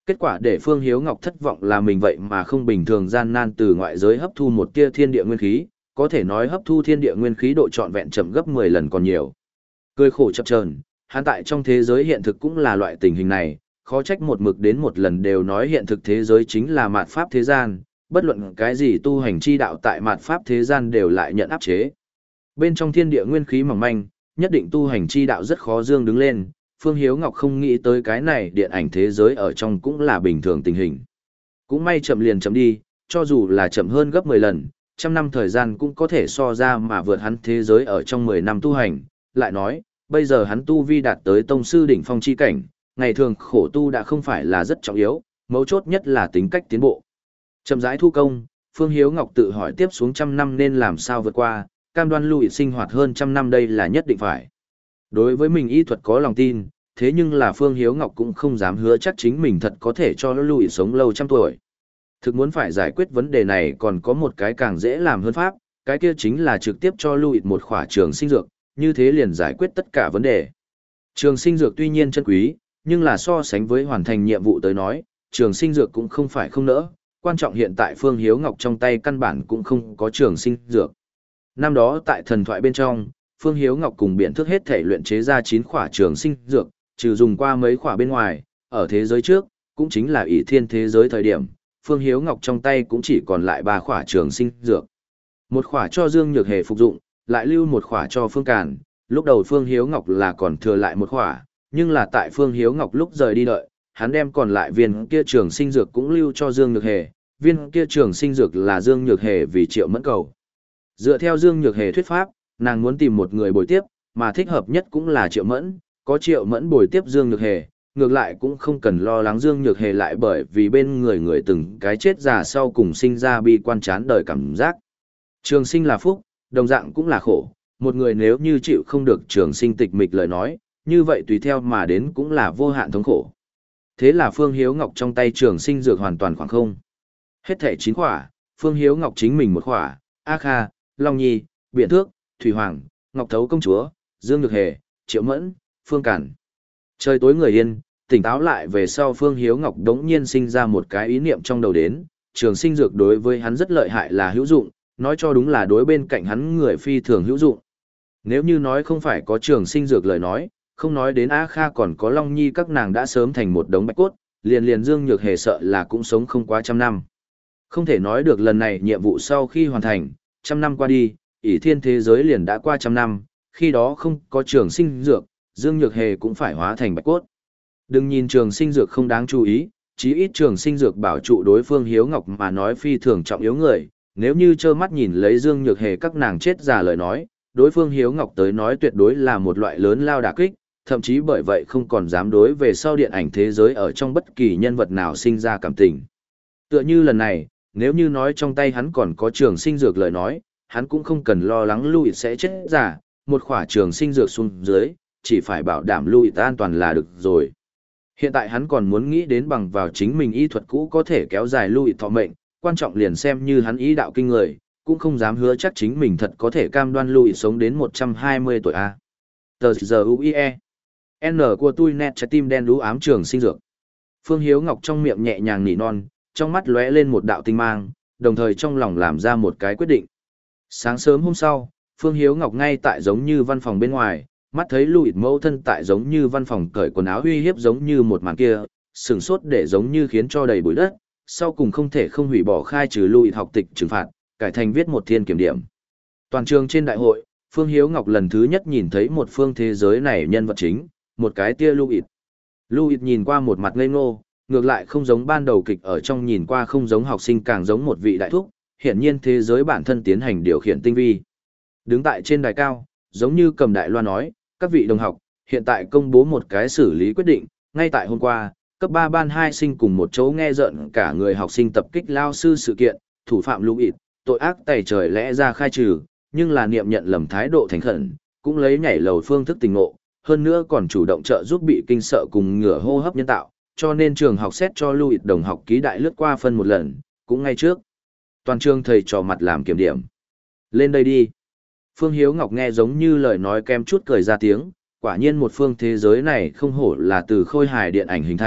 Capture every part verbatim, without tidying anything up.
Kết quả để Phương Hiếu Ngọc thất vọng là mình vậy mà không bình thường gian nan từ ngoại giới hấp thu một tia thiên địa nguyên khí, có thể nói hấp thu thiên địa nguyên khí độ trọn vẹn chậm gấp mười lần còn nhiều. Cười khổ chập chờn, hắn tại trong thế giới hiện thực cũng là loại tình hình này, khó trách một mực đến một lần đều nói hiện thực thế giới chính là mạt pháp thế gian, bất luận cái gì tu hành chi đạo tại mạt pháp thế gian đều lại nhận áp chế. Bên trong thiên địa nguyên khí mỏng manh, nhất định tu hành chi đạo rất khó dương đứng lên, Phương Hiếu Ngọc không nghĩ tới cái này điện ảnh thế giới ở trong cũng là bình thường tình hình. Cũng may chậm liền chậm đi, cho dù là chậm hơn gấp mười lần, trăm năm thời gian cũng có thể so ra mà vượt hắn thế giới ở trong mười năm tu hành. Lại nói, bây giờ hắn tu vi đạt tới tông sư đỉnh phong chi cảnh, ngày thường khổ tu đã không phải là rất trọng yếu, mấu chốt nhất là tính cách tiến bộ. Chậm rãi thu công, Phương Hiếu Ngọc tự hỏi tiếp xuống trăm năm nên làm sao vượt qua, cam đoan Lưu Ích sinh hoạt hơn trăm năm đây là nhất định phải. Đối với mình y thuật có lòng tin, thế nhưng là Phương Hiếu Ngọc cũng không dám hứa chắc chính mình thật có thể cho Lưu Ích sống lâu trăm tuổi. Thực muốn phải giải quyết vấn đề này còn có một cái càng dễ làm hơn pháp, cái kia chính là trực tiếp cho Lưu Ích một khỏa trường sinh dược, như thế liền giải quyết tất cả vấn đề. Trường sinh dược tuy nhiên chân quý, nhưng là so sánh với hoàn thành nhiệm vụ tới nói, trường sinh dược cũng không phải không nỡ, quan trọng hiện tại Phương Hiếu Ngọc trong tay căn bản cũng không có trường sinh dược. Năm đó tại thần thoại bên trong, Phương Hiếu Ngọc cùng biện thức hết thể luyện chế ra chín khỏa trường sinh dược, trừ dùng qua mấy khỏa bên ngoài, ở thế giới trước, cũng chính là ỷ thiên thế giới thời điểm, Phương Hiếu Ngọc trong tay cũng chỉ còn lại ba khỏa trường sinh dược. Một khỏa cho Dương Nhược Hề phục dụng, lại lưu một khỏa cho Phương Càn, lúc đầu Phương Hiếu Ngọc là còn thừa lại một khỏa, nhưng là tại Phương Hiếu Ngọc lúc rời đi đợi, hắn đem còn lại viên kia trường sinh dược cũng lưu cho Dương Nhược Hề, viên kia trường sinh dược là Dương Nhược Hề vì Triệu Mẫn cầu. Dựa theo Dương Nhược Hề thuyết pháp, nàng muốn tìm một người bồi tiếp, mà thích hợp nhất cũng là Triệu Mẫn, có Triệu Mẫn bồi tiếp Dương Nhược Hề, ngược lại cũng không cần lo lắng Dương Nhược Hề lại bởi vì bên người người từng cái chết già sau cùng sinh ra bi quan chán đời cảm giác. Trường sinh là phúc, đồng dạng cũng là khổ, một người nếu như chịu không được trường sinh tịch mịch lời nói, như vậy tùy theo mà đến cũng là vô hạn thống khổ. Thế là Phương Hiếu Ngọc trong tay trường sinh dược hoàn toàn khoảng không. Hết thảy chín khỏa, Phương Hiếu Ngọc chính mình một khỏa, A Kha, Long Nhi, Biện Thước, Thủy Hoàng, Ngọc Thấu công chúa, Dương Nhược Hề, Triệu Mẫn, Phương Cản. Trời tối người yên, tỉnh táo lại về sau Phương Hiếu Ngọc đống nhiên sinh ra một cái ý niệm trong đầu đến, trường sinh dược đối với hắn rất lợi hại là hữu dụng, nói cho đúng là đối bên cạnh hắn người phi thường hữu dụng. Nếu như nói không phải có trường sinh dược lời nói, không nói đến A Kha còn có Long Nhi các nàng đã sớm thành một đống bạch cốt, liền liền Dương Nhược Hề sợ là cũng sống không quá trăm năm. Không thể nói được lần này nhiệm vụ sau khi hoàn thành, trăm năm qua đi, ỷ thiên thế giới liền đã qua trăm năm, khi đó không có trường sinh dược, Dương Nhược Hề cũng phải hóa thành bạch cốt. Đừng nhìn trường sinh dược không đáng chú ý, chí ít trường sinh dược bảo trụ đối phương Hiếu Ngọc mà nói phi thường trọng yếu người, nếu như trơ mắt nhìn lấy Dương Nhược Hề các nàng chết già lời nói, đối phương Hiếu Ngọc tới nói tuyệt đối là một loại lớn lao đả kích, thậm chí bởi vậy không còn dám đối về sau điện ảnh thế giới ở trong bất kỳ nhân vật nào sinh ra cảm tình. Tựa như lần này, nếu như nói trong tay hắn còn có trường sinh dược lời nói, hắn cũng không cần lo lắng Louis sẽ chết giả, một khỏa trường sinh dược xuống dưới, chỉ phải bảo đảm Louis an toàn là được rồi. Hiện tại hắn còn muốn nghĩ đến bằng vào chính mình y thuật cũ có thể kéo dài Louis thọ mệnh, quan trọng liền xem như hắn ý đạo kinh người, cũng không dám hứa chắc chính mình thật có thể cam đoan Louis sống đến một trăm hai mươi tuổi A. Tờ giờ u i e. N của tôi nét trái tim đen đú ám trường sinh dược. Phương Hiếu Ngọc trong miệng nhẹ nhàng nỉ non, trong mắt lóe lên một đạo tinh mang, đồng thời trong lòng làm ra một cái quyết định. Sáng sớm hôm sau, Phương Hiếu Ngọc ngay tại giống như văn phòng bên ngoài, mắt thấy Louis mẫu thân tại giống như văn phòng cởi quần áo uy hiếp giống như một màn kia, sừng sốt để giống như khiến cho đầy bụi đất, sau cùng không thể không hủy bỏ khai trừ Louis học tịch trừng phạt, cải thành viết một thiên kiểm điểm. Toàn trường trên đại hội, Phương Hiếu Ngọc lần thứ nhất nhìn thấy một phương thế giới này nhân vật chính, một cái tia Louis. Louis nhìn qua một mặt ngây ngô, ngược lại không giống ban đầu kịch ở trong nhìn qua không giống học sinh càng giống một vị đại thúc, hiển nhiên thế giới bản thân tiến hành điều khiển tinh vi. Đứng tại trên đài cao, giống như cầm đại loa nói, các vị đồng học, hiện tại công bố một cái xử lý quyết định, ngay tại hôm qua, cấp ba ban hai sinh cùng một chỗ nghe giận cả người học sinh tập kích lao sư sự kiện, thủ phạm Louis, tội ác tày trời lẽ ra khai trừ, nhưng là niệm nhận lầm thái độ thành khẩn, cũng lấy nhảy lầu phương thức tình ngộ, hơn nữa còn chủ động trợ giúp bị kinh sợ cùng ngửa hô hấp nhân tạo, cho nên trường học xét cho Louis đồng học ký đại lướt qua phân một lần, cũng ngay trước. Toàn trường thầy trò mặt làm kiểm điểm. Lên đây đi. Phương Hiếu Ngọc nghe giống như lời nói kem chút cười ra tiếng, quả nhiên một phương thế giới này không hổ là từ khôi hài điện ảnh hình thành,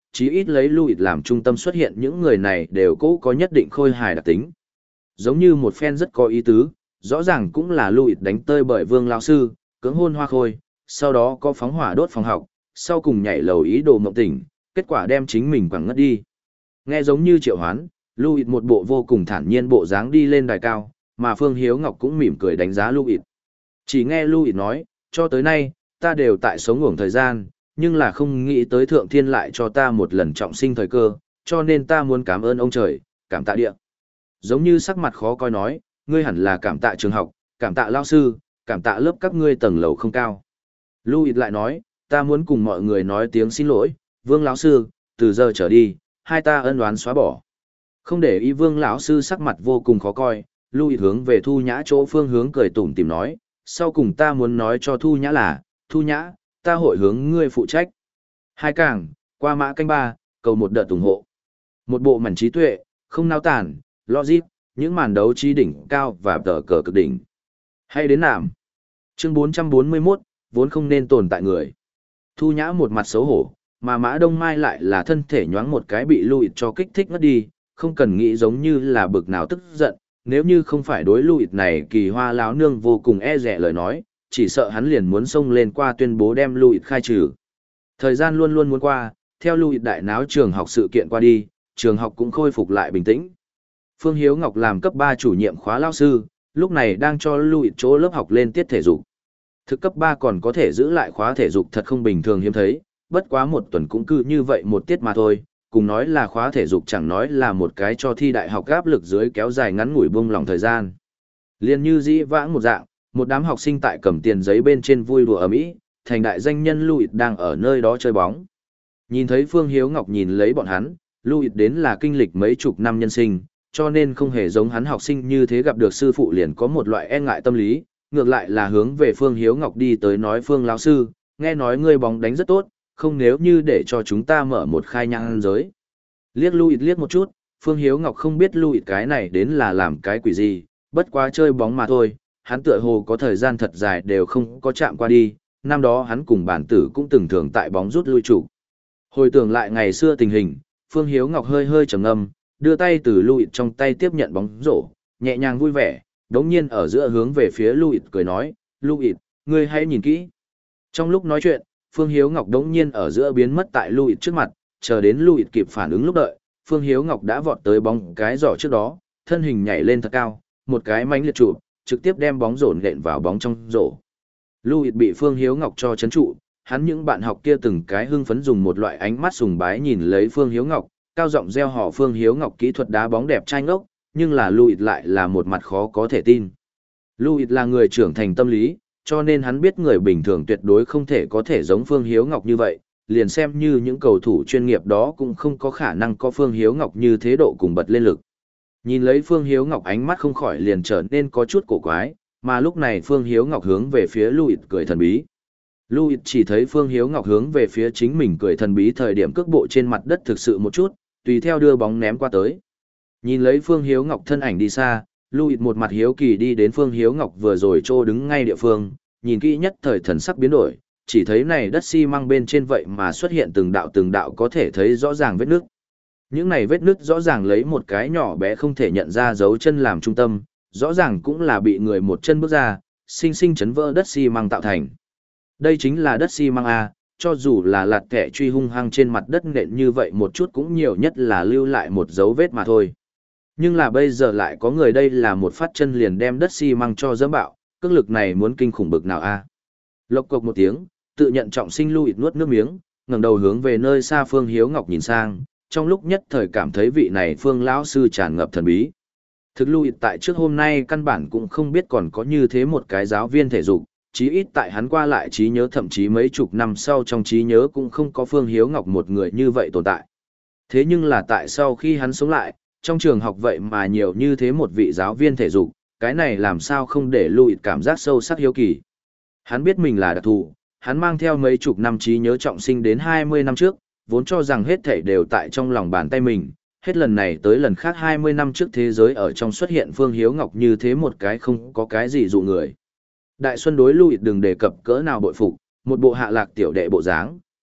chí ít lấy Louis làm trung tâm xuất hiện những người này đều cố có nhất định khôi hài đặc tính. Giống như một fan rất có ý tứ, rõ ràng cũng là Louis đánh tơi bởi Vương lão sư, cưỡng hôn Hoa Khôi, sau đó có phóng hỏa đốt phòng học, sau cùng nhảy lầu ý đồ mộng tỉnh, kết quả đem chính mình quẳng ngất đi. Nghe giống như Triệu Hoán, Louis một bộ vô cùng thản nhiên bộ dáng đi lên đài cao, mà Phương Hiếu Ngọc cũng mỉm cười đánh giá Louis. Chỉ nghe Louis nói, cho tới nay, ta đều tại sống ngủng thời gian, nhưng là không nghĩ tới Thượng Thiên lại cho ta một lần trọng sinh thời cơ, cho nên ta muốn cảm ơn ông trời, cảm tạ địa. Giống như sắc mặt khó coi nói, ngươi hẳn là cảm tạ trường học, cảm tạ lao sư, cảm tạ lớp các ngươi tầng lầu không cao. Louis lại nói, ta muốn cùng mọi người nói tiếng xin lỗi, Vương lão sư, từ giờ trở đi, hai ta ân oán xóa bỏ. Không để ý Vương lão sư sắc mặt vô cùng khó coi, Louis hướng về Thu Nhã chỗ phương hướng cười tủm tỉm nói, sau cùng ta muốn nói cho Thu Nhã là, Thu Nhã, ta hội hướng ngươi phụ trách. Hai càng, qua mã canh ba, cầu một đợt ủng hộ. Một bộ mảnh trí tuệ, không nao tản, logic, những màn đấu trí đỉnh cao và tờ cờ cực đỉnh. Hay đến nàm. Chương bốn trăm bốn mươi mốt, vốn không nên tồn tại người. Thu Nhã một mặt xấu hổ, mà Mã Đông Mai lại là thân thể nhoáng một cái bị Louis cho kích thích ngất đi, không cần nghĩ giống như là bực nào tức giận, nếu như không phải đối Louis này kỳ hoa láo nương vô cùng e rẻ lời nói, chỉ sợ hắn liền muốn xông lên qua tuyên bố đem Louis khai trừ. Thời gian luôn luôn muốn qua, theo Louis đại náo trường học sự kiện qua đi, trường học cũng khôi phục lại bình tĩnh. Phương Hiếu Ngọc làm cấp ba chủ nhiệm khóa lao sư, lúc này đang cho Louis chỗ lớp học lên tiết thể dục. Thực cấp ba còn có thể giữ lại khóa thể dục thật không bình thường hiếm thấy, bất quá một tuần cũng cứ như vậy một tiết mà thôi, cùng nói là khóa thể dục chẳng nói là một cái cho thi đại học áp lực dưới kéo dài ngắn ngủi buông lỏng thời gian. Liên như dĩ vãng một dạng, một đám học sinh tại cầm tiền giấy bên trên vui đùa ầm ĩ, thành đại danh nhân Louis đang ở nơi đó chơi bóng. Nhìn thấy Phương Hiếu Ngọc nhìn lấy bọn hắn, Louis đến là kinh lịch mấy chục năm nhân sinh, cho nên không hề giống hắn học sinh như thế gặp được sư phụ liền có một loại e ngại tâm lý, ngược lại là hướng về Phương Hiếu Ngọc đi tới nói Phương lão sư, nghe nói ngươi bóng đánh rất tốt, không nếu như để cho chúng ta mở một khai nhang giới. Liếc Louis liếc một chút, Phương Hiếu Ngọc không biết Louis cái này đến là làm cái quỷ gì, bất quá chơi bóng mà thôi, hắn tựa hồ có thời gian thật dài đều không có chạm qua đi, năm đó hắn cùng bản tử cũng từng thường tại bóng rút lui chủ. Hồi tưởng lại ngày xưa tình hình, Phương Hiếu Ngọc hơi hơi trầm ngâm, đưa tay từ Louis trong tay tiếp nhận bóng rổ, nhẹ nhàng vui vẻ, đống nhiên ở giữa hướng về phía Louis cười nói, Louis, ngươi hãy nhìn kỹ. Trong lúc nói chuyện, Phương Hiếu Ngọc đống nhiên ở giữa biến mất tại Louis trước mặt, chờ đến Louis kịp phản ứng lúc đợi, Phương Hiếu Ngọc đã vọt tới bóng cái giỏ trước đó, thân hình nhảy lên thật cao, một cái mánh liệt trụ, trực tiếp đem bóng rổ nện vào bóng trong rổ. Louis bị Phương Hiếu Ngọc cho chấn trụ, hắn những bạn học kia từng cái hưng phấn dùng một loại ánh mắt sùng bái nhìn lấy Phương Hiếu Ngọc, cao giọng reo hò Phương Hiếu Ngọc kỹ thuật đá bóng đẹp trai ngốc, nhưng là Louis lại là một mặt khó có thể tin. Louis là người trưởng thành tâm lý, cho nên hắn biết người bình thường tuyệt đối không thể có thể giống Phương Hiếu Ngọc như vậy, liền xem như những cầu thủ chuyên nghiệp đó cũng không có khả năng có Phương Hiếu Ngọc như thế độ cùng bật lên lực. Nhìn lấy Phương Hiếu Ngọc ánh mắt không khỏi liền trở nên có chút cổ quái, mà lúc này Phương Hiếu Ngọc hướng về phía Louis cười thần bí. Louis chỉ thấy Phương Hiếu Ngọc hướng về phía chính mình cười thần bí thời điểm cước bộ trên mặt đất thực sự một chút, tùy theo đưa bóng ném qua tới. Nhìn lấy Phương Hiếu Ngọc thân ảnh đi xa, Louis một mặt hiếu kỳ đi đến Phương Hiếu Ngọc vừa rồi trô đứng ngay địa phương, nhìn kỹ nhất thời thần sắc biến đổi, chỉ thấy này đất xi măng bên trên vậy mà xuất hiện từng đạo từng đạo có thể thấy rõ ràng vết nước. Những này vết nước rõ ràng lấy một cái nhỏ bé không thể nhận ra dấu chân làm trung tâm, rõ ràng cũng là bị người một chân bước ra, sinh sinh chấn vỡ đất xi măng tạo thành. Đây chính là đất xi măng A, cho dù là lạt kẻ truy hung hăng trên mặt đất nện như vậy một chút cũng nhiều nhất là lưu lại một dấu vết mà thôi. Nhưng là bây giờ lại có người đây là một phát chân liền đem đất xi măng cho dẫm bạo, cước lực này muốn kinh khủng bực nào A. Lộc cộc một tiếng, tự nhận trọng sinh Louis nuốt nước miếng, ngẩng đầu hướng về nơi xa Phương Hiếu Ngọc nhìn sang, trong lúc nhất thời cảm thấy vị này Phương lão sư tràn ngập thần bí. Thực Louis tại trước hôm nay căn bản cũng không biết còn có như thế một cái giáo viên thể dục, chí ít tại hắn qua lại trí nhớ thậm chí mấy chục năm sau trong trí nhớ cũng không có Phương Hiếu Ngọc một người như vậy tồn tại. Thế nhưng là tại sau khi hắn sống lại, trong trường học vậy mà nhiều như thế một vị giáo viên thể dục, cái này làm sao không để Louis cảm giác sâu sắc hiếu kỳ. Hắn biết mình là đặc thù, hắn mang theo mấy chục năm trí nhớ trọng sinh đến hai mươi năm trước, vốn cho rằng hết thảy đều tại trong lòng bàn tay mình, hết lần này tới lần khác hai mươi năm trước thế giới ở trong xuất hiện Phương Hiếu Ngọc như thế một cái không có cái gì dụ người. Đại Xuân đối Louis đừng đề cập cỡ nào bội phục, một bộ hạ lạc tiểu đệ bộ dáng,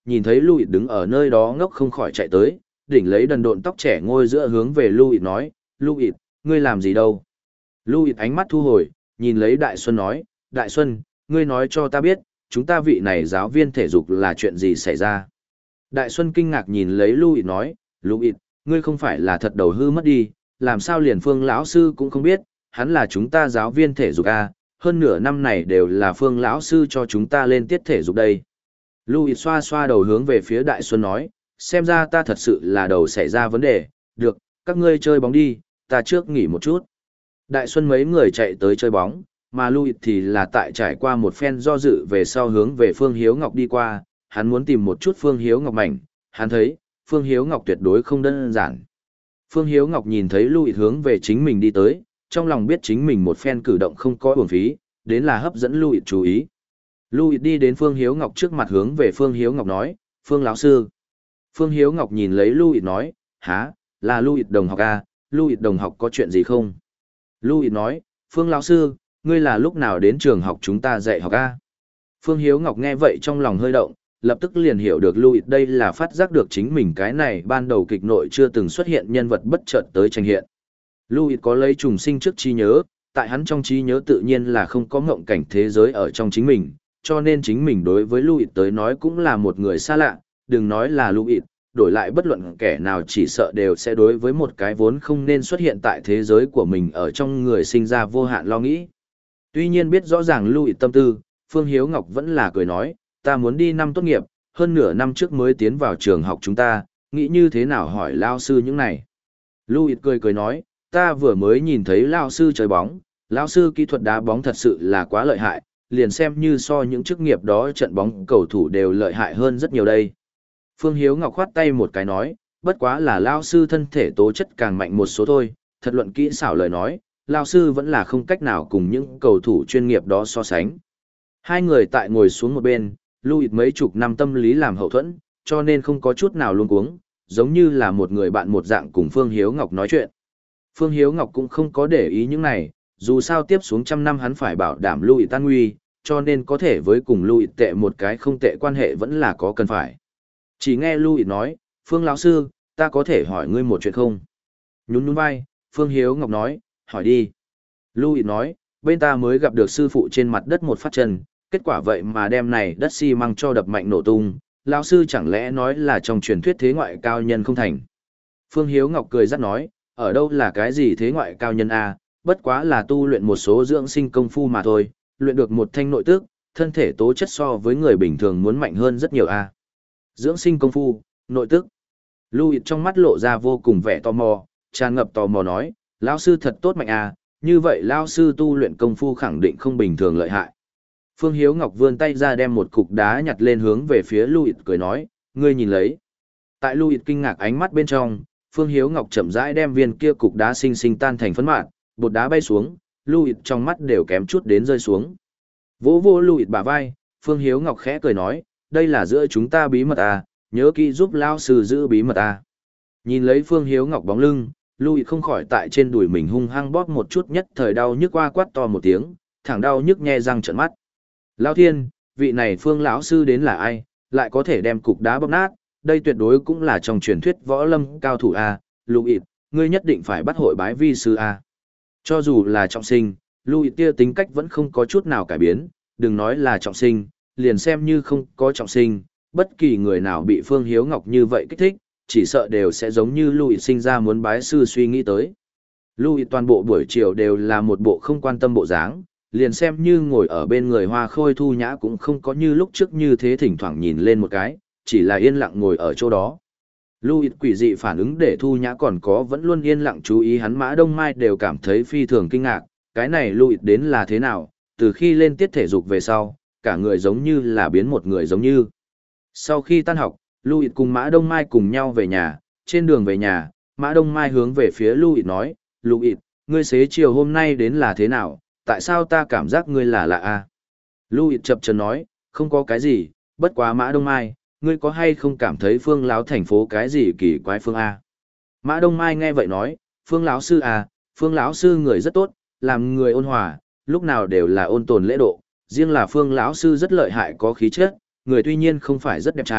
nhìn thấy Louis đứng ở nơi đó ngốc không khỏi chạy tới, đỉnh lấy đần độn tóc trẻ ngôi giữa hướng về Louis nói, Louis, ngươi làm gì đâu? Louis ánh mắt thu hồi, nhìn lấy Đại Xuân nói, Đại Xuân, ngươi nói cho ta biết, chúng ta vị này giáo viên thể dục là chuyện gì xảy ra? Đại Xuân kinh ngạc nhìn lấy Louis nói, Louis, ngươi không phải là thật đầu hư mất đi, làm sao liền Phương lão sư cũng không biết, hắn là chúng ta giáo viên thể dục à, hơn nửa năm này đều là Phương lão sư cho chúng ta lên tiết thể dục đây. Louis xoa xoa đầu hướng về phía Đại Xuân nói, xem ra ta thật sự là đầu xảy ra vấn đề, được, các ngươi chơi bóng đi, ta trước nghỉ một chút. Đại Xuân mấy người chạy tới chơi bóng, mà Louis thì là tại trải qua một phen do dự về sau hướng về Phương Hiếu Ngọc đi qua, hắn muốn tìm một chút Phương Hiếu Ngọc mảnh, hắn thấy, Phương Hiếu Ngọc tuyệt đối không đơn giản. Phương Hiếu Ngọc nhìn thấy Louis hướng về chính mình đi tới, trong lòng biết chính mình một phen cử động không có uổng phí, đến là hấp dẫn Louis chú ý. Louis đi đến Phương Hiếu Ngọc trước mặt hướng về Phương Hiếu Ngọc nói, Phương lão sư. Phương Hiếu Ngọc nhìn lấy Louis nói, hả, là Louis đồng học à, Louis đồng học có chuyện gì không? Louis nói, Phương lão sư, ngươi là lúc nào đến trường học chúng ta dạy học à? Phương Hiếu Ngọc nghe vậy trong lòng hơi động, lập tức liền hiểu được Louis đây là phát giác được chính mình cái này ban đầu kịch nội chưa từng xuất hiện nhân vật bất chợt tới tranh hiện. Louis có lấy trùng sinh trước trí nhớ, tại hắn trong trí nhớ tự nhiên là không có ngộng cảnh thế giới ở trong chính mình, cho nên chính mình đối với Louis tới nói cũng là một người xa lạ, đừng nói là Louis, đổi lại bất luận kẻ nào chỉ sợ đều sẽ đối với một cái vốn không nên xuất hiện tại thế giới của mình ở trong người sinh ra vô hạn lo nghĩ. Tuy nhiên biết rõ ràng Louis tâm tư, Phương Hiếu Ngọc vẫn là cười nói, ta muốn đi năm tốt nghiệp, hơn nửa năm trước mới tiến vào trường học chúng ta, nghĩ như thế nào hỏi lao sư những này. Louis cười cười nói, ta vừa mới nhìn thấy lao sư chơi bóng, lao sư kỹ thuật đá bóng thật sự là quá lợi hại, liền xem như so những chức nghiệp đó trận bóng cầu thủ đều lợi hại hơn rất nhiều đây. Phương Hiếu Ngọc khoát tay một cái nói, bất quá là lao sư thân thể tố chất càng mạnh một số thôi, thật luận kỹ xảo lời nói, lao sư vẫn là không cách nào cùng những cầu thủ chuyên nghiệp đó so sánh. Hai người tại ngồi xuống một bên, Louis mấy chục năm tâm lý làm hậu thuẫn, cho nên không có chút nào luống cuống, giống như là một người bạn một dạng cùng Phương Hiếu Ngọc nói chuyện. Phương Hiếu Ngọc cũng không có để ý những này, dù sao tiếp xuống trăm năm hắn phải bảo đảm Louis tan nguy, cho nên có thể với cùng Louis tệ một cái không tệ quan hệ vẫn là có cần phải. Chỉ nghe Louis nói, Phương lão sư, ta có thể hỏi ngươi một chuyện không? Nhún nhún vai, Phương Hiếu Ngọc nói, hỏi đi. Louis nói, bên ta mới gặp được sư phụ trên mặt đất một phát chân, kết quả vậy mà đem này đất xi măng cho đập mạnh nổ tung, lão sư chẳng lẽ nói là trong truyền thuyết thế ngoại cao nhân không thành. Phương Hiếu Ngọc cười dắt nói, ở đâu là cái gì thế ngoại cao nhân a, bất quá là tu luyện một số dưỡng sinh công phu mà thôi, luyện được một thanh nội tức, thân thể tố chất so với người bình thường muốn mạnh hơn rất nhiều a. Dưỡng sinh công phu, nội tức. Louis trong mắt lộ ra vô cùng vẻ tò mò, tràn ngập tò mò nói, lão sư thật tốt mạnh a, như vậy lão sư tu luyện công phu khẳng định không bình thường lợi hại. Phương Hiếu Ngọc vươn tay ra đem một cục đá nhặt lên hướng về phía Louis cười nói, ngươi nhìn lấy. Tại Louis kinh ngạc ánh mắt bên trong, Phương Hiếu Ngọc chậm rãi đem viên kia cục đá xinh xinh tan thành phấn mạt, bột đá bay xuống, Louis trong mắt đều kém chút đến rơi xuống. Vỗ vỗ Louis bả vai, Phương Hiếu Ngọc khẽ cười nói, đây là giữa chúng ta bí mật à, nhớ kỹ giúp lão sư giữ bí mật à. Nhìn lấy Phương Hiếu Ngọc bóng lưng, Louis không khỏi tại trên đùi mình hung hăng bóp một chút, nhất thời đau nhức qua quát to một tiếng, thẳng đau nhức nhe răng trợn mắt. Lão thiên, vị này Phương lão sư đến là ai, lại có thể đem cục đá bóp nát, đây tuyệt đối cũng là trong truyền thuyết võ lâm cao thủ a, Louis, ngươi nhất định phải bắt hội bái vi sư a. Cho dù là trọng sinh, Louis tia tính cách vẫn không có chút nào cải biến, đừng nói là trọng sinh, liền xem như không có trọng sinh, bất kỳ người nào bị Phương Hiếu Ngọc như vậy kích thích, chỉ sợ đều sẽ giống như Louis sinh ra muốn bái sư suy nghĩ tới. Louis toàn bộ buổi chiều đều là một bộ không quan tâm bộ dáng, liền xem như ngồi ở bên người Hoa Khôi Thu Nhã cũng không có như lúc trước như thế thỉnh thoảng nhìn lên một cái, chỉ là yên lặng ngồi ở chỗ đó. Louis quỷ dị phản ứng để Thu Nhã còn có vẫn luôn yên lặng chú ý hắn Mã Đông Mai đều cảm thấy phi thường kinh ngạc, cái này Louis đến là thế nào, từ khi lên tiết thể dục về sau, cả người giống như là biến một người giống như. Sau khi tan học, Louis cùng Mã Đông Mai cùng nhau về nhà, trên đường về nhà, Mã Đông Mai hướng về phía Louis nói, Louis, ngươi xế chiều hôm nay đến là thế nào, tại sao ta cảm giác ngươi là lạ a? Louis chập chờn nói, không có cái gì, bất quá Mã Đông Mai, ngươi có hay không cảm thấy Phương lão thành phố cái gì kỳ quái Phương a? Mã Đông Mai nghe vậy nói, Phương lão sư à, Phương lão sư người rất tốt, làm người ôn hòa, lúc nào đều là ôn tồn lễ độ, riêng là Phương lão sư rất lợi hại có khí chất, người tuy nhiên không phải rất đẹp trai,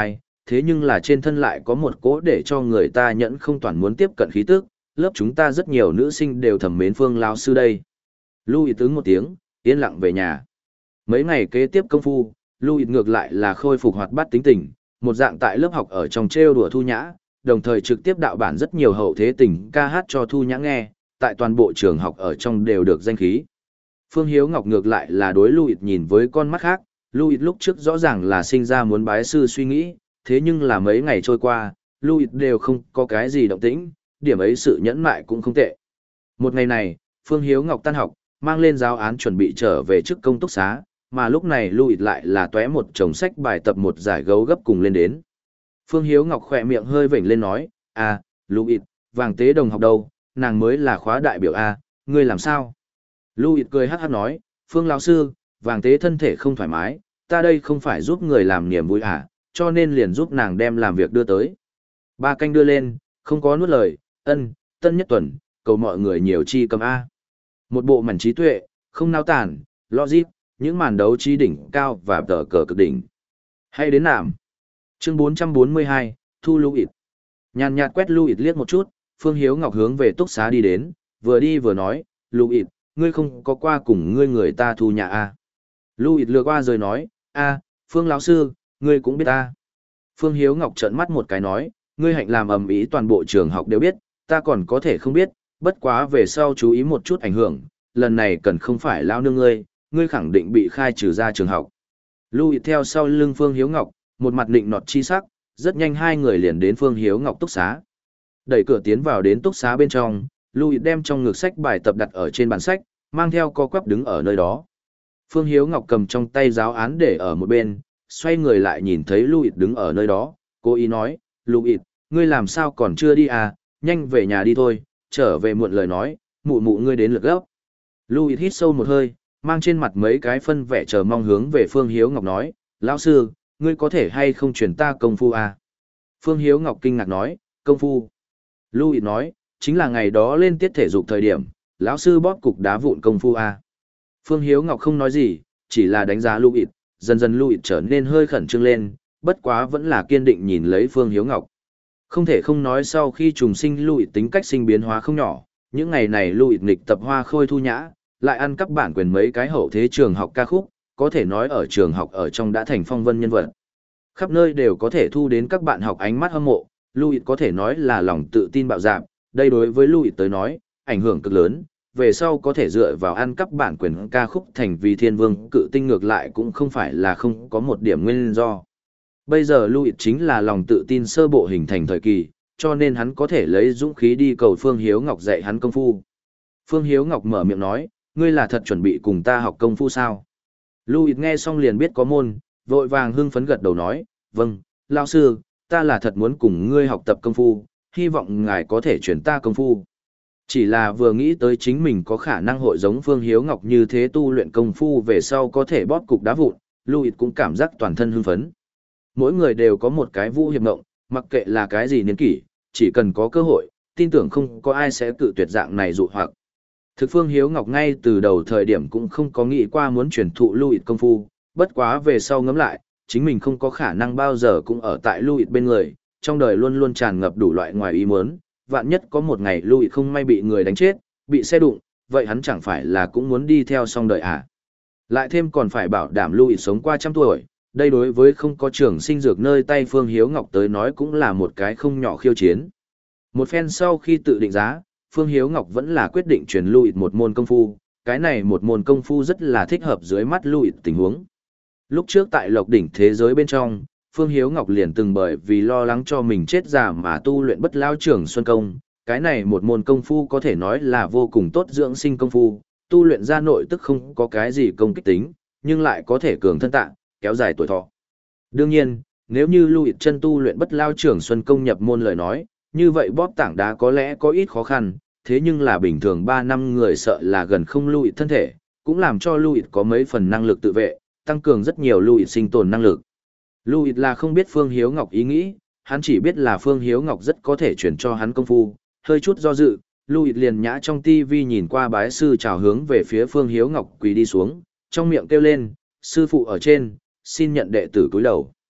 thế nhưng là trên thân lại có một cỗ để cho người ta nhẫn không toàn muốn tiếp cận khí tức, lớp chúng ta rất nhiều nữ sinh đều thầm mến Phương lão sư đây. Louis ứng một tiếng, yên lặng về nhà. Mấy ngày kế tiếp công phu, Louis ngược lại là khôi phục hoạt bát tính tình, một dạng tại lớp học ở trong trêu đùa Thu Nhã, đồng thời trực tiếp đạo bản rất nhiều hậu thế tình ca hát cho Thu Nhã nghe, tại toàn bộ trường học ở trong đều được danh khí. Phương Hiếu Ngọc ngược lại là đối Louis nhìn với con mắt khác, Louis lúc trước rõ ràng là sinh ra muốn bái sư suy nghĩ, thế nhưng là mấy ngày trôi qua, Louis đều không có cái gì động tĩnh, điểm ấy sự nhẫn mại cũng không tệ. Một ngày này, Phương Hiếu Ngọc tan học, mang lên giáo án chuẩn bị trở về trước công túc xá, mà lúc này Louis lại là tóe một chồng sách bài tập một giải gấu gấp cùng lên đến. Phương Hiếu Ngọc khỏe miệng hơi vểnh lên nói, à, Louis, vàng tế đồng học đâu, nàng mới là khóa đại biểu A, ngươi làm sao? Louis cười hát hát nói, Phương lão sư, vàng tế thân thể không thoải mái, ta đây không phải giúp người làm niềm vui à, cho nên liền giúp nàng đem làm việc đưa tới. Ba canh đưa lên, không có nuốt lời, ân, tân nhất tuần, cầu mọi người nhiều chi cầm A. Một bộ mảnh trí tuệ, không nao tản, logic, những màn đấu trí đỉnh cao và tờ cờ cực đỉnh. Hay đến nạm. Chương bốn trăm bốn mươi hai, Thu Louis. Nhàn nhạt quét Louis liếc một chút, Phương Hiếu Ngọc hướng về túc xá đi đến, vừa đi vừa nói, Louis, ngươi không có qua cùng ngươi người ta Thu nhà A. Louis lừa qua rồi nói, A, Phương lão sư, ngươi cũng biết ta. Phương Hiếu Ngọc trợn mắt một cái nói, ngươi hạnh làm ầm ĩ toàn bộ trường học đều biết, ta còn có thể không biết, bất quá về sau chú ý một chút ảnh hưởng, lần này cần không phải lao nương ngươi, ngươi khẳng định bị khai trừ ra trường học. Louis theo sau lưng Phương Hiếu Ngọc, một mặt định nọt chi sắc, rất nhanh hai người liền đến Phương Hiếu Ngọc túc xá. Đẩy cửa tiến vào đến túc xá bên trong, Louis đem trong ngực sách bài tập đặt ở trên bàn sách, mang theo co quắp đứng ở nơi đó. Phương Hiếu Ngọc cầm trong tay giáo án để ở một bên, xoay người lại nhìn thấy Louis đứng ở nơi đó, cố ý nói, Louis, ngươi làm sao còn chưa đi à, nhanh về nhà đi thôi, trở về muộn lời nói, mụ mụ ngươi đến lượt gấp. Louis hít sâu một hơi, mang trên mặt mấy cái phân vẻ chờ mong hướng về Phương Hiếu Ngọc nói, lão sư, ngươi có thể hay không truyền ta công phu à? Phương Hiếu Ngọc kinh ngạc nói, công phu. Louis nói, chính là ngày đó lên tiết thể dục thời điểm, lão sư bóp cục đá vụn công phu à? Phương Hiếu Ngọc không nói gì, chỉ là đánh giá Louis, dần dần Louis trở nên hơi khẩn trương lên, bất quá vẫn là kiên định nhìn lấy Phương Hiếu Ngọc. Không thể không nói sau khi trùng sinh Louis tính cách sinh biến hóa không nhỏ, những ngày này Louis nghịch tập hoa khôi Thu Nhã, lại ăn cắp bản quyền mấy cái hậu thế trường học ca khúc, có thể nói ở trường học ở trong đã thành phong vân nhân vật. Khắp nơi đều có thể thu đến các bạn học ánh mắt hâm mộ, Louis có thể nói là lòng tự tin bạo dạn, đây đối với Louis tới nói, ảnh hưởng cực lớn, về sau có thể dựa vào ăn cắp bản quyền ca khúc thành vì thiên vương cự tinh ngược lại cũng không phải là không có một điểm nguyên do. Bây giờ Louis chính là lòng tự tin sơ bộ hình thành thời kỳ, cho nên hắn có thể lấy dũng khí đi cầu Phương Hiếu Ngọc dạy hắn công phu. Phương Hiếu Ngọc mở miệng nói, ngươi là thật chuẩn bị cùng ta học công phu sao? Louis nghe xong liền biết có môn, vội vàng hưng phấn gật đầu nói, vâng, lão sư, ta là thật muốn cùng ngươi học tập công phu, hy vọng ngài có thể chuyển ta công phu. Chỉ là vừa nghĩ tới chính mình có khả năng hội giống Phương Hiếu Ngọc như thế tu luyện công phu về sau có thể bóp cục đá vụn, Louis cũng cảm giác toàn thân hưng phấn. Mỗi người đều có một cái vũ hiệp ngộng, mặc kệ là cái gì niên kỷ, chỉ cần có cơ hội, tin tưởng không có ai sẽ tự tuyệt dạng này dụ hoặc. Thực Phương Hiếu Ngọc ngay từ đầu thời điểm cũng không có nghĩ qua muốn truyền thụ Louis công phu, bất quá về sau ngẫm lại, chính mình không có khả năng bao giờ cũng ở tại Louis bên người, trong đời luôn luôn tràn ngập đủ loại ngoài ý muốn, vạn nhất có một ngày Louis không may bị người đánh chết, bị xe đụng, vậy hắn chẳng phải là cũng muốn đi theo xong đời à? Lại thêm còn phải bảo đảm Louis sống qua trăm tuổi, đây đối với không có trường sinh dược nơi tay Phương Hiếu Ngọc tới nói cũng là một cái không nhỏ khiêu chiến. Một phen sau khi tự định giá, Phương Hiếu Ngọc vẫn là quyết định truyền Louis một môn công phu, cái này một môn công phu rất là thích hợp dưới mắt Louis tình huống. Lúc trước tại Lộc đỉnh thế giới bên trong, Phương Hiếu Ngọc liền từng bởi vì lo lắng cho mình chết già mà tu luyện bất lao trưởng xuân công, cái này một môn công phu có thể nói là vô cùng tốt dưỡng sinh công phu, tu luyện ra nội tức không có cái gì công kích tính, nhưng lại có thể cường thân tạng, kéo dài tuổi thọ. Đương nhiên, nếu như Louis chân tu luyện bất lao trưởng xuân công nhập môn lời nói, như vậy bóp tảng đá có lẽ có ít khó khăn, thế nhưng là bình thường ba năm người sợ là gần không Louis thân thể, cũng làm cho Louis có mấy phần năng lực tự vệ, tăng cường rất nhiều Louis sinh tồn năng lực. Louis là không biết Phương Hiếu Ngọc ý nghĩ, hắn chỉ biết là Phương Hiếu Ngọc rất có thể chuyển cho hắn công phu, hơi chút do dự, Louis liền nhã trong tivi nhìn qua bái sư chào hướng về phía Phương Hiếu Ngọc quỳ đi xuống, trong miệng kêu lên, sư phụ ở trên, xin nhận đệ tử cúi đầu.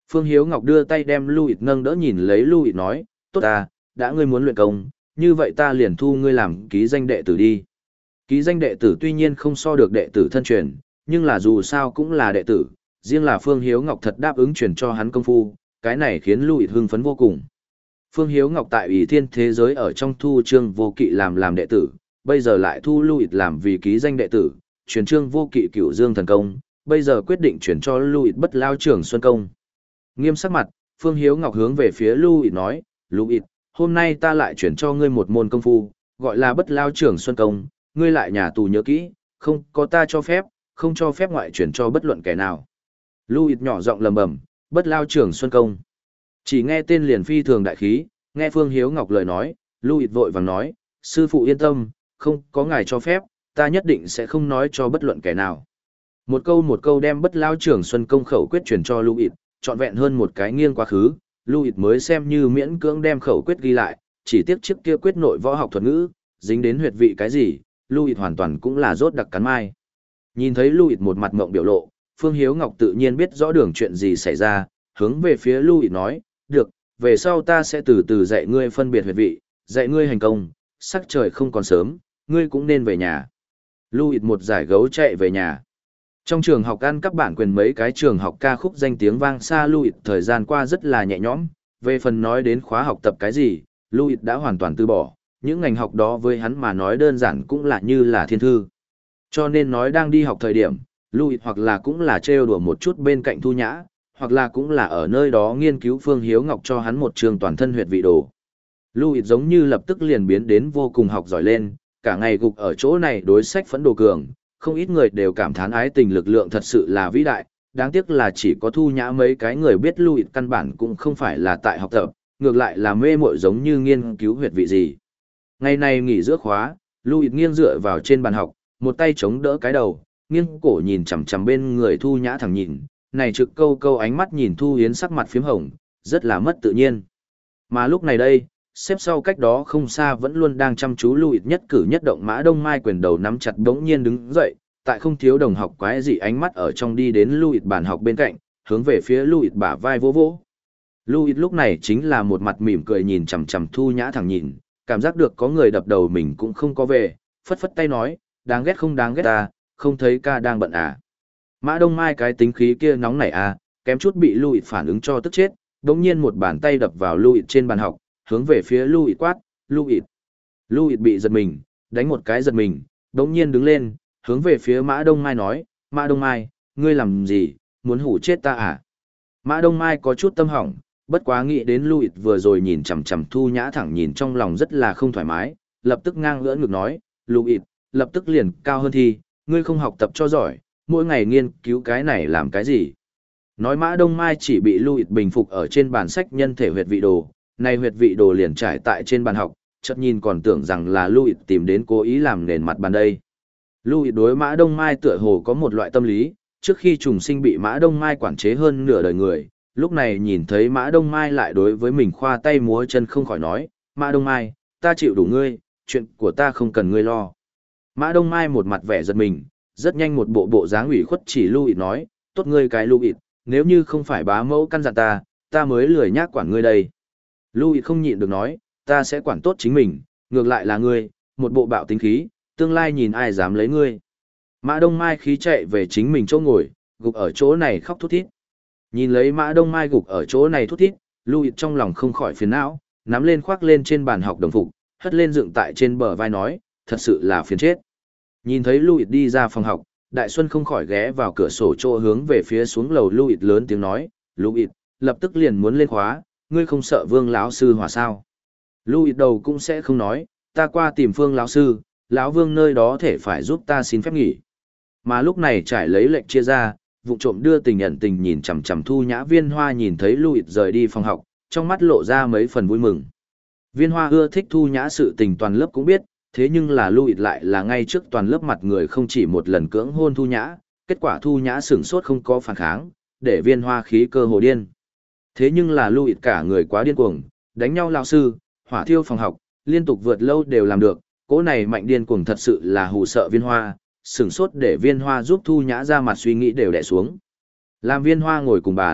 Phương Hiếu Ngọc đưa tay đem Louis nâng đỡ nhìn lấy Louis nói, tốt ta, đã ngươi muốn luyện công, như vậy ta liền thu ngươi làm ký danh đệ tử đi. Ký danh đệ tử tuy nhiên không so được đệ tử thân truyền, nhưng là dù sao cũng là đệ tử, riêng là Phương Hiếu Ngọc thật đáp ứng truyền cho hắn công phu, cái này khiến Louis hưng phấn vô cùng. Phương Hiếu Ngọc tại Ủy Thiên thế giới ở trong thu Trương Vô Kỵ làm làm đệ tử, bây giờ lại thu Louis làm vì ký danh đệ tử, truyền Trương Vô Kỵ Cửu Dương thần công, bây giờ quyết định chuyển cho Louis Bất Lao Trưởng Xuân công. Nghiêm sắc mặt, Phương Hiếu Ngọc hướng về phía Louis nói, Louis, hôm nay ta lại chuyển cho ngươi một môn công phu, gọi là Bất Lao Trưởng Xuân công, ngươi lại nhà tù nhớ kỹ, không có ta cho phép, không cho phép ngoại chuyển cho bất luận kẻ nào. Louis nhỏ giọng lầm bầm, Bất Lao Trưởng Xuân công. Chỉ nghe tên liền phi thường đại khí, nghe Phương Hiếu Ngọc lời nói, Louis vội vàng nói, sư phụ yên tâm, không có ngài cho phép, ta nhất định sẽ không nói cho bất luận kẻ nào. Một câu một câu đem Bất Lao Trưởng Xuân công khẩu quyết truyền cho Louis, trọn vẹn hơn một cái nghiêng quá khứ, Louis mới xem như miễn cưỡng đem khẩu quyết ghi lại, chỉ tiếc chiếc kia quyết nội võ học thuật ngữ, dính đến huyệt vị cái gì, Louis hoàn toàn cũng là rốt đặc cắn mai. Nhìn thấy Louis một mặt ngộng biểu lộ, Phương Hiếu Ngọc tự nhiên biết rõ đường chuyện gì xảy ra, hướng về phía Louis nói, được, về sau ta sẽ từ từ dạy ngươi phân biệt huyệt vị, dạy ngươi hành công, sắc trời không còn sớm, ngươi cũng nên về nhà. Louis một giải gấu chạy về nhà. Trong trường học ăn các bản quyền mấy cái trường học ca khúc danh tiếng vang xa Louis thời gian qua rất là nhẹ nhõm, về phần nói đến khóa học tập cái gì, Louis đã hoàn toàn từ bỏ, những ngành học đó với hắn mà nói đơn giản cũng là như là thiên thư. Cho nên nói đang đi học thời điểm, Louis hoặc là cũng là trêu đùa một chút bên cạnh Thu Nhã, hoặc là cũng là ở nơi đó nghiên cứu Phương Hiếu Ngọc cho hắn một trường toàn thân huyệt vị đồ. Louis giống như lập tức liền biến đến vô cùng học giỏi lên, cả ngày gục ở chỗ này đối sách phẫn đồ cường, không ít người đều cảm thán ái tình lực lượng thật sự là vĩ đại, đáng tiếc là chỉ có Thu Nhã mấy cái người biết Louis căn bản cũng không phải là tại học tập, ngược lại là mê mội giống như nghiên cứu huyệt vị gì. Ngày này nghỉ giữa khóa, Louis nghiêng dựa vào trên bàn học, một tay chống đỡ cái đầu, nghiêng cổ nhìn chằm chằm bên người Thu Nhã thẳng nhìn, này trực câu câu ánh mắt nhìn Thu Yến sắc mặt phím hồng, rất là mất tự nhiên. Mà lúc này đây, xếp sau cách đó không xa vẫn luôn đang chăm chú Louis nhất cử nhất động Mã Đông Mai quyền đầu nắm chặt bỗng nhiên đứng dậy, tại không thiếu đồng học quái dị ánh mắt ở trong đi đến Louis bàn học bên cạnh, hướng về phía Louis bả vai vỗ vỗ. Louis lúc này chính là một mặt mỉm cười nhìn chằm chằm Thu Nhã thẳng nhìn, cảm giác được có người đập đầu mình cũng không có về, phất phất tay nói, đáng ghét không đáng ghét ta, không thấy ca đang bận à. Mã Đông Mai cái tính khí kia nóng nảy à, kém chút bị Louis phản ứng cho tức chết, đống nhiên một bàn tay đập vào Louis trên bàn học, hướng về phía Louis quát, Louis. Louis bị giật mình, đánh một cái giật mình, đống nhiên đứng lên, hướng về phía Mã Đông Mai nói, Mã Đông Mai, ngươi làm gì, muốn hủ chết ta à? Mã Đông Mai có chút tâm hỏng, bất quá nghĩ đến Louis vừa rồi nhìn chằm chằm Thu Nhã thẳng nhìn trong lòng rất là không thoải mái, lập tức ngang ngỡ ngực nói, Louis, lập tức liền cao hơn thi, ngươi không học tập cho giỏi, mỗi ngày nghiên cứu cái này làm cái gì? Nói Mã Đông Mai chỉ bị Louis bình phục ở trên bàn sách nhân thể huyệt vị đồ, này huyệt vị đồ liền trải tại trên bàn học, chợt nhìn còn tưởng rằng là Louis tìm đến cố ý làm nền mặt bàn đây. Louis đối Mã Đông Mai tựa hồ có một loại tâm lý, trước khi trùng sinh bị Mã Đông Mai quản chế hơn nửa đời người, lúc này nhìn thấy Mã Đông Mai lại đối với mình khoa tay múa chân không khỏi nói, Mã Đông Mai, ta chịu đủ ngươi, chuyện của ta không cần ngươi lo. Mã Đông Mai một mặt vẻ giật mình, rất nhanh một bộ bộ dáng ủy khuất chỉ Louis nói, tốt ngươi cái Louis, nếu như không phải bá mẫu căn dặn ta, ta mới lười nhác quản ngươi đây. Louis không nhịn được nói, ta sẽ quản tốt chính mình, ngược lại là ngươi, một bộ bạo tính khí, tương lai nhìn ai dám lấy ngươi. Mã Đông Mai khí chạy về chính mình chỗ ngồi, gục ở chỗ này khóc thút thít. Nhìn lấy Mã Đông Mai gục ở chỗ này thút thít, Louis trong lòng không khỏi phiền não, nắm lên khoác lên trên bàn học đồng phục, hất lên dựng tại trên bờ vai nói, thật sự là phiền chết. Nhìn thấy Louis đi ra phòng học, Đại Xuân không khỏi ghé vào cửa sổ chỗ hướng về phía xuống lầu Louis lớn tiếng nói, Louis, lập tức liền muốn lên khóa, ngươi không sợ Vương lão sư hỏa sao? Louis đầu cũng sẽ không nói, ta qua tìm Phương lão sư, lão Vương nơi đó thể phải giúp ta xin phép nghỉ. Mà lúc này trải lấy lệnh chia ra, vụ trộm đưa tình nhận tình nhìn chằm chằm Thu Nhã Viên Hoa nhìn thấy Louis rời đi phòng học, trong mắt lộ ra mấy phần vui mừng. Viên Hoa ưa thích Thu Nhã sự tình toàn lớp cũng biết, thế nhưng là Louis lại là ngay trước toàn lớp mặt người không chỉ một lần cưỡng hôn Thu Nhã, kết quả Thu Nhã sửng sốt không có phản kháng, để Viên Hoa khí cơ hồ điên. Thế nhưng là Louis cả người quá điên cuồng, đánh nhau lao sư, hỏa thiêu phòng học, liên tục vượt lâu đều làm được, cỗ này mạnh điên cuồng thật sự là hù sợ Viên Hoa, sửng sốt để Viên Hoa giúp Thu Nhã ra mặt suy nghĩ đều đè xuống. Làm Viên Hoa ngồi cùng bàn,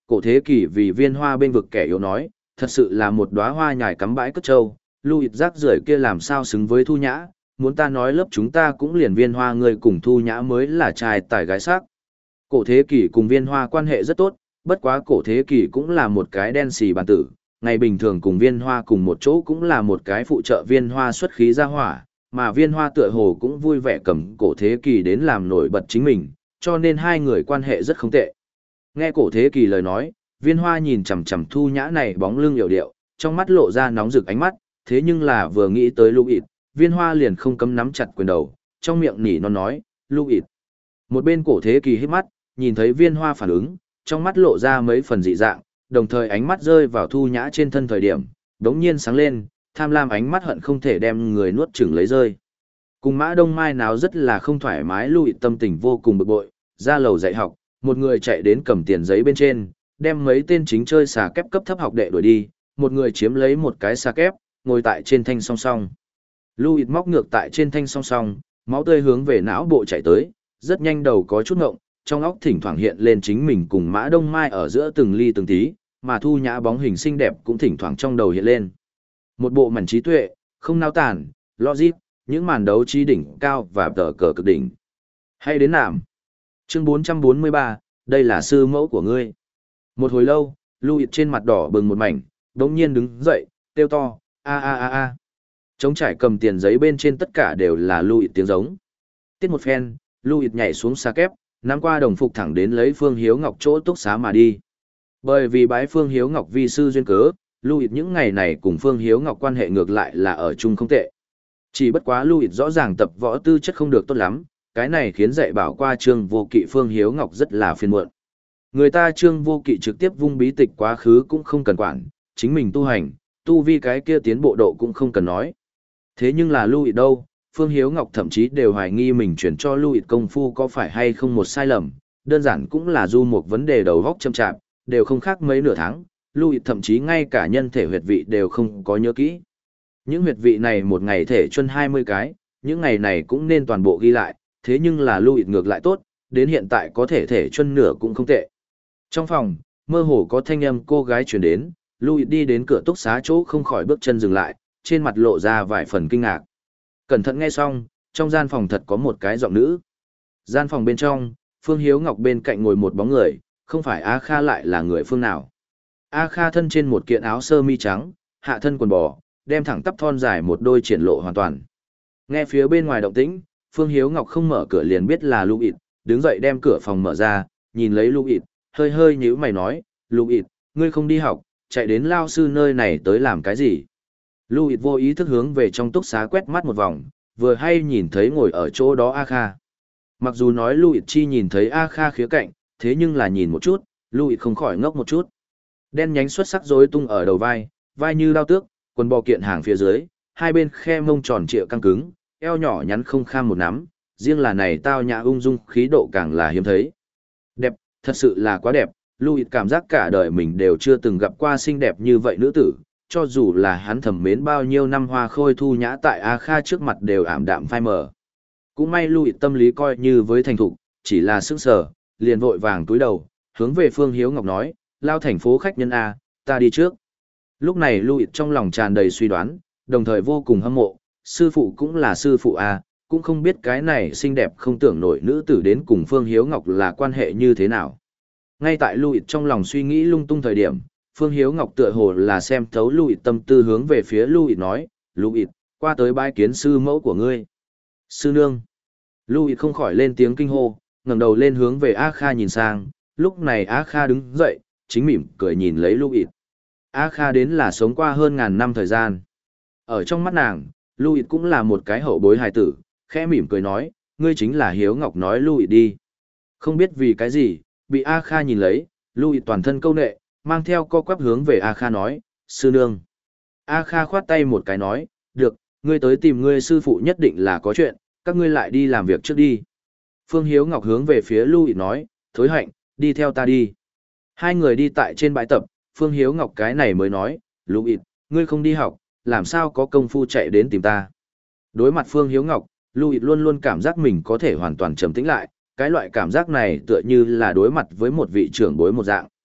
Cổ thế kỷ vì viên hoa bên vực kẻ yếu nói, thật sự là một đóa hoa nhài cắm bãi cất trâu, Louis rác rưởi kia làm sao xứng với Thu Nhã, muốn ta nói lớp chúng ta cũng liền viên hoa người cùng Thu Nhã mới là trai tài gái sắc. Cổ thế kỷ cùng viên hoa quan hệ rất tốt, bất quá cổ thế kỷ cũng là một cái đen xì bản tử, ngày bình thường cùng viên hoa cùng một chỗ cũng là một cái phụ trợ viên hoa xuất khí ra hỏa, mà viên hoa tựa hồ cũng vui vẻ cầm cổ thế kỷ đến làm nổi bật chính mình, cho nên hai người quan hệ rất không tệ. Nghe cổ thế kỷ lời nói, viên hoa nhìn chằm chằm Thu Nhã này bóng lưng hiểu điệu, trong mắt lộ ra nóng rực ánh mắt, thế nhưng là vừa nghĩ tới Louis, viên hoa liền không cấm nắm chặt quyền đầu, trong miệng nỉ non nói, Louis. Một bên cổ thế kỷ hít mắt, nhìn thấy viên hoa phản ứng, trong mắt lộ ra mấy phần dị dạng, đồng thời ánh mắt rơi vào Thu Nhã trên thân thời điểm, đống nhiên sáng lên, tham lam ánh mắt hận không thể đem người nuốt chửng lấy rơi. Cùng Mã Đông Mai nào rất là không thoải mái, Louis tâm tình vô cùng bực bội, ra lầu dạy học, một người chạy đến cầm tiền giấy bên trên, đem mấy tên chính chơi xà kép cấp thấp học đệ đuổi đi, một người chiếm lấy một cái xà kép, ngồi tại trên thanh song song. Louis móc ngược tại trên thanh song song, máu tươi hướng về não bộ chạy tới, rất nhanh đầu có chút ngộng, trong óc thỉnh thoảng hiện lên chính mình cùng Mã Đông Mai ở giữa từng ly từng tí, mà Thu Nhã bóng hình xinh đẹp cũng thỉnh thoảng trong đầu hiện lên. Một bộ mảnh trí tuệ, không nao tản, logic, những màn đấu trí đỉnh cao và tờ cờ cực đỉnh. Hay đến nạm. Chương bốn trăm bốn mươi ba, đây là sư mẫu của ngươi. Một hồi lâu, Louis trên mặt đỏ bừng một mảnh, đống nhiên đứng dậy, kêu to, a a a a. Trống trải cầm tiền giấy bên trên tất cả đều là Louis tiếng giống. Tiết một phen, Louis nhảy xuống xa kép, nắm qua đồng phục thẳng đến lấy Phương Hiếu Ngọc chỗ túc xá mà đi. Bởi vì bái Phương Hiếu Ngọc vi sư duyên cớ, Louis những ngày này cùng Phương Hiếu Ngọc quan hệ ngược lại là ở chung không tệ. Chỉ bất quá Louis rõ ràng tập võ tư chất không được tốt lắm, cái này khiến dạy bảo qua Trương Vô Kỵ Phương Hiếu Ngọc rất là phiền muộn. Người ta Trương Vô Kỵ trực tiếp vung bí tịch quá khứ cũng không cần quản, chính mình tu hành, tu vi cái kia tiến bộ độ cũng không cần nói. Thế nhưng là Louis đâu, Phương Hiếu Ngọc thậm chí đều hoài nghi mình chuyển cho Louis công phu có phải hay không một sai lầm, đơn giản cũng là du một vấn đề đầu góc châm chạp, đều không khác mấy nửa tháng, Louis thậm chí ngay cả nhân thể huyệt vị đều không có nhớ kỹ. Những huyệt vị này một ngày thể chuân hai mươi cái, những ngày này cũng nên toàn bộ ghi lại, thế nhưng là Louis ngược lại tốt, đến hiện tại có thể thể chuân nửa cũng không tệ. Trong phòng, mơ hồ có thanh âm cô gái truyền đến, Louis đi đến cửa túc xá chỗ không khỏi bước chân dừng lại, trên mặt lộ ra vài phần kinh ngạc. Cẩn thận nghe xong, trong gian phòng thật có một cái giọng nữ. Gian phòng bên trong, Phương Hiếu Ngọc bên cạnh ngồi một bóng người, không phải A Kha lại là người phương nào. A Kha thân trên một kiện áo sơ mi trắng, hạ thân quần bò, đem thẳng tắp thon dài một đôi triển lộ hoàn toàn. Nghe phía bên ngoài động tĩnh, Phương Hiếu Ngọc không mở cửa liền biết là Louis, đứng dậy đem cửa phòng mở ra, nhìn lấy Louis, hơi hơi nhíu mày nói, Louis, ngươi không đi học, chạy đến lao sư nơi này tới làm cái gì? Louis vô ý thức hướng về trong túc xá quét mắt một vòng, vừa hay nhìn thấy ngồi ở chỗ đó A Kha. Mặc dù nói Louis chi nhìn thấy A Kha khía cạnh, thế nhưng là nhìn một chút, Louis không khỏi ngốc một chút. Đen nhánh xuất sắc rối tung ở đầu vai, vai như đao tước, quần bò kiện hàng phía dưới, hai bên khe mông tròn trịa căng cứng, eo nhỏ nhắn không kham một nắm, riêng là này tao nhã ung dung khí độ càng là hiếm thấy. Đẹp, thật sự là quá đẹp, Louis cảm giác cả đời mình đều chưa từng gặp qua xinh đẹp như vậy nữ tử, cho dù là hắn thầm mến bao nhiêu năm hoa khôi Thu Nhã tại A Kha trước mặt đều ảm đạm phai mờ. Cũng may Louis tâm lý coi như với thành thục, chỉ là sững sờ, liền vội vàng túi đầu, hướng về Phương Hiếu Ngọc nói, lao thành phố khách nhân A, ta đi trước. Lúc này Louis trong lòng tràn đầy suy đoán, đồng thời vô cùng hâm mộ, sư phụ cũng là sư phụ A, cũng không biết cái này xinh đẹp không tưởng nổi nữ tử đến cùng Phương Hiếu Ngọc là quan hệ như thế nào. Ngay tại Louis trong lòng suy nghĩ lung tung thời điểm, Phương Hiếu Ngọc tựa hồ là xem thấu Louis tâm tư hướng về phía Louis nói, Louis, qua tới bái kiến sư mẫu của ngươi. Sư nương. Louis không khỏi lên tiếng kinh hô, ngẩng đầu lên hướng về A Kha nhìn sang, lúc này A Kha đứng dậy, chính mỉm cười nhìn lấy Louis. A Kha đến là sống qua hơn ngàn năm thời gian. Ở trong mắt nàng, Louis cũng là một cái hậu bối hài tử, khẽ mỉm cười nói, ngươi chính là Hiếu Ngọc nói Louis đi. Không biết vì cái gì, bị A Kha nhìn lấy, Louis toàn thân câu nệ, mang theo co quắp hướng về A Kha nói, sư nương. A Kha khoát tay một cái nói, được, ngươi tới tìm ngươi sư phụ nhất định là có chuyện, các ngươi lại đi làm việc trước đi. Phương Hiếu Ngọc hướng về phía Louis nói, thối hạnh, đi theo ta đi. Hai người đi tại trên bãi tập, Phương Hiếu Ngọc cái này mới nói, Louis, ngươi không đi học, làm sao có công phu chạy đến tìm ta. Đối mặt Phương Hiếu Ngọc, Louis luôn luôn cảm giác mình có thể hoàn toàn trầm tĩnh lại, cái loại cảm giác này tựa như là đối mặt với một vị trưởng bối một dạng.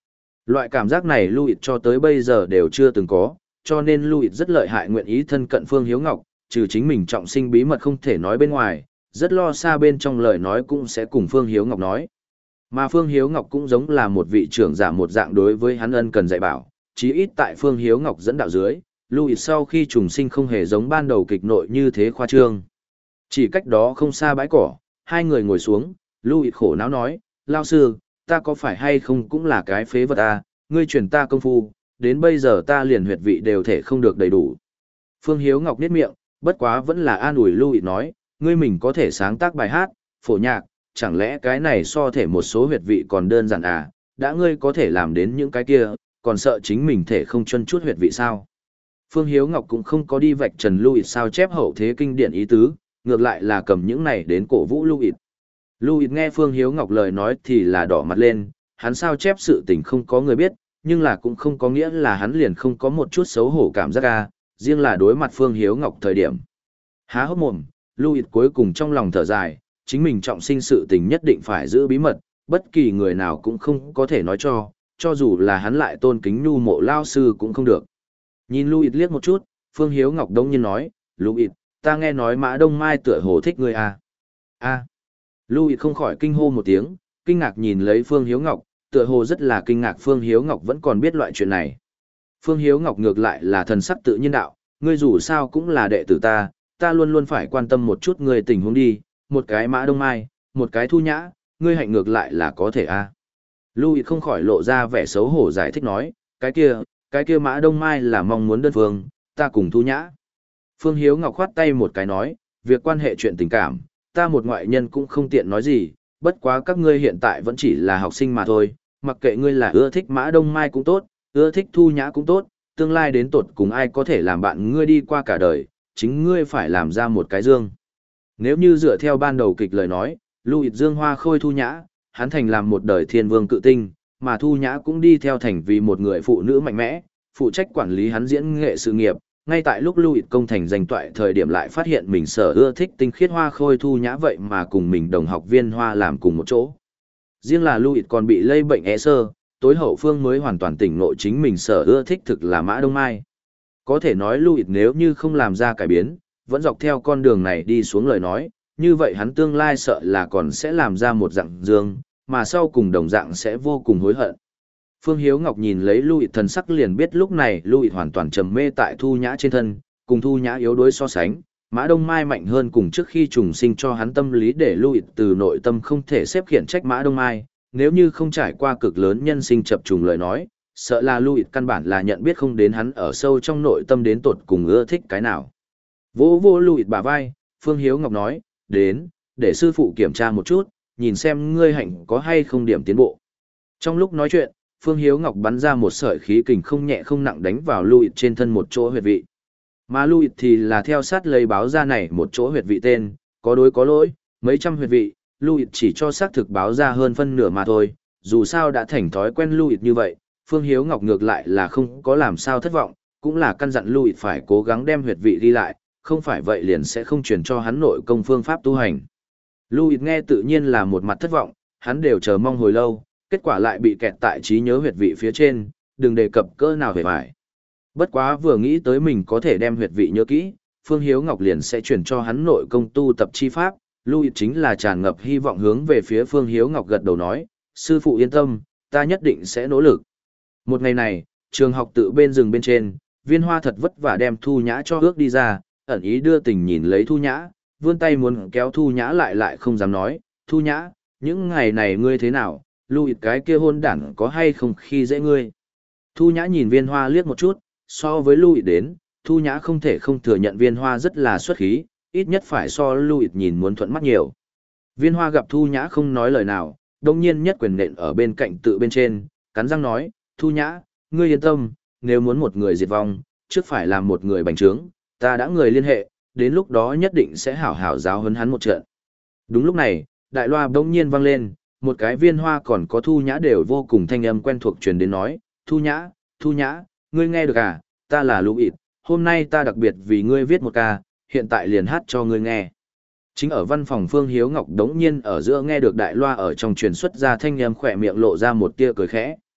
Loại cảm giác này Louis cho tới bây giờ đều chưa từng có, cho nên Louis rất lợi hại nguyện ý thân cận Phương Hiếu Ngọc, trừ chính mình trọng sinh bí mật không thể nói bên ngoài, rất lo xa bên trong lời nói cũng sẽ cùng Phương Hiếu Ngọc nói. Mà Phương Hiếu Ngọc cũng giống là một vị trưởng giả một dạng đối với hắn ân cần dạy bảo, chí ít tại Phương Hiếu Ngọc dẫn đạo dưới, Louis sau khi trùng sinh không hề giống ban đầu kịch nội như thế khoa trương. Chỉ cách đó không xa bãi cỏ, hai người ngồi xuống, Louis khổ não nói, lao sư, ta có phải hay không cũng là cái phế vật à, ngươi truyền ta công phu, đến bây giờ ta liền huyệt vị đều thể không được đầy đủ. Phương Hiếu Ngọc niết miệng, bất quá vẫn là an ủi Louis nói, ngươi mình có thể sáng tác bài hát, phổ nhạc, chẳng lẽ cái này so thể một số huyệt vị còn đơn giản à, đã ngươi có thể làm đến những cái kia, còn sợ chính mình thể không chân chút huyệt vị sao. Phương Hiếu Ngọc cũng không có đi vạch trần Louis sao chép hậu thế kinh điển ý tứ, ngược lại là cầm những này đến cổ vũ Louis. Louis nghe Phương Hiếu Ngọc lời nói thì là đỏ mặt lên, hắn sao chép sự tình không có người biết, nhưng là cũng không có nghĩa là hắn liền không có một chút xấu hổ cảm giác ca, riêng là đối mặt Phương Hiếu Ngọc thời điểm. Há hốc mồm, Louis cuối cùng trong lòng thở dài, chính mình trọng sinh sự tình nhất định phải giữ bí mật, bất kỳ người nào cũng không có thể nói cho, cho dù là hắn lại tôn kính nhu mộ lao sư cũng không được. Nhìn Louis liếc một chút, Phương Hiếu Ngọc đông nhiên nói, Louis, ta nghe nói Mã Đông Mai tựa hồ thích ngươi à. À. Louis không khỏi kinh hô một tiếng, kinh ngạc nhìn lấy Phương Hiếu Ngọc, tựa hồ rất là kinh ngạc Phương Hiếu Ngọc vẫn còn biết loại chuyện này. Phương Hiếu Ngọc ngược lại là thần sắc tự nhiên đạo, ngươi dù sao cũng là đệ tử ta, ta luôn luôn phải quan tâm một chút người tình huống đi, một cái Mã Đông Mai, một cái Thu Nhã, ngươi hạnh ngược lại là có thể a. À. Louis không khỏi lộ ra vẻ xấu hổ giải thích nói, cái kia, cái kia Mã Đông Mai là mong muốn đơn phương, ta cùng Thu Nhã. Phương Hiếu Ngọc khoát tay một cái nói, việc quan hệ chuyện tình cảm, ta một ngoại nhân cũng không tiện nói gì, bất quá các ngươi hiện tại vẫn chỉ là học sinh mà thôi, mặc kệ ngươi là ưa thích Mã Đông Mai cũng tốt, ưa thích Thu Nhã cũng tốt, tương lai đến tột cùng ai có thể làm bạn ngươi đi qua cả đời, chính ngươi phải làm ra một cái dương. Nếu như dựa theo ban đầu kịch lời nói, Louis Dương Hoa Khôi Thu Nhã, hắn thành làm một đời thiên vương cự tinh, mà Thu Nhã cũng đi theo thành vì một người phụ nữ mạnh mẽ, phụ trách quản lý hắn diễn nghệ sự nghiệp. Ngay tại lúc Louis công thành danh toại thời điểm lại phát hiện mình sở ưa thích tinh khiết Hoa Khôi Thu Nhã vậy mà cùng mình đồng học viên Hoa làm cùng một chỗ. Riêng là Louis còn bị lây bệnh é sơ, tối hậu phương mới hoàn toàn tỉnh ngộ chính mình sở ưa thích thực là Mã Đông Mai. Có thể nói Louis nếu như không làm ra cải biến, vẫn dọc theo con đường này đi xuống lời nói, như vậy hắn tương lai sợ là còn sẽ làm ra một dạng dương, mà sau cùng đồng dạng sẽ vô cùng hối hận. Phương Hiếu Ngọc nhìn lấy Louis thần sắc liền biết lúc này Louis hoàn toàn trầm mê tại Thu Nhã trên thân, cùng Thu Nhã yếu đuối so sánh, Mã Đông Mai mạnh hơn cùng trước khi trùng sinh cho hắn tâm lý để Louis từ nội tâm không thể xếp khiển trách Mã Đông Mai, nếu như không trải qua cực lớn nhân sinh chập trùng lời nói, sợ là Louis căn bản là nhận biết không đến hắn ở sâu trong nội tâm đến tột cùng ưa thích cái nào. Vỗ vỗ Louis bả vai, Phương Hiếu Ngọc nói, đến, để sư phụ kiểm tra một chút, nhìn xem ngươi hạnh có hay không điểm tiến bộ. Trong lúc nói chuyện, Phương Hiếu Ngọc bắn ra một sợi khí kình không nhẹ không nặng đánh vào Louis trên thân một chỗ huyệt vị. Mà Louis thì là theo sát lấy báo ra này một chỗ huyệt vị tên, có đối có lỗi, mấy trăm huyệt vị, Louis chỉ cho xác thực báo ra hơn phân nửa mà thôi, dù sao đã thành thói quen Louis như vậy, Phương Hiếu Ngọc ngược lại là không có làm sao thất vọng, cũng là căn dặn Louis phải cố gắng đem huyệt vị đi lại, không phải vậy liền sẽ không truyền cho hắn nội công phương pháp tu hành. Louis nghe tự nhiên là một mặt thất vọng, hắn đều chờ mong hồi lâu, kết quả lại bị kẹt tại trí nhớ huyệt vị phía trên, đừng đề cập cỡ nào về phải. Bất quá vừa nghĩ tới mình có thể đem huyệt vị nhớ kỹ, Phương Hiếu Ngọc liền sẽ truyền cho hắn nội công tu tập chi pháp, Louis chính là tràn ngập hy vọng hướng về phía Phương Hiếu Ngọc gật đầu nói, sư phụ yên tâm, ta nhất định sẽ nỗ lực. Một ngày này, trường học tự bên rừng bên trên, Viên Hoa thật vất vả đem Thu Nhã cho ước đi ra, ẩn ý đưa tình nhìn lấy Thu Nhã, vươn tay muốn kéo Thu Nhã lại lại không dám nói, Thu Nhã, những ngày này ngươi thế nào, Louis cái kia hôn đản có hay không khi dễ ngươi. Thu Nhã nhìn Viên Hoa liếc một chút, so với Louis đến, Thu Nhã không thể không thừa nhận Viên Hoa rất là xuất khí, ít nhất phải so Louis nhìn muốn thuận mắt nhiều. Viên Hoa gặp Thu Nhã không nói lời nào, đồng nhiên nhất quyền nện ở bên cạnh tự bên trên, cắn răng nói, Thu Nhã, ngươi yên tâm, nếu muốn một người diệt vong, trước phải làm một người bành trướng, ta đã người liên hệ, đến lúc đó nhất định sẽ hảo hảo giáo huấn hắn một trận. Đúng lúc này, đại loa bỗng nhiên vang lên, một cái Viên Hoa còn có Thu Nhã đều vô cùng thanh âm quen thuộc truyền đến nói, Thu Nhã, Thu Nhã, ngươi nghe được à, ta là Louis, hôm nay ta đặc biệt vì ngươi viết một ca, hiện tại liền hát cho ngươi nghe. Chính ở văn phòng Phương Hiếu Ngọc đống nhiên ở giữa nghe được đại loa ở trong truyền xuất ra thanh âm khỏe miệng lộ ra một tia cười khẽ.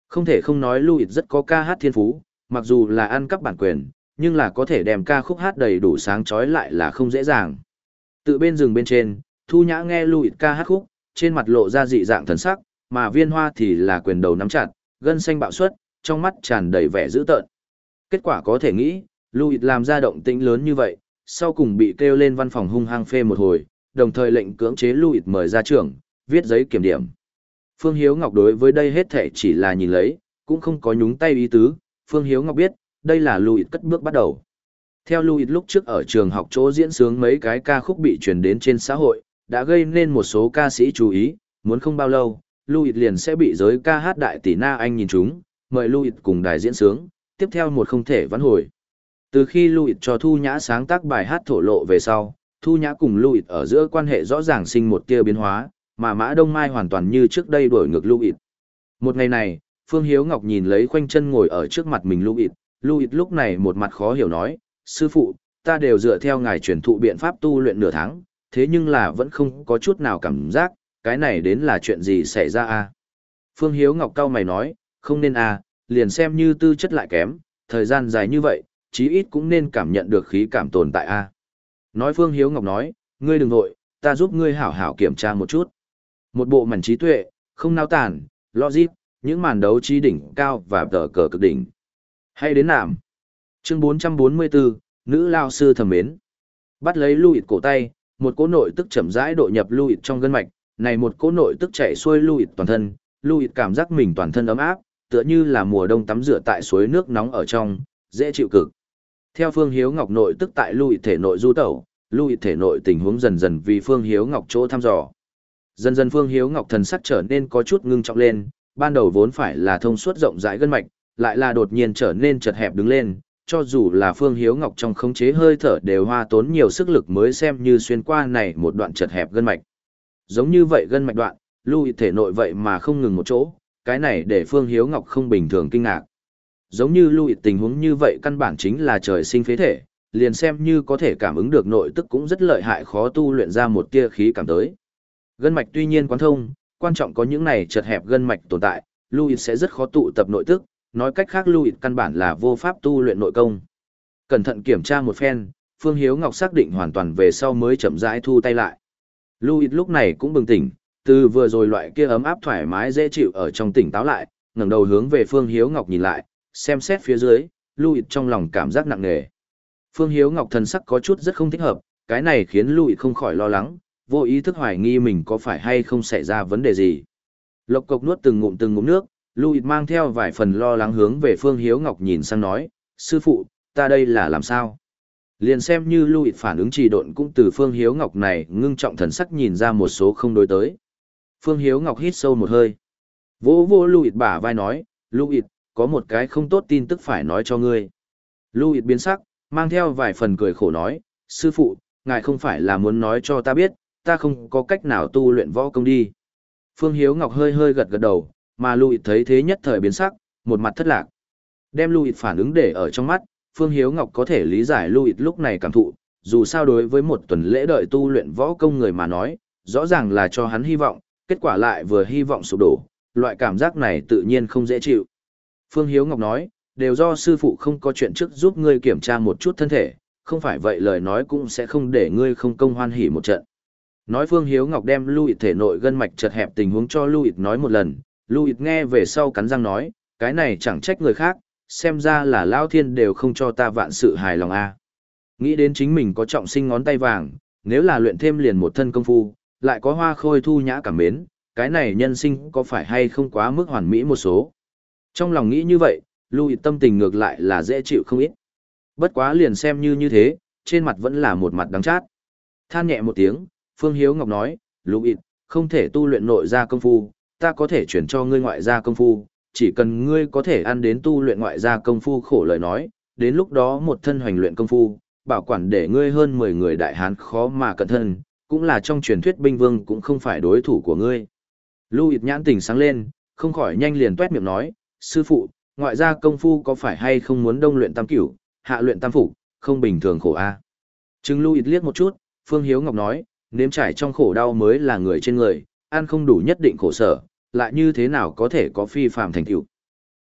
Không thể không nói Louis rất có ca hát thiên phú, mặc dù là ăn cắp bản quyền, nhưng là có thể đem ca khúc hát đầy đủ sáng chói lại là không dễ dàng. Tự bên rừng bên trên, Thu Nhã nghe Louis ca hát khúc, trên mặt lộ ra dị dạng thần sắc, mà Viên Hoa thì là quyền đầu nắm chặt, gân xanh bạo suất, trong mắt tràn đầy vẻ dữ tợn. Kết quả có thể nghĩ, Louis làm ra động tĩnh lớn như vậy, sau cùng bị kêu lên văn phòng hung hăng phê một hồi, đồng thời lệnh cưỡng chế Louis mời ra trưởng, viết giấy kiểm điểm. Phương Hiếu Ngọc đối với đây hết thể chỉ là nhìn lấy, cũng không có nhúng tay ý tứ, Phương Hiếu Ngọc biết, đây là Louis cất bước bắt đầu. Theo Louis lúc trước ở trường học chỗ diễn sướng mấy cái ca khúc bị truyền đến trên xã hội, đã gây nên một số ca sĩ chú ý, muốn không bao lâu, Louis liền sẽ bị giới ca hát đại tỷ Na Anh nhìn chúng, mời Louis cùng đài diễn sướng, tiếp theo một không thể vãn hồi. Từ khi Louis cho Thu Nhã sáng tác bài hát thổ lộ về sau, Thu Nhã cùng Louis ở giữa quan hệ rõ ràng sinh một tia biến hóa, mà Mã Đông Mai hoàn toàn như trước đây đuổi ngược Louis. Một ngày này, Phương Hiếu Ngọc nhìn lấy khoanh chân ngồi ở trước mặt mình Louis, Louis lúc này một mặt khó hiểu nói, sư phụ, ta đều dựa theo ngài truyền thụ biện pháp tu luyện nửa tháng, thế nhưng là vẫn không có chút nào cảm giác, cái này đến là chuyện gì xảy ra a? Phương Hiếu Ngọc cau mày nói, không nên a, liền xem như tư chất lại kém, thời gian dài như vậy, chí ít cũng nên cảm nhận được khí cảm tồn tại a. Nói Phương Hiếu Ngọc nói, ngươi đừng vội, ta giúp ngươi hảo hảo kiểm tra một chút. Một bộ mảnh trí tuệ, không nao tản, logic, những màn đấu trí đỉnh cao và tờ cờ cực đỉnh. Hay đến nạm. Chương bốn trăm bốn mươi bốn, nữ lao sư thầm mến. Bắt lấy Louis cổ tay, một cỗ nội tức chậm rãi độ nhập Louis trong gân mạch, này một cỗ nội tức chạy xuôi Louis toàn thân, Louis cảm giác mình toàn thân ấm áp, tựa như là mùa đông tắm rửa tại suối nước nóng ở trong, dễ chịu cực. Theo Phương Hiếu Ngọc nội tức tại Louis thể nội du tẩu, Louis thể nội tình huống dần dần vì Phương Hiếu Ngọc chỗ thăm dò. Dần dần Phương Hiếu Ngọc thần sắc trở nên có chút ngưng trọng lên, ban đầu vốn phải là thông suốt rộng rãi gân mạch, lại là đột nhiên trở nên chật hẹp đứng lên, cho dù là Phương Hiếu Ngọc trong khống chế hơi thở đều hoa tốn nhiều sức lực mới xem như xuyên qua này một đoạn chật hẹp gân mạch. Giống như vậy gân mạch đoạn, Louis thể nội vậy mà không ngừng một chỗ, cái này để Phương Hiếu Ngọc không bình thường kinh ngạc. Giống như Louis tình huống như vậy căn bản chính là trời sinh phế thể, liền xem như có thể cảm ứng được nội tức cũng rất lợi hại khó tu luyện ra một tia khí cảm tới. Gân mạch tuy nhiên quán thông, quan trọng có những này chật hẹp gân mạch tồn tại, Louis sẽ rất khó tụ tập nội tức, nói cách khác Louis căn bản là vô pháp tu luyện nội công. Cẩn thận kiểm tra một phen, Phương Hiếu Ngọc xác định hoàn toàn về sau mới chậm rãi thu tay lại. Louis lúc này cũng bừng tỉnh, từ vừa rồi loại kia ấm áp thoải mái dễ chịu ở trong tỉnh táo lại, ngẩng đầu hướng về Phương Hiếu Ngọc nhìn lại, xem xét phía dưới, Louis trong lòng cảm giác nặng nề. Phương Hiếu Ngọc thần sắc có chút rất không thích hợp, cái này khiến Louis không khỏi lo lắng, vô ý thức hoài nghi mình có phải hay không xảy ra vấn đề gì. Lộc cộc nuốt từng ngụm từng ngụm nước, Louis mang theo vài phần lo lắng hướng về Phương Hiếu Ngọc nhìn sang nói, sư phụ, ta đây là làm sao? Liền xem như Louis phản ứng trì độn cũng từ Phương Hiếu Ngọc này ngưng trọng thần sắc nhìn ra một số không đối tới. Phương Hiếu Ngọc hít sâu một hơi. Vỗ vỗ Louis bả vai nói, Louis, có một cái không tốt tin tức phải nói cho ngươi. Louis biến sắc, mang theo vài phần cười khổ nói, sư phụ, ngài không phải là muốn nói cho ta biết, ta không có cách nào tu luyện võ công đi. Phương Hiếu Ngọc hơi hơi gật gật đầu, mà Louis thấy thế nhất thời biến sắc, một mặt thất lạc. Đem Louis phản ứng để ở trong mắt, Phương Hiếu Ngọc có thể lý giải Louis lúc này cảm thụ, dù sao đối với một tuần lễ đợi tu luyện võ công người mà nói, rõ ràng là cho hắn hy vọng, kết quả lại vừa hy vọng sụp đổ, loại cảm giác này tự nhiên không dễ chịu. Phương Hiếu Ngọc nói, đều do sư phụ không có chuyện trước giúp ngươi kiểm tra một chút thân thể, không phải vậy lời nói cũng sẽ không để ngươi không công hoan hỉ một trận. Nói Phương Hiếu Ngọc đem Louis thể nội gân mạch chật hẹp tình huống cho Louis nói một lần, Louis nghe về sau cắn răng nói, cái này chẳng trách người khác, xem ra là Lao Thiên đều không cho ta vạn sự hài lòng a. Nghĩ đến chính mình có trọng sinh ngón tay vàng, nếu là luyện thêm liền một thân công phu, lại có hoa khôi thu nhã cảm mến, cái này nhân sinh có phải hay không quá mức hoàn mỹ một số. Trong lòng nghĩ như vậy, Louis tâm tình ngược lại là dễ chịu không ít. Bất quá liền xem như như thế, trên mặt vẫn là một mặt đắng chát. Than nhẹ một tiếng, Phương Hiếu Ngọc nói, Louis, không thể tu luyện nội gia công phu, ta có thể chuyển cho ngươi ngoại gia công phu, chỉ cần ngươi có thể ăn đến tu luyện ngoại gia công phu khổ lời nói, đến lúc đó một thân hoành luyện công phu, bảo quản để ngươi hơn mười người đại hán khó mà cẩn thân, cũng là trong truyền thuyết binh vương cũng không phải đối thủ của ngươi. Louis nhãn tình sáng lên, không khỏi nhanh liền tuét miệng nói, sư phụ, ngoại gia công phu có phải hay không muốn đông luyện tam cửu, hạ luyện tam phục, không bình thường khổ a. À? Trừng Louis liếc một chút, Phương Hiếu Ngọc nói, nếm trải trong khổ đau mới là người trên người, ăn không đủ nhất định khổ sở, lại như thế nào có thể có phi phàm thành tựu.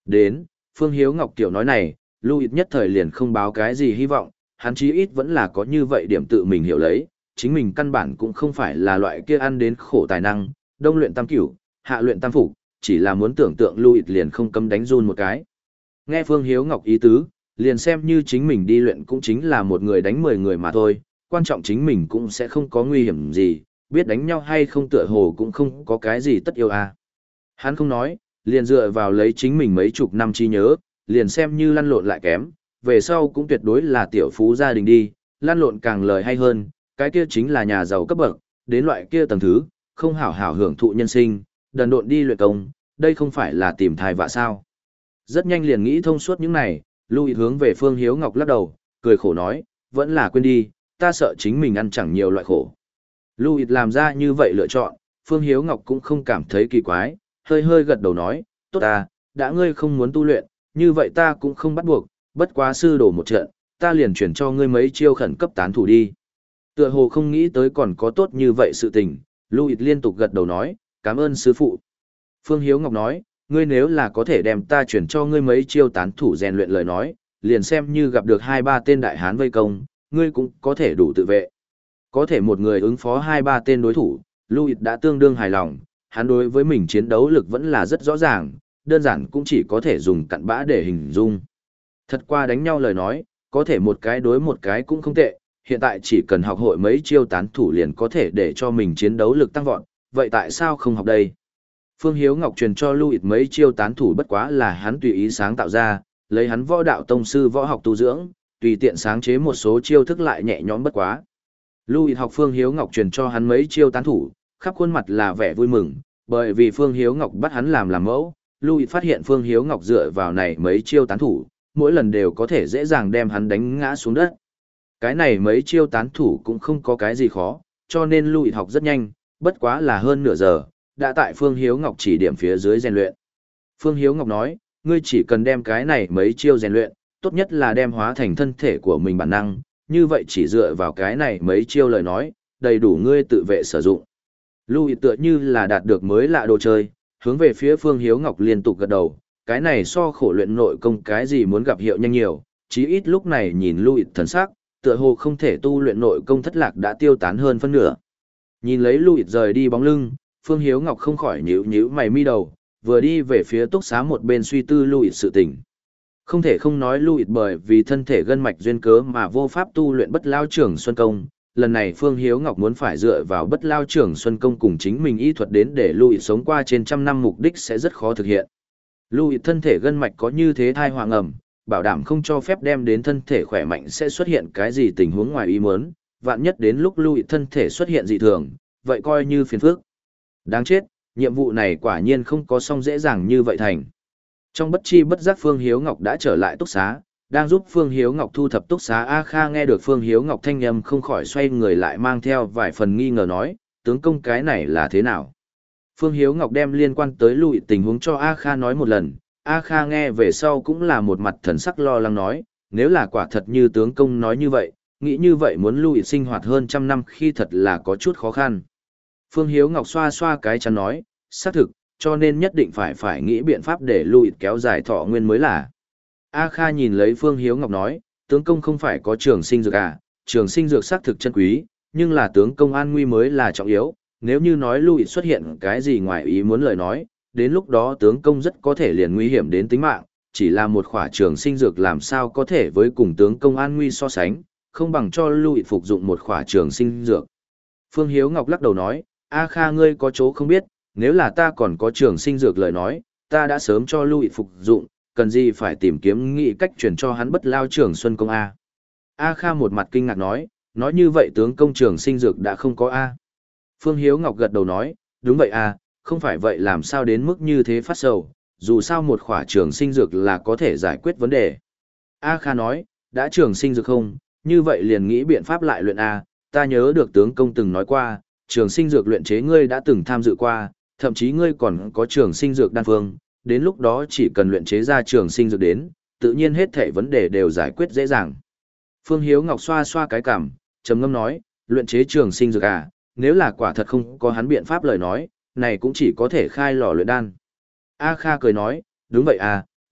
Đến, Phương Hiếu Ngọc tiểu nói này, Louis nhất thời liền không báo cái gì hy vọng, hắn chí ít vẫn là có như vậy điểm tự mình hiểu lấy, chính mình căn bản cũng không phải là loại kia ăn đến khổ tài năng, đông luyện tam cửu, hạ luyện tam phục, chỉ là muốn tưởng tượng Louis liền không cấm đánh run một cái. Nghe Phương Hiếu Ngọc ý tứ, liền xem như chính mình đi luyện cũng chính là một người đánh mười người mà thôi, quan trọng chính mình cũng sẽ không có nguy hiểm gì, biết đánh nhau hay không tựa hồ cũng không có cái gì tất yêu à. Hắn không nói, liền dựa vào lấy chính mình mấy chục năm trí nhớ, liền xem như lăn lộn lại kém, về sau cũng tuyệt đối là tiểu phú gia đình đi, lăn lộn càng lời hay hơn, cái kia chính là nhà giàu cấp bậc, đến loại kia tầng thứ, không hảo hảo hưởng thụ nhân sinh, đần độn đi luyện công, đây không phải là tìm thai vạ sao. Rất nhanh liền nghĩ thông suốt những này, Louis hướng về Phương Hiếu Ngọc lắc đầu, cười khổ nói, vẫn là quên đi, ta sợ chính mình ăn chẳng nhiều loại khổ. Louis làm ra như vậy lựa chọn, Phương Hiếu Ngọc cũng không cảm thấy kỳ quái, hơi hơi gật đầu nói, tốt ta, đã ngươi không muốn tu luyện, như vậy ta cũng không bắt buộc, bất quá sư đổ một trận, ta liền chuyển cho ngươi mấy chiêu khẩn cấp tán thủ đi. Tựa hồ không nghĩ tới còn có tốt như vậy sự tình, Louis liên tục gật đầu nói, cảm ơn sư phụ. Phương Hiếu Ngọc nói, ngươi nếu là có thể đem ta chuyển cho ngươi mấy chiêu tán thủ rèn luyện lời nói, liền xem như gặp được hai ba tên đại hán vây công, ngươi cũng có thể đủ tự vệ. Có thể một người ứng phó hai ba tên đối thủ, Louis đã tương đương hài lòng, hắn đối với mình chiến đấu lực vẫn là rất rõ ràng, đơn giản cũng chỉ có thể dùng cặn bã để hình dung. Thật qua đánh nhau lời nói, có thể một cái đối một cái cũng không tệ, hiện tại chỉ cần học hội mấy chiêu tán thủ liền có thể để cho mình chiến đấu lực tăng vọt, vậy tại sao không học đây? Phương Hiếu Ngọc truyền cho Louis mấy chiêu tán thủ bất quá là hắn tùy ý sáng tạo ra, lấy hắn võ đạo tông sư võ học tu dưỡng, tùy tiện sáng chế một số chiêu thức lại nhẹ nhõm bất quá. Louis học Phương Hiếu Ngọc truyền cho hắn mấy chiêu tán thủ, khắp khuôn mặt là vẻ vui mừng, bởi vì Phương Hiếu Ngọc bắt hắn làm làm mẫu, Louis phát hiện Phương Hiếu Ngọc dựa vào này mấy chiêu tán thủ, mỗi lần đều có thể dễ dàng đem hắn đánh ngã xuống đất. Cái này mấy chiêu tán thủ cũng không có cái gì khó, cho nên Louis học rất nhanh, bất quá là hơn nửa giờ, đã tại Phương Hiếu Ngọc chỉ điểm phía dưới rèn luyện. Phương Hiếu Ngọc nói, ngươi chỉ cần đem cái này mấy chiêu rèn luyện, tốt nhất là đem hóa thành thân thể của mình bản năng, như vậy chỉ dựa vào cái này mấy chiêu lời nói, đầy đủ ngươi tự vệ sử dụng. Louis tựa như là đạt được mới lạ đồ chơi, hướng về phía Phương Hiếu Ngọc liên tục gật đầu, cái này so khổ luyện nội công cái gì muốn gặp hiệu nhanh nhiều, chí ít lúc này nhìn Louis thần sắc, tựa hồ không thể tu luyện nội công thất lạc đã tiêu tán hơn phân nửa. Nhìn lấy Louis rời đi bóng lưng, Phương Hiếu Ngọc không khỏi nhíu nhíu mày mi đầu, vừa đi về phía túc xá một bên suy tư Louis sự tình. Không thể không nói Louis bởi vì thân thể gân mạch duyên cớ mà vô pháp tu luyện bất lao trưởng xuân công. Lần này Phương Hiếu Ngọc muốn phải dựa vào bất lao trưởng xuân công cùng chính mình y thuật đến để Louis sống qua trên trăm năm mục đích sẽ rất khó thực hiện. Louis thân thể gân mạch có như thế thai hoàng ẩm, bảo đảm không cho phép đem đến thân thể khỏe mạnh sẽ xuất hiện cái gì tình huống ngoài ý muốn, vạn nhất đến lúc Louis thân thể xuất hiện dị thường, vậy coi như phiền phức. Đáng chết, nhiệm vụ này quả nhiên không có xong dễ dàng như vậy thành. Trong bất chi bất giác Phương Hiếu Ngọc đã trở lại túc xá, đang giúp Phương Hiếu Ngọc thu thập túc xá. A Kha nghe được Phương Hiếu Ngọc thanh âm không khỏi xoay người lại mang theo vài phần nghi ngờ nói, tướng công cái này là thế nào? Phương Hiếu Ngọc đem liên quan tới Louis tình huống cho A Kha nói một lần, A Kha nghe về sau cũng là một mặt thần sắc lo lắng nói, nếu là quả thật như tướng công nói như vậy, nghĩ như vậy muốn Louis sinh hoạt hơn trăm năm khi thật là có chút khó khăn. Phương Hiếu Ngọc xoa xoa cái chắn nói, xác thực, cho nên nhất định phải phải nghĩ biện pháp để Louis kéo dài thọ nguyên mới là. A Kha nhìn lấy Phương Hiếu Ngọc nói, tướng công không phải có trường sinh dược à, trường sinh dược xác thực chân quý, nhưng là tướng công an nguy mới là trọng yếu, nếu như nói Louis xuất hiện cái gì ngoài ý muốn lời nói, đến lúc đó tướng công rất có thể liền nguy hiểm đến tính mạng, chỉ là một khỏa trường sinh dược làm sao có thể với cùng tướng công an nguy so sánh, không bằng cho Louis phục dụng một khỏa trường sinh dược. Phương Hiếu Ngọc lắc đầu nói, A Kha ngươi có chỗ không biết, nếu là ta còn có trường sinh dược lời nói, ta đã sớm cho Louis phục dụng, cần gì phải tìm kiếm nghị cách chuyển cho hắn bất lao trường xuân công A. A Kha một mặt kinh ngạc nói, nói như vậy tướng công trường sinh dược đã không có A. Phương Hiếu Ngọc gật đầu nói, đúng vậy A, không phải vậy làm sao đến mức như thế phát sầu, dù sao một khỏa trường sinh dược là có thể giải quyết vấn đề. A Kha nói, đã trường sinh dược không, như vậy liền nghĩ biện pháp lại luyện A, ta nhớ được tướng công từng nói qua, trường sinh dược luyện chế ngươi đã từng tham dự qua, thậm chí ngươi còn có trường sinh dược đan phương, đến lúc đó chỉ cần luyện chế ra trường sinh dược đến, tự nhiên hết thảy vấn đề đều giải quyết dễ dàng. Phương Hiếu Ngọc xoa xoa cái cằm, trầm ngâm nói, luyện chế trường sinh dược à, nếu là quả thật không có hắn biện pháp lời nói, này cũng chỉ có thể khai lò luyện đan. A Kha cười nói, đúng vậy à,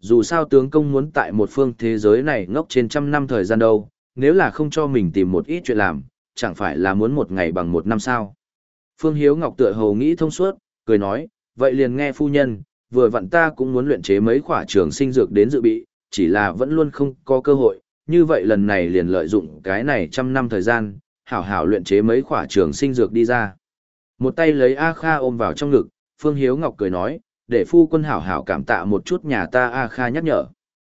dù sao tướng công muốn tại một phương thế giới này ngốc trên trăm năm thời gian đâu, nếu là không cho mình tìm một ít chuyện làm, chẳng phải là muốn một ngày bằng một năm sao. Phương Hiếu Ngọc tựa hồ nghĩ thông suốt, cười nói, vậy liền nghe phu nhân, vừa vặn ta cũng muốn luyện chế mấy khỏa trường sinh dược đến dự bị, chỉ là vẫn luôn không có cơ hội, như vậy lần này liền lợi dụng cái này trăm năm thời gian, hảo hảo luyện chế mấy khỏa trường sinh dược đi ra. Một tay lấy A Kha ôm vào trong ngực, Phương Hiếu Ngọc cười nói, để phu quân hảo hảo cảm tạ một chút nhà ta. A Kha nhắc nhở.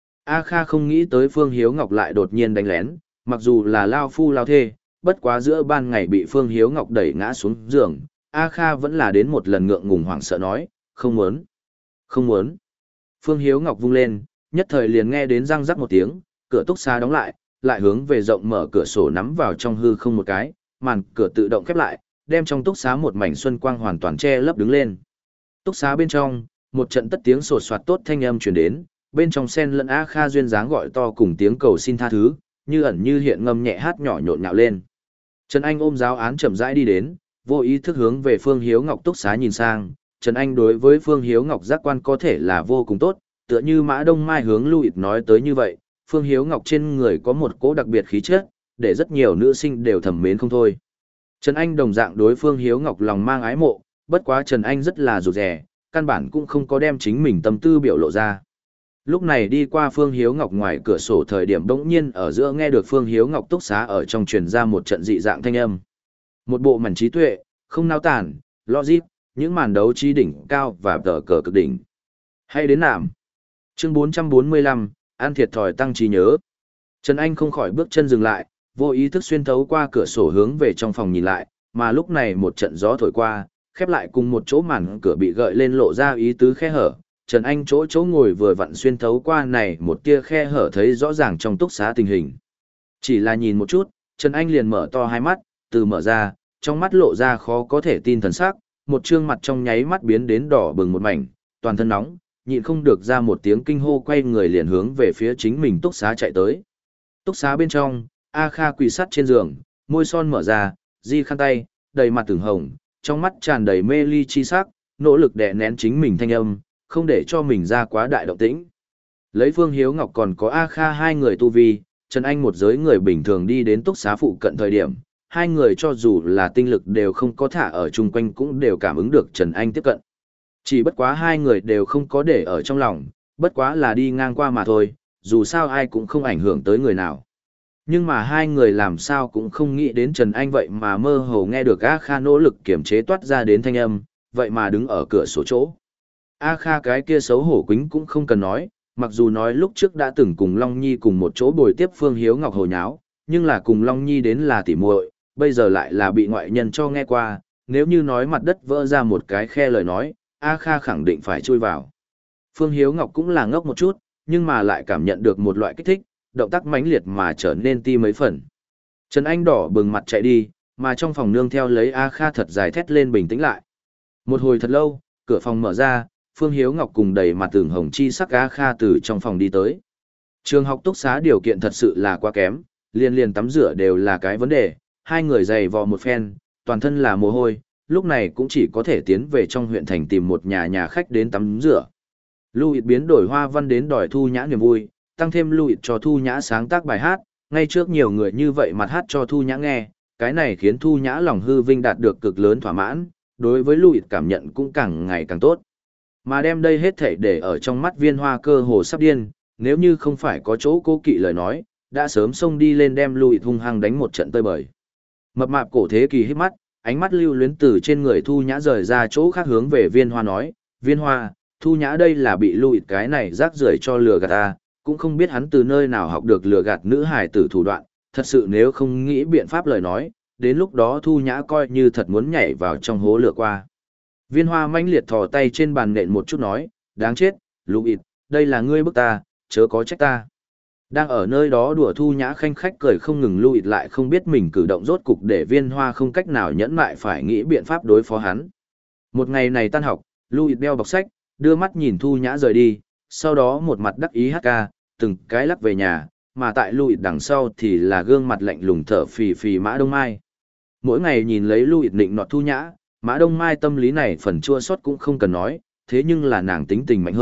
A Kha không nghĩ tới Phương Hiếu Ngọc lại đột nhiên đánh lén, mặc dù là lao phu lao thê, bất quá giữa ban ngày bị Phương Hiếu Ngọc đẩy ngã xuống giường, A Kha vẫn là đến một lần ngượng ngùng hoảng sợ nói, không muốn, không muốn. Phương Hiếu Ngọc vung lên, nhất thời liền nghe đến răng rắc một tiếng, cửa túc xá đóng lại, lại hướng về rộng mở cửa sổ nắm vào trong hư không một cái, màn cửa tự động khép lại, đem trong túc xá một mảnh xuân quang hoàn toàn che lấp đứng lên. Túc xá bên trong, một trận tất tiếng sột soạt tốt thanh âm truyền đến, bên trong sen lẫn A Kha duyên dáng gọi to cùng tiếng cầu xin tha thứ, như ẩn như hiện ngâm nhẹ hát nhỏ nhộn nhạo lên. Trần Anh ôm giáo án chậm rãi đi đến, vô ý thức hướng về Phương Hiếu Ngọc túc xá nhìn sang, Trần Anh đối với Phương Hiếu Ngọc giác quan có thể là vô cùng tốt, tựa như Mã Đông Mai hướng Louis nói tới như vậy, Phương Hiếu Ngọc trên người có một cỗ đặc biệt khí chất, để rất nhiều nữ sinh đều thầm mến không thôi. Trần Anh đồng dạng đối Phương Hiếu Ngọc lòng mang ái mộ, bất quá Trần Anh rất là rụt rè, căn bản cũng không có đem chính mình tâm tư biểu lộ ra. Lúc này đi qua Phương Hiếu Ngọc ngoài cửa sổ thời điểm bỗng nhiên ở giữa nghe được Phương Hiếu Ngọc túc xá ở trong truyền ra một trận dị dạng thanh âm. Một bộ mảnh trí tuệ, không nao tản, logic, những màn đấu trí đỉnh cao và tờ cờ cực đỉnh. Hay đến nạm. Chương bốn trăm bốn mươi lăm, ăn thiệt thòi tăng trí nhớ. Trần Anh không khỏi bước chân dừng lại, vô ý thức xuyên thấu qua cửa sổ hướng về trong phòng nhìn lại, mà lúc này một trận gió thổi qua, khép lại cùng một chỗ màn cửa bị gợi lên lộ ra ý tứ khe hở. Trần Anh chỗ chỗ ngồi vừa vặn xuyên thấu qua này một tia khe hở thấy rõ ràng trong túc xá tình hình. Chỉ là nhìn một chút, Trần Anh liền mở to hai mắt, từ mở ra, trong mắt lộ ra khó có thể tin thần sắc, một trương mặt trong nháy mắt biến đến đỏ bừng một mảnh, toàn thân nóng, nhịn không được ra một tiếng kinh hô quay người liền hướng về phía chính mình túc xá chạy tới. Túc xá bên trong, A Kha quỳ sắt trên giường, môi son mở ra, di khăn tay, đầy mặt từng hồng, trong mắt tràn đầy mê ly chi sắc, nỗ lực đè nén chính mình thanh âm, không để cho mình ra quá đại động tĩnh. Lấy Phương Hiếu Ngọc còn có A Kha hai người tu vi, Trần Anh một giới người bình thường đi đến túc xá phụ cận thời điểm, hai người cho dù là tinh lực đều không có thả ở chung quanh cũng đều cảm ứng được Trần Anh tiếp cận. Chỉ bất quá hai người đều không có để ở trong lòng, bất quá là đi ngang qua mà thôi, dù sao ai cũng không ảnh hưởng tới người nào. Nhưng mà hai người làm sao cũng không nghĩ đến Trần Anh vậy mà mơ hồ nghe được A Kha nỗ lực kiểm chế toát ra đến thanh âm, vậy mà đứng ở cửa sổ chỗ. A Kha cái kia xấu hổ quính cũng không cần nói, mặc dù nói lúc trước đã từng cùng Long Nhi cùng một chỗ bồi tiếp Phương Hiếu Ngọc hồ nháo, nhưng là cùng Long Nhi đến là tỉ muội, bây giờ lại là bị ngoại nhân cho nghe qua, nếu như nói mặt đất vỡ ra một cái khe lời nói, A Kha khẳng định phải chui vào. Phương Hiếu Ngọc cũng là ngốc một chút, nhưng mà lại cảm nhận được một loại kích thích, động tác mãnh liệt mà trở nên ti mấy phần. Trần Anh đỏ bừng mặt chạy đi, mà trong phòng nương theo lấy A Kha thật dài thét lên bình tĩnh lại. Một hồi thật lâu, cửa phòng mở ra, Phương Hiếu Ngọc cùng đầy mặt tưởng hồng chi sắc A Kha từ trong phòng đi tới. Trường học túc xá điều kiện thật sự là quá kém, liên liên tắm rửa đều là cái vấn đề, hai người giày vò một phen, toàn thân là mồ hôi, lúc này cũng chỉ có thể tiến về trong huyện thành tìm một nhà nhà khách đến tắm rửa. Louis biến đổi hoa văn đến đòi Thu Nhã niềm vui, tăng thêm Louis cho Thu Nhã sáng tác bài hát, ngay trước nhiều người như vậy mặt hát cho Thu Nhã nghe, cái này khiến Thu Nhã lòng hư vinh đạt được cực lớn thỏa mãn, đối với Louis cảm nhận cũng càng ngày càng tốt. Mà đem đây hết thảy để ở trong mắt Viên Hoa cơ hồ sắp điên, nếu như không phải có chỗ cố kỵ lời nói, đã sớm xông đi lên đem Louis hung hăng đánh một trận tơi bời. Mập mạp cổ thế kỳ hít mắt, ánh mắt lưu luyến từ trên người Thu Nhã rời ra chỗ khác hướng về Viên Hoa nói, Viên Hoa, Thu Nhã đây là bị Louis cái này rác rưởi cho lừa gạt ta, cũng không biết hắn từ nơi nào học được lừa gạt nữ hài tử thủ đoạn, thật sự nếu không nghĩ biện pháp lời nói, đến lúc đó Thu Nhã coi như thật muốn nhảy vào trong hố lửa qua. Viên Hoa mãnh liệt thò tay trên bàn nện một chút nói, đáng chết, Louis, đây là ngươi bức ta, chớ có trách ta. Đang ở nơi đó đùa Thu Nhã khanh khách cười không ngừng, Louis lại không biết mình cử động rốt cục để Viên Hoa không cách nào nhẫn mại phải nghĩ biện pháp đối phó hắn. Một ngày này tan học, Louis đeo bọc sách, đưa mắt nhìn Thu Nhã rời đi, sau đó một mặt đắc ý hát ca, từng cái lắc về nhà, mà tại Louis đằng sau thì là gương mặt lạnh lùng thở phì phì Mã Đông Mai. Mỗi ngày nhìn lấy Louis định nọt Thu Nhã, Mã Đông Mai tâm lý này phần chua xót cũng không cần nói, thế nhưng là nàng tính tình mạnh hơn,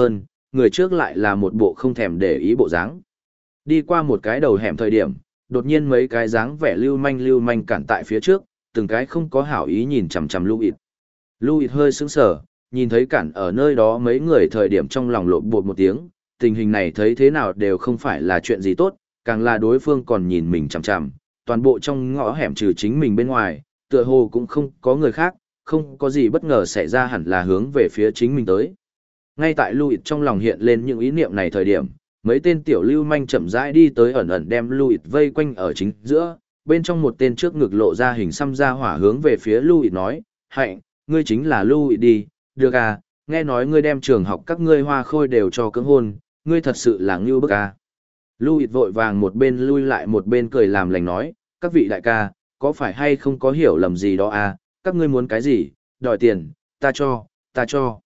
người trước lại là một bộ không thèm để ý bộ dáng. Đi qua một cái đầu hẻm thời điểm, đột nhiên mấy cái dáng vẻ lưu manh lưu manh cản tại phía trước, từng cái không có hảo ý nhìn chằm chằm Louis. Louis hơi sững sờ, nhìn thấy cản ở nơi đó mấy người thời điểm trong lòng lộn bột một tiếng, tình hình này thấy thế nào đều không phải là chuyện gì tốt, càng là đối phương còn nhìn mình chằm chằm, toàn bộ trong ngõ hẻm trừ chính mình bên ngoài, tựa hồ cũng không có người khác, không có gì bất ngờ xảy ra hẳn là hướng về phía chính mình tới. Ngay tại Louis trong lòng hiện lên những ý niệm này thời điểm, mấy tên tiểu lưu manh chậm rãi đi tới ẩn ẩn đem Louis vây quanh ở chính giữa, bên trong một tên trước ngực lộ ra hình xăm ra hỏa hướng về phía Louis nói, hạnh, ngươi chính là Louis đi, được à, nghe nói ngươi đem trường học các ngươi hoa khôi đều cho cưỡng hôn, ngươi thật sự là ngưu bức à. Louis vội vàng một bên lui lại một bên cười làm lành nói, các vị đại ca, có phải hay không có hiểu lầm gì đó à, các ngươi muốn cái gì, đòi tiền, ta cho, ta cho.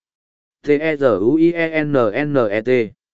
T-E-Z-U-I-E-N-N-E-T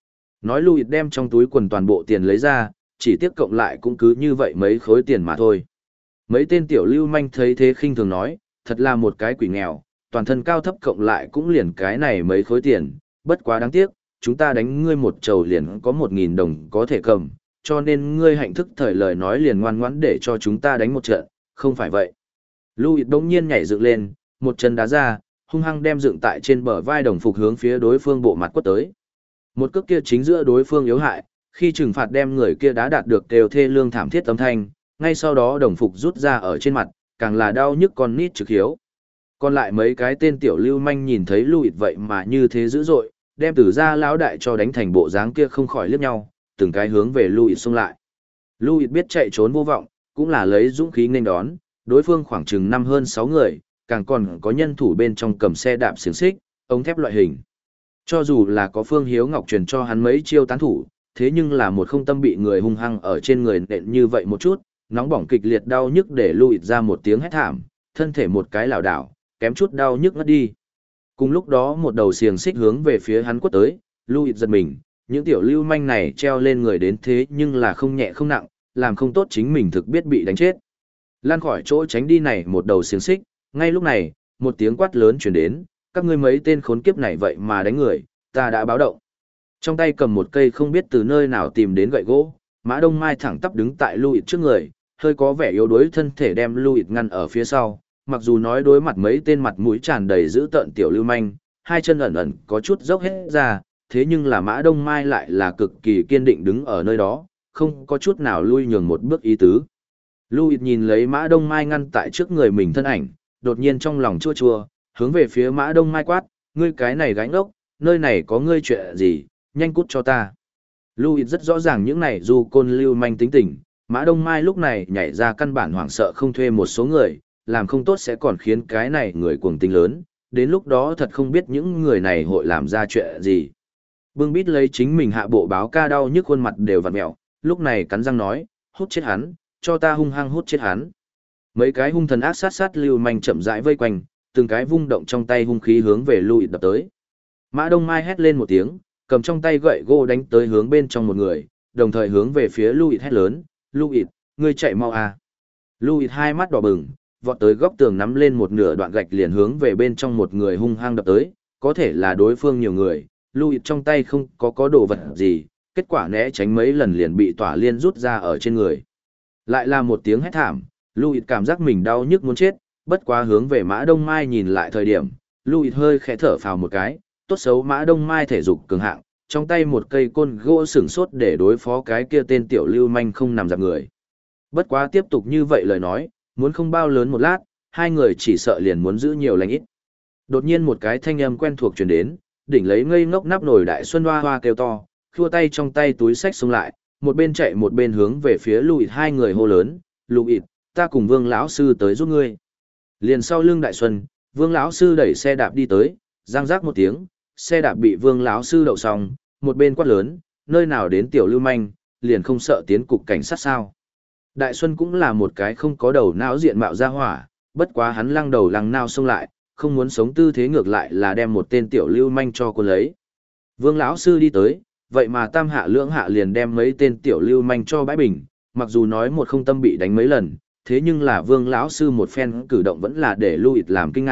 Nói Louis đem trong túi quần toàn bộ tiền lấy ra, chỉ tiếc cộng lại cũng cứ như vậy mấy khối tiền mà thôi. Mấy tên tiểu lưu manh thấy thế khinh thường nói, thật là một cái quỷ nghèo, toàn thân cao thấp cộng lại cũng liền cái này mấy khối tiền, bất quá đáng tiếc, chúng ta đánh ngươi một trầu liền có một nghìn đồng có thể cầm, cho nên ngươi hạnh thức thời lời nói liền ngoan ngoãn để cho chúng ta đánh một trận, không phải vậy. Louis đống nhiên nhảy dựng lên, một chân đá ra, hung hăng đem dựng tại trên bờ vai đồng phục hướng phía đối phương bộ mặt quất tới. Một cước kia chính giữa đối phương yếu hại, khi trừng phạt đem người kia đã đạt được đều thê lương thảm thiết âm thanh, ngay sau đó đồng phục rút ra ở trên mặt, càng là đau nhức con nít trực hiếu. Còn lại mấy cái tên tiểu lưu manh nhìn thấy Louis vậy mà như thế dữ dội, đem tử ra lão đại cho đánh thành bộ dáng kia không khỏi liếc nhau, từng cái hướng về Louis xông lại. Louis biết chạy trốn vô vọng, cũng là lấy dũng khí nên đón, đối phương khoảng chừng năm hơn sáu người, càng còn có nhân thủ bên trong cầm xe đạp xiềng xích, ống thép loại hình. Cho dù là có Phương Hiếu Ngọc truyền cho hắn mấy chiêu tán thủ, thế nhưng là một không tâm bị người hung hăng ở trên người nện như vậy một chút, nóng bỏng kịch liệt đau nhức để Louis ra một tiếng hét thảm, thân thể một cái lảo đảo, kém chút đau nhức ngất đi. Cùng lúc đó một đầu xiềng xích hướng về phía hắn quất tới, Louis giật mình, những tiểu lưu manh này treo lên người đến thế nhưng là không nhẹ không nặng, làm không tốt chính mình thực biết bị đánh chết. Lan khỏi chỗ tránh đi này một đầu xiềng xích, ngay lúc này, một tiếng quát lớn truyền đến, các ngươi mấy tên khốn kiếp này vậy mà đánh người, ta đã báo động. Trong tay cầm một cây không biết từ nơi nào tìm đến gậy gỗ, Mã Đông Mai thẳng tắp đứng tại Louis trước người, hơi có vẻ yếu đuối thân thể đem Louis ngăn ở phía sau, mặc dù nói đối mặt mấy tên mặt mũi tràn đầy dữ tợn tiểu lưu manh, hai chân ẩn ẩn có chút dốc hết ra, thế nhưng là Mã Đông Mai lại là cực kỳ kiên định đứng ở nơi đó, không có chút nào lui nhường một bước ý tứ. Louis nhìn lấy Mã Đông Mai ngăn tại trước người mình thân ảnh, đột nhiên trong lòng chua chua, hướng về phía Mã Đông Mai quát, ngươi cái này gánh ốc, nơi này có ngươi chuyện gì, nhanh cút cho ta. Louis rất rõ ràng những này dù côn lưu manh tính tình, Mã Đông Mai lúc này nhảy ra căn bản hoảng sợ không thuê một số người, làm không tốt sẽ còn khiến cái này người cuồng tính lớn, đến lúc đó thật không biết những người này hội làm ra chuyện gì. Bưng bít lấy chính mình hạ bộ báo ca đau nhức khuôn mặt đều vặn mẹo, lúc này cắn răng nói, hút chết hắn, cho ta hung hăng hút chết hắn. Mấy cái hung thần ác sát sát lưu manh chậm rãi vây quanh, từng cái vung động trong tay hung khí hướng về Louis đập tới. Mã Đông Mai hét lên một tiếng, cầm trong tay gậy gỗ đánh tới hướng bên trong một người, đồng thời hướng về phía Louis hét lớn, Louis, ngươi chạy mau à. Louis hai mắt đỏ bừng, vọt tới góc tường nắm lên một nửa đoạn gạch liền hướng về bên trong một người hung hăng đập tới, có thể là đối phương nhiều người, Louis trong tay không có có đồ vật gì, kết quả né tránh mấy lần liền bị tỏa liên rút ra ở trên người. Lại là một tiếng hét thảm, Louis cảm giác mình đau nhức muốn chết, bất quá hướng về Mã Đông Mai nhìn lại thời điểm, Louis hơi khẽ thở phào một cái, tốt xấu Mã Đông Mai thể dục cường hạng, trong tay một cây côn gỗ sừng sốt để đối phó cái kia tên tiểu lưu manh không nằm dạp người. Bất quá tiếp tục như vậy lời nói, muốn không bao lớn một lát, hai người chỉ sợ liền muốn giữ nhiều lành ít. Đột nhiên một cái thanh âm quen thuộc truyền đến, đỉnh lấy ngây ngốc nắp nổi Đại Xuân hoa hoa kêu to, khua tay trong tay túi sách xông lại, một bên chạy một bên hướng về phía Louis hai người hô lớn, Louis, ta cùng Vương lão sư tới giúp ngươi. Liền sau lưng Đại Xuân, Vương lão sư đẩy xe đạp đi tới, răng rác một tiếng, xe đạp bị Vương lão sư đậu xong, một bên quát lớn, nơi nào đến tiểu lưu manh, liền không sợ tiến cục cảnh sát sao? Đại Xuân cũng là một cái không có đầu não diện mạo ra hỏa, bất quá hắn lăng đầu lăng nao xông lại, không muốn sống tư thế ngược lại là đem một tên tiểu lưu manh cho cô lấy. Vương lão sư đi tới, vậy mà tam hạ lưỡng hạ liền đem mấy tên tiểu lưu manh cho bãi bình, mặc dù nói một không tâm bị đánh mấy lần, thế nhưng là Vương lão sư một phen cử động vẫn là để Louis làm kinh ngạc,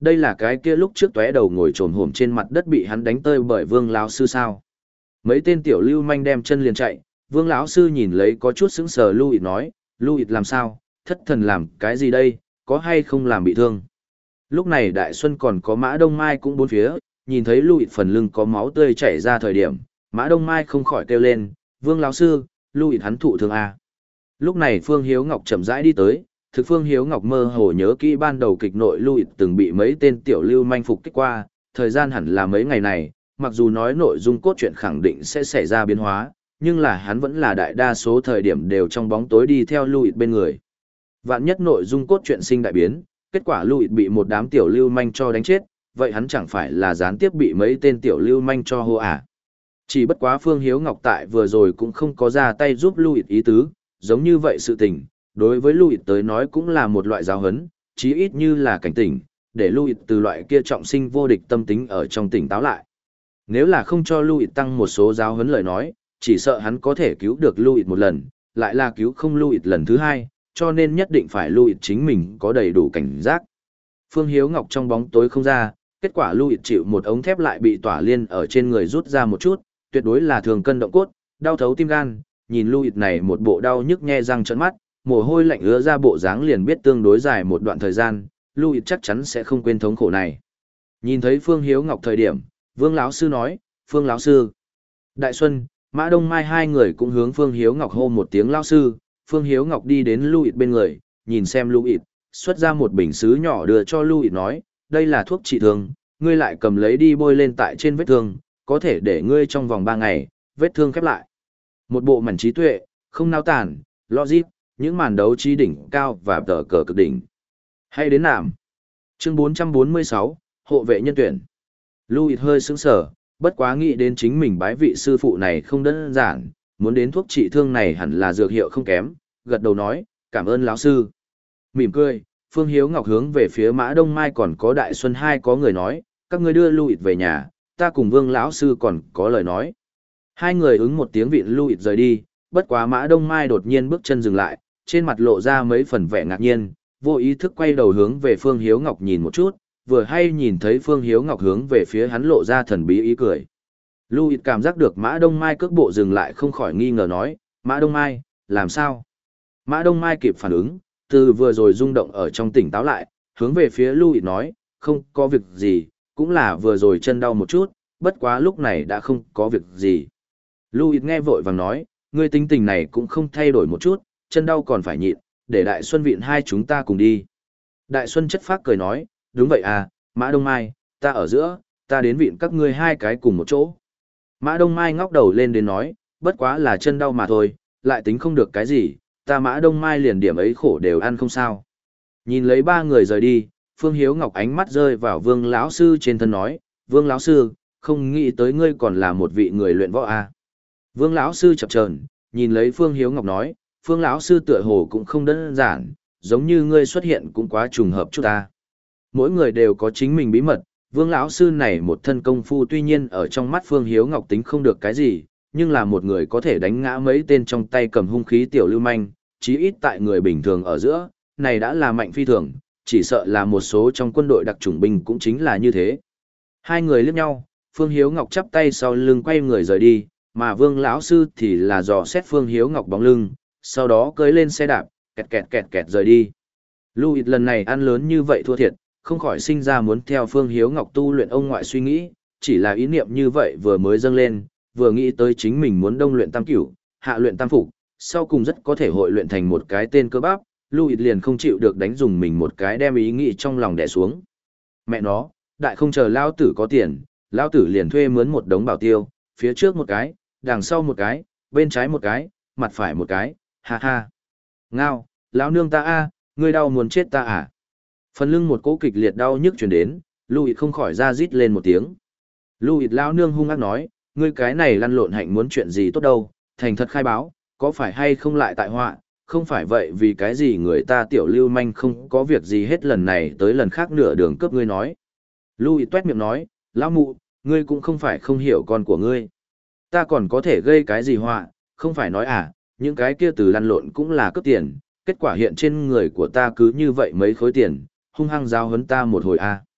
Đây là cái kia lúc trước tóe đầu ngồi trồm hổm trên mặt đất bị hắn đánh tơi bởi Vương lão sư sao? Mấy tên tiểu lưu manh đem chân liền chạy, Vương lão sư nhìn lấy có chút sững sờ Lưu Ịt nói, Lưu Ịt làm sao, thất thần làm cái gì đây, có hay không làm bị thương? Lúc này Đại Xuân còn có Mã Đông Mai cũng bốn phía, nhìn thấy Lưu Ịt phần lưng có máu tươi chảy ra thời điểm, Mã Đông Mai không khỏi kêu lên, Vương lão sư, Lưu Ịt hắn thụ thương à? Lúc này Phương Hiếu Ngọc chậm rãi đi tới, thực Phương Hiếu Ngọc mơ hồ nhớ kỹ ban đầu kịch nội Lưu Ịt từng bị mấy tên tiểu lưu manh phục kích qua, thời gian hẳn là mấy ngày này, mặc dù nói nội dung cốt truyện khẳng định sẽ xảy ra biến hóa, nhưng là hắn vẫn là đại đa số thời điểm đều trong bóng tối đi theo Lưu Ịt bên người. Vạn nhất nội dung cốt truyện sinh đại biến, kết quả Lưu Ịt bị một đám tiểu lưu manh cho đánh chết, vậy hắn chẳng phải là gián tiếp bị mấy tên tiểu lưu manh cho hô à. Chỉ bất quá Phương Hiếu Ngọc tại vừa rồi cũng không có ra tay giúp Lưu Ịt ý tứ, giống như vậy sự tình, đối với Lưu Ịt tới nói cũng là một loại giáo huấn, chí ít như là cảnh tỉnh, để Lưu Ịt từ loại kia trọng sinh vô địch tâm tính ở trong tỉnh táo lại. Nếu là không cho Lưu Ịt tăng một số giáo huấn lời nói, chỉ sợ hắn có thể cứu được Lưu Ịt một lần, lại là cứu không Lưu Ịt lần thứ hai, cho nên nhất định phải Lưu Ịt chính mình có đầy đủ cảnh giác. Phương Hiếu Ngọc trong bóng tối không ra, kết quả Lưu Ịt chịu một ống thép lại bị tỏa liên ở trên người rút ra một chút, tuyệt đối là thường cân động cốt, đau thấu tim gan, nhìn Lưu Ịt này một bộ đau nhức nhe răng trợn mắt, mồ hôi lạnh ứa ra bộ dáng liền biết tương đối dài một đoạn thời gian, Lưu Ịt chắc chắn sẽ không quên thống khổ này. Nhìn thấy Phương Hiếu Ngọc thời điểm, Vương lão sư nói, Phương lão sư. Đại Xuân, Mã Đông Mai hai người cũng hướng Phương Hiếu Ngọc hô một tiếng lão sư, Phương Hiếu Ngọc đi đến Lưu Ịt bên người, nhìn xem Lưu Ịt, xuất ra một bình sứ nhỏ đưa cho Lưu Ịt nói, đây là thuốc trị thương, ngươi lại cầm lấy đi bôi lên tại trên vết thương, có thể để ngươi trong vòng ba ngày, vết thương khép lại. Một bộ mảnh trí tuệ, không nao tản, logic, những màn đấu trí đỉnh cao và tờ cờ cực đỉnh. Hay đến nạm. Chương bốn trăm bốn mươi sáu, hộ vệ nhân tuyển. Lưu Ịt hơi sững sờ, bất quá nghĩ đến chính mình bái vị sư phụ này không đơn giản, muốn đến thuốc trị thương này hẳn là dược hiệu không kém, gật đầu nói, cảm ơn lão sư. Mỉm cười, Phương Hiếu Ngọc hướng về phía Mã Đông Mai còn có Đại Xuân hai có người nói, các ngươi đưa Lưu Ịt về nhà, ta cùng Vương lão sư còn có lời nói. Hai người ứng một tiếng vịn Lưu Ịt rời đi, bất quá Mã Đông Mai đột nhiên bước chân dừng lại, trên mặt lộ ra mấy phần vẻ ngạc nhiên, vô ý thức quay đầu hướng về Phương Hiếu Ngọc nhìn một chút, vừa hay nhìn thấy Phương Hiếu Ngọc hướng về phía hắn lộ ra thần bí ý cười. Lưu Ịt cảm giác được Mã Đông Mai cước bộ dừng lại không khỏi nghi ngờ nói, Mã Đông Mai, làm sao? Mã Đông Mai kịp phản ứng, từ vừa rồi rung động ở trong tỉnh táo lại, hướng về phía Lưu Ịt nói, không có việc gì, cũng là vừa rồi chân đau một chút, bất quá lúc này đã không có việc gì. Lưu Ịt nghe vội vàng nói, ngươi tính tình này cũng không thay đổi một chút, chân đau còn phải nhịn, để Đại Xuân viện hai chúng ta cùng đi. Đại Xuân chất phác cười nói, đúng vậy à, Mã Đông Mai, ta ở giữa, ta đến viện các ngươi hai cái cùng một chỗ. Mã Đông Mai ngóc đầu lên đến nói, bất quá là chân đau mà thôi, lại tính không được cái gì, ta Mã Đông Mai liền điểm ấy khổ đều ăn không sao. Nhìn lấy ba người rời đi, Phương Hiếu Ngọc ánh mắt rơi vào Vương lão sư trên thân nói, Vương lão sư, không nghĩ tới ngươi còn là một vị người luyện võ à. Vương lão sư chập chờn, nhìn lấy Phương Hiếu Ngọc nói, Phương lão sư tựa hồ cũng không đơn giản, giống như ngươi xuất hiện cũng quá trùng hợp chút ta. Mỗi người đều có chính mình bí mật, Vương lão sư này một thân công phu tuy nhiên ở trong mắt Phương Hiếu Ngọc tính không được cái gì, nhưng là một người có thể đánh ngã mấy tên trong tay cầm hung khí tiểu lưu manh, chí ít tại người bình thường ở giữa, này đã là mạnh phi thường, chỉ sợ là một số trong quân đội đặc chủng binh cũng chính là như thế. Hai người liếc nhau, Phương Hiếu Ngọc chắp tay sau lưng quay người rời đi, mà Vương lão sư thì là dò xét Phương Hiếu Ngọc bóng lưng, sau đó cưỡi lên xe đạp, kẹt kẹt kẹt kẹt rời đi. Lưu Ịt lần này ăn lớn như vậy thua thiệt, không khỏi sinh ra muốn theo Phương Hiếu Ngọc tu luyện ông ngoại suy nghĩ, chỉ là ý niệm như vậy vừa mới dâng lên, vừa nghĩ tới chính mình muốn đông luyện tam cửu, hạ luyện tam phục, sau cùng rất có thể hội luyện thành một cái tên cơ bắp, Lưu Ịt liền không chịu được đánh dùng mình một cái đem ý nghĩ trong lòng đè xuống. Mẹ nó, đại không chờ lao tử có tiền, lao tử liền thuê mướn một đống bảo tiêu, phía trước một cái, đằng sau một cái, bên trái một cái, mặt phải một cái, ha ha. Ngao, lão nương ta a, ngươi đau muốn chết ta à? Phần lưng một cỗ kịch liệt đau nhức truyền đến, Lưu Ịt không khỏi ra rít lên một tiếng. Lưu Ịt lão nương hung ác nói, ngươi cái này lăn lộn hạnh muốn chuyện gì tốt đâu, thành thật khai báo, có phải hay không lại tại họa, không phải vậy vì cái gì người ta tiểu lưu manh không có việc gì hết lần này tới lần khác nửa đường cướp ngươi nói. Lưu Ịt tuét miệng nói, lão mụ, ngươi cũng không phải không hiểu con của ngươi. Ta còn có thể gây cái gì họa, không phải nói à, những cái kia từ lăn lộn cũng là cướp tiền, kết quả hiện trên người của ta cứ như vậy mấy khối tiền, hung hăng giao hấn ta một hồi a.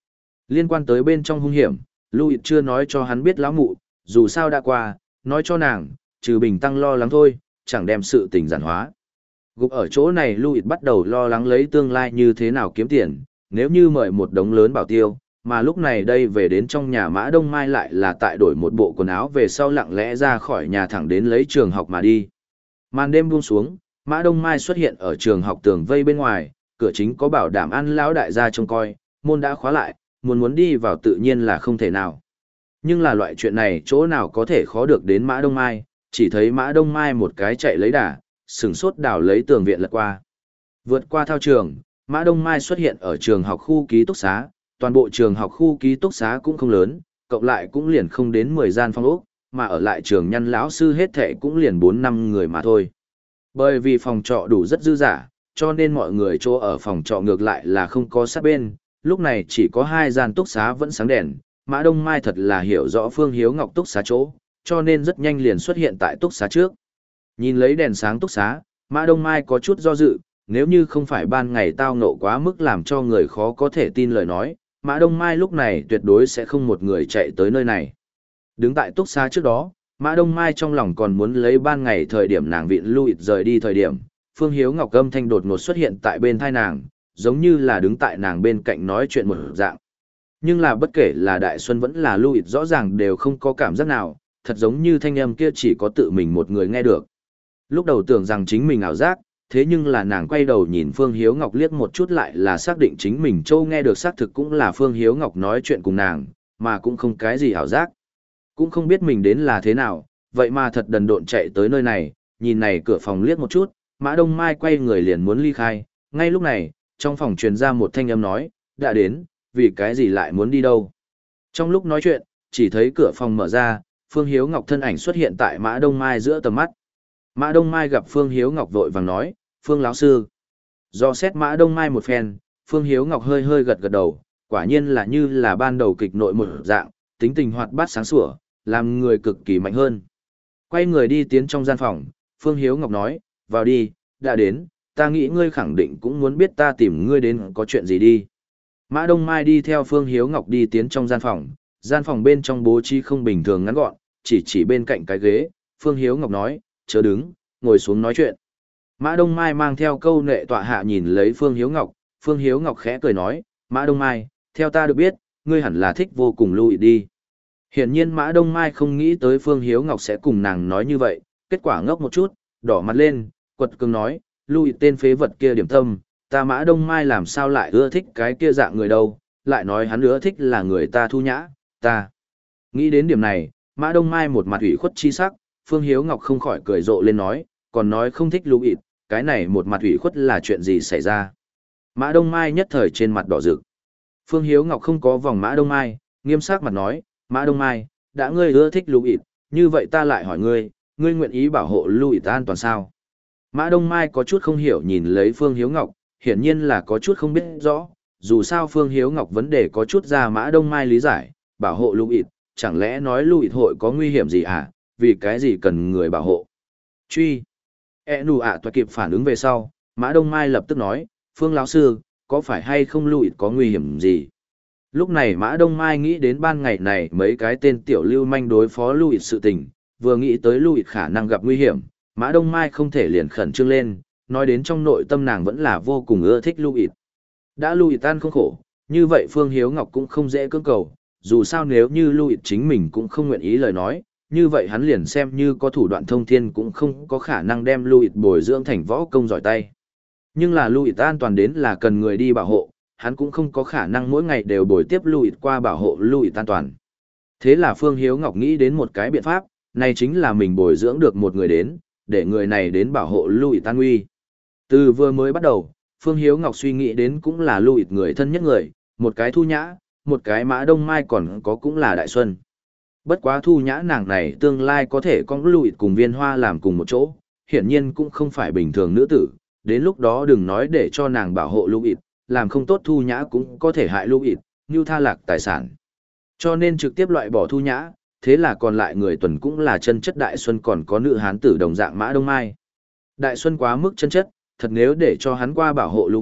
Liên quan tới bên trong hung hiểm, Louis chưa nói cho hắn biết lão mụ, dù sao đã qua, nói cho nàng, trừ bình tăng lo lắng thôi, chẳng đem sự tình giản hóa. Gục ở chỗ này Louis bắt đầu lo lắng lấy tương lai như thế nào kiếm tiền, nếu như mời một đống lớn bảo tiêu, mà lúc này đây về đến trong nhà Mã Đông Mai lại là tại đổi một bộ quần áo về sau lặng lẽ ra khỏi nhà thẳng đến lấy trường học mà đi. Màn đêm buông xuống, Mã Đông Mai xuất hiện ở trường học tường vây bên ngoài, cửa chính có bảo đảm ăn lão đại gia trông coi, môn đã khóa lại, muốn muốn đi vào tự nhiên là không thể nào. Nhưng là loại chuyện này chỗ nào có thể khó được đến Mã Đông Mai, chỉ thấy Mã Đông Mai một cái chạy lấy đà, sừng sốt đảo lấy tường viện lật qua. Vượt qua thao trường, Mã Đông Mai xuất hiện ở trường học khu ký túc xá, toàn bộ trường học khu ký túc xá cũng không lớn, cộng lại cũng liền không đến mười gian phòng ốc, mà ở lại trường nhân lão sư hết thệ cũng liền bốn năm người mà thôi. Bởi vì phòng trọ đủ rất dư dả, cho nên mọi người chỗ ở phòng trọ ngược lại là không có sát bên, lúc này chỉ có hai gian túc xá vẫn sáng đèn. Mã Đông Mai thật là hiểu rõ Phương Hiếu Ngọc túc xá chỗ, cho nên rất nhanh liền xuất hiện tại túc xá trước. Nhìn lấy đèn sáng túc xá, Mã Đông Mai có chút do dự, nếu như không phải ban ngày tao ngộ quá mức làm cho người khó có thể tin lời nói, Mã Đông Mai lúc này tuyệt đối sẽ không một người chạy tới nơi này. Đứng tại túc xá trước đó, Mã Đông Mai trong lòng còn muốn lấy ban ngày thời điểm nàng vịn Louis rời đi thời điểm, Phương Hiếu Ngọc âm thanh đột ngột xuất hiện tại bên thai nàng, giống như là đứng tại nàng bên cạnh nói chuyện một dạng. Nhưng là bất kể là Đại Xuân vẫn là Louis rõ ràng đều không có cảm giác nào, thật giống như thanh âm kia chỉ có tự mình một người nghe được. Lúc đầu tưởng rằng chính mình ảo giác, thế nhưng là nàng quay đầu nhìn Phương Hiếu Ngọc liếc một chút lại là xác định chính mình châu nghe được xác thực cũng là Phương Hiếu Ngọc nói chuyện cùng nàng, mà cũng không cái gì ảo giác. Cũng không biết mình đến là thế nào, vậy mà thật đần độn chạy tới nơi này, nhìn này cửa phòng liếc một chút, Mã Đông Mai quay người liền muốn ly khai, ngay lúc này, trong phòng truyền ra một thanh âm nói, đã đến, vì cái gì lại muốn đi đâu. Trong lúc nói chuyện, chỉ thấy cửa phòng mở ra, Phương Hiếu Ngọc thân ảnh xuất hiện tại Mã Đông Mai giữa tầm mắt. Mã Đông Mai gặp Phương Hiếu Ngọc vội vàng nói, Phương lão sư. Do xét Mã Đông Mai một phen, Phương Hiếu Ngọc hơi hơi gật gật đầu, quả nhiên là như là ban đầu kịch nội một dạng, tính tình hoạt bát sáng sủa, làm người cực kỳ mạnh hơn. Quay người đi tiến trong gian phòng, Phương Hiếu Ngọc nói, vào đi, đã đến, ta nghĩ ngươi khẳng định cũng muốn biết ta tìm ngươi đến có chuyện gì đi. Mã Đông Mai đi theo Phương Hiếu Ngọc đi tiến trong gian phòng, gian phòng bên trong bố trí không bình thường ngắn gọn, chỉ chỉ bên cạnh cái ghế, Phương Hiếu Ngọc nói, chớ đứng, ngồi xuống nói chuyện. Mã Đông Mai mang theo câu nệ tọa hạ nhìn lấy Phương Hiếu Ngọc, Phương Hiếu Ngọc khẽ cười nói, Mã Đông Mai, theo ta được biết, ngươi hẳn là thích vô cùng Louis đi. Hiển nhiên Mã Đông Mai không nghĩ tới Phương Hiếu Ngọc sẽ cùng nàng nói như vậy, kết quả ngốc một chút, đỏ mặt lên, quật cường nói, Louis tên phế vật kia điểm tâm, ta Mã Đông Mai làm sao lại ưa thích cái kia dạng người đâu, lại nói hắn ưa thích là người ta thu nhã, ta. Nghĩ đến điểm này, Mã Đông Mai một mặt ủy khuất chi sắc, Phương Hiếu Ngọc không khỏi cười rộ lên nói, còn nói không thích Louis, cái này một mặt ủy khuất là chuyện gì xảy ra. Mã Đông Mai nhất thời trên mặt đỏ rực. Phương Hiếu Ngọc không có vòng Mã Đông Mai, nghiêm sắc mặt nói, Mã Đông Mai, đã ngươi ưa thích Louis, như vậy ta lại hỏi ngươi, ngươi nguyện ý bảo hộ Louis an toàn sao? Mã Đông Mai có chút không hiểu nhìn lấy Phương Hiếu Ngọc, hiển nhiên là có chút không biết rõ, dù sao Phương Hiếu Ngọc vấn đề có chút ra Mã Đông Mai lý giải, bảo hộ Louis, chẳng lẽ nói Louis hội có nguy hiểm gì à, vì cái gì cần người bảo hộ? Truy. E nù ạ toa kịp phản ứng về sau, Mã Đông Mai lập tức nói, Phương lão sư, có phải hay không Louis có nguy hiểm gì? Lúc này Mã Đông Mai nghĩ đến ban ngày này mấy cái tên tiểu lưu manh đối phó Louis sự tình, vừa nghĩ tới Louis khả năng gặp nguy hiểm, Mã Đông Mai không thể liền khẩn trương lên, nói đến trong nội tâm nàng vẫn là vô cùng ưa thích Louis. Đã Louis tan không khổ, như vậy Phương Hiếu Ngọc cũng không dễ cưỡng cầu, dù sao nếu như Louis chính mình cũng không nguyện ý lời nói, như vậy hắn liền xem như có thủ đoạn thông thiên cũng không có khả năng đem Louis bồi dưỡng thành võ công giỏi tay. Nhưng là Louis an toàn đến là cần người đi bảo hộ, hắn cũng không có khả năng mỗi ngày đều bồi tiếp Louis qua bảo hộ Louis an toàn. Thế là Phương Hiếu Ngọc nghĩ đến một cái biện pháp, này chính là mình bồi dưỡng được một người đến, để người này đến bảo hộ Louis an nguy. Từ vừa mới bắt đầu, Phương Hiếu Ngọc suy nghĩ đến cũng là Louis người thân nhất người, một cái Thu Nhã, một cái Mã Đông Mai còn có cũng là Đại Xuân. Bất quá Thu Nhã nàng này tương lai có thể con Louis cùng Viên Hoa làm cùng một chỗ, hiển nhiên cũng không phải bình thường nữ tử, đến lúc đó đừng nói để cho nàng bảo hộ Louis, làm không tốt Thu Nhã cũng có thể hại Louis, như tha lạc tài sản. Cho nên trực tiếp loại bỏ Thu Nhã, thế là còn lại người tuần cũng là chân chất Đại Xuân còn có nữ hán tử đồng dạng Mã Đông Mai. Đại Xuân quá mức chân chất, thật nếu để cho hắn qua bảo hộ Louis,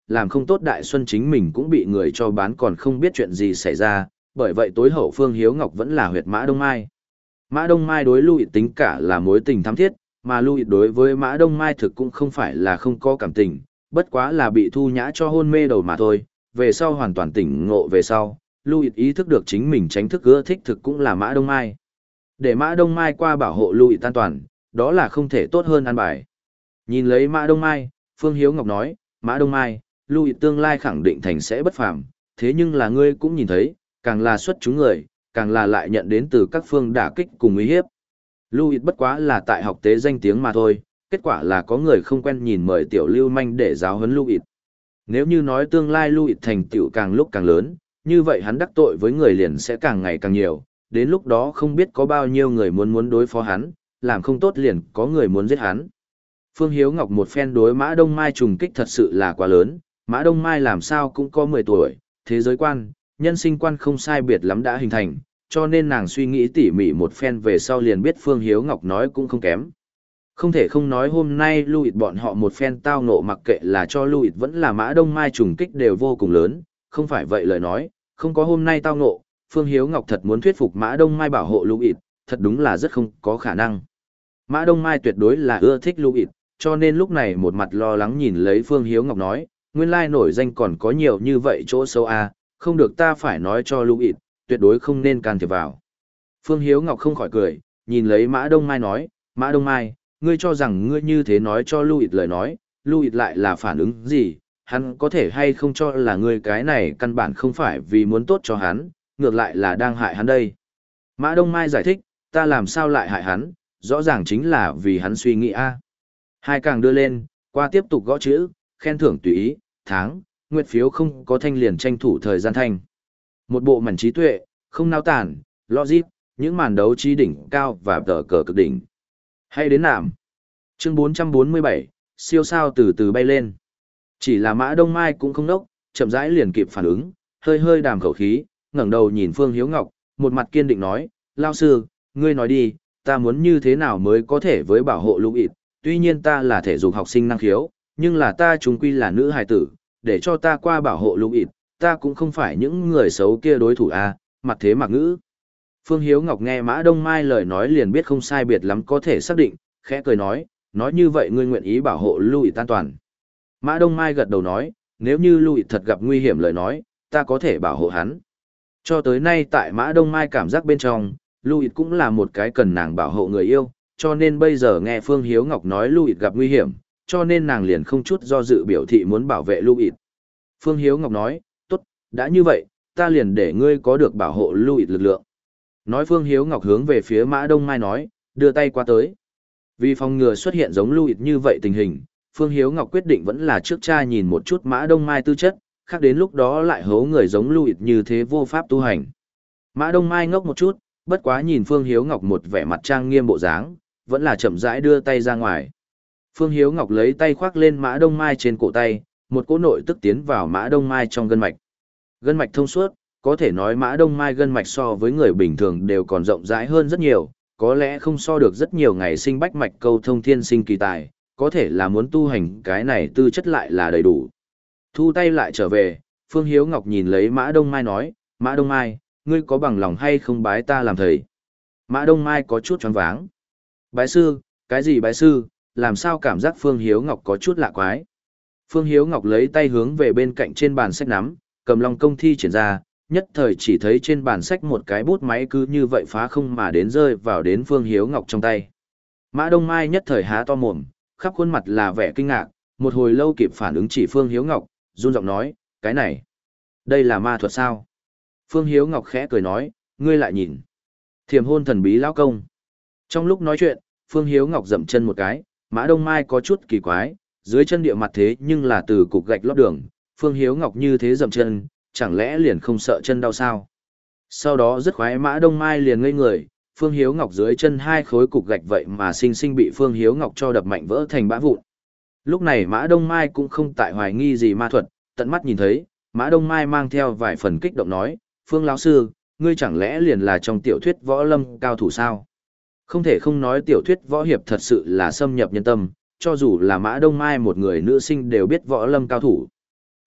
làm không tốt Đại Xuân chính mình cũng bị người cho bán còn không biết chuyện gì xảy ra, bởi vậy tối hậu Phương Hiếu Ngọc vẫn là huyệt Mã Đông Mai. Mã Đông Mai đối Lưu Ịt tính cả là mối tình thắm thiết, mà Lưu Ịt đối với Mã Đông Mai thực cũng không phải là không có cảm tình, bất quá là bị Thu Nhã cho hôn mê đầu mà thôi, về sau hoàn toàn tỉnh ngộ về sau, Lưu Ịt ý thức được chính mình tránh thức ưa thích thực cũng là Mã Đông Mai. Để Mã Đông Mai qua bảo hộ Lưu Ịt an toàn, đó là không thể tốt hơn an bài. Nhìn lấy Mã Đông Mai, Phương Hiếu Ngọc nói, Mã Đông Mai, Lưu Ịt tương lai khẳng định thành sẽ bất phàm, thế nhưng là ngươi cũng nhìn thấy, càng là xuất chúng người, càng là lại nhận đến từ các phương đả kích cùng uy hiếp. Lưu Ịt bất quá là tại học tế danh tiếng mà thôi, kết quả là có người không quen nhìn mời tiểu lưu manh để giáo huấn Lưu Ịt. Nếu như nói tương lai Lưu Ịt thành tựu càng lúc càng lớn, như vậy hắn đắc tội với người liền sẽ càng ngày càng nhiều, đến lúc đó không biết có bao nhiêu người muốn muốn đối phó hắn, làm không tốt liền có người muốn giết hắn. Phương Hiếu Ngọc một phen đối Mã Đông Mai trùng kích thật sự là quá lớn, Mã Đông Mai làm sao cũng có mười tuổi, thế giới quan, nhân sinh quan không sai biệt lắm đã hình thành, cho nên nàng suy nghĩ tỉ mỉ một phen về sau liền biết Phương Hiếu Ngọc nói cũng không kém. Không thể không nói hôm nay Lưu Ịt bọn họ một phen tao ngộ mặc kệ là cho Lưu Ịt vẫn là Mã Đông Mai trùng kích đều vô cùng lớn, không phải vậy lời nói, không có hôm nay tao ngộ, Phương Hiếu Ngọc thật muốn thuyết phục Mã Đông Mai bảo hộ Lưu Ịt, thật đúng là rất không có khả năng. Mã Đông Mai tuyệt đối là ưa thích Lưu Ịt, cho nên lúc này một mặt lo lắng nhìn lấy Phương Hiếu Ngọc nói, nguyên lai nổi danh còn có nhiều như vậy chỗ xấu a, không được ta phải nói cho Lưu Ịt, tuyệt đối không nên can thiệp vào. Phương Hiếu Ngọc không khỏi cười, nhìn lấy Mã Đông Mai nói, Mã Đông Mai, ngươi cho rằng ngươi như thế nói cho Lưu Ịt lời nói, Lưu Ịt lại là phản ứng gì, hắn có thể hay không cho là ngươi cái này căn bản không phải vì muốn tốt cho hắn, ngược lại là đang hại hắn đây. Mã Đông Mai giải thích, ta làm sao lại hại hắn, rõ ràng chính là vì hắn suy nghĩ a. Hai càng đưa lên, qua tiếp tục gõ chữ, khen thưởng tùy ý, tháng, nguyệt phiếu không có thanh liền tranh thủ thời gian thanh. Một bộ mảnh trí tuệ, không nao tản, logic, những màn đấu trí đỉnh cao và tờ cờ cực đỉnh. Hay đến nạm. Chương bốn trăm bốn mươi bảy, siêu sao từ từ bay lên. Chỉ là Mã Đông Mai cũng không nốc, chậm rãi liền kịp phản ứng, hơi hơi đàm khẩu khí, ngẩng đầu nhìn Phương Hiếu Ngọc, một mặt kiên định nói, lao sư, ngươi nói đi, ta muốn như thế nào mới có thể với bảo hộ Lưu Ịt, tuy nhiên ta là thể dục học sinh năng khiếu, nhưng là ta chúng quy là nữ hài tử, để cho ta qua bảo hộ Lưu Ịt, ta cũng không phải những người xấu kia đối thủ a, mặt thế mặc ngữ. Phương Hiếu Ngọc nghe Mã Đông Mai lời nói liền biết không sai biệt lắm có thể xác định, khẽ cười nói, nói như vậy ngươi nguyện ý bảo hộ Lưu Ịt an toàn. Mã Đông Mai gật đầu nói, nếu như Lưu Ịt thật gặp nguy hiểm lời nói, ta có thể bảo hộ hắn. Cho tới nay tại Mã Đông Mai cảm giác bên trong, Lưu Ịt cũng là một cái cần nàng bảo hộ người yêu, cho nên bây giờ nghe Phương Hiếu Ngọc nói Lưu Ịt gặp nguy hiểm, cho nên nàng liền không chút do dự biểu thị muốn bảo vệ Lưu Ịt. Phương Hiếu Ngọc nói, tốt, đã như vậy, ta liền để ngươi có được bảo hộ Lưu Ịt lực lượng. Nói Phương Hiếu Ngọc hướng về phía Mã Đông Mai nói, đưa tay qua tới. Vì phòng ngừa xuất hiện giống Lưu Ịt như vậy tình hình, Phương Hiếu Ngọc quyết định vẫn là trước cha nhìn một chút Mã Đông Mai tư chất, khác đến lúc đó lại hố người giống Lưu Ịt như thế vô pháp tu hành. Mã Đông Mai ngốc một chút, bất quá nhìn Phương Hiếu Ngọc một vẻ mặt trang nghiêm bộ dáng, vẫn là chậm rãi đưa tay ra ngoài. Phương Hiếu Ngọc lấy tay khoác lên Mã Đông Mai trên cổ tay, một cỗ nội tức tiến vào Mã Đông Mai trong gân mạch. Gân mạch thông suốt, có thể nói Mã Đông Mai gân mạch so với người bình thường đều còn rộng rãi hơn rất nhiều, có lẽ không so được rất nhiều ngày sinh bách mạch câu thông thiên sinh kỳ tài, có thể là muốn tu hành cái này tư chất lại là đầy đủ. Thu tay lại trở về, Phương Hiếu Ngọc nhìn lấy Mã Đông Mai nói, Mã Đông Mai, ngươi có bằng lòng hay không bái ta làm thầy? Mã Đông Mai có chút choáng váng. Bái sư, cái gì bái sư, làm sao cảm giác Phương Hiếu Ngọc có chút lạ quái. Phương Hiếu Ngọc lấy tay hướng về bên cạnh trên bàn sách nắm, cầm Long công thi triển ra, nhất thời chỉ thấy trên bàn sách một cái bút máy cứ như vậy phá không mà đến rơi vào đến Phương Hiếu Ngọc trong tay. Mã Đông Mai nhất thời há to mồm, khắp khuôn mặt là vẻ kinh ngạc, một hồi lâu kịp phản ứng chỉ Phương Hiếu Ngọc, run giọng nói, cái này, đây là ma thuật sao? Phương Hiếu Ngọc khẽ cười nói, ngươi lại nhìn. Thiềm hôn thần bí lão công. Trong lúc nói chuyện, Phương Hiếu Ngọc dậm chân một cái, Mã Đông Mai có chút kỳ quái, dưới chân địa mặt thế nhưng là từ cục gạch lót đường, Phương Hiếu Ngọc như thế dậm chân, chẳng lẽ liền không sợ chân đau sao? Sau đó rất khoái Mã Đông Mai liền ngây người, Phương Hiếu Ngọc dưới chân hai khối cục gạch vậy mà sinh sinh bị Phương Hiếu Ngọc cho đập mạnh vỡ thành bã vụn. Lúc này Mã Đông Mai cũng không tại hoài nghi gì ma thuật, tận mắt nhìn thấy, Mã Đông Mai mang theo vài phần kích động nói, Phương lão sư, ngươi chẳng lẽ liền là trong tiểu thuyết võ lâm cao thủ sao? Không thể không nói tiểu thuyết võ hiệp thật sự là xâm nhập nhân tâm, cho dù là Mã Đông Mai một người nữ sinh đều biết võ lâm cao thủ.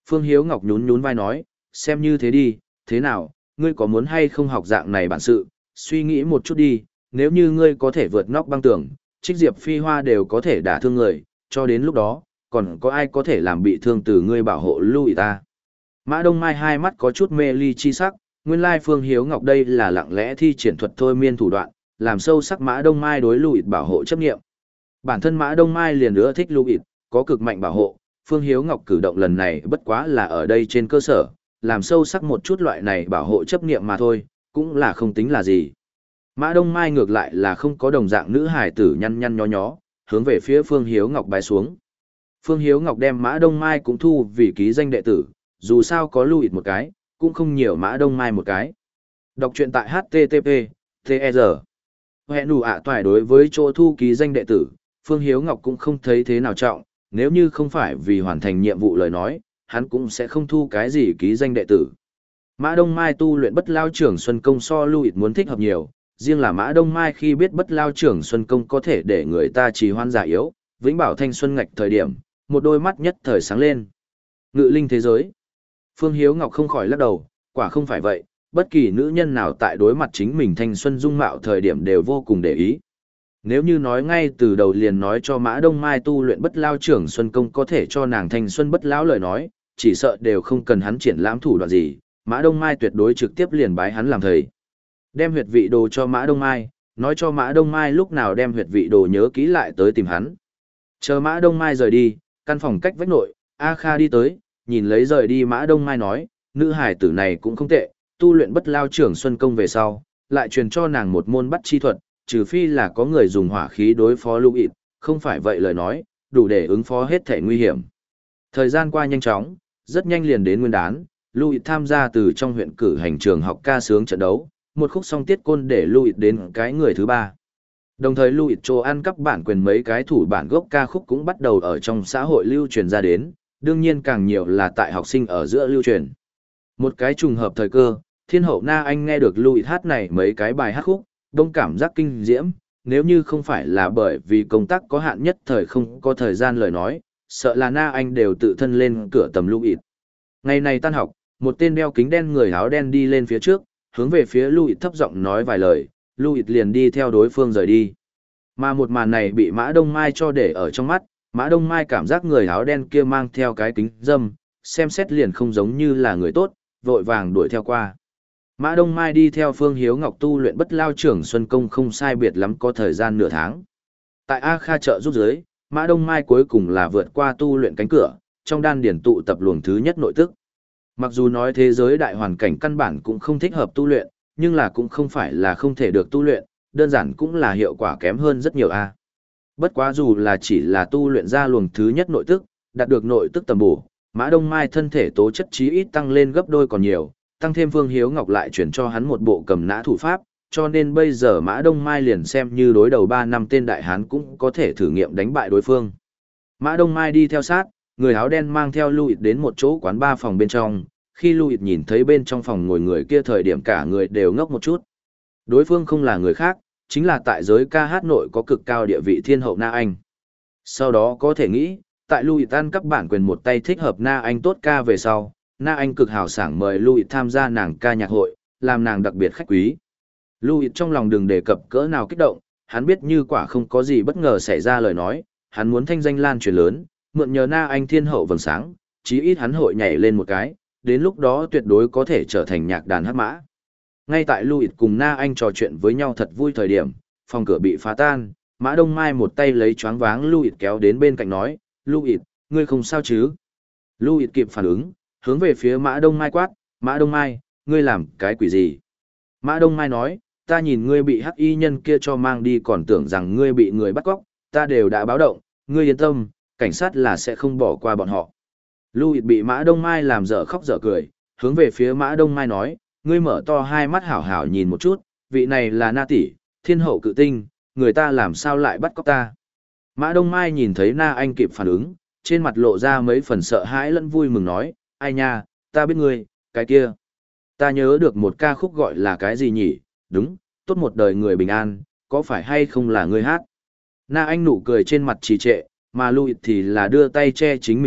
Phương Hiếu Ngọc nhún nhún vai nói, xem như thế đi, thế nào, ngươi có muốn hay không học dạng này bản sự, suy nghĩ một chút đi, nếu như ngươi có thể vượt nóc băng tường, trích diệp phi hoa đều có thể đả thương người, cho đến lúc đó, còn có ai có thể làm bị thương từ ngươi bảo hộ lui ta. Mã Đông Mai hai mắt có chút mê ly chi sắc, nguyên lai Phương Hiếu Ngọc đây là lặng lẽ thi triển thuật thôi miên thủ đoạn, làm sâu sắc Mã Đông Mai đối Louis bảo hộ chấp nghiệm. Bản thân Mã Đông Mai liền ưa thích Louis, có cực mạnh bảo hộ, Phương Hiếu Ngọc cử động lần này bất quá là ở đây trên cơ sở, làm sâu sắc một chút loại này bảo hộ chấp nghiệm mà thôi, cũng là không tính là gì. Mã Đông Mai ngược lại là không có đồng dạng nữ hải tử nhăn nhăn nhó nhó, hướng về phía Phương Hiếu Ngọc bài xuống. Phương Hiếu Ngọc đem Mã Đông Mai cũng thu vì ký danh đệ tử, dù sao có Louis một cái, cũng không nhiều Mã Đông Mai một cái. Đọc truyện tại H T T P, T E R. Hẹn đủ ạ toài đối với chỗ thu ký danh đệ tử, Phương Hiếu Ngọc cũng không thấy thế nào trọng, nếu như không phải vì hoàn thành nhiệm vụ lời nói, hắn cũng sẽ không thu cái gì ký danh đệ tử. Mã Đông Mai tu luyện bất lao trưởng Xuân Công so Louis muốn thích hợp nhiều, riêng là Mã Đông Mai khi biết bất lao trưởng Xuân Công có thể để người ta trì hoãn giả yếu, vĩnh bảo thanh xuân ngạch thời điểm, một đôi mắt nhất thời sáng lên. Ngự linh thế giới. Phương Hiếu Ngọc không khỏi lắc đầu, quả không phải vậy, bất kỳ nữ nhân nào tại đối mặt chính mình thanh xuân dung mạo thời điểm đều vô cùng để ý. Nếu như nói ngay từ đầu liền nói cho Mã Đông Mai tu luyện bất lao trưởng Xuân Công có thể cho nàng thanh xuân bất lão lời nói, chỉ sợ đều không cần hắn triển lãm thủ đoạn gì, Mã Đông Mai tuyệt đối trực tiếp liền bái hắn làm thầy. Đem huyệt vị đồ cho Mã Đông Mai, nói cho Mã Đông Mai lúc nào đem huyệt vị đồ nhớ kỹ lại tới tìm hắn. Chờ Mã Đông Mai rời đi, căn phòng cách vách nội, A Kha đi tới, nhìn lấy rời đi Mã Đông Mai nói, nữ hải tử này cũng không tệ, tu luyện bất lao trưởng Xuân Công về sau, lại truyền cho nàng một môn bắt chi thuật, trừ phi là có người dùng hỏa khí đối phó Louis, không phải vậy lời nói, đủ để ứng phó hết thể nguy hiểm. Thời gian qua nhanh chóng, rất nhanh liền đến nguyên đán, Louis tham gia từ trong huyện cử hành trường học ca sướng trận đấu, một khúc song tiết côn để Louis đến cái người thứ ba. Đồng thời Louis cho ăn cắp bản quyền mấy cái thủ bản gốc ca khúc cũng bắt đầu ở trong xã hội lưu truyền ra đến, đương nhiên càng nhiều là tại học sinh ở giữa lưu truyền. Một cái trùng hợp thời cơ, thiên hậu Na Anh nghe được Louis hát này mấy cái bài hát khúc, đông cảm giác kinh diễm, nếu như không phải là bởi vì công tác có hạn nhất thời không có thời gian lời nói, sợ là Na Anh đều tự thân lên cửa tầm Louis. Ngày này tan học, một tên đeo kính đen người áo đen đi lên phía trước, hướng về phía Louis thấp giọng nói vài lời, Louis liền đi theo đối phương rời đi. Mà một màn này bị Mã Đông Mai cho để ở trong mắt, Mã Đông Mai cảm giác người áo đen kia mang theo cái kính dâm, xem xét liền không giống như là người tốt, vội vàng đuổi theo qua. Mã Đông Mai đi theo Phương Hiếu Ngọc tu luyện bất lao trưởng Xuân Công không sai biệt lắm có thời gian nửa tháng. Tại A Kha trợ giúp dưới, Mã Đông Mai cuối cùng là vượt qua tu luyện cánh cửa, trong đan điển tụ tập luồng thứ nhất nội tức. Mặc dù nói thế giới đại hoàn cảnh căn bản cũng không thích hợp tu luyện, nhưng là cũng không phải là không thể được tu luyện, đơn giản cũng là hiệu quả kém hơn rất nhiều a. Bất quá dù là chỉ là tu luyện ra luồng thứ nhất nội tức, đạt được nội tức tầm bổ, Mã Đông Mai thân thể tố chất chí ít tăng lên gấp đôi còn nhiều, tăng thêm Phương Hiếu Ngọc lại chuyển cho hắn một bộ cầm nã thủ pháp, cho nên bây giờ Mã Đông Mai liền xem như đối đầu ba năm tên đại hán cũng có thể thử nghiệm đánh bại đối phương. Mã Đông Mai đi theo sát, người áo đen mang theo Louis đến một chỗ quán ba phòng bên trong, khi Louis nhìn thấy bên trong phòng ngồi người kia thời điểm cả người đều ngốc một chút. Đối phương không là người khác, chính là tại giới ca hát nội có cực cao địa vị thiên hậu Na Anh. Sau đó có thể nghĩ, tại Louis ăn cắp bản quyền một tay thích hợp Na Anh tốt ca về sau, Na Anh cực hào sảng mời Louis tham gia nàng ca nhạc hội, làm nàng đặc biệt khách quý. Louis trong lòng đừng đề cập cỡ nào kích động, hắn biết như quả không có gì bất ngờ xảy ra lời nói, hắn muốn thanh danh lan truyền lớn, mượn nhờ Na Anh thiên hậu vầng sáng, chí ít hắn hội nhảy lên một cái, đến lúc đó tuyệt đối có thể trở thành nhạc đàn hát mã. Ngay tại Louis cùng Na Anh trò chuyện với nhau thật vui thời điểm, phòng cửa bị phá tan, Mã Đông Mai một tay lấy choáng váng Louis kéo đến bên cạnh nói, Louis, ngươi không sao chứ? Louis kịp phản ứng, hướng về phía Mã Đông Mai quát, Mã Đông Mai, ngươi làm cái quỷ gì? Mã Đông Mai nói, ta nhìn ngươi bị hắc y nhân kia cho mang đi còn tưởng rằng ngươi bị người bắt cóc, ta đều đã báo động, ngươi yên tâm, cảnh sát là sẽ không bỏ qua bọn họ. Louis bị Mã Đông Mai làm dở khóc dở cười, hướng về phía Mã Đông Mai nói, ngươi mở to hai mắt hảo hảo nhìn một chút, vị này là Na tỷ, thiên hậu cự tinh, người ta làm sao lại bắt cóc ta? Mã Đông Mai nhìn thấy Na Anh kịp phản ứng, trên mặt lộ ra mấy phần sợ hãi lẫn vui mừng nói, ai nha, ta biết ngươi, cái kia. Ta nhớ được một ca khúc gọi là cái gì nhỉ, đúng, tốt một đời người bình an, có phải hay không là ngươi hát? Na Anh nụ cười trên mặt trì trệ, mà Louis thì là đưa tay che chính mình mặt,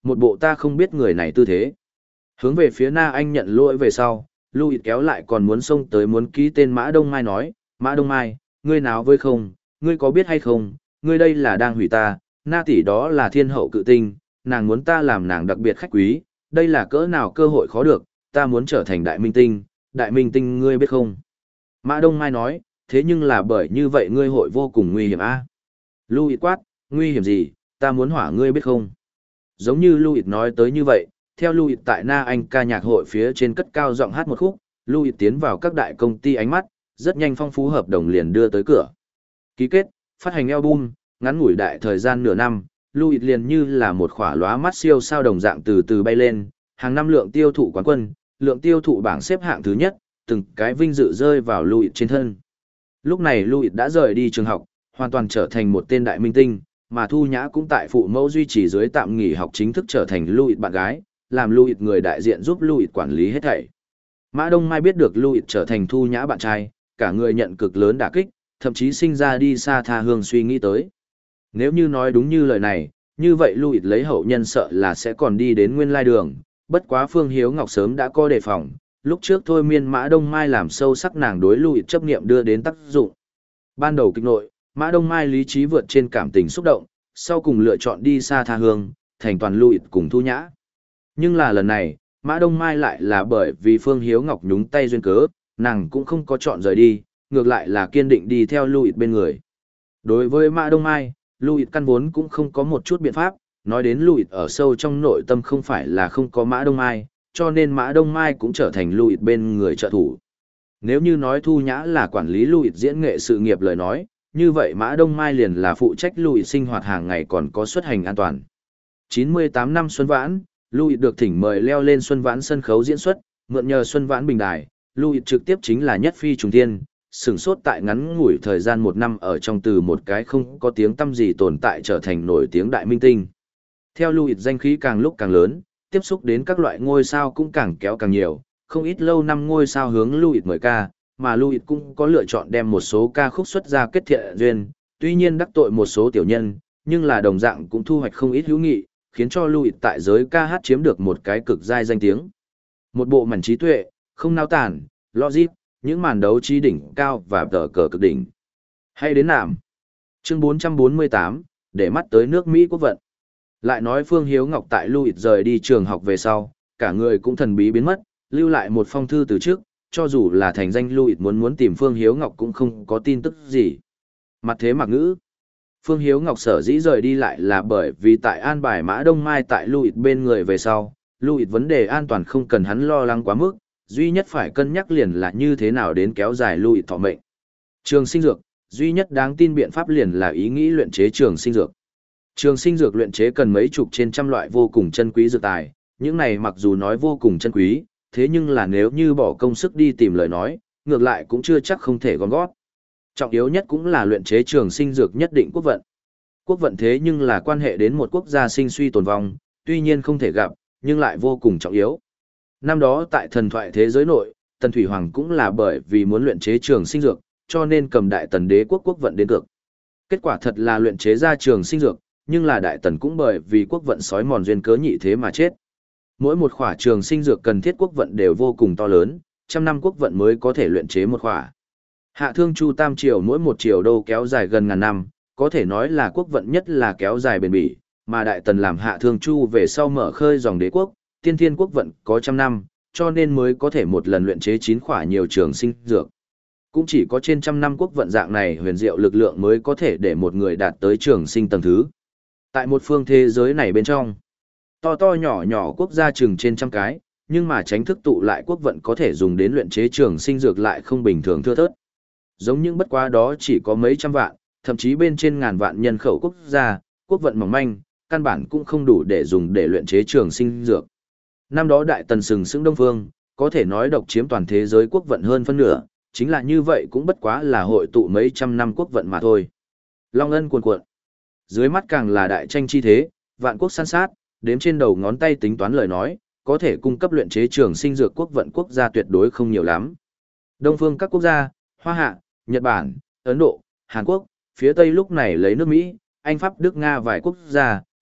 một bộ ta không biết người này tư thế. Hướng về phía Na Anh nhận lỗi về sau, Louis kéo lại còn muốn xông tới muốn ký tên Mã Đông Mai nói, Mã Đông Mai, ngươi nào với không, ngươi có biết hay không, ngươi đây là đang hủy ta, Na tỷ đó là thiên hậu cự tinh, nàng muốn ta làm nàng đặc biệt khách quý, đây là cỡ nào cơ hội khó được, ta muốn trở thành đại minh tinh, đại minh tinh ngươi biết không. Mã Đông Mai nói, thế nhưng là bởi như vậy ngươi hội vô cùng nguy hiểm a. À? Louis quát, nguy hiểm gì, ta muốn hỏa ngươi biết không. Giống như Louis nói tới như vậy, theo Louis tại Na Anh ca nhạc hội phía trên cất cao giọng hát một khúc, Louis tiến vào các đại công ty ánh mắt, rất nhanh phong phú hợp đồng liền đưa tới cửa. Ký kết, phát hành album, ngắn ngủi đại thời gian nửa năm, Louis liền như là một khỏa lóa mắt siêu sao đồng dạng từ từ bay lên, hàng năm lượng tiêu thụ quán quân, lượng tiêu thụ bảng xếp hạng thứ nhất, từng cái vinh dự rơi vào Louis trên thân. Lúc này Louis đã rời đi trường học, hoàn toàn trở thành một tên đại minh tinh, mà Thu Nhã cũng tại phụ mẫu duy trì dưới tạm nghỉ học chính thức trở thành Louis bạn gái, làm Louis người đại diện giúp Louis quản lý hết thảy. Mã Đông Mai biết được Louis trở thành Thu Nhã bạn trai, cả người nhận cực lớn đả kích, thậm chí sinh ra đi xa tha hương suy nghĩ tới. Nếu như nói đúng như lời này, như vậy Louis lấy hậu nhân sợ là sẽ còn đi đến nguyên lai đường, bất quá Phương Hiếu Ngọc sớm đã có đề phòng, lúc trước thôi miên Mã Đông Mai làm sâu sắc nàng đối Louis chấp niệm đưa đến tác dụng. Ban đầu kịch nội, Mã Đông Mai lý trí vượt trên cảm tình xúc động, sau cùng lựa chọn đi xa tha hương, thành toàn Louis cùng Thu Nhã. Nhưng là lần này, Mã Đông Mai lại là bởi vì Phương Hiếu Ngọc nhúng tay duyên cớ, nàng cũng không có chọn rời đi, ngược lại là kiên định đi theo Louis bên người. Đối với Mã Đông Mai, Louis căn vốn cũng không có một chút biện pháp, nói đến Louis ở sâu trong nội tâm không phải là không có Mã Đông Mai, cho nên Mã Đông Mai cũng trở thành Louis bên người trợ thủ. Nếu như nói Thu Nhã là quản lý Louis diễn nghệ sự nghiệp lời nói, như vậy Mã Đông Mai liền là phụ trách Louis sinh hoạt hàng ngày còn có xuất hành an toàn. chín mươi tám năm Xuân Vãn, Louis được thỉnh mời leo lên Xuân Vãn sân khấu diễn xuất, mượn nhờ Xuân Vãn bình đài, Louis trực tiếp chính là nhất phi trùng thiên, sừng sốt tại ngắn ngủi thời gian một năm ở trong từ một cái không có tiếng tăm gì tồn tại trở thành nổi tiếng đại minh tinh. Theo Louis danh khí càng lúc càng lớn, tiếp xúc đến các loại ngôi sao cũng càng kéo càng nhiều, không ít lâu năm ngôi sao hướng Louis mời ca, mà Louis cũng có lựa chọn đem một số ca khúc xuất ra kết thiện duyên, tuy nhiên đắc tội một số tiểu nhân, nhưng là đồng dạng cũng thu hoạch không ít hữu nghị, khiến cho Louis tại giới ca hát chiếm được một cái cực giai danh tiếng. Một bộ mảnh trí tuệ, không nao tản, logic, những màn đấu trí đỉnh cao và tờ cờ cực đỉnh. Hay đến nạm. Chương bốn trăm bốn mươi tám, để mắt tới nước Mỹ quốc vận. Lại nói Phương Hiếu Ngọc tại Louis rời đi trường học về sau, cả người cũng thần bí biến mất, lưu lại một phong thư từ trước, cho dù là thành danh Louis muốn muốn tìm Phương Hiếu Ngọc cũng không có tin tức gì. Mặt thế mặc ngữ. Phương Hiếu Ngọc sở dĩ rời đi lại là bởi vì tại an bài Mã Đông Mai tại Louis bên người về sau, Louis vấn đề an toàn không cần hắn lo lắng quá mức, duy nhất phải cân nhắc liền là như thế nào đến kéo dài Louis thọ mệnh. Trường sinh dược, duy nhất đáng tin biện pháp liền là ý nghĩ luyện chế trường sinh dược. Trường sinh dược luyện chế cần mấy chục trên trăm loại vô cùng chân quý dược tài, những này mặc dù nói vô cùng chân quý, thế nhưng là nếu như bỏ công sức đi tìm lời nói, ngược lại cũng chưa chắc không thể gom gót. Trọng yếu nhất cũng là luyện chế trường sinh dược nhất định quốc vận. Quốc vận thế nhưng là quan hệ đến một quốc gia sinh suy tồn vong, tuy nhiên không thể gặp, nhưng lại vô cùng trọng yếu. Năm đó tại thần thoại thế giới nội, Tần Thủy Hoàng cũng là bởi vì muốn luyện chế trường sinh dược, cho nên cầm Đại Tần đế quốc quốc vận đến cược. Kết quả thật là luyện chế ra trường sinh dược, nhưng là Đại Tần cũng bởi vì quốc vận sói mòn duyên cớ nhị thế mà chết. Mỗi một khỏa trường sinh dược cần thiết quốc vận đều vô cùng to lớn, trăm năm quốc vận mới có thể luyện chế một khỏa. Hạ thương chu tam triều mỗi một triều đâu kéo dài gần ngàn năm, có thể nói là quốc vận nhất là kéo dài bền bỉ, mà Đại Tần làm hạ thương chu về sau mở khơi dòng đế quốc, tiên thiên quốc vận có trăm năm, cho nên mới có thể một lần luyện chế chín khỏa nhiều trường sinh dược. Cũng chỉ có trên trăm năm quốc vận dạng này huyền diệu lực lượng mới có thể để một người đạt tới trường sinh tầng thứ. Tại một phương thế giới này bên trong, to to nhỏ nhỏ quốc gia chừng trên trăm cái, nhưng mà tránh thức tụ lại quốc vận có thể dùng đến luyện chế trường sinh dược lại không bình thường thưa thớt. Giống những bất quá đó chỉ có mấy trăm vạn, thậm chí bên trên ngàn vạn nhân khẩu quốc gia, quốc vận mỏng manh, căn bản cũng không đủ để dùng để luyện chế trường sinh dược. Năm đó Đại Tần sừng sững Đông Phương, có thể nói độc chiếm toàn thế giới quốc vận hơn phân nửa, chính là như vậy cũng bất quá là hội tụ mấy trăm năm quốc vận mà thôi. Long ân cuồn cuộn. Dưới mắt càng là đại tranh chi thế, vạn quốc san sát, đếm trên đầu ngón tay tính toán lời nói, có thể cung cấp luyện chế trường sinh dược quốc vận quốc gia tuyệt đối không nhiều lắm. Đông phương các quốc gia, Hoa Hạ, Nhật Bản, Ấn Độ, Hàn Quốc, phía Tây lúc này lấy nước Mỹ, Anh Pháp Đức Nga vài quốc gia,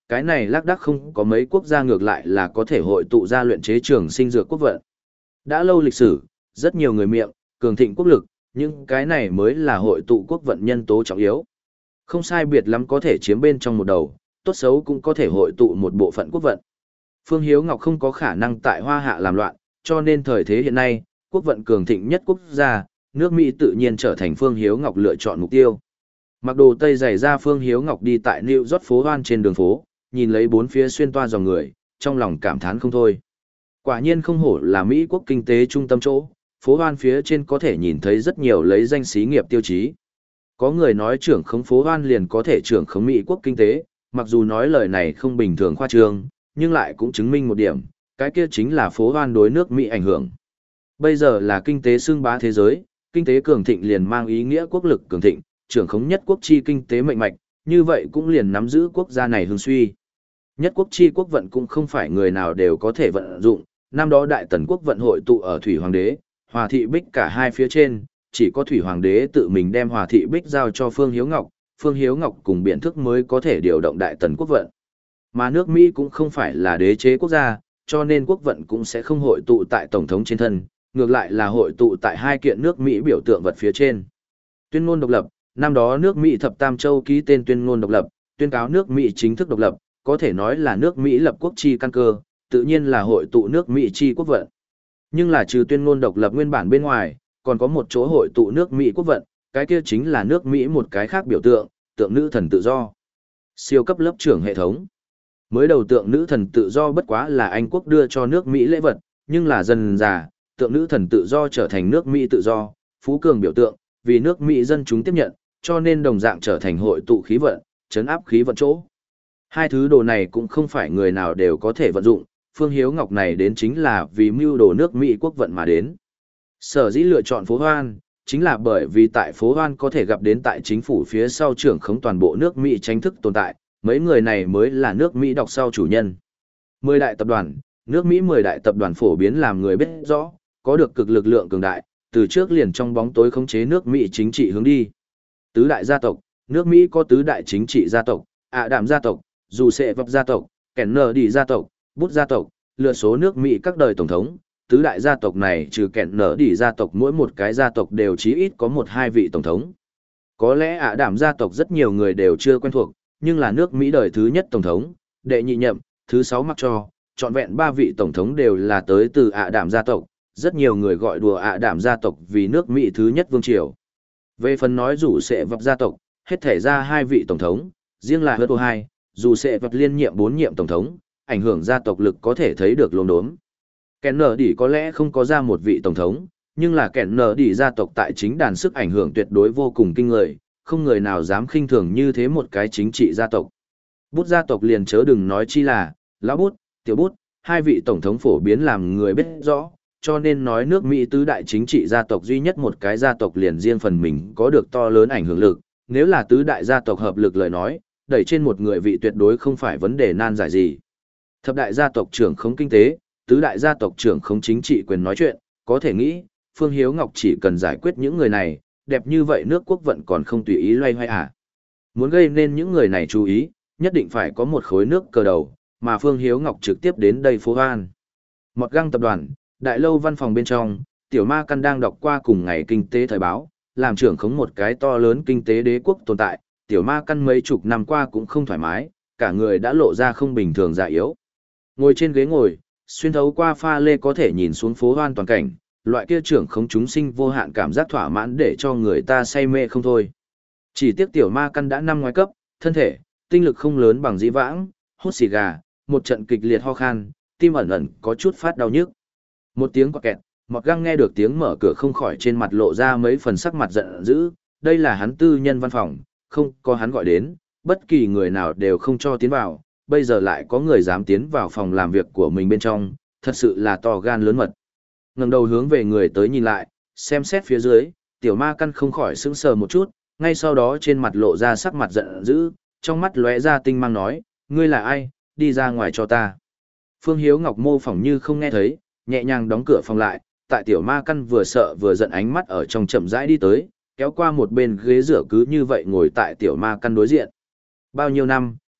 Cái này lác đác không có mấy quốc gia ngược lại là có thể hội tụ ra luyện chế trường sinh dược quốc vận. Đã lâu lịch sử, rất nhiều người miệng, cường thịnh quốc lực, nhưng cái này mới là hội tụ quốc vận nhân tố trọng yếu. Không sai biệt lắm có thể chiếm bên trong một đầu, tốt xấu cũng có thể hội tụ một bộ phận quốc vận. Phương Hiếu Ngọc không có khả năng tại Hoa Hạ làm loạn, cho nên thời thế hiện nay, quốc vận cường thịnh nhất quốc gia, nước Mỹ tự nhiên trở thành Phương Hiếu Ngọc lựa chọn mục tiêu. Mặc đồ tây dày ra Phương Hiếu Ngọc đi tại New York phố hoan trên đường phố, nhìn lấy bốn phía xuyên toa dòng người, trong lòng cảm thán không thôi. Quả nhiên không hổ là Mỹ quốc kinh tế trung tâm chỗ, phố hoan phía trên có thể nhìn thấy rất nhiều lấy danh xí nghiệp tiêu chí. Có người nói trưởng khống phố hoan liền có thể trưởng khống Mỹ quốc kinh tế, mặc dù nói lời này không bình thường khoa trương, nhưng lại cũng chứng minh một điểm, cái kia chính là phố hoan đối nước Mỹ ảnh hưởng. Bây giờ là kinh tế xưng bá thế giới, kinh tế cường thịnh liền mang ý nghĩa quốc lực cường thịnh, trưởng khống nhất quốc chi kinh tế mạnh mạch, như vậy cũng liền nắm giữ quốc gia này hưng suy. Nhất quốc chi quốc vận cũng không phải người nào đều có thể vận dụng, năm đó Đại Tần quốc vận hội tụ ở Thủy Hoàng đế, Hòa Thị Bích cả hai phía trên, chỉ có Thủy Hoàng đế tự mình đem Hòa Thị Bích giao cho Phương Hiếu Ngọc, Phương Hiếu Ngọc cùng biện thức mới có thể điều động Đại Tần quốc vận. Mà nước Mỹ cũng không phải là đế chế quốc gia, cho nên quốc vận cũng sẽ không hội tụ tại Tổng thống trên thân, ngược lại là hội tụ tại hai kiện nước Mỹ biểu tượng vật phía trên. Tuyên ngôn độc lập, năm đó nước Mỹ thập tam châu ký tên tuyên ngôn độc lập, tuyên cáo nước Mỹ chính thức độc lập, có thể nói là nước Mỹ lập quốc chi căn cơ, tự nhiên là hội tụ nước Mỹ chi quốc vận. Nhưng là trừ tuyên ngôn độc lập nguyên bản bên ngoài, còn có một chỗ hội tụ nước Mỹ quốc vận, cái kia chính là nước Mỹ một cái khác biểu tượng, tượng nữ thần tự do. Siêu cấp lớp trưởng hệ thống. Mới đầu tượng nữ thần tự do bất quá là Anh quốc đưa cho nước Mỹ lễ vật, nhưng là dần dà, tượng nữ thần tự do trở thành nước Mỹ tự do, phú cường biểu tượng, vì nước Mỹ dân chúng tiếp nhận, cho nên đồng dạng trở thành hội tụ khí vận, chấn áp khí vận chỗ. Hai thứ đồ này cũng không phải người nào đều có thể vận dụng, Phương Hiếu Ngọc này đến chính là vì mưu đồ nước Mỹ quốc vận mà đến. Sở dĩ lựa chọn phố hoan, chính là bởi vì tại phố hoan có thể gặp đến tại chính phủ phía sau trưởng khống toàn bộ nước Mỹ tranh thức tồn tại, mấy người này mới là nước Mỹ đọc sau chủ nhân. Mười đại tập đoàn, nước Mỹ mười đại tập đoàn phổ biến làm người biết rõ, có được cực lực lượng cường đại, từ trước liền trong bóng tối khống chế nước Mỹ chính trị hướng đi. Tứ đại gia tộc, nước Mỹ có tứ đại chính trị gia tộc, ạ đạm gia tộc, dù sệ vập gia tộc, kẻn nờ đi gia tộc, bút gia tộc, lựa số nước Mỹ các đời tổng thống. Tứ đại gia tộc này trừ kẻn nở đi gia tộc mỗi một cái gia tộc đều chí ít có một hai vị tổng thống. Có lẽ ạ đạm gia tộc rất nhiều người đều chưa quen thuộc, nhưng là nước Mỹ đời thứ nhất tổng thống, đệ nhị nhậm, thứ sáu mặc cho, trọn vẹn ba vị tổng thống đều là tới từ ạ đạm gia tộc, rất nhiều người gọi đùa ạ đạm gia tộc vì nước Mỹ thứ nhất vương triều. Về phần nói rủ sẽ vập gia tộc, hết thể ra hai vị tổng thống, riêng là Hớt hai, dù sẽ vập liên nhiệm bốn nhiệm tổng thống, ảnh hưởng gia tộc lực có thể thấy được lồn đốm. Kẻn nở đỉ có lẽ không có ra một vị tổng thống, nhưng là kẻn nở đỉ gia tộc tại chính đàn sức ảnh hưởng tuyệt đối vô cùng kinh người, không người nào dám khinh thường như thế một cái chính trị gia tộc. Bút gia tộc liền chớ đừng nói chi là, lão bút, tiểu bút, hai vị tổng thống phổ biến làm người biết rõ, cho nên nói nước Mỹ tứ đại chính trị gia tộc duy nhất một cái gia tộc liền riêng phần mình có được to lớn ảnh hưởng lực, nếu là tứ đại gia tộc hợp lực lời nói, đẩy trên một người vị tuyệt đối không phải vấn đề nan giải gì. Thập đại gia tộc trưởng khống kinh tế, tứ đại gia tộc trưởng khống chính trị quyền nói chuyện, có thể nghĩ, Phương Hiếu Ngọc chỉ cần giải quyết những người này, đẹp như vậy nước quốc vận còn không tùy ý loay hoay à. Muốn gây nên những người này chú ý, nhất định phải có một khối nước cờ đầu, mà Phương Hiếu Ngọc trực tiếp đến đây phố hoan. Mọt găng tập đoàn, đại lâu văn phòng bên trong, Tiểu Ma Căn đang đọc qua cùng ngày kinh tế thời báo, làm trưởng khống một cái to lớn kinh tế đế quốc tồn tại, Tiểu Ma Căn mấy chục năm qua cũng không thoải mái, cả người đã lộ ra không bình thường già yếu. Ngồi trên ghế ngồi, xuyên thấu qua pha lê có thể nhìn xuống phố hoan toàn cảnh, loại kia trưởng khống chúng sinh vô hạn cảm giác thỏa mãn để cho người ta say mê không thôi. Chỉ tiếc Tiểu Ma Căn đã năm ngoài cấp, thân thể, tinh lực không lớn bằng dĩ vãng, hút xì gà, một trận kịch liệt ho khan, tim ẩn ẩn có chút phát đau nhức. Một tiếng quạt kẹt, Mọt Găng nghe được tiếng mở cửa không khỏi trên mặt lộ ra mấy phần sắc mặt giận dữ, đây là hắn tư nhân văn phòng, không có hắn gọi đến, bất kỳ người nào đều không cho tiến vào, bây giờ lại có người dám tiến vào phòng làm việc của mình bên trong, thật sự là to gan lớn mật. Ngẩng đầu hướng về người tới nhìn lại, xem xét phía dưới, Tiểu Ma Căn không khỏi sững sờ một chút, ngay sau đó trên mặt lộ ra sắc mặt giận dữ, trong mắt lóe ra tinh mang nói, ngươi là ai, đi ra ngoài cho ta. Phương Hiếu Ngọc mô phỏng như không nghe thấy, nhẹ nhàng đóng cửa phòng lại, tại Tiểu Ma Căn vừa sợ vừa giận ánh mắt ở trong chậm rãi đi tới, kéo qua một bên ghế rửa cứ như vậy ngồi tại Tiểu Ma Căn đối diện. Bao nhiêu năm,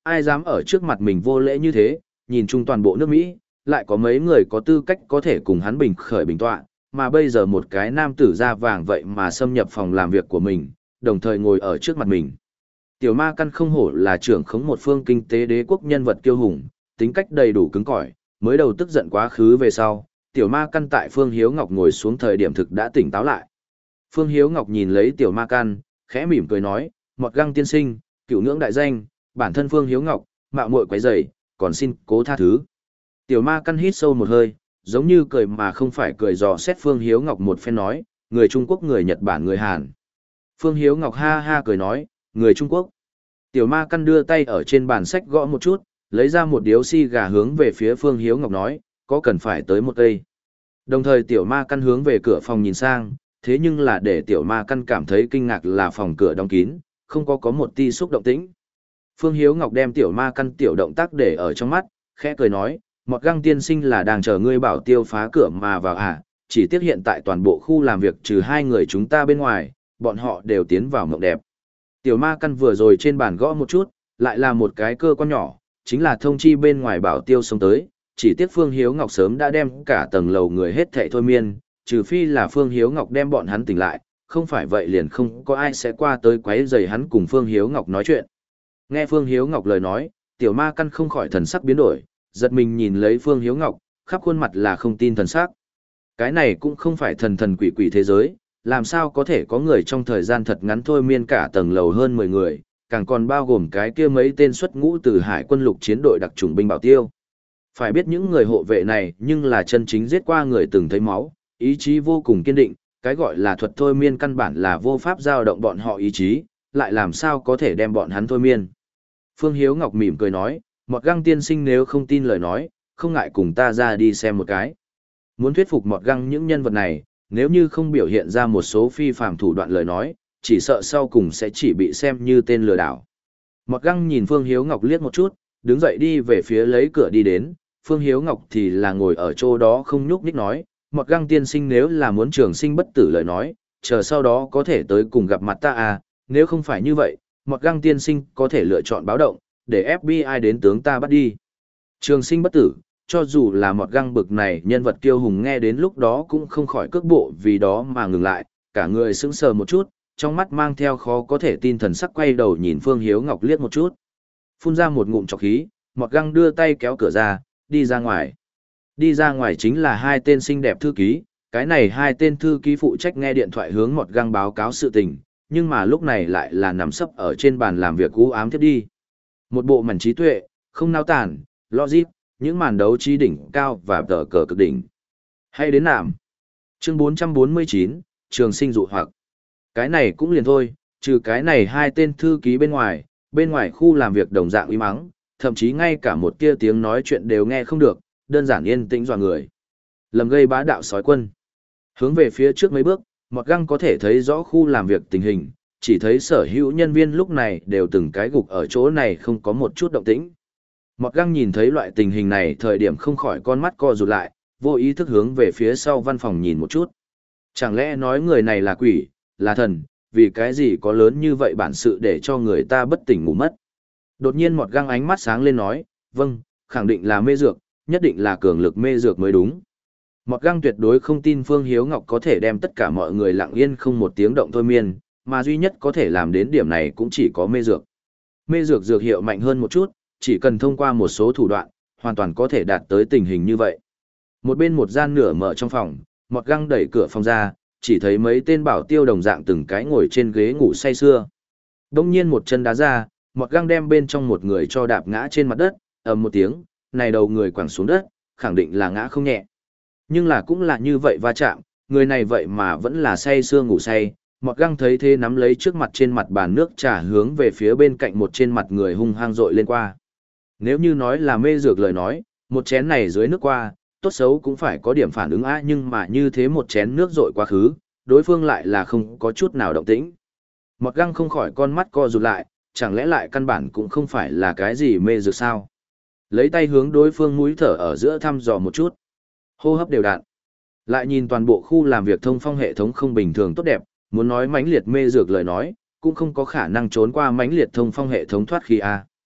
ai dám ở trước mặt mình vô lễ như thế, nhìn chung toàn bộ nước Mỹ, lại có mấy người có tư cách có thể cùng hắn bình khởi bình tọa, mà bây giờ một cái nam tử da vàng vậy mà xâm nhập phòng làm việc của mình, đồng thời ngồi ở trước mặt mình. Tiểu ma căn không hổ là trưởng khống một phương kinh tế đế quốc nhân vật kiêu hùng, tính cách đầy đủ cứng cỏi, mới đầu tức giận quá khứ về sau, tiểu ma căn tại Phương Hiếu Ngọc ngồi xuống thời điểm thực đã tỉnh táo lại. Phương Hiếu Ngọc nhìn lấy tiểu ma căn, khẽ mỉm cười nói, Mọt Găng tiên sinh, cựu ngưỡng đại danh, bản thân Phương Hiếu Ngọc, mạo muội quấy rầy, còn xin cố tha thứ. Tiểu ma căn hít sâu một hơi, giống như cười mà không phải cười, dò xét Phương Hiếu Ngọc một phen nói, người Trung Quốc, người Nhật Bản, người Hàn. Phương Hiếu Ngọc ha ha cười nói, người Trung Quốc. Tiểu ma căn đưa tay ở trên bàn sách gõ một chút, lấy ra một điếu xi gà hướng về phía Phương Hiếu Ngọc nói, có cần phải tới một cây. Đồng thời tiểu ma căn hướng về cửa phòng nhìn sang, thế nhưng là để tiểu ma căn cảm thấy kinh ngạc là phòng cửa đóng kín, không có có một ti xúc động tĩnh. Phương Hiếu Ngọc đem tiểu ma căn tiểu động tác để ở trong mắt, khẽ cười nói, Mọt Găng tiên sinh là đang chờ ngươi bảo tiêu phá cửa mà vào à, chỉ tiếc hiện tại toàn bộ khu làm việc trừ hai người chúng ta bên ngoài, bọn họ đều tiến vào mộng đẹp. Tiểu ma căn vừa rồi trên bàn gõ một chút, lại là một cái cơ quan nhỏ, chính là thông chi bên ngoài bảo tiêu xông tới, chỉ tiếc Phương Hiếu Ngọc sớm đã đem cả tầng lầu người hết thảy thôi miên, trừ phi là Phương Hiếu Ngọc đem bọn hắn tỉnh lại, không phải vậy liền không có ai sẽ qua tới quấy rầy hắn cùng Phương Hiếu Ngọc nói chuyện. Nghe Phương Hiếu Ngọc lời nói, tiểu ma căn không khỏi thần sắc biến đổi, giật mình nhìn lấy Phương Hiếu Ngọc, khắp khuôn mặt là không tin thần sắc. Cái này cũng không phải thần thần quỷ quỷ thế giới, làm sao có thể có người trong thời gian thật ngắn thôi miên cả tầng lầu hơn mười người, càng còn bao gồm cái kia mấy tên xuất ngũ từ hải quân lục chiến đội đặc chủng binh bảo tiêu. Phải biết những người hộ vệ này nhưng là chân chính giết qua người từng thấy máu, ý chí vô cùng kiên định, cái gọi là thuật thôi miên căn bản là vô pháp giao động bọn họ ý chí, lại làm sao có thể đem bọn hắn thôi miên. Phương Hiếu Ngọc mỉm cười nói, Mọt Găng tiên sinh nếu không tin lời nói, không ngại cùng ta ra đi xem một cái. Muốn thuyết phục Mọt Găng những nhân vật này, nếu như không biểu hiện ra một số phi phàm thủ đoạn lời nói, chỉ sợ sau cùng sẽ chỉ bị xem như tên lừa đảo. Mọt Găng nhìn Phương Hiếu Ngọc liếc một chút, đứng dậy đi về phía lấy cửa đi đến, Phương Hiếu Ngọc thì là ngồi ở chỗ đó không nhúc nhích nói, Mọt Găng tiên sinh nếu là muốn trường sinh bất tử lời nói, chờ sau đó có thể tới cùng gặp mặt ta à, nếu không phải như vậy, Mọt Găng tiên sinh có thể lựa chọn báo động, để ép bê i đến tướng ta bắt đi. Trường sinh bất tử, cho dù là Mọt Găng bực này nhân vật kiêu hùng nghe đến lúc đó cũng không khỏi cước bộ vì đó mà ngừng lại, cả người sững sờ một chút, trong mắt mang theo khó có thể tin thần sắc quay đầu nhìn Phương Hiếu Ngọc liếc một chút. Phun ra một ngụm trọc khí, Mọt Găng đưa tay kéo cửa ra, đi ra ngoài. Đi ra ngoài chính là hai tên xinh đẹp thư ký, cái này hai tên thư ký phụ trách nghe điện thoại hướng Mọt Găng báo cáo sự tình, nhưng mà lúc này lại là nằm sấp ở trên bàn làm việc u ám thiết đi. Một bộ mảnh trí tuệ, không nao tản, logic, những màn đấu trí đỉnh cao và tờ cờ cực đỉnh. Hay đến nạm. Chương bốn trăm bốn mươi chín, Trường sinh dụ hoặc. Cái này cũng liền thôi, trừ cái này hai tên thư ký bên ngoài, bên ngoài khu làm việc đồng dạng uy mắng, thậm chí ngay cả một tia tiếng nói chuyện đều nghe không được, đơn giản yên tĩnh dọa người. Lầm gây bá đạo sói quân. Hướng về phía trước mấy bước, Mọt Găng có thể thấy rõ khu làm việc tình hình, chỉ thấy sở hữu nhân viên lúc này đều từng cái gục ở chỗ này không có một chút động tĩnh. Mọt Găng nhìn thấy loại tình hình này thời điểm không khỏi con mắt co rụt lại, vô ý thức hướng về phía sau văn phòng nhìn một chút. Chẳng lẽ nói người này là quỷ, là thần, vì cái gì có lớn như vậy bản sự để cho người ta bất tỉnh ngủ mất. Đột nhiên Mọt Găng ánh mắt sáng lên nói, vâng, khẳng định là mê dược, nhất định là cường lực mê dược mới đúng. Mọt Găng tuyệt đối không tin Phương Hiếu Ngọc có thể đem tất cả mọi người lặng yên không một tiếng động thôi miên, mà duy nhất có thể làm đến điểm này cũng chỉ có mê dược. Mê dược dược hiệu mạnh hơn một chút, chỉ cần thông qua một số thủ đoạn, hoàn toàn có thể đạt tới tình hình như vậy. Một bên một gian nửa mở trong phòng, Mọt Găng đẩy cửa phòng ra, chỉ thấy mấy tên bảo tiêu đồng dạng từng cái ngồi trên ghế ngủ say sưa. Đông nhiên một chân đá ra, Mọt Găng đem bên trong một người cho đạp ngã trên mặt đất, ầm một tiếng, này đầu người quẳng xuống đất, khẳng định là ngã không nhẹ. Nhưng là cũng là như vậy va chạm, người này vậy mà vẫn là say sưa ngủ say. Mọt Găng thấy thế nắm lấy trước mặt trên mặt bàn nước trà hướng về phía bên cạnh một trên mặt người hung hăng dội lên qua. Nếu như nói là mê dược lời nói, một chén này dưới nước qua, tốt xấu cũng phải có điểm phản ứng á, nhưng mà như thế một chén nước dội quá khứ, đối phương lại là không có chút nào động tĩnh. Mọt Găng không khỏi con mắt co rụt lại, chẳng lẽ lại căn bản cũng không phải là cái gì mê dược sao? Lấy tay hướng đối phương mũi thở ở giữa thăm dò một chút. Hô hấp đều đặn. Lại nhìn toàn bộ khu làm việc thông phong hệ thống không bình thường tốt đẹp, muốn nói mãnh liệt mê dược lời nói, cũng không có khả năng trốn qua mãnh liệt thông phong hệ thống thoát khí a.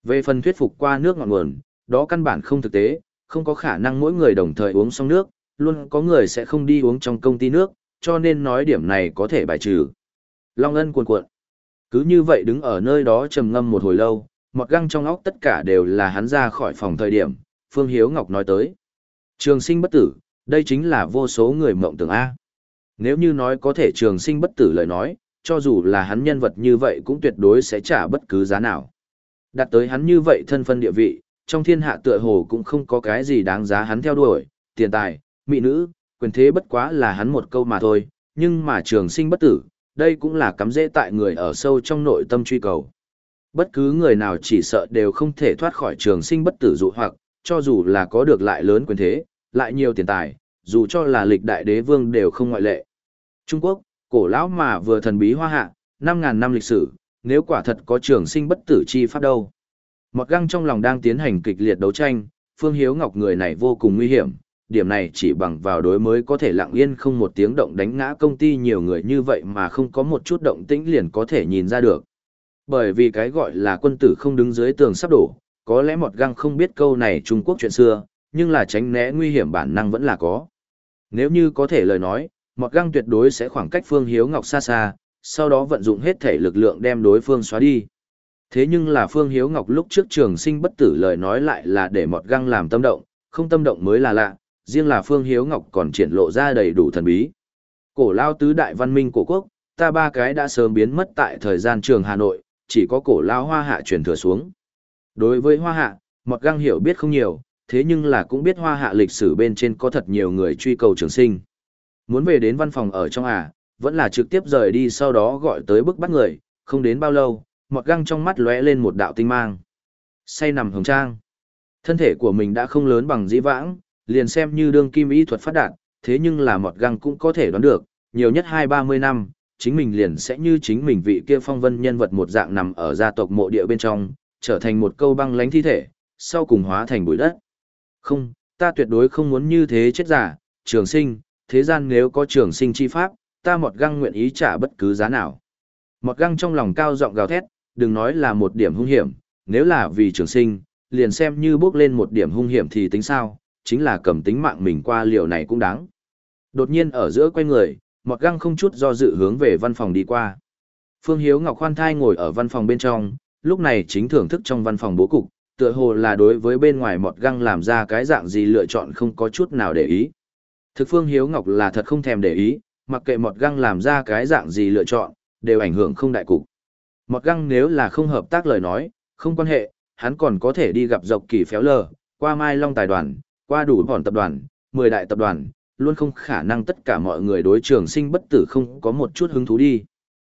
Về phần thuyết phục qua nước ngọn nguồn, đó căn bản không thực tế, không có khả năng mỗi người đồng thời uống xong nước, luôn có người sẽ không đi uống trong công ty nước, cho nên nói điểm này có thể bài trừ. Long Ân cuồn cuộn. Cứ như vậy đứng ở nơi đó trầm ngâm một hồi lâu, mọt găng trong óc tất cả đều là hắn ra khỏi phòng thời điểm, Phương Hiếu Ngọc nói tới. Trường sinh bất tử, đây chính là vô số người mộng tưởng A. Nếu như nói có thể trường sinh bất tử lời nói, cho dù là hắn nhân vật như vậy cũng tuyệt đối sẽ trả bất cứ giá nào. Đạt tới hắn như vậy thân phân địa vị, trong thiên hạ tựa hồ cũng không có cái gì đáng giá hắn theo đuổi, tiền tài, mỹ nữ, quyền thế bất quá là hắn một câu mà thôi, nhưng mà trường sinh bất tử, đây cũng là cắm rễ tại người ở sâu trong nội tâm truy cầu. Bất cứ người nào chỉ sợ đều không thể thoát khỏi trường sinh bất tử dụ hoặc, cho dù là có được lại lớn quyền thế, lại nhiều tiền tài, dù cho là lịch đại đế vương đều không ngoại lệ. Trung Quốc, cổ lão mà vừa thần bí hoa hạ, năm ngàn năm lịch sử, nếu quả thật có trường sinh bất tử chi pháp đâu. Mọt găng trong lòng đang tiến hành kịch liệt đấu tranh, Phương Hiếu Ngọc người này vô cùng nguy hiểm, điểm này chỉ bằng vào đối mới có thể lặng yên không một tiếng động đánh ngã công ty nhiều người như vậy mà không có một chút động tĩnh liền có thể nhìn ra được. Bởi vì cái gọi là quân tử không đứng dưới tường sắp đổ, có lẽ Mọt găng không biết câu này Trung Quốc chuyện xưa, nhưng là tránh né nguy hiểm bản năng vẫn là có. Nếu như có thể lời nói, Mọt găng tuyệt đối sẽ khoảng cách Phương Hiếu Ngọc xa xa, sau đó vận dụng hết thể lực lượng đem đối phương xóa đi. Thế nhưng là Phương Hiếu Ngọc lúc trước trường sinh bất tử lời nói lại là để Mọt găng làm tâm động, không tâm động mới là lạ, riêng là Phương Hiếu Ngọc còn triển lộ ra đầy đủ thần bí. Cổ lao tứ đại văn minh cổ quốc, ta ba cái đã sớm biến mất tại thời gian trường Hà Nội, chỉ có cổ lao hoa hạ truyền thừa xuống. Đối với hoa hạ, Mọt găng hiểu biết không nhiều, thế nhưng là cũng biết hoa hạ lịch sử bên trên có thật nhiều người truy cầu trường sinh. Muốn về đến văn phòng ở trong à, vẫn là trực tiếp rời đi sau đó gọi tới bức bắt người, không đến bao lâu, Mọt găng trong mắt lóe lên một đạo tinh mang. Say nằm hồng trang. Thân thể của mình đã không lớn bằng dĩ vãng, liền xem như đương kim y thuật phát đạt, thế nhưng là Mọt găng cũng có thể đoán được, nhiều nhất hai ba mươi năm, chính mình liền sẽ như chính mình vị kia phong vân nhân vật một dạng nằm ở gia tộc mộ địa bên trong, trở thành một câu băng lánh thi thể, sau cùng hóa thành bụi đất. Không, ta tuyệt đối không muốn như thế chết giả, trường sinh, thế gian nếu có trường sinh chi pháp, ta Mọt găng nguyện ý trả bất cứ giá nào. Mọt găng trong lòng cao giọng gào thét, đừng nói là một điểm hung hiểm, nếu là vì trường sinh, liền xem như bước lên một điểm hung hiểm thì tính sao, chính là cầm tính mạng mình qua liều này cũng đáng. Đột nhiên ở giữa quay người, Mọt găng không chút do dự hướng về văn phòng đi qua. Phương Hiếu Ngọc khoan thai ngồi ở văn phòng bên trong, lúc này chính thưởng thức trong văn phòng bố cục, tựa hồ là đối với bên ngoài Mọt găng làm ra cái dạng gì lựa chọn không có chút nào để ý. Thực Phương Hiếu Ngọc là thật không thèm để ý, mặc kệ Mọt găng làm ra cái dạng gì lựa chọn, đều ảnh hưởng không đại cục. Mọt găng nếu là không hợp tác lời nói, không quan hệ, hắn còn có thể đi gặp Dọc Kỳ Phéo Lờ, qua Mai Long Tài đoàn, qua đủ bọn tập đoàn, mười đại tập đoàn, luôn không khả năng tất cả mọi người đối trường sinh bất tử không có một chút hứng thú đi.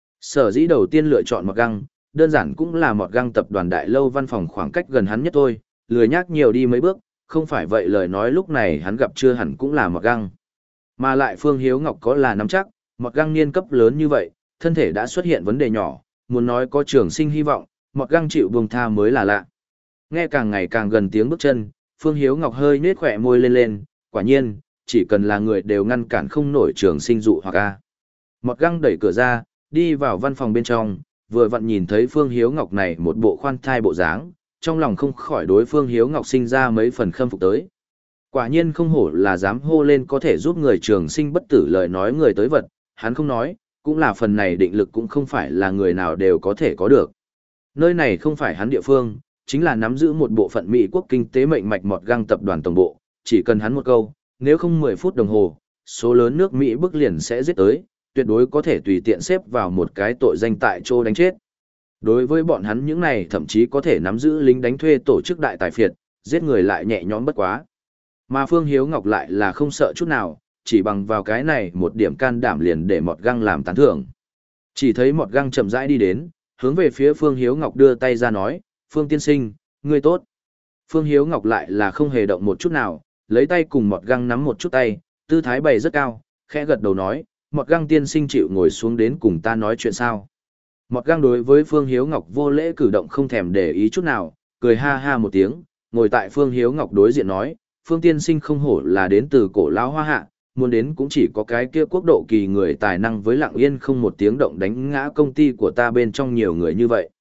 Sở dĩ đầu tiên lựa chọn Mọt găng, đơn giản cũng là Mọt găng tập đoàn đại lâu văn phòng khoảng cách gần hắn nhất thôi, lười nhác nhiều đi mấy bước, không phải vậy lời nói lúc này hắn gặp chưa hẳn cũng là Mọt găng. Mà lại Phương Hiếu Ngọc có là nắm chắc, Mọt găng niên cấp lớn như vậy, thân thể đã xuất hiện vấn đề nhỏ, muốn nói có trường sinh hy vọng, Mọt găng chịu buông tha mới là lạ. Nghe càng ngày càng gần tiếng bước chân, Phương Hiếu Ngọc hơi nết khỏe môi lên lên, quả nhiên, chỉ cần là người đều ngăn cản không nổi trường sinh dụ hoặc a. Mọt găng đẩy cửa ra, đi vào văn phòng bên trong, vừa vặn nhìn thấy Phương Hiếu Ngọc này một bộ khoan thai bộ dáng, trong lòng không khỏi đối Phương Hiếu Ngọc sinh ra mấy phần khâm phục tới. Quả nhiên không hổ là dám hô lên có thể giúp người trường sinh bất tử lời nói người tới vật, hắn không nói, cũng là phần này định lực cũng không phải là người nào đều có thể có được. Nơi này không phải hắn địa phương, chính là nắm giữ một bộ phận Mỹ quốc kinh tế mệnh mạch Mọt găng tập đoàn tổng bộ, chỉ cần hắn một câu, nếu không mười phút đồng hồ, số lớn nước Mỹ bức liền sẽ giết tới, tuyệt đối có thể tùy tiện xếp vào một cái tội danh tại chỗ đánh chết. Đối với bọn hắn những này thậm chí có thể nắm giữ lính đánh thuê tổ chức đại tài phiệt, giết người lại nhẹ nhõm bất quá. Mà Phương Hiếu Ngọc lại là không sợ chút nào, chỉ bằng vào cái này một điểm can đảm liền để Mọt găng làm tán thưởng. Chỉ thấy Mọt găng chậm rãi đi đến, hướng về phía Phương Hiếu Ngọc đưa tay ra nói, Phương tiên sinh, ngươi tốt. Phương Hiếu Ngọc lại là không hề động một chút nào, lấy tay cùng Mọt găng nắm một chút tay, tư thái bày rất cao, khẽ gật đầu nói, Mọt găng tiên sinh chịu ngồi xuống đến cùng ta nói chuyện sao. Mọt găng đối với Phương Hiếu Ngọc vô lễ cử động không thèm để ý chút nào, cười ha ha một tiếng, ngồi tại Phương Hiếu Ngọc đối diện nói, Phương tiên sinh không hổ là đến từ cổ lão hoa hạ, muốn đến cũng chỉ có cái kia quốc độ kỳ người tài năng với lặng yên không một tiếng động đánh ngã công ty của ta bên trong nhiều người như vậy.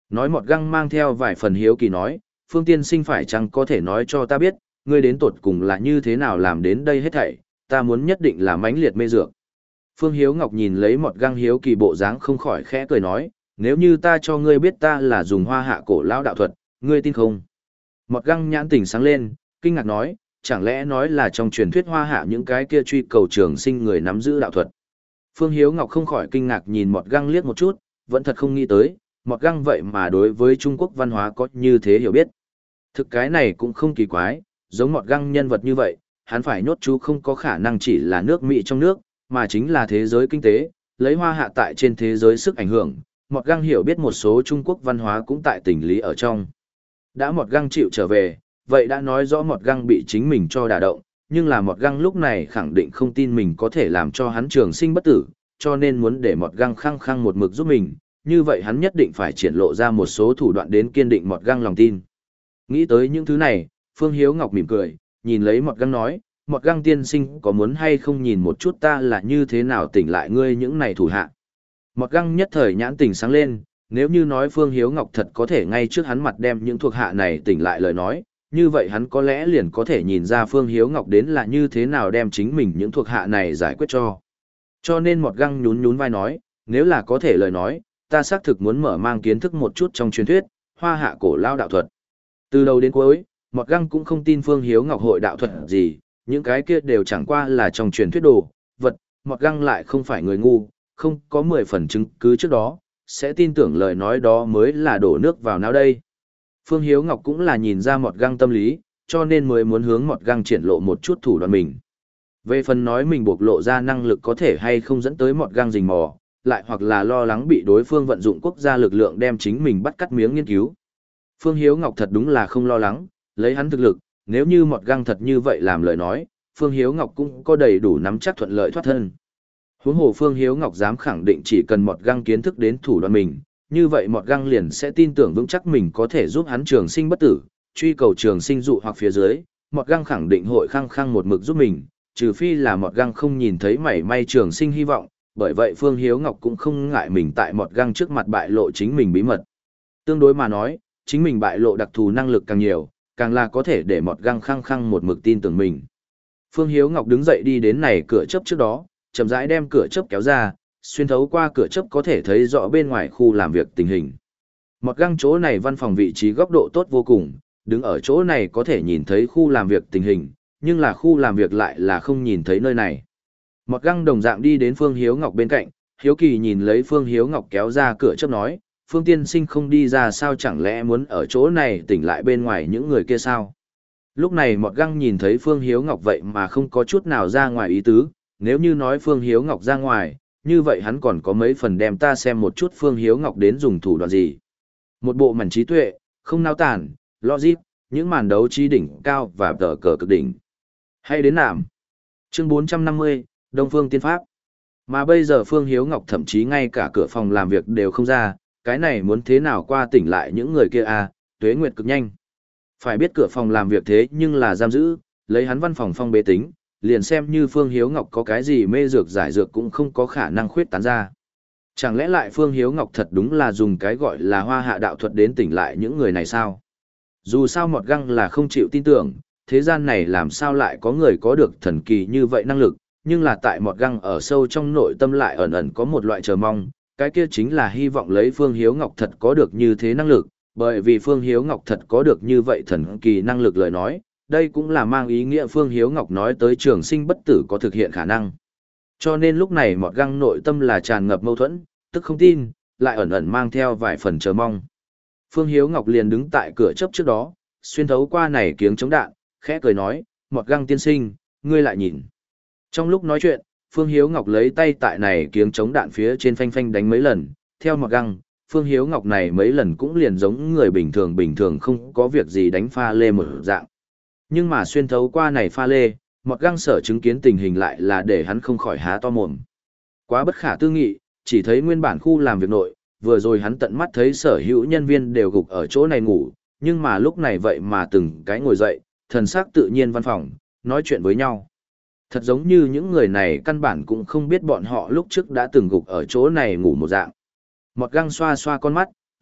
Nói Mọt Găng mang theo vài phần hiếu kỳ nói, Phương tiên sinh phải chăng có thể nói cho ta biết, ngươi đến tột cùng là như thế nào làm đến đây hết thảy, ta muốn nhất định là mãnh liệt mê dược. Phương Hiếu Ngọc nhìn lấy Mọt Găng hiếu kỳ bộ dáng không khỏi khẽ cười nói, nếu như ta cho ngươi biết ta là dùng hoa hạ cổ lão đạo thuật, ngươi tin không? Mọt Găng nhãn tỉnh sáng lên, kinh ngạc nói, chẳng lẽ nói là trong truyền thuyết hoa hạ những cái kia truy cầu trường sinh người nắm giữ đạo thuật. Phương Hiếu Ngọc không khỏi kinh ngạc nhìn Mọt Găng liếc một chút, vẫn thật không nghĩ tới, Mọt Găng vậy mà đối với Trung Quốc văn hóa có như thế hiểu biết. Thực cái này cũng không kỳ quái, giống Mọt Găng nhân vật như vậy, hắn phải nhốt chú không có khả năng chỉ là nước Mỹ trong nước, mà chính là thế giới kinh tế, lấy hoa hạ tại trên thế giới sức ảnh hưởng, Mọt Găng hiểu biết một số Trung Quốc văn hóa cũng tại tình lý ở trong. Đã Mọt Găng chịu trở về, vậy đã nói rõ Mọt Găng bị chính mình cho đả động, nhưng là Mọt Găng lúc này khẳng định không tin mình có thể làm cho hắn trường sinh bất tử, cho nên muốn để Mọt Găng khăng khăng một mực giúp mình, như vậy hắn nhất định phải triển lộ ra một số thủ đoạn đến kiên định Mọt Găng lòng tin. Nghĩ tới những thứ này, Phương Hiếu Ngọc mỉm cười, nhìn lấy Mọt Găng nói, Mọt Găng tiên sinh có muốn hay không nhìn một chút ta là như thế nào tỉnh lại ngươi những này thủ hạ. Mọt Găng nhất thời nhãn tỉnh sáng lên, nếu như nói Phương Hiếu Ngọc thật có thể ngay trước hắn mặt đem những thuộc hạ này tỉnh lại lời nói, như vậy hắn có lẽ liền có thể nhìn ra Phương Hiếu Ngọc đến là như thế nào đem chính mình những thuộc hạ này giải quyết cho. Cho nên Mọt Găng nhún nhún vai nói, nếu là có thể lời nói, ta xác thực muốn mở mang kiến thức một chút trong truyền thuyết, hoa hạ cổ lao đạo thuật. Từ đầu đến cuối, Mọt Găng cũng không tin Phương Hiếu Ngọc hội đạo thuật gì, những cái kia đều chẳng qua là trong truyền thuyết đồ, vật, Mọt Găng lại không phải người ngu, không có mười phần chứng cứ trước đó, sẽ tin tưởng lời nói đó mới là đổ nước vào não đây. Phương Hiếu Ngọc cũng là nhìn ra Mọt Găng tâm lý, cho nên mới muốn hướng Mọt Găng triển lộ một chút thủ đoạn mình. Về phần nói mình bộc lộ ra năng lực có thể hay không dẫn tới Mọt Găng rình mò, lại hoặc là lo lắng bị đối phương vận dụng quốc gia lực lượng đem chính mình bắt cắt miếng nghiên cứu. Phương Hiếu Ngọc thật đúng là không lo lắng, lấy hắn thực lực, nếu như Mọt Găng thật như vậy làm lời nói, Phương Hiếu Ngọc cũng có đầy đủ nắm chắc thuận lợi thoát thân. Huống hồ Phương Hiếu Ngọc dám khẳng định chỉ cần Mọt Găng kiến thức đến thủ đoạn mình, như vậy Mọt Găng liền sẽ tin tưởng vững chắc mình có thể giúp hắn trường sinh bất tử, truy cầu trường sinh dụ hoặc phía dưới, Mọt Găng khẳng định hội khăng khăng một mực giúp mình, trừ phi là Mọt Găng không nhìn thấy mảy may trường sinh hy vọng, bởi vậy Phương Hiếu Ngọc cũng không ngại mình tại Mọt Găng trước mặt bại lộ chính mình bí mật. Tương đối mà nói, chính mình bại lộ đặc thù năng lực càng nhiều, càng là có thể để Mọt Găng khăng khăng một mực tin tưởng mình. Phương Hiếu Ngọc đứng dậy đi đến này cửa chớp trước đó, chậm rãi đem cửa chớp kéo ra, xuyên thấu qua cửa chớp có thể thấy rõ bên ngoài khu làm việc tình hình. Mọt Găng chỗ này văn phòng vị trí góc độ tốt vô cùng, đứng ở chỗ này có thể nhìn thấy khu làm việc tình hình, nhưng là khu làm việc lại là không nhìn thấy nơi này. Mọt Găng đồng dạng đi đến Phương Hiếu Ngọc bên cạnh, hiếu kỳ nhìn lấy Phương Hiếu Ngọc kéo ra cửa chớp nói, Phương tiên sinh không đi ra sao chẳng lẽ muốn ở chỗ này tỉnh lại bên ngoài những người kia sao? Lúc này Mọt Găng nhìn thấy Phương Hiếu Ngọc vậy mà không có chút nào ra ngoài ý tứ, nếu như nói Phương Hiếu Ngọc ra ngoài, như vậy hắn còn có mấy phần đem ta xem một chút Phương Hiếu Ngọc đến dùng thủ đoạn gì. Một bộ mảnh trí tuệ, không nao tản, logic, những màn đấu trí đỉnh cao và tờ cờ cực đỉnh. Hay đến nạm. Chương bốn trăm năm mươi, Đông Phương Tiên Pháp. Mà bây giờ Phương Hiếu Ngọc thậm chí ngay cả cửa phòng làm việc đều không ra, cái này muốn thế nào qua tỉnh lại những người kia à, tuế nguyệt cực nhanh. Phải biết cửa phòng làm việc thế nhưng là giam giữ, lấy hắn văn phòng phong bế tính, liền xem như Phương Hiếu Ngọc có cái gì mê dược giải dược cũng không có khả năng khuyết tán ra. Chẳng lẽ lại Phương Hiếu Ngọc thật đúng là dùng cái gọi là hoa hạ đạo thuật đến tỉnh lại những người này sao? Dù sao Mọt Găng là không chịu tin tưởng, thế gian này làm sao lại có người có được thần kỳ như vậy năng lực, nhưng là tại Mọt Găng ở sâu trong nội tâm lại ẩn ẩn có một loại chờ mong, cái kia chính là hy vọng lấy Phương Hiếu Ngọc thật có được như thế năng lực, bởi vì Phương Hiếu Ngọc thật có được như vậy thần kỳ năng lực lời nói, đây cũng là mang ý nghĩa Phương Hiếu Ngọc nói tới trường sinh bất tử có thực hiện khả năng. Cho nên lúc này Mọt Găng nội tâm là tràn ngập mâu thuẫn, tức không tin, lại ẩn ẩn mang theo vài phần chờ mong. Phương Hiếu Ngọc liền đứng tại cửa chớp trước đó, xuyên thấu qua này kiếng chống đạn, khẽ cười nói, Mọt Găng tiên sinh, ngươi lại nhìn. Trong lúc nói chuyện, Phương Hiếu Ngọc lấy tay tại này kiếng chống đạn phía trên phanh phanh đánh mấy lần, theo Mọt Găng, Phương Hiếu Ngọc này mấy lần cũng liền giống người bình thường bình thường không có việc gì đánh pha lê một dạng. Nhưng mà xuyên thấu qua này pha lê, Mọt Găng sở chứng kiến tình hình lại là để hắn không khỏi há to mồm. Quá bất khả tư nghị, chỉ thấy nguyên bản khu làm việc nội, vừa rồi hắn tận mắt thấy sở hữu nhân viên đều gục ở chỗ này ngủ, nhưng mà lúc này vậy mà từng cái ngồi dậy, thần sắc tự nhiên văn phòng, nói chuyện với nhau. Thật giống như những người này căn bản cũng không biết bọn họ lúc trước đã từng gục ở chỗ này ngủ một dạng. Mọt Găng xoa xoa con mắt,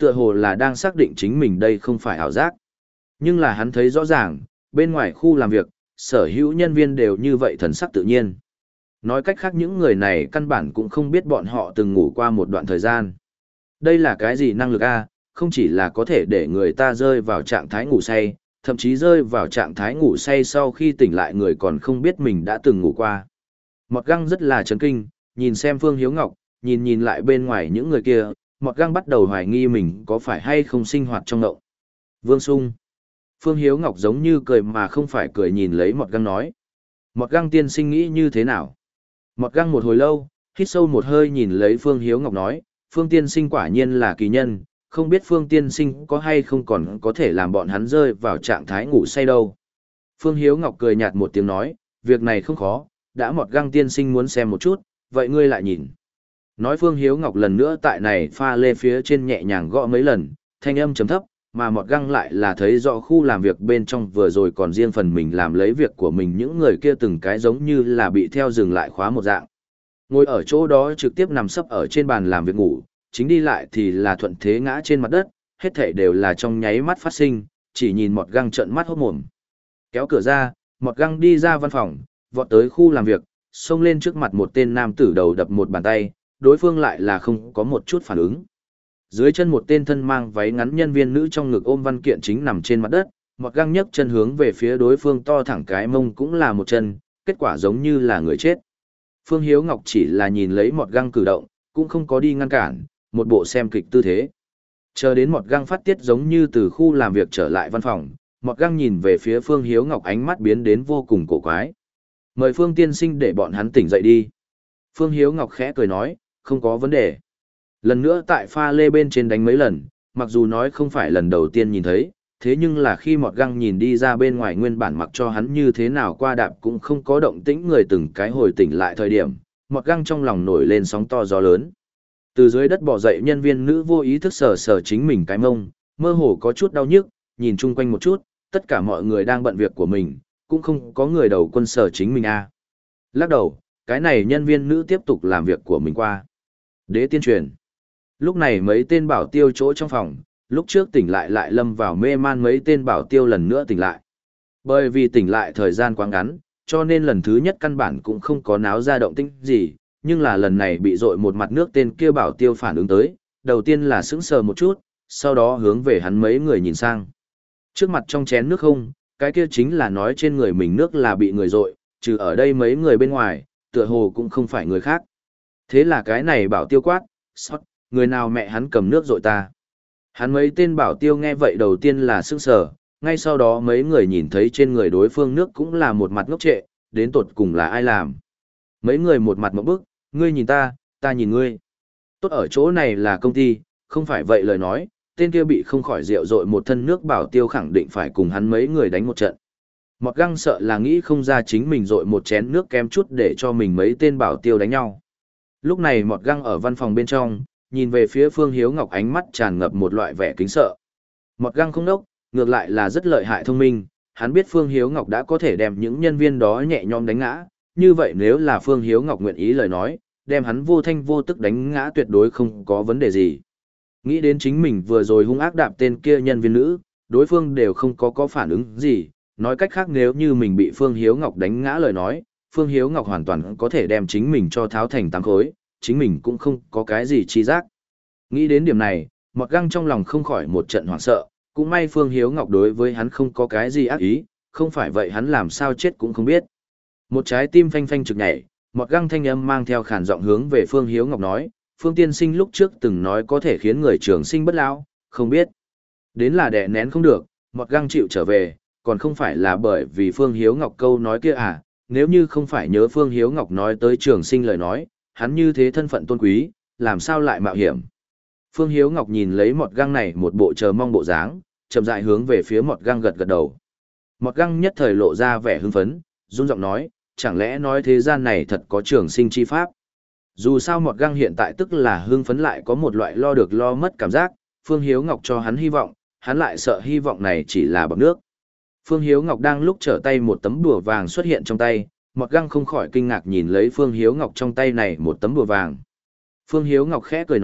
tựa hồ là đang xác định chính mình đây không phải ảo giác. Nhưng là hắn thấy rõ ràng, bên ngoài khu làm việc, sở hữu nhân viên đều như vậy thần sắc tự nhiên. Nói cách khác những người này căn bản cũng không biết bọn họ từng ngủ qua một đoạn thời gian. Đây là cái gì năng lực a? Không chỉ là có thể để người ta rơi vào trạng thái ngủ say, thậm chí rơi vào trạng thái ngủ say sau khi tỉnh lại người còn không biết mình đã từng ngủ qua. Mọt Găng rất là chấn kinh, nhìn xem Phương Hiếu Ngọc, nhìn nhìn lại bên ngoài những người kia, Mọt Găng bắt đầu hoài nghi mình có phải hay không sinh hoạt trong ngộng. Vương Sung. Phương Hiếu Ngọc giống như cười mà không phải cười nhìn lấy Mọt Găng nói. Mọt Găng tiên sinh nghĩ như thế nào? Mọt Găng một hồi lâu, hít sâu một hơi nhìn lấy Phương Hiếu Ngọc nói, Phương tiên sinh quả nhiên là kỳ nhân, không biết Phương tiên sinh có hay không còn có thể làm bọn hắn rơi vào trạng thái ngủ say đâu. Phương Hiếu Ngọc cười nhạt một tiếng nói, việc này không khó, đã Mọt Găng tiên sinh muốn xem một chút, vậy ngươi lại nhìn. Nói Phương Hiếu Ngọc lần nữa tại này pha lê phía trên nhẹ nhàng gõ mấy lần, thanh âm chấm thấp, mà Mọt Găng lại là thấy rõ khu làm việc bên trong vừa rồi còn riêng phần mình làm lấy việc của mình, những người kia từng cái giống như là bị theo dừng lại khóa một dạng. Ngồi ở chỗ đó trực tiếp nằm sấp ở trên bàn làm việc ngủ, chính đi lại thì là thuận thế ngã trên mặt đất, hết thảy đều là trong nháy mắt phát sinh, chỉ nhìn Mọt Găng trợn mắt hốt mồm. Kéo cửa ra, Mọt Găng đi ra văn phòng, vọt tới khu làm việc, xông lên trước mặt một tên nam tử đầu đập một bàn tay, đối phương lại là không có một chút phản ứng. Dưới chân một tên thân mang váy ngắn nhân viên nữ trong ngực ôm văn kiện chính nằm trên mặt đất, Mọt Găng nhấc chân hướng về phía đối phương to thẳng cái mông cũng là một chân, kết quả giống như là người chết. Phương Hiếu Ngọc chỉ là nhìn lấy Mọt Găng cử động, cũng không có đi ngăn cản, một bộ xem kịch tư thế. Chờ đến Mọt Găng phát tiết giống như từ khu làm việc trở lại văn phòng, Mọt Găng nhìn về phía Phương Hiếu Ngọc ánh mắt biến đến vô cùng cổ quái. Mời Phương tiên sinh để bọn hắn tỉnh dậy đi. Phương Hiếu Ngọc khẽ cười nói, không có vấn đề. Lần nữa tại pha lê bên trên đánh mấy lần, mặc dù nói không phải lần đầu tiên nhìn thấy, thế nhưng là khi Mọt Găng nhìn đi ra bên ngoài nguyên bản mặc cho hắn như thế nào qua đạp cũng không có động tĩnh người từng cái hồi tỉnh lại thời điểm, Mọt Găng trong lòng nổi lên sóng to gió lớn. Từ dưới đất bò dậy nhân viên nữ vô ý thức sờ sờ chính mình cái mông, mơ hồ có chút đau nhức, nhìn chung quanh một chút, tất cả mọi người đang bận việc của mình, cũng không có người đầu quân sờ chính mình a. À. Lắc đầu, cái này nhân viên nữ tiếp tục làm việc của mình qua. Đế tiên truyền. Lúc này mấy tên bảo tiêu chỗ trong phòng, lúc trước tỉnh lại lại lâm vào mê man mấy tên bảo tiêu lần nữa tỉnh lại. Bởi vì tỉnh lại thời gian quá ngắn, cho nên lần thứ nhất căn bản cũng không có náo ra động tĩnh gì, nhưng là lần này bị dội một mặt nước tên kia bảo tiêu phản ứng tới, đầu tiên là sững sờ một chút, sau đó hướng về hắn mấy người nhìn sang. Trước mặt trong chén nước không, cái kia chính là nói trên người mình nước là bị người dội, trừ ở đây mấy người bên ngoài, tựa hồ cũng không phải người khác. Thế là cái này bảo tiêu quát, sót, người nào mẹ hắn cầm nước dội ta. Hắn mấy tên bảo tiêu nghe vậy đầu tiên là sững sờ, ngay sau đó mấy người nhìn thấy trên người đối phương nước cũng là một mặt ngốc trệ, đến tột cùng là ai làm. Mấy người một mặt ngốc bức, ngươi nhìn ta, ta nhìn ngươi. Tốt ở chỗ này là công ty, không phải vậy lời nói, tên kia bị không khỏi rượu dội một thân nước bảo tiêu khẳng định phải cùng hắn mấy người đánh một trận. Mọt Găng sợ là nghĩ không ra chính mình dội một chén nước kém chút để cho mình mấy tên bảo tiêu đánh nhau. Lúc này Mọt Găng ở văn phòng bên trong, nhìn về phía Phương Hiếu Ngọc ánh mắt tràn ngập một loại vẻ kính sợ. Mọt Găng không đốc, ngược lại là rất lợi hại thông minh, hắn biết Phương Hiếu Ngọc đã có thể đem những nhân viên đó nhẹ nhõm đánh ngã, như vậy nếu là Phương Hiếu Ngọc nguyện ý lời nói, đem hắn vô thanh vô tức đánh ngã tuyệt đối không có vấn đề gì. Nghĩ đến chính mình vừa rồi hung ác đạp tên kia nhân viên nữ, đối phương đều không có có phản ứng gì, nói cách khác nếu như mình bị Phương Hiếu Ngọc đánh ngã lời nói, Phương Hiếu Ngọc hoàn toàn có thể đem chính mình cho tháo thành tám khối, chính mình cũng không có cái gì chi giác. Nghĩ đến điểm này, Mọt Găng trong lòng không khỏi một trận hoảng sợ, cũng may Phương Hiếu Ngọc đối với hắn không có cái gì ác ý, không phải vậy hắn làm sao chết cũng không biết. Một trái tim phanh phanh trực nhảy, Mọt Găng thanh âm mang theo khàn giọng hướng về Phương Hiếu Ngọc nói, Phương tiên sinh lúc trước từng nói có thể khiến người trường sinh bất lão, không biết. Đến là đè nén không được, Mọt Găng chịu trở về, còn không phải là bởi vì Phương Hiếu Ngọc câu nói kia à, nếu như không phải nhớ Phương Hiếu Ngọc nói tới trường sinh lời nói, hắn như thế thân phận tôn quý, làm sao lại mạo hiểm. Phương Hiếu Ngọc nhìn lấy Mọt Găng này một bộ chờ mong bộ dáng, chậm rãi hướng về phía Mọt Găng gật gật đầu. Mọt Găng nhất thời lộ ra vẻ hưng phấn, run giọng nói, chẳng lẽ nói thế gian này thật có trường sinh chi pháp. Dù sao Mọt Găng hiện tại tức là hưng phấn lại có một loại lo được lo mất cảm giác, Phương Hiếu Ngọc cho hắn hy vọng, hắn lại sợ hy vọng này chỉ là bọt nước. Phương Hiếu Ngọc đang lúc trở tay một tấm đùa vàng xuất hiện trong tay, Mọt Găng không khỏi kinh ngạc nhìn lấy Phương Hiếu Ngọc trong tay này một tấm đùa vàng. Phương Hiếu Ngọc khẽ cười nói,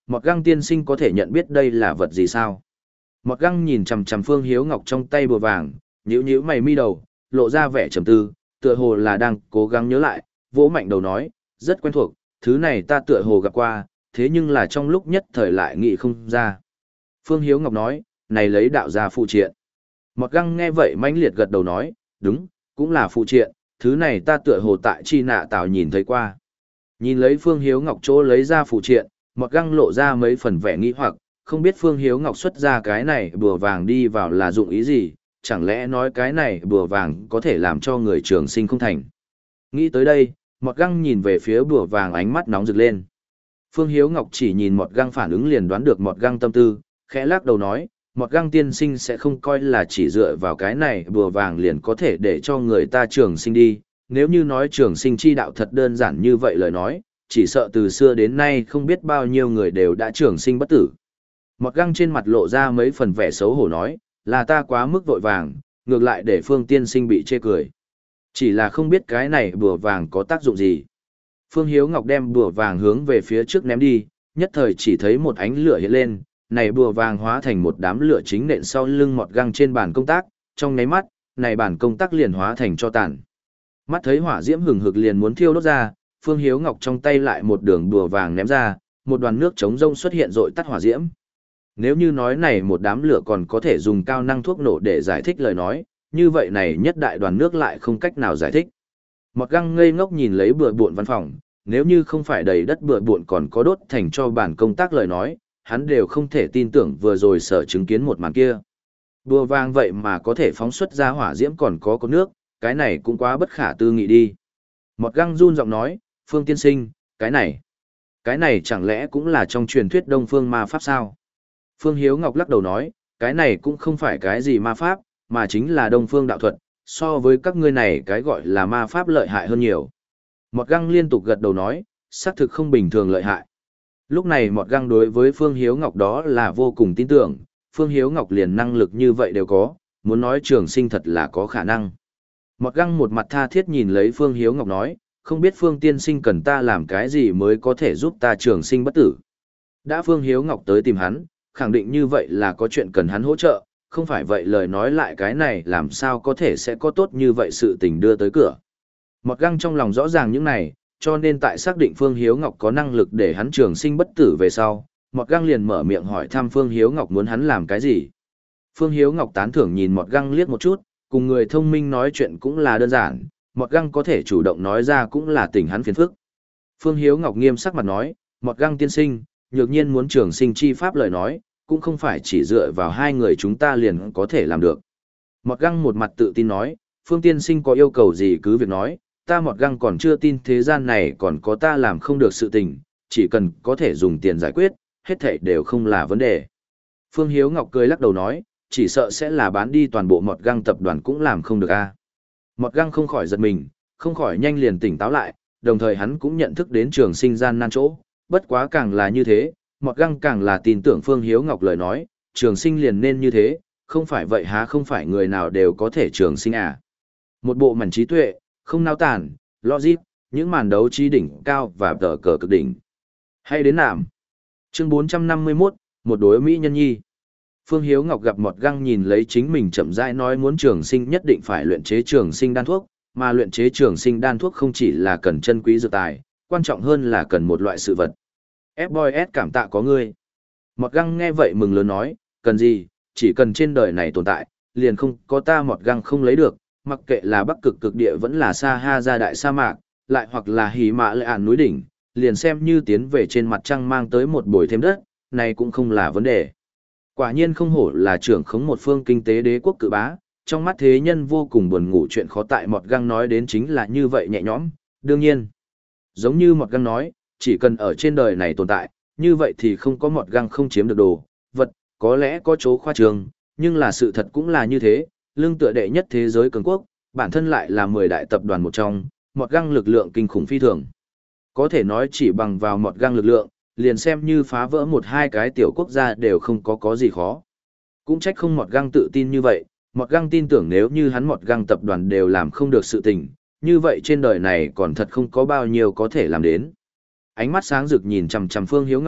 Mọt Găng tiên sinh có thể nhận biết đây là vật gì sao? Mọt Găng nhìn chằm chằm Phương Hiếu Ngọc trong tay bùa vàng, nhíu nhíu mày mi đầu, lộ ra vẻ trầm tư, tựa hồ là đang cố gắng nhớ lại, vỗ mạnh đầu nói, rất quen thuộc, thứ này ta tựa hồ gặp qua, thế nhưng là trong lúc nhất thời lại nghĩ không ra. Phương Hiếu Ngọc nói, này lấy đạo gia phụ triện. Mọt Găng nghe vậy mãnh liệt gật đầu nói, đúng, cũng là phụ triện, thứ này ta tựa hồ tại chi nạ tảo nhìn thấy qua. Nhìn lấy Phương Hiếu Ngọc chỗ lấy ra phụ triện, Mọt Găng lộ ra mấy phần vẻ nghi hoặc, không biết Phương Hiếu Ngọc xuất ra cái này bùa vàng đi vào là dụng ý gì, chẳng lẽ nói cái này bùa vàng có thể làm cho người trường sinh không thành. Nghĩ tới đây, Mọt Găng nhìn về phía bùa vàng ánh mắt nóng rực lên. Phương Hiếu Ngọc chỉ nhìn Mọt Găng phản ứng liền đoán được Mọt Găng tâm tư, khẽ lắc đầu nói, Mọt Găng tiên sinh sẽ không coi là chỉ dựa vào cái này bùa vàng liền có thể để cho người ta trường sinh đi, nếu như nói trường sinh chi đạo thật đơn giản như vậy lời nói, chỉ sợ từ xưa đến nay không biết bao nhiêu người đều đã trường sinh bất tử. Mọt Găng trên mặt lộ ra mấy phần vẻ xấu hổ nói, là ta quá mức vội vàng, ngược lại để Phương tiên sinh bị chê cười. Chỉ là không biết cái này bùa vàng có tác dụng gì. Phương Hiếu Ngọc đem bùa vàng hướng về phía trước ném đi, nhất thời chỉ thấy một ánh lửa hiện lên, này bùa vàng hóa thành một đám lửa chính nện sau lưng Mọt Găng trên bàn công tác, trong nháy mắt, này bàn công tác liền hóa thành tro tàn. Mắt thấy hỏa diễm hừng hực liền muốn thiêu đốt ra, Phương Hiếu Ngọc trong tay lại một đường bùa vàng ném ra, một đoàn nước chống rông xuất hiện rồi tắt hỏa diễm. Nếu như nói này một đám lửa còn có thể dùng cao năng thuốc nổ để giải thích lời nói, như vậy này nhất đại đoàn nước lại không cách nào giải thích. Mọt Găng ngây ngốc nhìn lấy bừa bộn văn phòng, nếu như không phải đầy đất bừa bộn còn có đốt thành cho bản công tác lời nói, hắn đều không thể tin tưởng vừa rồi sở chứng kiến một màn kia. Bùa vàng vậy mà có thể phóng xuất ra hỏa diễm còn có có nước, cái này cũng quá bất khả tư nghị đi. Mọt Găng run giọng nói, Phương tiên sinh, cái này, cái này chẳng lẽ cũng là trong truyền thuyết Đông Phương ma pháp sao? Phương Hiếu Ngọc lắc đầu nói, cái này cũng không phải cái gì ma pháp, mà chính là Đông Phương đạo thuật, so với các ngươi này cái gọi là ma pháp lợi hại hơn nhiều. Mọt Găng liên tục gật đầu nói, xác thực không bình thường lợi hại. Lúc này Mọt Găng đối với Phương Hiếu Ngọc đó là vô cùng tin tưởng, Phương Hiếu Ngọc liền năng lực như vậy đều có, muốn nói trường sinh thật là có khả năng. Mọt Găng một mặt tha thiết nhìn lấy Phương Hiếu Ngọc nói, không biết Phương tiên sinh cần ta làm cái gì mới có thể giúp ta trường sinh bất tử. Đã Phương Hiếu Ngọc tới tìm hắn, khẳng định như vậy là có chuyện cần hắn hỗ trợ, không phải vậy lời nói lại cái này làm sao có thể sẽ có tốt như vậy sự tình đưa tới cửa. Mọt Găng trong lòng rõ ràng những này, cho nên tại xác định Phương Hiếu Ngọc có năng lực để hắn trường sinh bất tử về sau, Mọt Găng liền mở miệng hỏi thăm Phương Hiếu Ngọc muốn hắn làm cái gì. Phương Hiếu Ngọc tán thưởng nhìn Mọt Găng liếc một chút, cùng người thông minh nói chuyện cũng là đơn giản, Mọt Găng có thể chủ động nói ra cũng là tình hắn phiền phức. Phương Hiếu Ngọc nghiêm sắc mặt nói, Mọt Găng tiên sinh, nhược nhiên muốn trường sinh chi pháp lời nói, cũng không phải chỉ dựa vào hai người chúng ta liền có thể làm được. Mọt Găng một mặt tự tin nói, Phương tiên sinh có yêu cầu gì cứ việc nói, ta Mọt Găng còn chưa tin thế gian này còn có ta làm không được sự tình, chỉ cần có thể dùng tiền giải quyết, hết thảy đều không là vấn đề. Phương Hiếu Ngọc cười lắc đầu nói, chỉ sợ sẽ là bán đi toàn bộ Mọt Găng tập đoàn cũng làm không được a. Mọt Găng không khỏi giật mình, không khỏi nhanh liền tỉnh táo lại, đồng thời hắn cũng nhận thức đến trường sinh gian nan chỗ, bất quá càng là như thế, Mọt Găng càng là tin tưởng Phương Hiếu Ngọc lời nói, trường sinh liền nên như thế, không phải vậy há không phải người nào đều có thể trường sinh à. Một bộ mảnh trí tuệ, không nao tản, logic, những màn đấu trí đỉnh cao và tờ cờ cực đỉnh. Hay đến nạm. Chương bốn trăm năm mươi mốt, một đối Mỹ nhân nhi. Phương Hiếu Ngọc gặp Mọt Găng nhìn lấy chính mình chậm rãi nói muốn trường sinh nhất định phải luyện chế trường sinh đan thuốc, mà luyện chế trường sinh đan thuốc không chỉ là cần chân quý dược tài, quan trọng hơn là cần một loại sự vật. F-Boy S cảm tạ có ngươi. Mọt Găng nghe vậy mừng lớn nói, cần gì, chỉ cần trên đời này tồn tại, liền không có ta Mọt Găng không lấy được, mặc kệ là Bắc Cực cực địa vẫn là Sa Ha gia đại sa mạc, lại hoặc là Hỉ Mã Lệ Ản núi đỉnh, liền xem như tiến về trên mặt trăng mang tới một bồi thêm đất, này cũng không là vấn đề. Quả nhiên không hổ là trưởng khống một phương kinh tế đế quốc cự bá, trong mắt thế nhân vô cùng buồn ngủ chuyện khó tại Mọt Găng nói đến chính là như vậy nhẹ nhõm, đương nhiên. Giống như Mọt Găng nói, chỉ cần ở trên đời này tồn tại, như vậy thì không có Mọt Găng không chiếm được đồ, vật, có lẽ có chỗ khoa trương, nhưng là sự thật cũng là như thế, lương tựa đệ nhất thế giới cường quốc, bản thân lại là mười đại tập đoàn một trong, Mọt Găng lực lượng kinh khủng phi thường. Có thể nói chỉ bằng vào Mọt Găng lực lượng, liền xem như phá vỡ một hai cái tiểu quốc gia đều không có có gì khó. Cũng trách không Mọt Găng tự tin như vậy, Mọt Găng tin tưởng nếu như hắn Mọt Găng tập đoàn đều làm không được sự tình, như vậy trên đời này còn thật không có bao nhiêu có thể làm đến. Ánh mắt sáng rực nhìn chằm chằm Phương Hiếu Ngọc,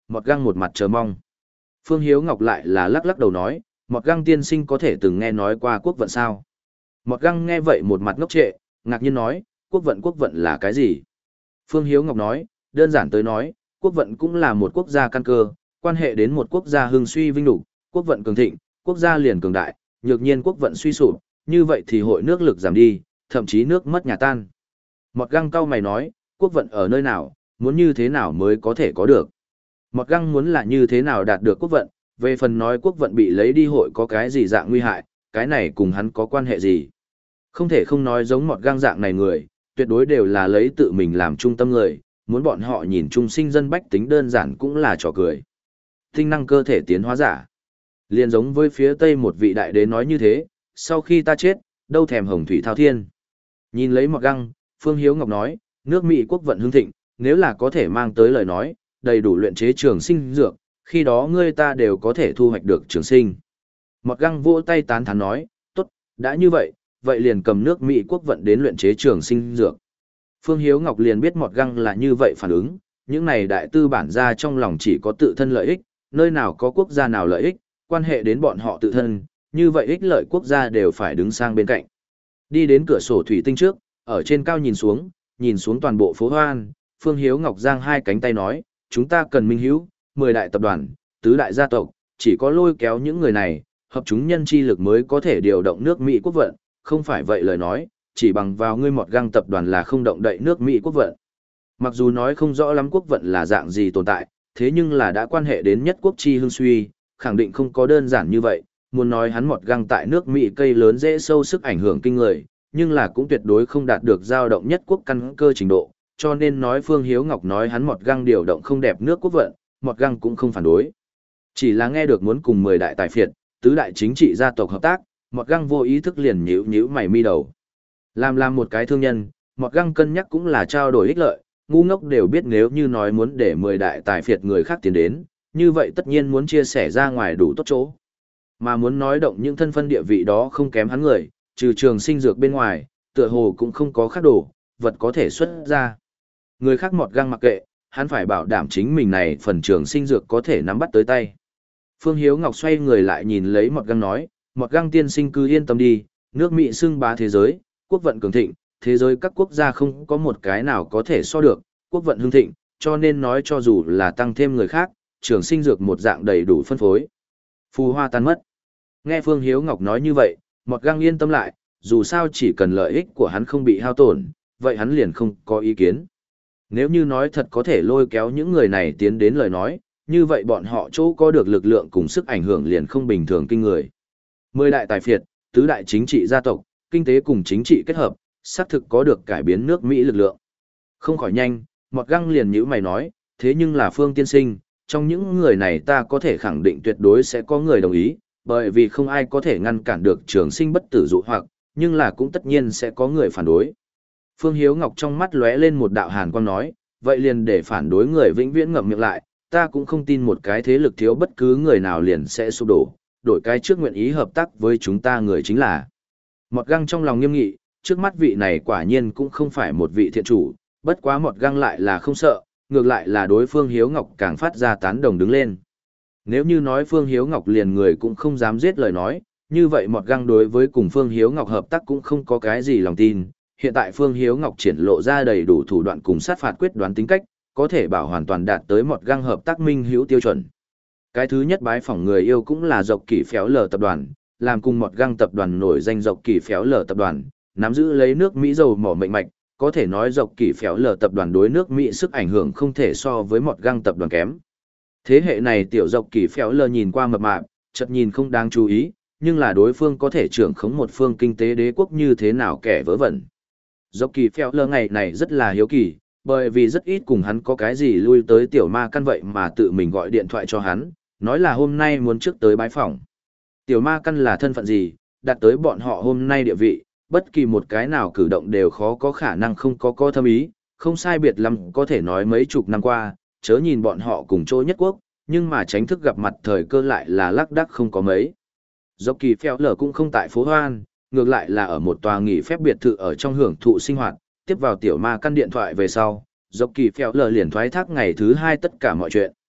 Mọt Găng một mặt chờ mong. Phương Hiếu Ngọc lại là lắc lắc đầu nói, Mọt Găng tiên sinh có thể từng nghe nói qua quốc vận sao? Mọt Găng nghe vậy một mặt ngốc trệ, ngạc nhiên nói, quốc vận quốc vận là cái gì? Phương Hiếu Ngọc nói, đơn giản tới nói, quốc vận cũng là một quốc gia căn cơ, quan hệ đến một quốc gia hưng suy vinh đủ, quốc vận cường thịnh, quốc gia liền cường đại, nhược nhiên quốc vận suy sụp, như vậy thì hội nước lực giảm đi, thậm chí nước mất nhà tan. Mọt Găng cau mày nói, quốc vận ở nơi nào, muốn như thế nào mới có thể có được? Mọt Găng muốn là như thế nào đạt được quốc vận, về phần nói quốc vận bị lấy đi hội có cái gì dạng nguy hại, cái này cùng hắn có quan hệ gì? Không thể không nói giống Mọt Găng dạng này người, tuyệt đối đều là lấy tự mình làm trung tâm người, muốn bọn họ nhìn chung sinh dân bách tính đơn giản cũng là trò cười. Tinh năng cơ thể tiến hóa giả. Liền giống với phía Tây một vị đại đế nói như thế, sau khi ta chết, đâu thèm hồng thủy thao thiên. Nhìn lấy Mọt Găng, Phương Hiếu Ngọc nói, nước Mỹ quốc vận hưng thịnh, nếu là có thể mang tới lời nói, đầy đủ luyện chế trường sinh dược, khi đó ngươi ta đều có thể thu hoạch được trường sinh. Mọt Găng vỗ tay tán thán nói, tốt, đã như vậy, vậy liền cầm nước Mỹ quốc vận đến luyện chế trường sinh dược. Phương Hiếu Ngọc liền biết Mọt Găng là như vậy phản ứng, những này đại tư bản ra trong lòng chỉ có tự thân lợi ích, nơi nào có quốc gia nào lợi ích, quan hệ đến bọn họ tự thân, như vậy ích lợi quốc gia đều phải đứng sang bên cạnh. Đi đến cửa sổ thủy tinh trước, ở trên cao nhìn xuống, nhìn xuống toàn bộ phố Hoan, Phương Hiếu Ngọc giang hai cánh tay nói, chúng ta cần minh hữu, mười đại tập đoàn, tứ đại gia tộc, chỉ có lôi kéo những người này, hợp chúng nhân chi lực mới có thể điều động nước Mỹ quốc vận, không phải vậy lời nói, chỉ bằng vào ngươi Mọt Găng tập đoàn là không động đậy nước Mỹ quốc vận. Mặc dù nói không rõ lắm quốc vận là dạng gì tồn tại, thế nhưng là đã quan hệ đến nhất quốc chi hưng suy, khẳng định không có đơn giản như vậy, muốn nói hắn Mọt Găng tại nước Mỹ cây lớn dễ sâu sức ảnh hưởng kinh người, nhưng là cũng tuyệt đối không đạt được dao động nhất quốc căn cơ trình độ, cho nên nói Phương Hiếu Ngọc nói hắn Mọt Găng điều động không đẹp nước quốc vận, Mọt Găng cũng không phản đối. Chỉ là nghe được muốn cùng mười đại tài phiệt, tứ đại chính trị gia tộc hợp tác, Mọt Găng vô ý thức liền nhíu nhíu mày mi đầu. Làm làm một cái thương nhân, Mọt Găng cân nhắc cũng là trao đổi ích lợi, ngu ngốc đều biết nếu như nói muốn để mười đại tài phiệt người khác tiến đến, như vậy tất nhiên muốn chia sẻ ra ngoài đủ tốt chỗ. Mà muốn nói động những thân phân địa vị đó không kém hắn người, trừ trường sinh dược bên ngoài, tựa hồ cũng không có khác đồ, vật có thể xuất ra. Người khác Mọt Găng mặc kệ, hắn phải bảo đảm chính mình này phần trường sinh dược có thể nắm bắt tới tay. Phương Hiếu Ngọc xoay người lại nhìn lấy Mọt Găng nói, Mọt Găng tiên sinh cứ yên tâm đi, nước Mỹ xưng bá thế giới, quốc vận cường thịnh, thế giới các quốc gia không có một cái nào có thể so được, quốc vận hưng thịnh, cho nên nói cho dù là tăng thêm người khác, trường sinh dược một dạng đầy đủ phân phối. Phù hoa tan mất. Nghe Phương Hiếu Ngọc nói như vậy, Mọt Găng yên tâm lại, dù sao chỉ cần lợi ích của hắn không bị hao tổn, vậy hắn liền không có ý kiến. Nếu như nói thật có thể lôi kéo những người này tiến đến lời nói, như vậy bọn họ chỗ có được lực lượng cùng sức ảnh hưởng liền không bình thường kinh người. Mười đại tài phiệt, tứ đại chính trị gia tộc, kinh tế cùng chính trị kết hợp, xác thực có được cải biến nước Mỹ lực lượng. Không khỏi nhanh, Mọt Găng liền nhíu mày nói, thế nhưng là Phương tiên sinh, trong những người này ta có thể khẳng định tuyệt đối sẽ có người đồng ý, bởi vì không ai có thể ngăn cản được trường sinh bất tử dụ hoặc, nhưng là cũng tất nhiên sẽ có người phản đối. Phương Hiếu Ngọc trong mắt lóe lên một đạo hàn quang nói, vậy liền để phản đối người vĩnh viễn ngậm miệng lại, ta cũng không tin một cái thế lực thiếu bất cứ người nào liền sẽ sụp đổ, đổi cái trước nguyện ý hợp tác với chúng ta người chính là. Mọt Găng trong lòng nghiêm nghị, trước mắt vị này quả nhiên cũng không phải một vị thiện chủ, bất quá Mọt Găng lại là không sợ, ngược lại là đối Phương Hiếu Ngọc càng phát ra tán đồng đứng lên. Nếu như nói Phương Hiếu Ngọc liền người cũng không dám giết lời nói, như vậy Mọt Găng đối với cùng Phương Hiếu Ngọc hợp tác cũng không có cái gì lòng tin. Hiện tại Phương Hiếu Ngọc triển lộ ra đầy đủ thủ đoạn cùng sát phạt quyết đoán tính cách, có thể bảo hoàn toàn đạt tới Mọt Găng hợp tác minh hữu tiêu chuẩn. Cái thứ nhất bái phỏng người yêu cũng là Dọc Kỳ Phéo Lờ tập đoàn, làm cùng Mọt Găng tập đoàn nổi danh Dọc Kỳ Phéo Lờ tập đoàn, nắm giữ lấy nước Mỹ dầu mỏ mệnh mạch, có thể nói Dọc Kỳ Phéo Lờ tập đoàn đối nước Mỹ sức ảnh hưởng không thể so với Mọt Găng tập đoàn kém. Thế hệ này tiểu Dọc Kỳ Phéo Lờ nhìn qua mập mạp, chợt nhìn không đáng chú ý, nhưng là đối phương có thể trưởng khống một phương kinh tế đế quốc như thế nào kẻ vớ vẩn. Dọc Kỳ Phéo Lờ ngày này rất là hiếu kỳ, bởi vì rất ít cùng hắn có cái gì lui tới tiểu ma căn vậy mà tự mình gọi điện thoại cho hắn, nói là hôm nay muốn trước tới bái phỏng. Tiểu ma căn là thân phận gì, đặt tới bọn họ hôm nay địa vị, bất kỳ một cái nào cử động đều khó có khả năng không có có thâm ý, không sai biệt lắm có thể nói mấy chục năm qua, chớ nhìn bọn họ cùng chỗ nhất quốc, nhưng mà tránh thức gặp mặt thời cơ lại là lác đác không có mấy. Dọc Kỳ Phéo Lờ cũng không tại phố Hoan, ngược lại là ở một tòa nghỉ phép biệt thự ở trong hưởng thụ sinh hoạt, tiếp vào tiểu ma căn điện thoại về sau, Dọc Kỳ Phéo Lờ liền thoái thác ngày thứ hai tất cả mọi chuyện.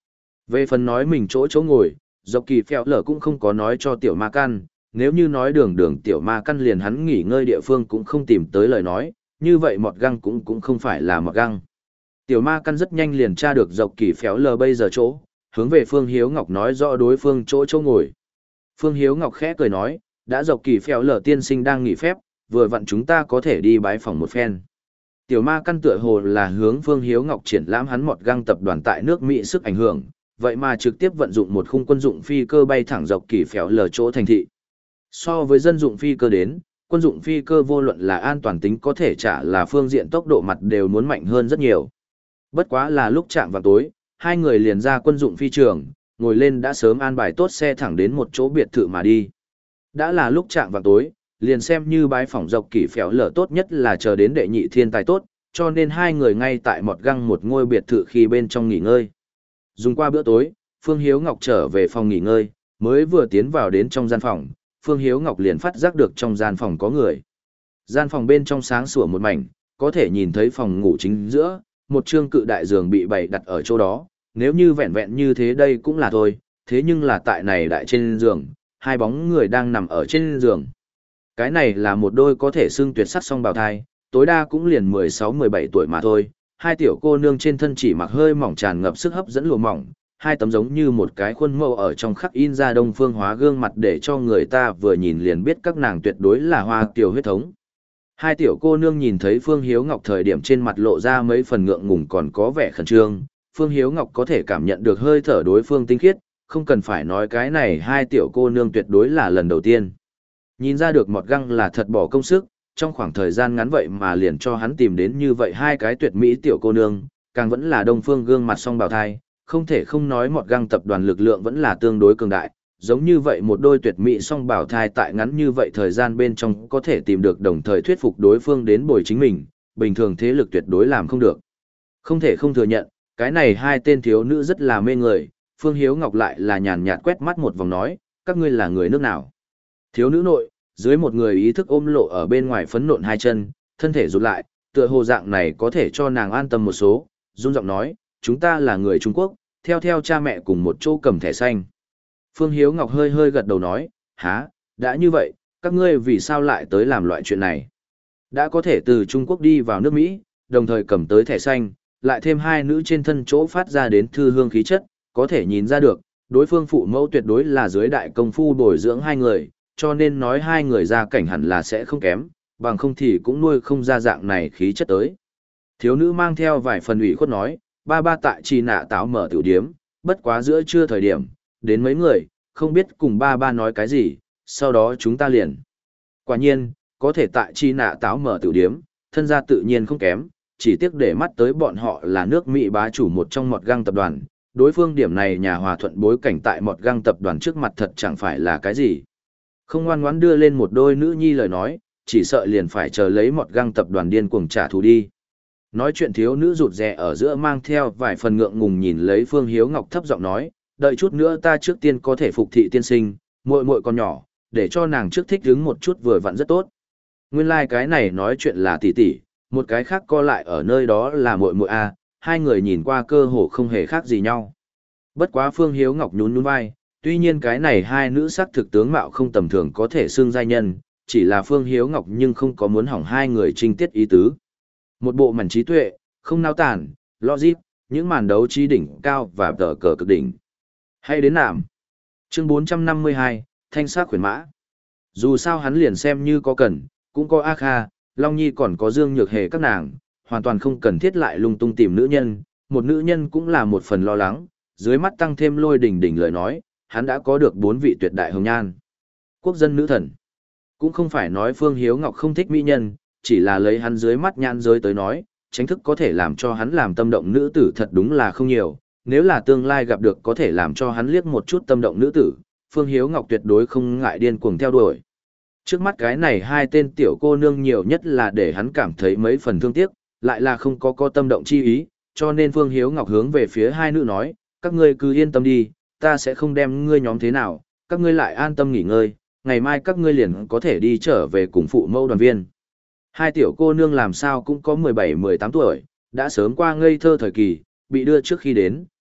Về phần nói mình chỗ chỗ ngồi, dọc kỳ phèo lở cũng không có nói cho tiểu ma căn, nếu như nói đường đường tiểu ma căn liền hắn nghỉ ngơi địa phương cũng không tìm tới lời nói, như vậy mọt găng cũng cũng không phải là mọt găng. Tiểu ma căn rất nhanh liền tra được dọc kỳ phèo lở bây giờ chỗ, hướng về Phương Hiếu Ngọc nói rõ đối phương chỗ chỗ ngồi. Phương Hiếu Ngọc khẽ cười nói, đã dọc kỳ phèo lở tiên sinh đang nghỉ phép, vừa vặn chúng ta có thể đi bái phòng một phen. Tiểu ma căn tựa hồ là hướng Phương Hiếu Ngọc triển lãm hắn mọt găng tập đoàn tại nước Mỹ sức ảnh hưởng, vậy mà trực tiếp vận dụng một khung quân dụng phi cơ bay thẳng dọc kỳ phèo lở chỗ thành thị. So với dân dụng phi cơ đến, quân dụng phi cơ vô luận là an toàn tính có thể trả là phương diện tốc độ mặt đều muốn mạnh hơn rất nhiều. Bất quá là lúc chạm vào tối, hai người liền ra quân dụng phi trường, ngồi lên đã sớm an bài tốt xe thẳng đến một chỗ biệt thự mà đi. Đã là lúc chạm vào tối, liền xem như bái phỏng dọc kỳ phèo lở tốt nhất là chờ đến đệ nhị thiên tài tốt, cho nên hai người ngay tại mọt găng một ngôi biệt thự khi bên trong nghỉ ngơi. Dùng qua bữa tối, Phương Hiếu Ngọc trở về phòng nghỉ ngơi, mới vừa tiến vào đến trong gian phòng, Phương Hiếu Ngọc liền phát giác được trong gian phòng có người. Gian phòng bên trong sáng sủa một mảnh, có thể nhìn thấy phòng ngủ chính giữa, một trương cự đại giường bị bày đặt ở chỗ đó, nếu như vẹn vẹn như thế đây cũng là thôi, thế nhưng là tại này đại trên giường, hai bóng người đang nằm ở trên giường. Cái này là một đôi có thể xưng tuyệt sắc song bào thai, tối đa cũng liền mười sáu mười bảy tuổi mà thôi, hai tiểu cô nương trên thân chỉ mặc hơi mỏng tràn ngập sức hấp dẫn lụa mỏng, hai tấm giống như một cái khuôn mẫu ở trong khắc in ra đông phương hóa gương mặt để cho người ta vừa nhìn liền biết các nàng tuyệt đối là hoa tiểu huyết thống. Hai tiểu cô nương nhìn thấy Phương Hiếu Ngọc thời điểm trên mặt lộ ra mấy phần ngượng ngùng còn có vẻ khẩn trương, Phương Hiếu Ngọc có thể cảm nhận được hơi thở đối phương tinh khiết, không cần phải nói cái này hai tiểu cô nương tuyệt đối là lần đầu tiên. Nhìn ra được mọt găng là thật bỏ công sức, trong khoảng thời gian ngắn vậy mà liền cho hắn tìm đến như vậy hai cái tuyệt mỹ tiểu cô nương, càng vẫn là đông phương gương mặt song bào thai, không thể không nói mọt găng tập đoàn lực lượng vẫn là tương đối cường đại, giống như vậy một đôi tuyệt mỹ song bào thai tại ngắn như vậy thời gian bên trong có thể tìm được đồng thời thuyết phục đối phương đến bồi chính mình, bình thường thế lực tuyệt đối làm không được. Không thể không thừa nhận, cái này hai tên thiếu nữ rất là mê người, Phương Hiếu Ngọc lại là nhàn nhạt quét mắt một vòng nói, các ngươi là người nước nào? Thiếu nữ nội, dưới một người ý thức ôm lộ ở bên ngoài phấn nộn hai chân, thân thể rụt lại, tựa hồ dạng này có thể cho nàng an tâm một số, run giọng nói, chúng ta là người Trung Quốc, theo theo cha mẹ cùng một chỗ cầm thẻ xanh. Phương Hiếu Ngọc hơi hơi gật đầu nói, há, đã như vậy, các ngươi vì sao lại tới làm loại chuyện này? Đã có thể từ Trung Quốc đi vào nước Mỹ, đồng thời cầm tới thẻ xanh, lại thêm hai nữ trên thân chỗ phát ra đến thư hương khí chất, có thể nhìn ra được, đối phương phụ mẫu tuyệt đối là dưới đại công phu bồi dưỡng hai người, cho nên nói hai người ra cảnh hẳn là sẽ không kém, bằng không thì cũng nuôi không ra dạng này khí chất tới. Thiếu nữ mang theo vài phần ủy khuất nói, ba ba tại trì nạ táo mở tiểu điếm, bất quá giữa trưa thời điểm, đến mấy người, không biết cùng ba ba nói cái gì, sau đó chúng ta liền. Quả nhiên, có thể tại trì nạ táo mở tiểu điếm, thân gia tự nhiên không kém, chỉ tiếc để mắt tới bọn họ là nước Mỹ bá chủ một trong mọt găng tập đoàn, đối phương điểm này nhà hòa thuận bối cảnh tại mọt găng tập đoàn trước mặt thật chẳng phải là cái gì. Không ngoan ngoãn đưa lên một đôi nữ nhi lời nói, chỉ sợ liền phải chờ lấy mọt găng tập đoàn điên cuồng trả thù đi. Nói chuyện thiếu nữ rụt rè ở giữa mang theo vài phần ngượng ngùng nhìn lấy Phương Hiếu Ngọc thấp giọng nói, đợi chút nữa ta trước tiên có thể phục thị tiên sinh, muội muội còn nhỏ, để cho nàng trước thích đứng một chút vừa vặn rất tốt. Nguyên lai like cái này nói chuyện là tỷ tỷ, một cái khác co lại ở nơi đó là muội muội a, hai người nhìn qua cơ hồ không hề khác gì nhau. Bất quá Phương Hiếu Ngọc nhún nhún vai, tuy nhiên cái này hai nữ sắc thực tướng mạo không tầm thường có thể xưng giai nhân, chỉ là Phương Hiếu Ngọc nhưng không có muốn hỏng hai người trinh tiết ý tứ. Một bộ màn trí tuệ, không nao tản, logic, những màn đấu trí đỉnh cao và tờ cờ cực đỉnh. Hay đến nạm. Chương bốn trăm năm mươi hai, Thanh sắc khuyển mã. Dù sao hắn liền xem như có cần, cũng có A Kha, Long Nhi còn có Dương Nhược Hề các nàng, hoàn toàn không cần thiết lại lung tung tìm nữ nhân, một nữ nhân cũng là một phần lo lắng, dưới mắt tăng thêm Lôi Đỉnh Đỉnh lời nói, hắn đã có được bốn vị tuyệt đại hồng nhan. Quốc dân nữ thần. Cũng không phải nói Phương Hiếu Ngọc không thích mỹ nhân, chỉ là lấy hắn dưới mắt nhan giới tới nói, tránh thức có thể làm cho hắn làm tâm động nữ tử thật đúng là không nhiều, nếu là tương lai gặp được có thể làm cho hắn liếc một chút tâm động nữ tử, Phương Hiếu Ngọc tuyệt đối không ngại điên cuồng theo đuổi. Trước mắt cái này hai tên tiểu cô nương nhiều nhất là để hắn cảm thấy mấy phần thương tiếc, lại là không có có tâm động chi ý, cho nên Phương Hiếu Ngọc hướng về phía hai nữ nói, các ngươi cứ yên tâm đi, ta sẽ không đem ngươi nhóm thế nào, các ngươi lại an tâm nghỉ ngơi, ngày mai các ngươi liền có thể đi trở về cùng phụ mẫu đoàn viên. Hai tiểu cô nương làm sao cũng có mười bảy mười tám tuổi, đã sớm qua ngây thơ thời kỳ, bị đưa trước khi đến,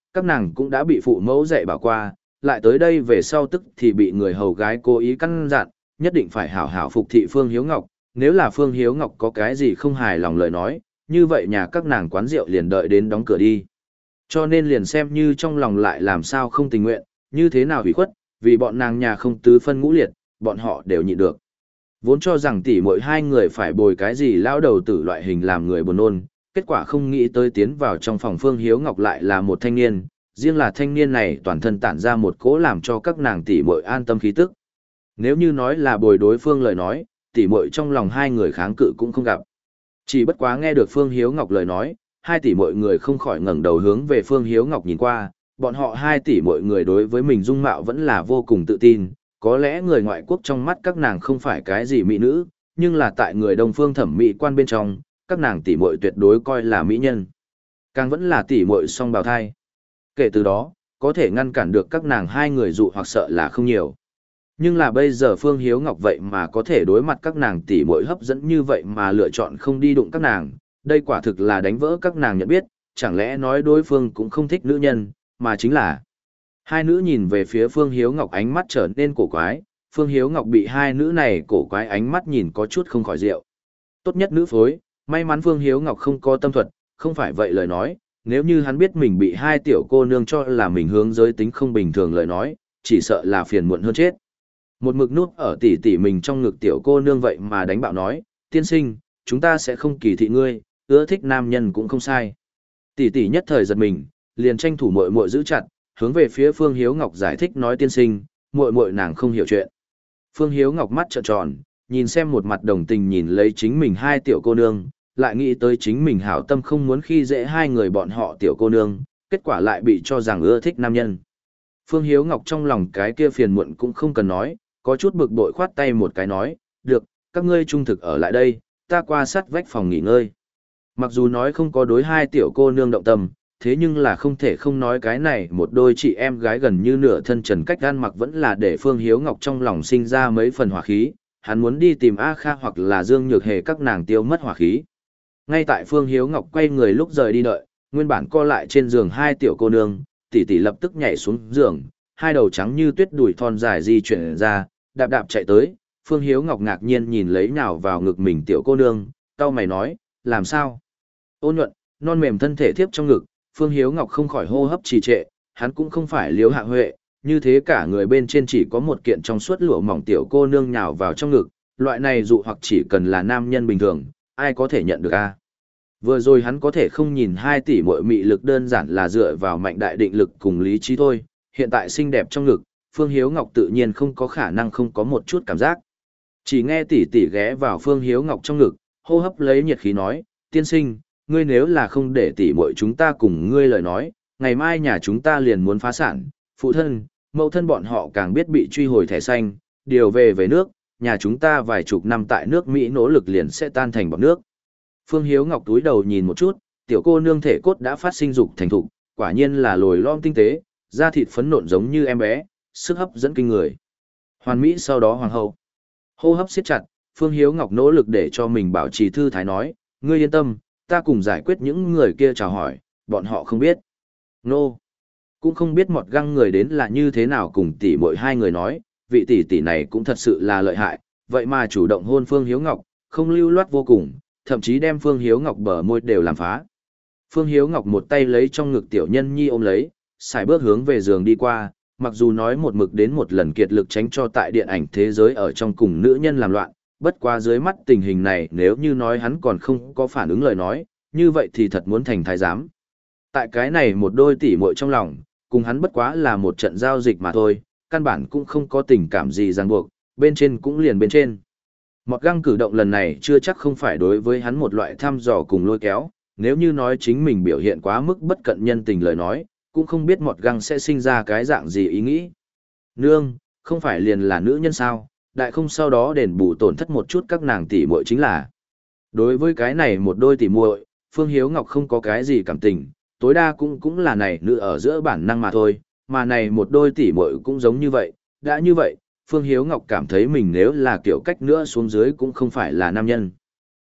các nàng cũng đã bị phụ mẫu dạy bảo qua, lại tới đây về sau tức thì bị người hầu gái cố ý căn dặn, nhất định phải hảo hảo phục thị Phương Hiếu Ngọc, nếu là Phương Hiếu Ngọc có cái gì không hài lòng lời nói, như vậy nhà các nàng quán rượu liền đợi đến đóng cửa đi. Cho nên liền xem như trong lòng lại làm sao không tình nguyện, như thế nào hủy khuất, vì bọn nàng nhà không tứ phân ngũ liệt, bọn họ đều nhịn được. Vốn cho rằng tỷ muội hai người phải bồi cái gì lao đầu tử loại hình làm người buồn nôn, kết quả không nghĩ tới tiến vào trong phòng Phương Hiếu Ngọc lại là một thanh niên, riêng là thanh niên này toàn thân tản ra một cỗ làm cho các nàng tỷ muội an tâm khí tức. Nếu như nói là bồi đối phương lời nói, tỷ muội trong lòng hai người kháng cự cũng không gặp. Chỉ bất quá nghe được Phương Hiếu Ngọc lời nói, hai tỷ muội người không khỏi ngẩng đầu hướng về Phương Hiếu Ngọc nhìn qua, bọn họ hai tỷ muội người đối với mình dung mạo vẫn là vô cùng tự tin, có lẽ người ngoại quốc trong mắt các nàng không phải cái gì mỹ nữ, nhưng là tại người Đông phương thẩm mỹ quan bên trong, các nàng tỷ muội tuyệt đối coi là mỹ nhân. Càng vẫn là tỷ muội song bào thai. Kể từ đó, có thể ngăn cản được các nàng hai người dụ hoặc sợ là không nhiều. Nhưng là bây giờ Phương Hiếu Ngọc vậy mà có thể đối mặt các nàng tỷ muội hấp dẫn như vậy mà lựa chọn không đi đụng các nàng, đây quả thực là đánh vỡ các nàng nhận biết, chẳng lẽ nói đối phương cũng không thích nữ nhân, mà chính là... Hai nữ nhìn về phía Phương Hiếu Ngọc ánh mắt trở nên cổ quái, Phương Hiếu Ngọc bị hai nữ này cổ quái ánh mắt nhìn có chút không khỏi rượu. Tốt nhất nữ phối, may mắn Phương Hiếu Ngọc không có tâm thuật, không phải vậy lời nói, nếu như hắn biết mình bị hai tiểu cô nương cho là mình hướng giới tính không bình thường lời nói, chỉ sợ là phiền muộn hơn chết. Một mực nút ở tỉ tỉ mình trong ngực tiểu cô nương vậy mà đánh bạo nói, tiên sinh, chúng ta sẽ không kỳ thị ngươi, ưa thích nam nhân cũng không sai. Tỷ tỷ nhất thời giật mình, liền tranh thủ muội muội giữ chặt, hướng về phía Phương Hiếu Ngọc giải thích nói tiên sinh, muội muội nàng không hiểu chuyện. Phương Hiếu Ngọc mắt trợn tròn, nhìn xem một mặt đồng tình nhìn lấy chính mình hai tiểu cô nương, lại nghĩ tới chính mình hảo tâm không muốn khi dễ hai người bọn họ tiểu cô nương, kết quả lại bị cho rằng ưa thích nam nhân. Phương Hiếu Ngọc trong lòng cái kia phiền muộn cũng không cần nói, có chút bực bội khoát tay một cái nói, được, các ngươi trung thực ở lại đây, ta qua sát vách phòng nghỉ ngơi. Mặc dù nói không có đối hai tiểu cô nương động tâm, thế nhưng là không thể không nói cái này một đôi chị em gái gần như nửa thân trần cách ăn mặc vẫn là để Phương Hiếu Ngọc trong lòng sinh ra mấy phần hỏa khí, hắn muốn đi tìm A Kha hoặc là Dương Nhược Hề các nàng tiêu mất hỏa khí. Ngay tại Phương Hiếu Ngọc quay người lúc rời đi đợi, nguyên bản co lại trên giường hai tiểu cô nương, tỷ tỷ lập tức nhảy xuống giường, hai đầu trắng như tuyết đùi thon dài di chuyển ra, đạp đạp chạy tới, Phương Hiếu Ngọc ngạc nhiên nhìn lấy nhào vào ngực mình tiểu cô nương, cau mày nói, làm sao? Ôn nhuận, non mềm thân thể thiếp trong ngực, Phương Hiếu Ngọc không khỏi hô hấp trì trệ, hắn cũng không phải Liễu Hạ Huệ, như thế cả người bên trên chỉ có một kiện trong suốt lụa mỏng tiểu cô nương nhào vào trong ngực, loại này dụ hoặc chỉ cần là nam nhân bình thường, ai có thể nhận được a? Vừa rồi hắn có thể không nhìn hai tỷ muội mị lực đơn giản là dựa vào mạnh đại định lực cùng lý trí thôi, hiện tại xinh đẹp trong ngực, Phương Hiếu Ngọc tự nhiên không có khả năng không có một chút cảm giác. Chỉ nghe tỷ tỷ ghé vào Phương Hiếu Ngọc trong ngực, hô hấp lấy nhiệt khí nói, tiên sinh, ngươi nếu là không để tỷ muội chúng ta cùng ngươi lời nói, ngày mai nhà chúng ta liền muốn phá sản, phụ thân, mẫu thân bọn họ càng biết bị truy hồi thẻ xanh, điều về về nước, nhà chúng ta vài chục năm tại nước Mỹ nỗ lực liền sẽ tan thành bọt nước. Phương Hiếu Ngọc túi đầu nhìn một chút, tiểu cô nương thể cốt đã phát sinh dục thành thục, quả nhiên là lồi lõm tinh tế, da thịt phấn nộn giống như em bé, sức hấp dẫn kinh người. Hoàn Mỹ sau đó hoàng hậu. Hô hấp siết chặt, Phương Hiếu Ngọc nỗ lực để cho mình bảo trì thư thái nói, ngươi yên tâm, ta cùng giải quyết những người kia chào hỏi, bọn họ không biết. Nô. No. Cũng không biết một găng người đến là như thế nào cùng tỷ muội hai người nói, vị tỷ tỷ này cũng thật sự là lợi hại, vậy mà chủ động hôn Phương Hiếu Ngọc, không lưu loát vô cùng, thậm chí đem Phương Hiếu Ngọc bờ môi đều làm phá. Phương Hiếu Ngọc một tay lấy trong ngực tiểu nhân nhi ôm lấy, xài bước hướng về giường đi qua, mặc dù nói một mực đến một lần kiệt lực tránh cho tại điện ảnh thế giới ở trong cùng nữ nhân làm loạn, bất quá dưới mắt tình hình này nếu như nói hắn còn không có phản ứng lời nói, như vậy thì thật muốn thành thái giám. Tại cái này một đôi tỷ muội trong lòng, cùng hắn bất quá là một trận giao dịch mà thôi, căn bản cũng không có tình cảm gì ràng buộc, bên trên cũng liền bên trên. Một găng cử động lần này chưa chắc không phải đối với hắn một loại thăm dò cùng lôi kéo, nếu như nói chính mình biểu hiện quá mức bất cận nhân tình lời nói, cũng không biết một găng sẽ sinh ra cái dạng gì ý nghĩ. Nương, không phải liền là nữ nhân sao, đại không sau đó đền bù tổn thất một chút các nàng tỷ muội chính là. Đối với cái này một đôi tỷ muội, Phương Hiếu Ngọc không có cái gì cảm tình, tối đa cũng cũng là này nữ ở giữa bản năng mà thôi, mà này một đôi tỷ muội cũng giống như vậy, đã như vậy, Phương Hiếu Ngọc cảm thấy mình nếu là kiểu cách nữa xuống dưới cũng không phải là nam nhân.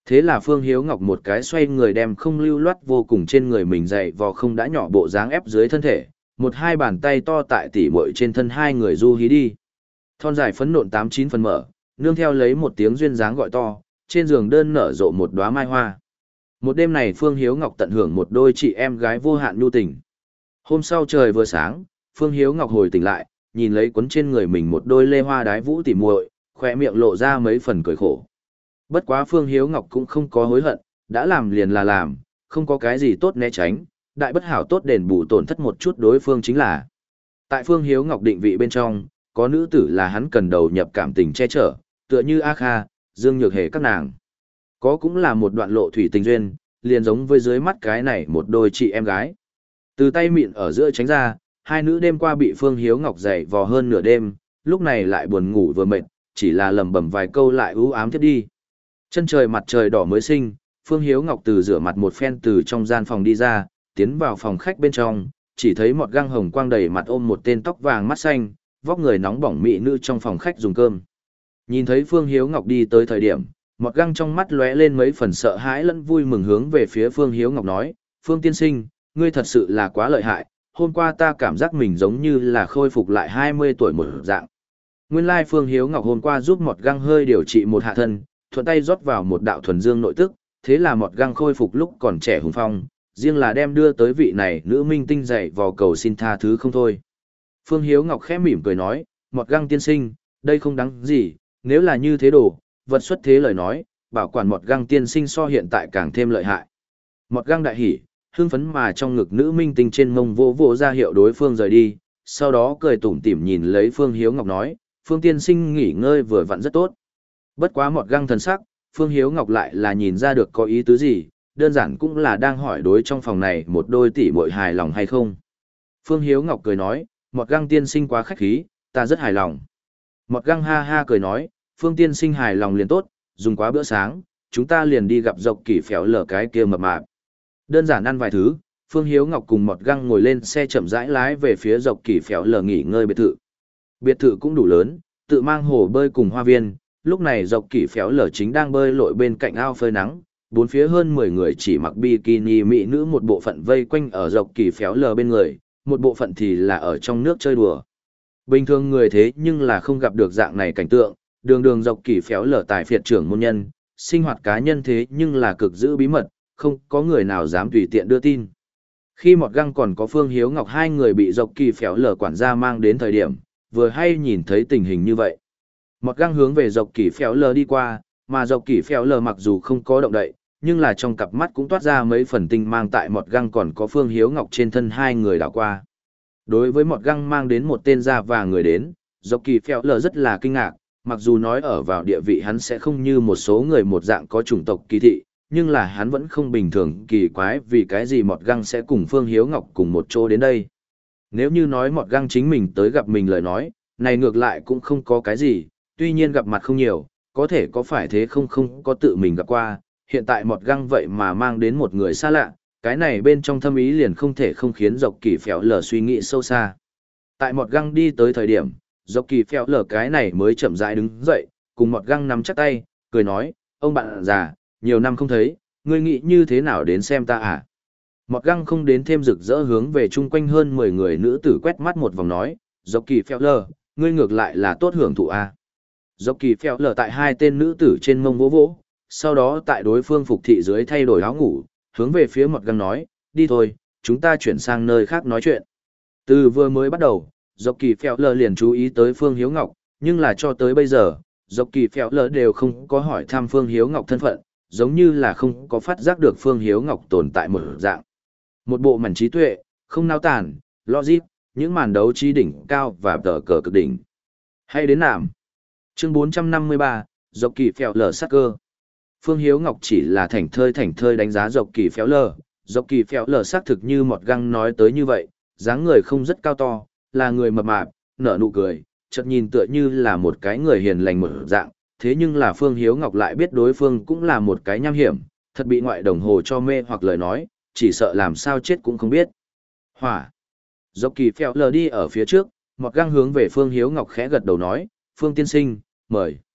Thế là Phương Hiếu Ngọc một cái xoay người đem không lưu loát vô cùng trên người mình dậy vò không đã nhỏ bộ dáng ép dưới thân thể, một hai bàn tay to tại tỉ muội trên thân hai người du hí đi. Thon dài phấn nộn tám chín phần mở, nương theo lấy một tiếng duyên dáng gọi to, trên giường đơn nở rộ một đóa mai hoa. Một đêm này Phương Hiếu Ngọc tận hưởng một đôi chị em gái vô hạn nhu tình. Hôm sau trời vừa sáng, Phương Hiếu Ngọc hồi tỉnh lại, nhìn lấy quấn trên người mình một đôi lê hoa đái vũ tỉ muội, khỏe miệng lộ ra mấy phần cười khổ. Bất quá Phương Hiếu Ngọc cũng không có hối hận, đã làm liền là làm, không có cái gì tốt né tránh, đại bất hảo tốt đền bù tổn thất một chút đối phương chính là. Tại Phương Hiếu Ngọc định vị bên trong, có nữ tử là hắn cần đầu nhập cảm tình che chở, tựa như A Kha, Dương Nhược Hề các nàng. Có cũng là một đoạn lộ thủy tình duyên, liền giống với dưới mắt cái này một đôi chị em gái. Từ tay mịn ở giữa tránh ra, hai nữ đêm qua bị Phương Hiếu Ngọc dày vò hơn nửa đêm, lúc này lại buồn ngủ vừa mệt, chỉ là lẩm bẩm vài câu lại ưu ám thiết đi. Chân trời mặt trời đỏ mới sinh, Phương Hiếu Ngọc từ rửa mặt một phen từ trong gian phòng đi ra, tiến vào phòng khách bên trong, chỉ thấy một găng hồng quang đầy mặt ôm một tên tóc vàng mắt xanh, vóc người nóng bỏng mỹ nữ trong phòng khách dùng cơm. Nhìn thấy Phương Hiếu Ngọc đi tới thời điểm, một găng trong mắt lóe lên mấy phần sợ hãi lẫn vui mừng hướng về phía Phương Hiếu Ngọc nói, Phương tiên sinh, ngươi thật sự là quá lợi hại, hôm qua ta cảm giác mình giống như là khôi phục lại hai mươi tuổi một dạng. Nguyên lai Phương Hiếu Ngọc hôm qua giúp một găng hơi điều trị một hạ thân, thuận tay rót vào một đạo thuần dương nội tức, thế là một găng khôi phục lúc còn trẻ hùng phong, riêng là đem đưa tới vị này nữ minh tinh dạy vào cầu xin tha thứ không thôi. Phương Hiếu Ngọc khẽ mỉm cười nói, một găng tiên sinh, đây không đáng gì, nếu là như thế đồ, vật xuất thế lời nói, bảo quản một găng tiên sinh so hiện tại càng thêm lợi hại. Một găng đại hỉ, hưng phấn mà trong ngực nữ minh tinh trên mông vô vô ra hiệu đối phương rời đi, sau đó cười tủm tỉm nhìn lấy Phương Hiếu Ngọc nói, Phương tiên sinh nghỉ ngơi vừa vặn rất tốt. Bất quá một găng thần sắc, Phương Hiếu Ngọc lại là nhìn ra được có ý tứ gì, đơn giản cũng là đang hỏi đối trong phòng này một đôi tỷ muội hài lòng hay không. Phương Hiếu Ngọc cười nói, một găng tiên sinh quá khách khí, ta rất hài lòng. Một găng ha ha cười nói, Phương tiên sinh hài lòng liền tốt, dùng quá bữa sáng, chúng ta liền đi gặp dọc kỷ phéo lở cái kia mập mạp. Đơn giản ăn vài thứ, Phương Hiếu Ngọc cùng một găng ngồi lên xe chậm rãi lái về phía dọc kỷ phéo lở nghỉ ngơi biệt thự. Biệt thự cũng đủ lớn, tự mang hồ bơi cùng hoa viên, lúc này dọc kỷ phéo lở chính đang bơi lội bên cạnh ao phơi nắng, bốn phía hơn mười người chỉ mặc bikini mỹ nữ một bộ phận vây quanh ở dọc kỷ phéo lở bên người, một bộ phận thì là ở trong nước chơi đùa. Bình thường người thế nhưng là không gặp được dạng này cảnh tượng, đường đường dọc kỷ phéo lở tại phiệt trưởng môn nhân, sinh hoạt cá nhân thế nhưng là cực giữ bí mật, không có người nào dám tùy tiện đưa tin. Khi một găng còn có Phương Hiếu Ngọc hai người bị dọc kỷ phéo lở quản gia mang đến thời điểm, vừa hay nhìn thấy tình hình như vậy. Một găng hướng về dọc kỷ phéo lở đi qua, mà dọc kỷ phéo lở mặc dù không có động đậy, nhưng là trong cặp mắt cũng toát ra mấy phần tinh mang tại một găng còn có Phương Hiếu Ngọc trên thân hai người đảo qua. Đối với một găng mang đến một tên da vàng người đến, dọc kỷ phéo lở rất là kinh ngạc, mặc dù nói ở vào địa vị hắn sẽ không như một số người một dạng có chủng tộc kỳ thị, nhưng là hắn vẫn không bình thường kỳ quái vì cái gì một găng sẽ cùng Phương Hiếu Ngọc cùng một chỗ đến đây. Nếu như nói một găng chính mình tới gặp mình lời nói, này ngược lại cũng không có cái gì, tuy nhiên gặp mặt không nhiều, có thể có phải thế không không có tự mình gặp qua, hiện tại một găng vậy mà mang đến một người xa lạ, cái này bên trong thâm ý liền không thể không khiến dọc kỷ phéo lở suy nghĩ sâu xa. Tại một găng đi tới thời điểm, dọc kỷ phéo lở cái này mới chậm rãi đứng dậy, cùng một găng nắm chắc tay, cười nói, ông bạn già, nhiều năm không thấy, ngươi nghĩ như thế nào đến xem ta à? Một găng không đến thêm rực rỡ hướng về chung quanh hơn mười người nữ tử quét mắt một vòng nói, dọc kỷ phéo lở, ngươi ngược lại là tốt hưởng thụ à? Dọc kỷ phéo lở tại hai tên nữ tử trên mông vỗ vỗ, sau đó tại đối phương phục thị dưới thay đổi áo ngủ, hướng về phía một găng nói, đi thôi, chúng ta chuyển sang nơi khác nói chuyện. Từ vừa mới bắt đầu, dọc kỷ phéo lở liền chú ý tới Phương Hiếu Ngọc, nhưng là cho tới bây giờ, dọc kỷ phéo lở đều không có hỏi thăm Phương Hiếu Ngọc thân phận, giống như là không có phát giác được Phương Hiếu Ngọc tồn tại một dạng. Một bộ mảnh trí tuệ, không nao tản, logic, những màn đấu trí đỉnh cao và tờ cờ cực đỉnh. Hay đến nàm. Chương bốn trăm năm mươi ba, dọc kỷ phéo lở sắc cơ. Phương Hiếu Ngọc chỉ là thảnh thơi thảnh thơi đánh giá dọc kỷ phéo lở, dọc kỷ phéo lở xác thực như một găng nói tới như vậy, dáng người không rất cao to, là người mập mạp, nở nụ cười, chợt nhìn tựa như là một cái người hiền lành một dạng, thế nhưng là Phương Hiếu Ngọc lại biết đối phương cũng là một cái nham hiểm, thật bị ngoại đồng hồ cho mê hoặc lời nói, chỉ sợ làm sao chết cũng không biết. Hỏa. Dọc kỷ phéo lở đi ở phía trước, một găng hướng về Phương Hiếu Ngọc khẽ gật đầu nói, Phương tiên sinh, mời.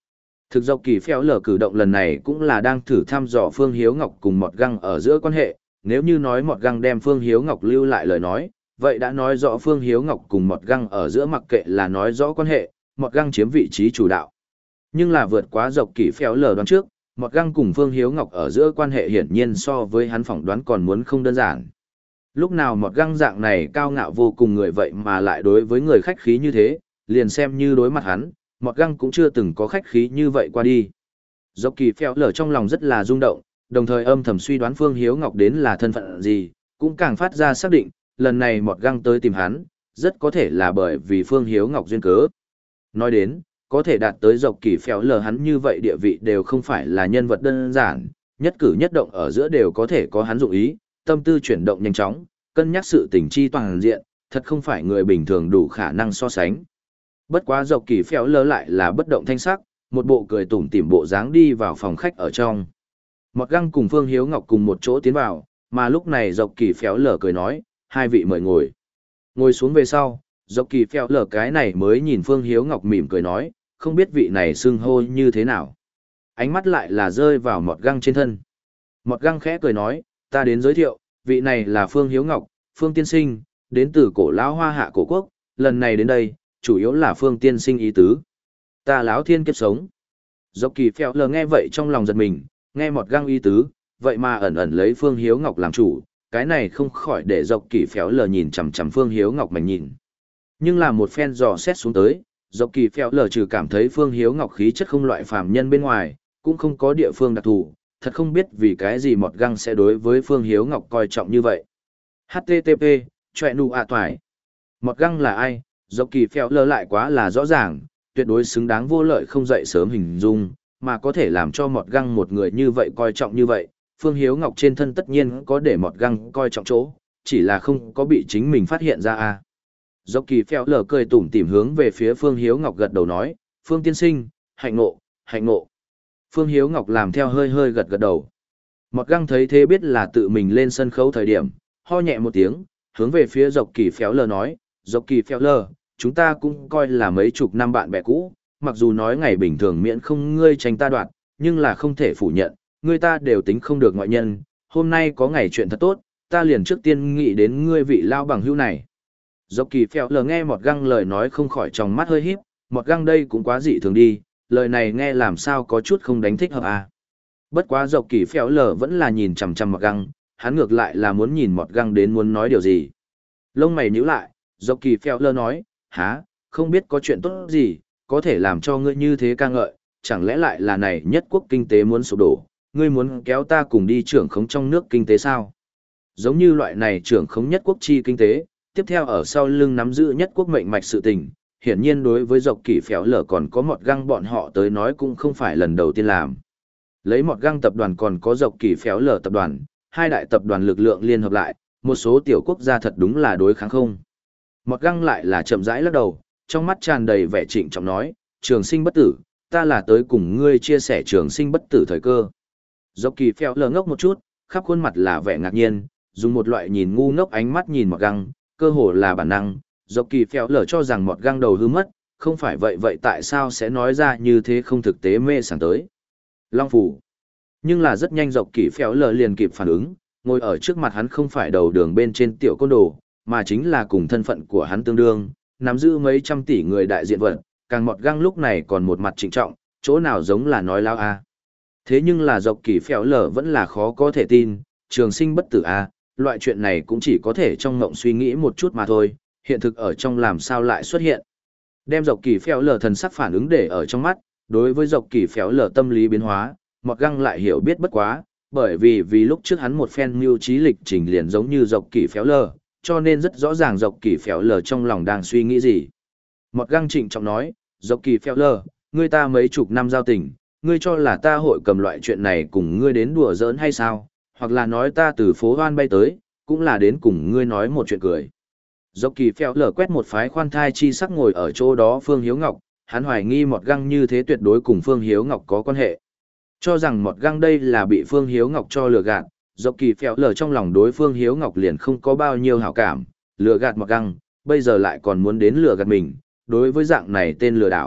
Thực dọc kỳ phèo lờ cử động lần này cũng là đang thử thăm dò Phương Hiếu Ngọc cùng Mọt Găng ở giữa quan hệ, nếu như nói Mọt Găng đem Phương Hiếu Ngọc lưu lại lời nói, vậy đã nói rõ Phương Hiếu Ngọc cùng Mọt Găng ở giữa mặc kệ là nói rõ quan hệ, Mọt Găng chiếm vị trí chủ đạo. Nhưng là vượt quá dọc kỳ phèo lờ đoán trước, Mọt Găng cùng Phương Hiếu Ngọc ở giữa quan hệ hiển nhiên so với hắn phỏng đoán còn muốn không đơn giản. Lúc nào Mọt Găng dạng này cao ngạo vô cùng người vậy mà lại đối với người khách khí như thế, liền xem như đối mặt hắn, Mọt Găng cũng chưa từng có khách khí như vậy qua đi. Dọc kỳ phèo lở trong lòng rất là rung động, đồng thời âm thầm suy đoán Phương Hiếu Ngọc đến là thân phận gì, cũng càng phát ra xác định, lần này Mọt Găng tới tìm hắn, rất có thể là bởi vì Phương Hiếu Ngọc duyên cớ. Nói đến, có thể đạt tới dọc kỳ phèo lở hắn như vậy địa vị đều không phải là nhân vật đơn giản, nhất cử nhất động ở giữa đều có thể có hắn dụng ý, tâm tư chuyển động nhanh chóng, cân nhắc sự tình chi toàn diện, thật không phải người bình thường đủ khả năng so sánh. Bất quá dọc kỳ phèo lở lại là bất động thanh sắc, một bộ cười tủm tỉm bộ dáng đi vào phòng khách ở trong. Mọt Găng cùng Phương Hiếu Ngọc cùng một chỗ tiến vào, mà lúc này dọc kỳ phèo lở cười nói, hai vị mời ngồi. Ngồi xuống về sau, dọc kỳ phèo lở cái này mới nhìn Phương Hiếu Ngọc mỉm cười nói, không biết vị này xưng hô như thế nào. Ánh mắt lại là rơi vào Mọt Găng trên thân. Mọt Găng khẽ cười nói, ta đến giới thiệu, vị này là Phương Hiếu Ngọc, Phương tiên sinh, đến từ cổ lão Hoa Hạ cổ quốc, lần này đến đây, chủ yếu là Phương tiên sinh ý tứ. Ta lão thiên kiếp sống. Dọc kỳ phèo lờ nghe vậy trong lòng giật mình, nghe Mọt Găng ý tứ, vậy mà ẩn ẩn lấy Phương Hiếu Ngọc làm chủ, cái này không khỏi để dọc kỳ phèo lờ nhìn chằm chằm Phương Hiếu Ngọc mà nhìn. Nhưng là một phen dò xét xuống tới, dọc kỳ phèo lờ trừ cảm thấy Phương Hiếu Ngọc khí chất không loại phàm nhân bên ngoài, cũng không có địa phương đặc thù, thật không biết vì cái gì Mọt Găng sẽ đối với Phương Hiếu Ngọc coi trọng như vậy. hát tê tê pê, choẹ nụ ạ toải. Mọt Găng là ai? Dọc kỳ phèo lờ lại quá là rõ ràng, tuyệt đối xứng đáng vô lợi không dậy sớm hình dung, mà có thể làm cho Mọt Găng một người như vậy coi trọng như vậy. Phương Hiếu Ngọc trên thân tất nhiên có để Mọt Găng coi trọng chỗ, chỉ là không có bị chính mình phát hiện ra à. Dọc kỳ phèo lờ cười tủm tỉm hướng về phía Phương Hiếu Ngọc gật đầu nói, Phương tiên sinh, hạnh ngộ, hạnh ngộ. Phương Hiếu Ngọc làm theo hơi hơi gật gật đầu. Mọt Găng thấy thế biết là tự mình lên sân khấu thời điểm, ho nhẹ một tiếng, hướng về phía dọc kỳ phèo lờ nói, dọc kỳ phèo lờ, chúng ta cũng coi là mấy chục năm bạn bè cũ, mặc dù nói ngày bình thường miễn không ngươi tranh ta đoạt, nhưng là không thể phủ nhận, ngươi ta đều tính không được ngoại nhân, hôm nay có ngày chuyện thật tốt, ta liền trước tiên nghĩ đến ngươi vị lao bằng hữu này. Dọc kỳ phèo lờ nghe Mọt Găng lời nói không khỏi trong mắt hơi híp, Mọt Găng đây cũng quá dị thường đi, lời này nghe làm sao có chút không đánh thích hợp à. Bất quá dọc kỳ phèo lờ vẫn là nhìn chằm chằm Mọt Găng, hắn ngược lại là muốn nhìn Mọt Găng đến muốn nói điều gì. Lông mày nhíu lại, dọc kỳ phèo lờ nói, há, không biết có chuyện tốt gì, có thể làm cho ngươi như thế ca ngợi, chẳng lẽ lại là này nhất quốc kinh tế muốn sụp đổ, ngươi muốn kéo ta cùng đi trưởng khống trong nước kinh tế sao? Giống như loại này trưởng khống nhất quốc chi kinh tế, tiếp theo ở sau lưng nắm giữ nhất quốc mệnh mạch sự tình, hiển nhiên đối với dọc kỳ phèo lở còn có Mọt Găng bọn họ tới nói cũng không phải lần đầu tiên làm. Lấy Mọt Găng tập đoàn còn có dọc kỳ phèo lở tập đoàn, hai đại tập đoàn lực lượng liên hợp lại, một số tiểu quốc gia thật đúng là đối kháng không. Mọt Găng lại là chậm rãi lắc đầu, trong mắt tràn đầy vẻ trịnh trọng nói, trường sinh bất tử, ta là tới cùng ngươi chia sẻ trường sinh bất tử thời cơ. Dọc kỳ phèo lở ngốc một chút, khắp khuôn mặt là vẻ ngạc nhiên, dùng một loại nhìn ngu ngốc ánh mắt nhìn Mọt Găng, cơ hồ là bản năng, dọc kỳ phèo lở cho rằng Mọt Găng đầu hư mất, không phải vậy vậy tại sao sẽ nói ra như thế không thực tế mê sảng tới. Long phủ. Nhưng là rất nhanh dọc kỳ phèo lở liền kịp phản ứng, ngồi ở trước mặt hắn không phải đầu đường bên trên tiểu côn đồ, mà chính là cùng thân phận của hắn tương đương, nắm giữ mấy trăm tỷ người đại diện vật, càng Mọt Găng lúc này còn một mặt trịnh trọng, chỗ nào giống là nói lao a. Thế nhưng là dọc kỳ phèo lở vẫn là khó có thể tin, trường sinh bất tử a, loại chuyện này cũng chỉ có thể trong ngộng suy nghĩ một chút mà thôi, hiện thực ở trong làm sao lại xuất hiện. Đem dọc kỳ phèo lở thần sắc phản ứng để ở trong mắt, đối với dọc kỳ phèo lở tâm lý biến hóa, Mọt Găng lại hiểu biết bất quá, bởi vì vì lúc trước hắn một phen mưu trí lịch trình liền giống như dọc kỳ phèo lở, cho nên rất rõ ràng dọc kỳ phèo lở trong lòng đang suy nghĩ gì. Mọt Găng trịnh trọng nói, dọc kỳ phèo lở, ngươi ta mấy chục năm giao tình, ngươi cho là ta hội cầm loại chuyện này cùng ngươi đến đùa giỡn hay sao, hoặc là nói ta từ phố hoan bay tới, cũng là đến cùng ngươi nói một chuyện cười. Dọc kỳ phèo lở quét một phái khoan thai chi sắc ngồi ở chỗ đó Phương Hiếu Ngọc, hắn hoài nghi Mọt Găng như thế tuyệt đối cùng Phương Hiếu Ngọc có quan hệ. Cho rằng Mọt Găng đây là bị Phương Hiếu Ngọc cho lừa gạt, dọc kỳ phèo lở trong lòng đối Phương Hiếu Ngọc liền không có bao nhiêu hảo cảm, lừa gạt Mọt Găng, bây giờ lại còn muốn đến lừa gạt mình, đối với dạng này tên lừa đảo,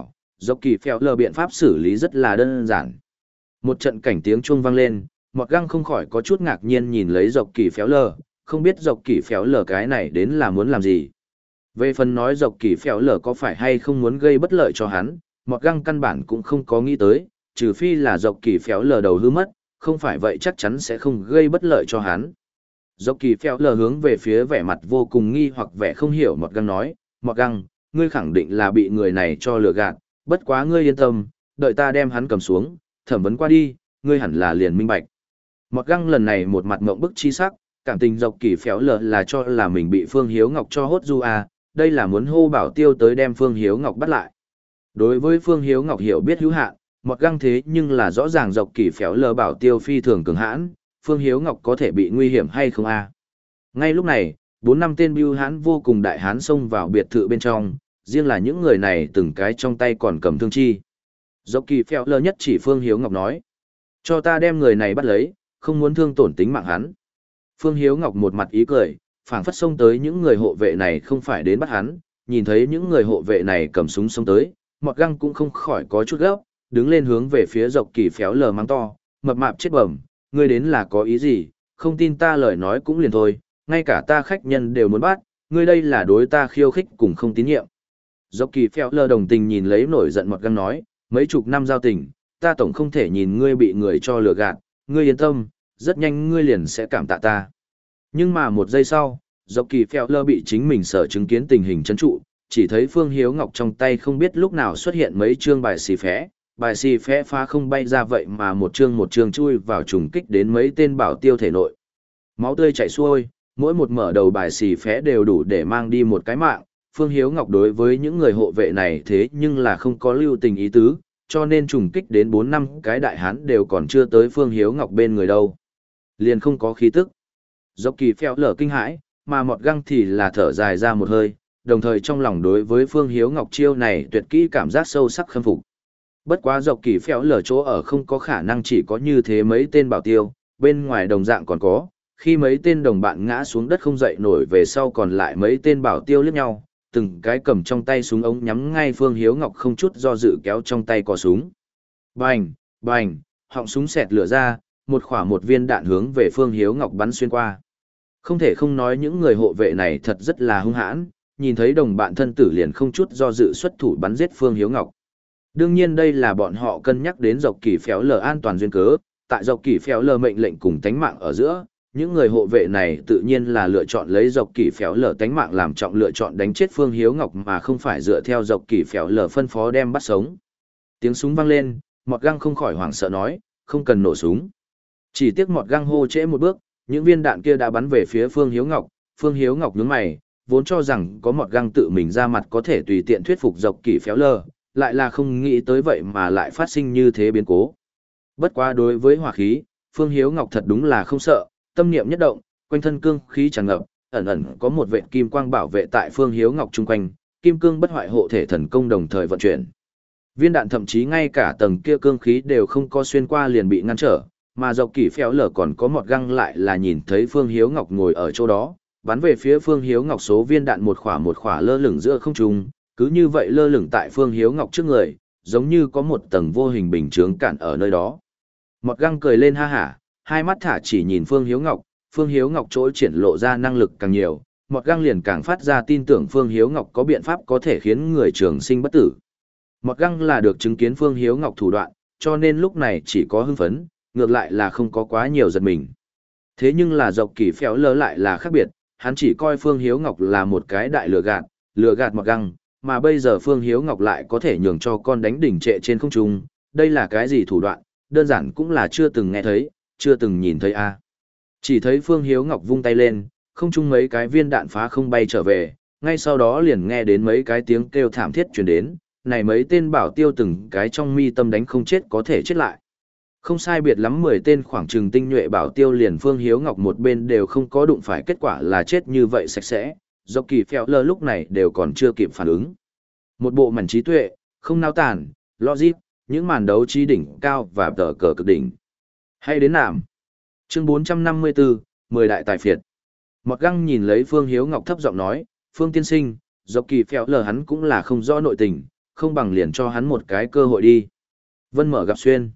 Dọc kỳ phèo lờ biện pháp xử lý rất là đơn giản. Một trận cảnh tiếng chuông vang lên, Mọt Găng không khỏi có chút ngạc nhiên nhìn lấy dọc kỳ phéo lờ, không biết dọc kỳ phéo lờ cái này đến là muốn làm gì. Về phần nói dọc kỳ phéo lờ có phải hay không muốn gây bất lợi cho hắn, Mọt Găng căn bản cũng không có nghĩ tới, trừ phi là dọc kỳ phéo lờ đầu hư mất, không phải vậy chắc chắn sẽ không gây bất lợi cho hắn. Dọc kỳ phéo lờ hướng về phía vẻ mặt vô cùng nghi hoặc vẻ không hiểu Mọt Găng nói, Mọt Găng, ngươi khẳng định là bị người này cho lừa gạt, bất quá ngươi yên tâm, đợi ta đem hắn cầm xuống, thẩm vấn qua đi, ngươi hẳn là liền minh bạch. Mọt Găng lần này một mặt ngộng bức chi sắc, cảm tình dọc kỳ phéo lờ là cho là mình bị Phương Hiếu Ngọc cho hốt du à, đây là muốn hô bảo tiêu tới đem Phương Hiếu Ngọc bắt lại. Đối với Phương Hiếu Ngọc hiểu biết hữu hạn, Mọt Găng thế nhưng là rõ ràng dọc kỳ phéo lờ bảo tiêu phi thường cường hãn, Phương Hiếu Ngọc có thể bị nguy hiểm hay không à. Ngay lúc này, bốn năm tên bưu hãn vô cùng đại hán xông vào biệt thự bên trong, riêng là những người này từng cái trong tay còn cầm thương chi. Dọc kỳ phéo lờ nhất chỉ Phương Hiếu Ngọc nói, cho ta đem người này bắt lấy, không muốn thương tổn tính mạng hắn. Phương Hiếu Ngọc một mặt ý cười, phảng phất xông tới những người hộ vệ này không phải đến bắt hắn, nhìn thấy những người hộ vệ này cầm súng xông tới, Mọt Găng cũng không khỏi có chút gấp, đứng lên hướng về phía dọc kỳ phéo lờ mắng to, mập mạp chết bẩm, ngươi đến là có ý gì, không tin ta lời nói cũng liền thôi, ngay cả ta khách nhân đều muốn bắt, ngươi đây là đối ta khiêu khích cùng không tín nhiệm. Dọc kỳ phéo lờ đồng tình nhìn lấy nổi giận Mọt Găng nói, mấy chục năm giao tình, ta tổng không thể nhìn ngươi bị người cho lừa gạt, ngươi yên tâm, rất nhanh ngươi liền sẽ cảm tạ ta. Nhưng mà một giây sau, dọc kỳ phèo lơ bị chính mình sở chứng kiến tình hình chấn trụ, chỉ thấy Phương Hiếu Ngọc trong tay không biết lúc nào xuất hiện mấy chương bài xì phé, bài xì phé phá không bay ra vậy mà một chương một chương chui vào trùng kích đến mấy tên bảo tiêu thể nội. Máu tươi chảy xuôi, mỗi một mở đầu bài xì phé đều đủ để mang đi một cái mạng. Phương Hiếu Ngọc đối với những người hộ vệ này thế nhưng là không có lưu tình ý tứ, cho nên trùng kích đến bốn năm cái đại hán đều còn chưa tới Phương Hiếu Ngọc bên người đâu. Liền không có khí tức. Dọc kỳ phèo lở kinh hãi, mà Mọt Găng thì là thở dài ra một hơi, đồng thời trong lòng đối với Phương Hiếu Ngọc chiêu này tuyệt kỹ cảm giác sâu sắc khâm phục. Bất quá dọc kỳ phèo lở chỗ ở không có khả năng chỉ có như thế mấy tên bảo tiêu, bên ngoài đồng dạng còn có, khi mấy tên đồng bạn ngã xuống đất không dậy nổi về sau còn lại mấy tên bảo tiêu liếc nhau, từng cái cầm trong tay súng ống nhắm ngay Phương Hiếu Ngọc không chút do dự kéo trong tay cò súng. Bành, bành, họng súng xẹt lửa ra, một khỏa một viên đạn hướng về Phương Hiếu Ngọc bắn xuyên qua. Không thể không nói những người hộ vệ này thật rất là hung hãn, nhìn thấy đồng bạn thân tử liền không chút do dự xuất thủ bắn giết Phương Hiếu Ngọc. Đương nhiên đây là bọn họ cân nhắc đến dọc kỳ phéo lờ an toàn duyên cớ, tại dọc kỳ phéo lờ mệnh lệnh cùng tánh mạng ở giữa, những người hộ vệ này tự nhiên là lựa chọn lấy dọc kỳ phéo lờ tánh mạng làm trọng lựa chọn đánh chết Phương Hiếu Ngọc mà không phải dựa theo dọc kỳ phéo lờ phân phó đem bắt sống. Tiếng súng vang lên, Mọt Găng không khỏi hoảng sợ nói, không cần nổ súng. Chỉ tiếc Mọt Găng hô trễ một bước, những viên đạn kia đã bắn về phía Phương Hiếu Ngọc, Phương Hiếu Ngọc nhướng mày, vốn cho rằng có Mọt Găng tự mình ra mặt có thể tùy tiện thuyết phục dọc kỳ phéo lờ, lại là không nghĩ tới vậy mà lại phát sinh như thế biến cố. Bất quá đối với hỏa khí, Phương Hiếu Ngọc thật đúng là không sợ, tâm niệm nhất động, quanh thân cương khí tràn ngập, ẩn ẩn có một vệt kim quang bảo vệ tại Phương Hiếu Ngọc chung quanh, kim cương bất hoại hộ thể thần công đồng thời vận chuyển. Viên đạn thậm chí ngay cả tầng kia cương khí đều không có xuyên qua liền bị ngăn trở, mà dọc kỳ phéo lở còn có một găng lại là nhìn thấy Phương Hiếu Ngọc ngồi ở chỗ đó, bắn về phía Phương Hiếu Ngọc số viên đạn một khỏa một khỏa lơ lửng giữa không trung, cứ như vậy lơ lửng tại Phương Hiếu Ngọc trước người, giống như có một tầng vô hình bình chướng cản ở nơi đó. Một găng cười lên ha hả, hai mắt thả chỉ nhìn Phương Hiếu Ngọc, Phương Hiếu Ngọc chỗ triển lộ ra năng lực càng nhiều, một găng liền càng phát ra tin tưởng Phương Hiếu Ngọc có biện pháp có thể khiến người trường sinh bất tử. Một găng là được chứng kiến Phương Hiếu Ngọc thủ đoạn, cho nên lúc này chỉ có hưng phấn, ngược lại là không có quá nhiều giật mình. Thế nhưng là dọc kỳ phéo lơ lại là khác biệt, hắn chỉ coi Phương Hiếu Ngọc là một cái đại lừa gạt, lừa gạt một găng, mà bây giờ Phương Hiếu Ngọc lại có thể nhường cho con đánh đỉnh trệ trên không trung, đây là cái gì thủ đoạn, đơn giản cũng là chưa từng nghe thấy, chưa từng nhìn thấy a. Chỉ thấy Phương Hiếu Ngọc vung tay lên, không trung mấy cái viên đạn phá không bay trở về, ngay sau đó liền nghe đến mấy cái tiếng kêu thảm thiết truyền đến, này mấy tên bảo tiêu từng cái trong mi tâm đánh không chết có thể chết lại. Không sai biệt lắm mười tên khoảng trừng tinh nhuệ bảo tiêu liền Phương Hiếu Ngọc một bên đều không có đụng phải, kết quả là chết như vậy sạch sẽ, do kỳ phèo lơ lúc này đều còn chưa kịp phản ứng. Một bộ mảnh trí tuệ, không nao tản, logic, những màn đấu trí đỉnh cao và tờ cờ cực đỉnh. Hay đến nạm. Chương bốn trăm năm mươi tư, mười đại tài phiệt. Mọt găng nhìn lấy Phương Hiếu Ngọc thấp giọng nói, Phương tiên sinh, do kỳ phèo lơ hắn cũng là không rõ nội tình, không bằng liền cho hắn một cái cơ hội đi. Vân Mở gặp xuyên.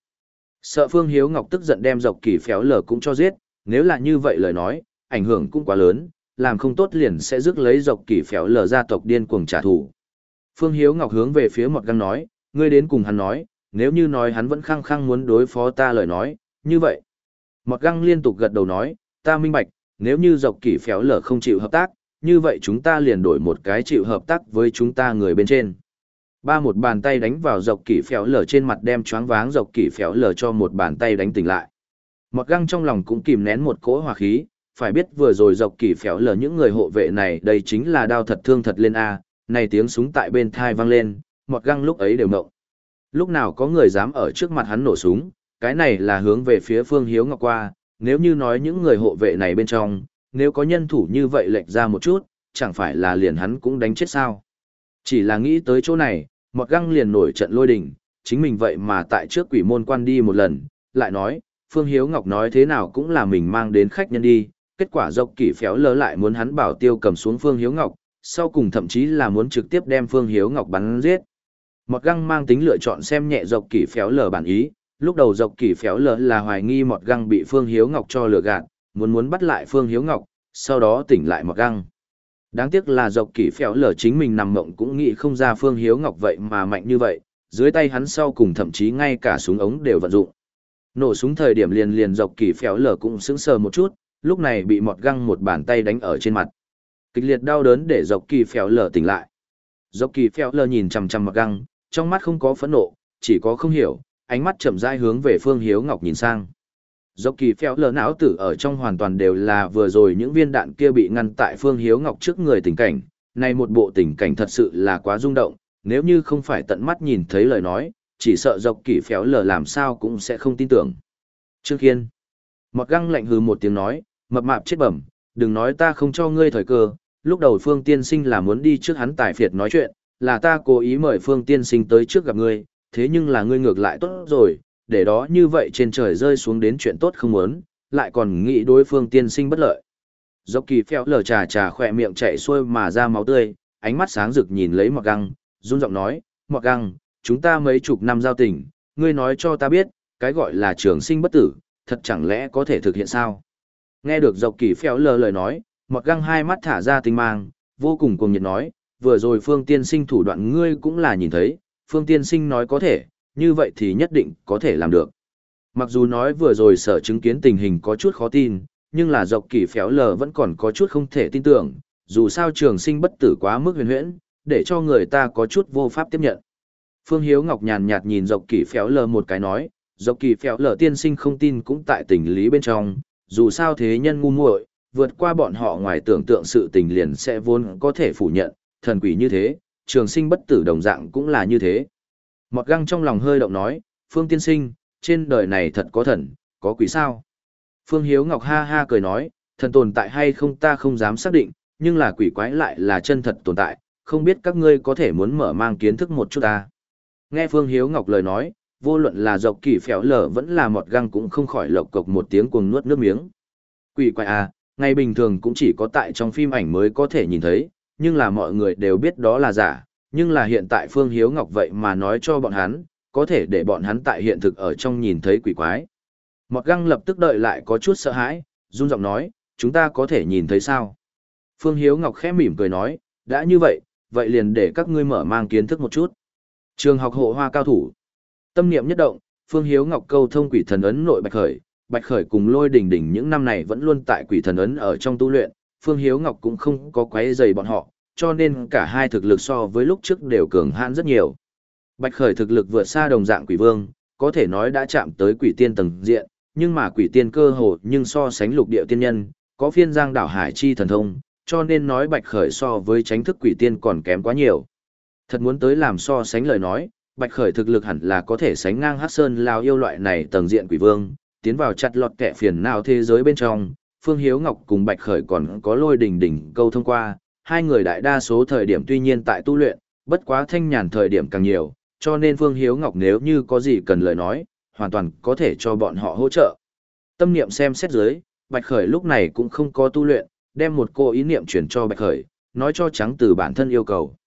Sợ Phương Hiếu Ngọc tức giận đem Dọc Kỳ Phéo Lờ cũng cho giết, nếu là như vậy lời nói, ảnh hưởng cũng quá lớn, làm không tốt liền sẽ rước lấy Dọc Kỳ Phéo Lờ gia tộc điên cuồng trả thù. Phương Hiếu Ngọc hướng về phía Mọt Găng nói, ngươi đến cùng hắn nói, nếu như nói hắn vẫn khăng khăng muốn đối phó ta lời nói, như vậy. Mọt Găng liên tục gật đầu nói, ta minh bạch, nếu như Dọc Kỳ Phéo Lờ không chịu hợp tác, như vậy chúng ta liền đổi một cái chịu hợp tác với chúng ta người bên trên. Ba một bàn tay đánh vào Dọc Kỳ Phéo Lờ trên mặt đem choáng váng Dọc Kỳ Phéo Lờ cho một bàn tay đánh tỉnh lại. Mọt Găng trong lòng cũng kìm nén một cỗ hỏa khí, phải biết vừa rồi Dọc Kỳ Phéo Lờ những người hộ vệ này đây chính là đao thật thương thật lên a, này tiếng súng tại bên thai vang lên, Mọt Găng lúc ấy đều mộng. Lúc nào có người dám ở trước mặt hắn nổ súng, cái này là hướng về phía Phương Hiếu Ngọc qua, nếu như nói những người hộ vệ này bên trong, nếu có nhân thủ như vậy lệch ra một chút, chẳng phải là liền hắn cũng đánh chết sao. Chỉ là nghĩ tới chỗ này, Mọt Găng liền nổi trận lôi đình, chính mình vậy mà tại trước quỷ môn quan đi một lần, lại nói, Phương Hiếu Ngọc nói thế nào cũng là mình mang đến khách nhân đi, kết quả Dọc Kỳ Phéo Lờ lại muốn hắn bảo tiêu cầm xuống Phương Hiếu Ngọc, sau cùng thậm chí là muốn trực tiếp đem Phương Hiếu Ngọc bắn giết. Mọt Găng mang tính lựa chọn xem nhẹ Dọc Kỳ Phéo Lờ bản ý, lúc đầu Dọc Kỳ Phéo Lờ là hoài nghi Mọt Găng bị Phương Hiếu Ngọc cho lừa gạt, muốn muốn bắt lại Phương Hiếu Ngọc, sau đó tỉnh lại Mọt Găng. Đáng tiếc là Dọc Kỳ Phéo Lờ chính mình nằm mộng cũng nghĩ không ra Phương Hiếu Ngọc vậy mà mạnh như vậy, dưới tay hắn sau cùng thậm chí ngay cả súng ống đều vận dụng. Nổ súng thời điểm liền liền Dọc Kỳ Phéo Lờ cũng sững sờ một chút, lúc này bị Mọt Găng một bàn tay đánh ở trên mặt. Kịch liệt đau đớn để Dọc Kỳ Phéo Lờ tỉnh lại. Dọc Kỳ Phéo Lờ nhìn chằm chằm Mọt Găng, trong mắt không có phẫn nộ, chỉ có không hiểu, ánh mắt chậm rãi hướng về Phương Hiếu Ngọc nhìn sang. Dọc Kỳ Phéo Lờ não tử ở trong hoàn toàn đều là vừa rồi những viên đạn kia bị ngăn tại Phương Hiếu Ngọc trước người tình cảnh, này một bộ tình cảnh thật sự là quá rung động, nếu như không phải tận mắt nhìn thấy lời nói, chỉ sợ Dọc Kỳ Phéo Lờ làm sao cũng sẽ không tin tưởng. Trương Khiên. Mọt Găng lạnh hừ một tiếng nói, mập mạp chết bẩm, đừng nói ta không cho ngươi thời cơ, lúc đầu Phương Tiên Sinh là muốn đi trước hắn tài phiệt nói chuyện, là ta cố ý mời Phương Tiên Sinh tới trước gặp ngươi, thế nhưng là ngươi ngược lại tốt rồi, để đó như vậy trên trời rơi xuống đến chuyện tốt không muốn, lại còn nghĩ đối Phương Tiên Sinh bất lợi. Dọc Kỳ Phéo Lờ trà trà khỏe miệng chảy xuôi mà ra máu tươi, ánh mắt sáng rực nhìn lấy Mọt Găng, run giọng nói, Mọt Găng, chúng ta mấy chục năm giao tình, ngươi nói cho ta biết, cái gọi là trường sinh bất tử, thật chẳng lẽ có thể thực hiện sao? Nghe được Dọc Kỳ Phéo Lờ lời nói, Mọt Găng hai mắt thả ra tinh mang, vô cùng cuồng nhiệt nói, vừa rồi Phương Tiên Sinh thủ đoạn ngươi cũng là nhìn thấy, Phương Tiên Sinh nói có thể, như vậy thì nhất định có thể làm được. Mặc dù nói vừa rồi sở chứng kiến tình hình có chút khó tin, nhưng là Dọc Kỳ Phéo Lờ vẫn còn có chút không thể tin tưởng, dù sao trường sinh bất tử quá mức huyền huyễn, để cho người ta có chút vô pháp tiếp nhận. Phương Hiếu Ngọc nhàn nhạt nhìn Dọc Kỳ Phéo Lờ một cái nói, Dọc Kỳ Phéo Lờ tiên sinh không tin cũng tại tình lý bên trong, dù sao thế nhân ngu muội, vượt qua bọn họ ngoài tưởng tượng sự tình liền sẽ vốn có thể phủ nhận, thần quỷ như thế, trường sinh bất tử đồng dạng cũng là như thế. Mọt Găng trong lòng hơi động nói, Phương tiên sinh, trên đời này thật có thần, có quỷ sao? Phương Hiếu Ngọc ha ha cười nói, thần tồn tại hay không ta không dám xác định, nhưng là quỷ quái lại là chân thật tồn tại, không biết các ngươi có thể muốn mở mang kiến thức một chút ta. Nghe Phương Hiếu Ngọc lời nói, vô luận là Dọc Kỳ Phéo Lờ vẫn là Mọt Găng cũng không khỏi lộc cộc một tiếng cuồng nuốt nước miếng. Quỷ quái à, ngày bình thường cũng chỉ có tại trong phim ảnh mới có thể nhìn thấy, nhưng là mọi người đều biết đó là giả, nhưng là hiện tại Phương Hiếu Ngọc vậy mà nói cho bọn hắn, có thể để bọn hắn tại hiện thực ở trong nhìn thấy quỷ quái. Mọt Găng lập tức đợi lại có chút sợ hãi, run giọng nói, chúng ta có thể nhìn thấy sao? Phương Hiếu Ngọc khẽ mỉm cười nói, đã như vậy, vậy liền để các ngươi mở mang kiến thức một chút. Trường học hộ hoa cao thủ. Tâm niệm nhất động, Phương Hiếu Ngọc câu thông quỷ thần ấn nội Bạch Khởi, Bạch Khởi cùng Lôi Đình Đình những năm này vẫn luôn tại quỷ thần ấn ở trong tu luyện, Phương Hiếu Ngọc cũng không có quấy rầy bọn họ, cho nên cả hai thực lực so với lúc trước đều cường hãn rất nhiều. Bạch Khởi thực lực vượt xa đồng dạng quỷ vương, có thể nói đã chạm tới quỷ tiên tầng diện, nhưng mà quỷ tiên cơ hồ nhưng so sánh lục địa tiên nhân, có phiên giang đảo hải chi thần thông, cho nên nói Bạch Khởi so với chánh thức quỷ tiên còn kém quá nhiều. Thật muốn tới làm so sánh lời nói, Bạch Khởi thực lực hẳn là có thể sánh ngang Hắc Sơn Lao yêu loại này tầng diện quỷ vương, tiến vào chặt lọt kẻ phiền não thế giới bên trong, Phương Hiếu Ngọc cùng Bạch Khởi còn có Lôi Đình Đình câu thông qua, hai người đại đa số thời điểm tuy nhiên tại tu luyện, bất quá thanh nhàn thời điểm càng nhiều, cho nên Phương Hiếu Ngọc nếu như có gì cần lời nói, hoàn toàn có thể cho bọn họ hỗ trợ. Tâm niệm xem xét dưới, Bạch Khởi lúc này cũng không có tu luyện, đem một cô ý niệm chuyển cho Bạch Khởi, nói cho trắng từ bản thân yêu cầu.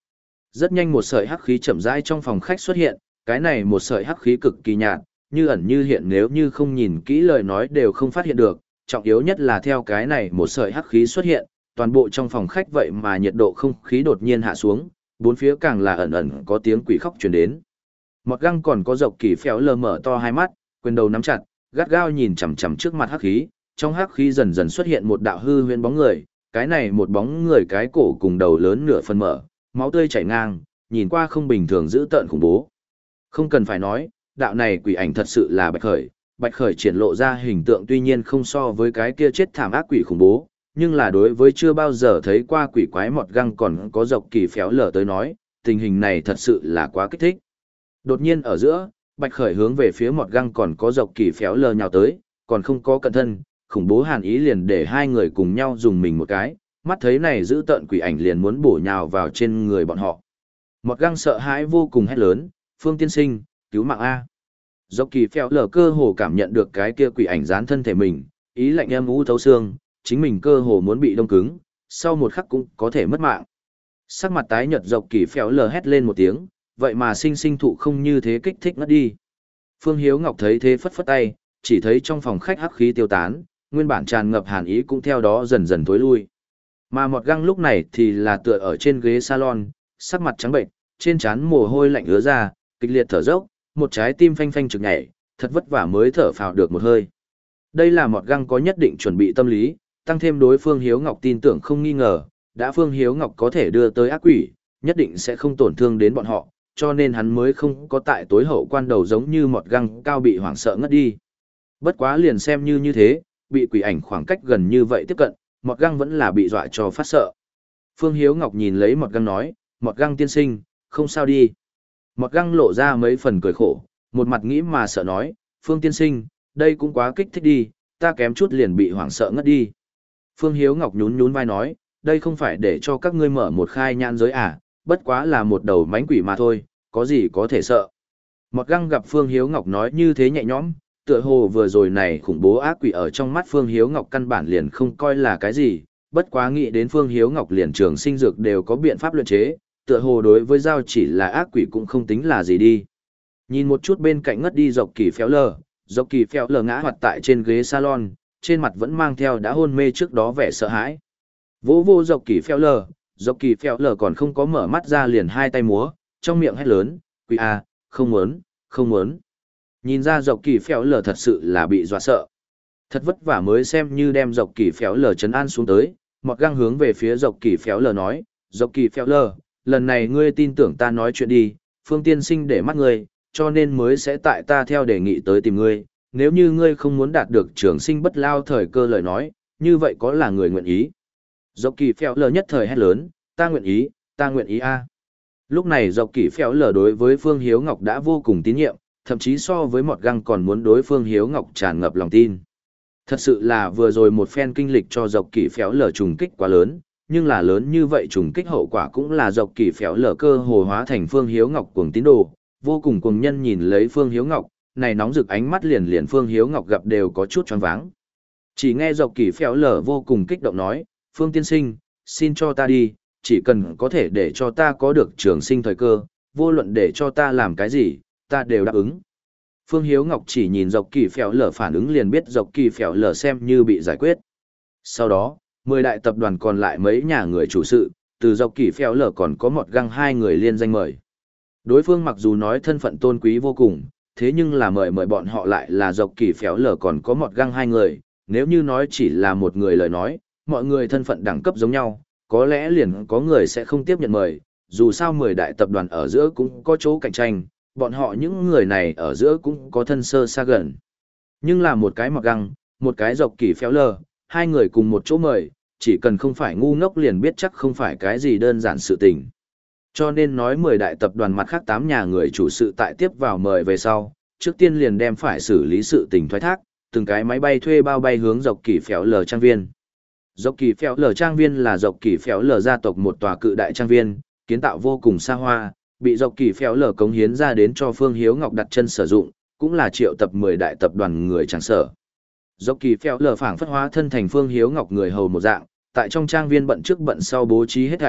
Rất nhanh một sợi hắc khí chậm rãi trong phòng khách xuất hiện, cái này một sợi hắc khí cực kỳ nhạt, như ẩn như hiện, nếu như không nhìn kỹ lời nói đều không phát hiện được, trọng yếu nhất là theo cái này một sợi hắc khí xuất hiện, toàn bộ trong phòng khách vậy mà nhiệt độ không khí đột nhiên hạ xuống, bốn phía càng là ẩn ẩn có tiếng quỷ khóc truyền đến. Mọt găng còn có dọc kỳ phéo lờ mở to hai mắt, quyền đầu nắm chặt, gắt gao nhìn chằm chằm trước mặt hắc khí, trong hắc khí dần dần xuất hiện một đạo hư huyễn bóng người, cái này một bóng người cái cổ cùng đầu lớn nửa phần mở, máu tươi chảy ngang, nhìn qua không bình thường dữ tợn khủng bố. Không cần phải nói, đạo này quỷ ảnh thật sự là Bạch Khởi, Bạch Khởi triển lộ ra hình tượng tuy nhiên không so với cái kia chết thảm ác quỷ khủng bố, nhưng là đối với chưa bao giờ thấy qua quỷ quái mọt găng còn có dọc kỳ phéo lở tới nói, tình hình này thật sự là quá kích thích. Đột nhiên ở giữa, Bạch Khởi hướng về phía mọt găng còn có dọc kỳ phéo lở nhào tới, còn không có cẩn thân, khủng bố hàn ý liền để hai người cùng nhau dùng mình một cái, mắt thấy này giữ tợn quỷ ảnh liền muốn bổ nhào vào trên người bọn họ. Mọt găng sợ hãi vô cùng hét lớn, Phương tiên sinh, cứu mạng A. Dọc kỳ phèo lở cơ hồ cảm nhận được cái kia quỷ ảnh dán thân thể mình, ý lạnh em u thấu xương, chính mình cơ hồ muốn bị đông cứng, sau một khắc cũng có thể mất mạng. Sắc mặt tái nhợt dọc kỳ phèo lở hét lên một tiếng, vậy mà sinh sinh thụ không như thế kích thích ngất đi. Phương Hiếu Ngọc thấy thế phất phất tay, chỉ thấy trong phòng khách hắc khí tiêu tán, nguyên bản tràn ngập hàn ý cũng theo đó dần dần tối lui. Mà Mọt găng lúc này thì là tựa ở trên ghế salon, sắc mặt trắng bệnh, trên trán mồ hôi lạnh ứa ra, kịch liệt thở dốc, một trái tim phanh phanh trực nhảy, thật vất vả mới thở phào được một hơi. Đây là Mọt găng có nhất định chuẩn bị tâm lý, tăng thêm đối Phương Hiếu Ngọc tin tưởng không nghi ngờ, đã Phương Hiếu Ngọc có thể đưa tới ác quỷ, nhất định sẽ không tổn thương đến bọn họ, cho nên hắn mới không có tại tối hậu quan đầu giống như Mọt găng cao bị hoảng sợ ngất đi. Bất quá liền xem như như thế, bị quỷ ảnh khoảng cách gần như vậy tiếp cận, Mọt găng vẫn là bị dọa cho phát sợ. Phương Hiếu Ngọc nhìn lấy Mọt găng nói, Mọt găng tiên sinh, không sao đi. Mọt găng lộ ra mấy phần cười khổ, một mặt nghĩ mà sợ nói, Phương tiên sinh, đây cũng quá kích thích đi, ta kém chút liền bị hoảng sợ ngất đi. Phương Hiếu Ngọc nhún nhún vai nói, đây không phải để cho các ngươi mở một khai nhãn giới à, bất quá là một đầu mánh quỷ mà thôi, có gì có thể sợ. Mọt găng gặp Phương Hiếu Ngọc nói như thế nhẹ nhõm, tựa hồ vừa rồi này khủng bố ác quỷ ở trong mắt Phương Hiếu Ngọc căn bản liền không coi là cái gì, bất quá nghĩ đến Phương Hiếu Ngọc liền trường sinh dược đều có biện pháp luyện chế, tựa hồ đối với dao chỉ là ác quỷ cũng không tính là gì đi. Nhìn một chút bên cạnh ngất đi dọc kỳ phéo lờ, dọc kỳ phéo lờ ngã hoạt tại trên ghế salon, trên mặt vẫn mang theo đã hôn mê trước đó vẻ sợ hãi. Vỗ vô dọc kỳ phéo lờ, dọc kỳ phéo lờ còn không có mở mắt ra liền hai tay múa, trong miệng hét lớn, quỷ à, không muốn, không muốn. Nhìn ra dọc kỳ phéo lờ thật sự là bị dọa sợ. Thật vất vả mới xem như đem dọc kỳ phéo lờ trấn an xuống tới, Mọt găng hướng về phía dọc kỳ phéo lờ nói, dọc kỳ phéo lờ, lần này ngươi tin tưởng ta nói chuyện đi, Phương tiên sinh để mắt ngươi, cho nên mới sẽ tại ta theo đề nghị tới tìm ngươi, nếu như ngươi không muốn đạt được trường sinh bất lao thời cơ lời nói, như vậy có là người nguyện ý. Dọc kỳ phéo lờ nhất thời hét lớn, ta nguyện ý, ta nguyện ý a. Lúc này dọc kỳ phéo lờ đối với Phương Hiếu Ngọc đã vô cùng tín nhiệm, thậm chí so với Mọt găng còn muốn đối Phương Hiếu Ngọc tràn ngập lòng tin. Thật sự là vừa rồi một phen kinh lịch cho dọc kỳ phéo lờ trùng kích quá lớn, nhưng là lớn như vậy trùng kích hậu quả cũng là dọc kỳ phéo lờ cơ hồ hóa thành Phương Hiếu Ngọc cuồng tín đồ, vô cùng cuồng nhân nhìn lấy Phương Hiếu Ngọc, này nóng rực ánh mắt liền liền Phương Hiếu Ngọc gặp đều có chút choáng váng. Chỉ nghe dọc kỳ phéo lờ vô cùng kích động nói, Phương tiên sinh, xin cho ta đi, chỉ cần có thể để cho ta có được trường sinh thời cơ, vô luận để cho ta làm cái gì, ta đều đáp ứng. Phương Hiếu Ngọc chỉ nhìn dọc kỳ phèo lở phản ứng liền biết dọc kỳ phèo lở xem như bị giải quyết. Sau đó, mười đại tập đoàn còn lại mấy nhà người chủ sự, từ dọc kỳ phèo lở còn có một găng hai người liên danh mời. Đối phương mặc dù nói thân phận tôn quý vô cùng, thế nhưng là mời mời bọn họ lại là dọc kỳ phèo lở còn có một găng hai người, nếu như nói chỉ là một người lời nói, mọi người thân phận đẳng cấp giống nhau, có lẽ liền có người sẽ không tiếp nhận mời, dù sao mười đại tập đoàn ở giữa cũng có chỗ cạnh tranh, bọn họ những người này ở giữa cũng có thân sơ xa gần. Nhưng là một cái mặc găng, một cái dọc kỳ phéo lờ, hai người cùng một chỗ mời, chỉ cần không phải ngu ngốc liền biết chắc không phải cái gì đơn giản sự tình. Cho nên nói mười đại tập đoàn mặt khác tám nhà người chủ sự tại tiếp vào mời về sau, trước tiên liền đem phải xử lý sự tình thoái thác, từng cái máy bay thuê bao bay hướng dọc kỳ phéo lờ trang viên. Dọc kỳ phéo lờ trang viên là dọc kỳ phéo lờ gia tộc một tòa cự đại trang viên, kiến tạo vô cùng xa hoa, bị dọc kỳ phéo lờ cống hiến ra đến cho Phương Hiếu Ngọc đặt chân sử dụng, cũng là triệu tập mười đại tập đoàn người tràng sở. Dọc kỳ phéo lờ phảng phất hóa thân thành Phương Hiếu Ngọc người hầu một dạng, tại trong trang viên bận trước bận sau bố trí hết thảy,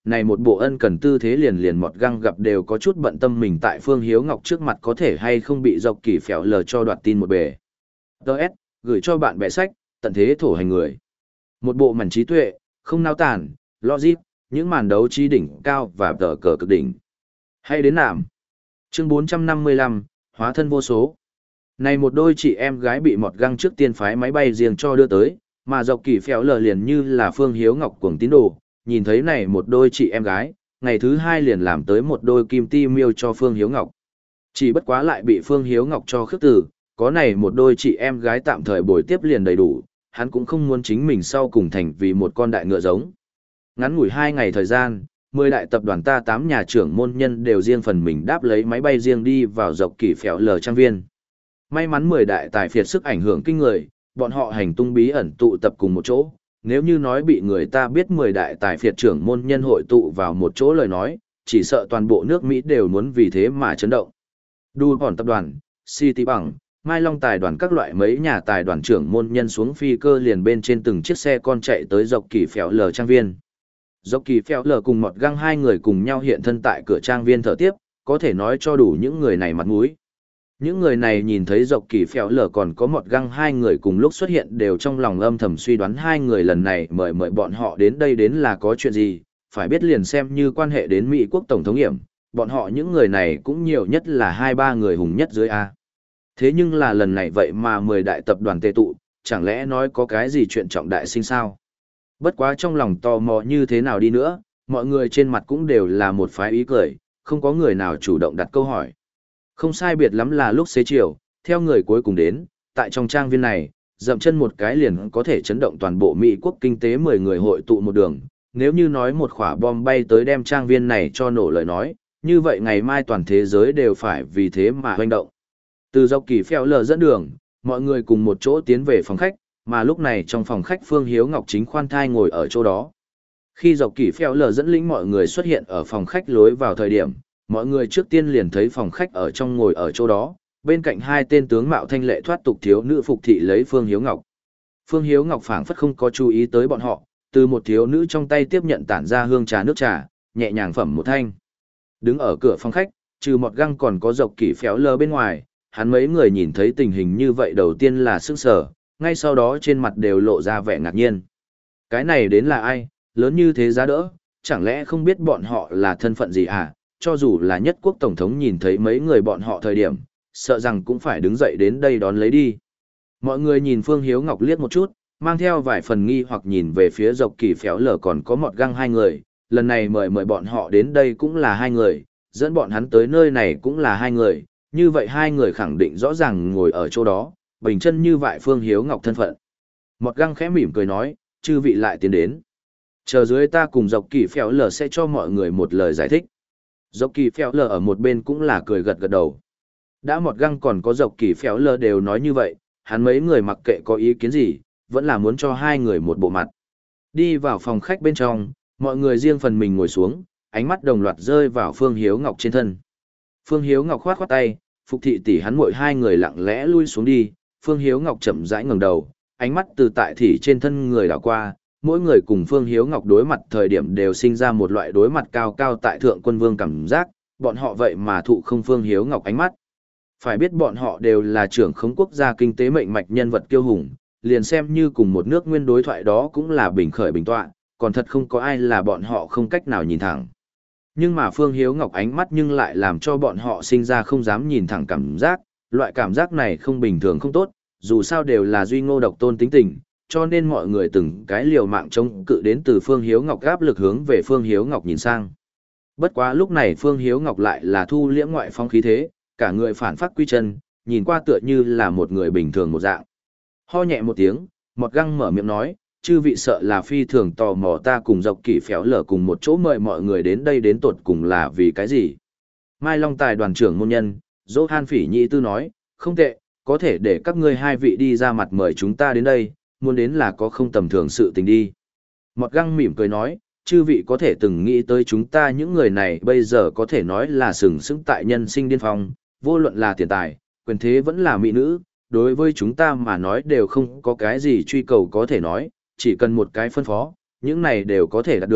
này một bộ ân cần tư thế liền liền Mọt Găng gặp đều có chút bận tâm mình tại Phương Hiếu Ngọc trước mặt có thể hay không bị dọc kỳ phèo lờ cho đoạt tin một bề. Đợt, gửi cho bạn bè sách, tận thế thổ hành người. Một bộ màn trí tuệ, không nao tản, logic, những màn đấu trí đỉnh cao và tờ cờ cực đỉnh. Hay đến nạm. Chương bốn trăm năm mươi lăm, hóa thân vô số. Này một đôi chị em gái bị Mọt Găng trước tiên phái máy bay riêng cho đưa tới, mà dọc kỳ phèo lờ liền như là Phương Hiếu Ngọc cuồng tín đồ, nhìn thấy này một đôi chị em gái, ngày thứ hai liền làm tới một đôi kim ti miêu cho Phương Hiếu Ngọc. Chỉ bất quá lại bị Phương Hiếu Ngọc cho khước từ, có này một đôi chị em gái tạm thời bồi tiếp liền đầy đủ, hắn cũng không muốn chính mình sau cùng thành vì một con đại ngựa giống. Ngắn ngủi hai ngày thời gian, mười đại tập đoàn ta tám nhà trưởng môn nhân đều riêng phần mình đáp lấy máy bay riêng đi vào dọc kỳ phèo lờ trang viên. May mắn mười đại tài phiệt sức ảnh hưởng kinh người, bọn họ hành tung bí ẩn tụ tập cùng một chỗ. Nếu như nói bị người ta biết mười đại tài phiệt trưởng môn nhân hội tụ vào một chỗ lời nói, chỉ sợ toàn bộ nước Mỹ đều muốn vì thế mà chấn động. Đu Hòn tập đoàn, City bằng, Mai Long tài đoàn các loại mấy nhà tài đoàn trưởng môn nhân xuống phi cơ liền bên trên từng chiếc xe con chạy tới dọc kỳ phèo lờ trang viên. Dọc kỳ phèo lờ cùng Mọt Găng hai người cùng nhau hiện thân tại cửa trang viên thở tiếp, có thể nói cho đủ những người này mặt mũi. Những người này nhìn thấy dọc kỳ phèo lờ còn có Mọt Găng hai người cùng lúc xuất hiện đều trong lòng âm thầm suy đoán hai người lần này mời mời bọn họ đến đây đến là có chuyện gì, phải biết liền xem như quan hệ đến Mỹ quốc tổng thống hiểm, bọn họ những người này cũng nhiều nhất là hai ba người hùng nhất dưới A. Thế nhưng là lần này vậy mà mười đại tập đoàn tề tụ, chẳng lẽ nói có cái gì chuyện trọng đại sinh sao? Bất quá trong lòng tò mò như thế nào đi nữa, mọi người trên mặt cũng đều là một phái ý cười, không có người nào chủ động đặt câu hỏi. Không sai biệt lắm là lúc xế chiều, theo người cuối cùng đến, tại trong trang viên này, dậm chân một cái liền có thể chấn động toàn bộ Mỹ quốc kinh tế mười người hội tụ một đường. Nếu như nói một quả bom bay tới đem trang viên này cho nổ lời nói, như vậy ngày mai toàn thế giới đều phải vì thế mà hoành động. Từ dọc kỳ phèo lờ dẫn đường, mọi người cùng một chỗ tiến về phòng khách, mà lúc này trong phòng khách Phương Hiếu Ngọc chính khoan thai ngồi ở chỗ đó. Khi dọc kỳ phèo lờ dẫn lĩnh mọi người xuất hiện ở phòng khách lối vào thời điểm, mọi người trước tiên liền thấy phòng khách ở trong ngồi ở chỗ đó, bên cạnh hai tên tướng mạo thanh lệ thoát tục thiếu nữ phục thị lấy Phương Hiếu Ngọc. Phương Hiếu Ngọc phảng phất không có chú ý tới bọn họ, từ một thiếu nữ trong tay tiếp nhận tản ra hương trà nước trà, nhẹ nhàng phẩm một thanh. Đứng ở cửa phòng khách, trừ Mọt Găng còn có dọc kỳ phèo lờ bên ngoài, hắn mấy người nhìn thấy tình hình như vậy đầu tiên là sững sờ, ngay sau đó trên mặt đều lộ ra vẻ ngạc nhiên. Cái này đến là ai, lớn như thế giá đỡ, chẳng lẽ không biết bọn họ là thân phận gì à? Cho dù là nhất quốc tổng thống nhìn thấy mấy người bọn họ thời điểm, sợ rằng cũng phải đứng dậy đến đây đón lấy đi. Mọi người nhìn Phương Hiếu Ngọc liếc một chút, mang theo vài phần nghi hoặc nhìn về phía dọc kỳ phèo lờ còn có Mọt Găng hai người, lần này mời mời bọn họ đến đây cũng là hai người, dẫn bọn hắn tới nơi này cũng là hai người, như vậy hai người khẳng định rõ ràng ngồi ở chỗ đó, bình chân như vậy Phương Hiếu Ngọc thân phận. Mọt Găng khẽ mỉm cười nói, chư vị lại tiến đến. Chờ dưới ta cùng dọc kỳ phèo lờ sẽ cho mọi người một lời giải thích. Dọc kỳ phèo lờ ở một bên cũng là cười gật gật đầu. Đã Mọt Găng còn có dọc kỳ phèo lờ đều nói như vậy, hắn mấy người mặc kệ có ý kiến gì, vẫn là muốn cho hai người một bộ mặt. Đi vào phòng khách bên trong, mọi người riêng phần mình ngồi xuống, ánh mắt đồng loạt rơi vào Phương Hiếu Ngọc trên thân. Phương Hiếu Ngọc khoát khoát tay, phục thị tỷ hắn muội hai người lặng lẽ lui xuống đi, Phương Hiếu Ngọc chậm rãi ngẩng đầu, ánh mắt từ tại thị trên thân người đảo qua, mỗi người cùng Phương Hiếu Ngọc đối mặt thời điểm đều sinh ra một loại đối mặt cao cao tại thượng quân vương cảm giác, bọn họ vậy mà thụ không Phương Hiếu Ngọc ánh mắt. Phải biết bọn họ đều là trưởng khống quốc gia kinh tế mệnh mạch nhân vật kiêu hùng, liền xem như cùng một nước nguyên đối thoại đó cũng là bình khởi bình tọa, còn thật không có ai là bọn họ không cách nào nhìn thẳng. Nhưng mà Phương Hiếu Ngọc ánh mắt nhưng lại làm cho bọn họ sinh ra không dám nhìn thẳng cảm giác, loại cảm giác này không bình thường không tốt, dù sao đều là duy ngô độc tôn tính tình, cho nên mọi người từng cái liều mạng chống cự đến từ Phương Hiếu Ngọc áp lực hướng về Phương Hiếu Ngọc nhìn sang. Bất quá lúc này Phương Hiếu Ngọc lại là thu liễm ngoại phong khí thế, cả người phản phát quy chân, nhìn qua tựa như là một người bình thường một dạng. Ho nhẹ một tiếng, Mọt Găng mở miệng nói, chư vị sợ là phi thường tò mò ta cùng dọc kỳ phéo lở cùng một chỗ mời mọi người đến đây đến tột cùng là vì cái gì. Mai Long Tài đoàn trưởng môn nhân, Dỗ Han Phỉ Nhĩ Tư nói, không tệ, có thể để các ngươi hai vị đi ra mặt mời chúng ta đến đây, muốn đến là có không tầm thường sự tình đi. Mọt Găng mỉm cười nói, chư vị có thể từng nghĩ tới chúng ta những người này bây giờ có thể nói là sừng sững tại nhân sinh điên phong, vô luận là tiền tài, quyền thế vẫn là mỹ nữ, đối với chúng ta mà nói đều không có cái gì truy cầu có thể nói, chỉ cần một cái phân phó, những này đều có thể đạt được,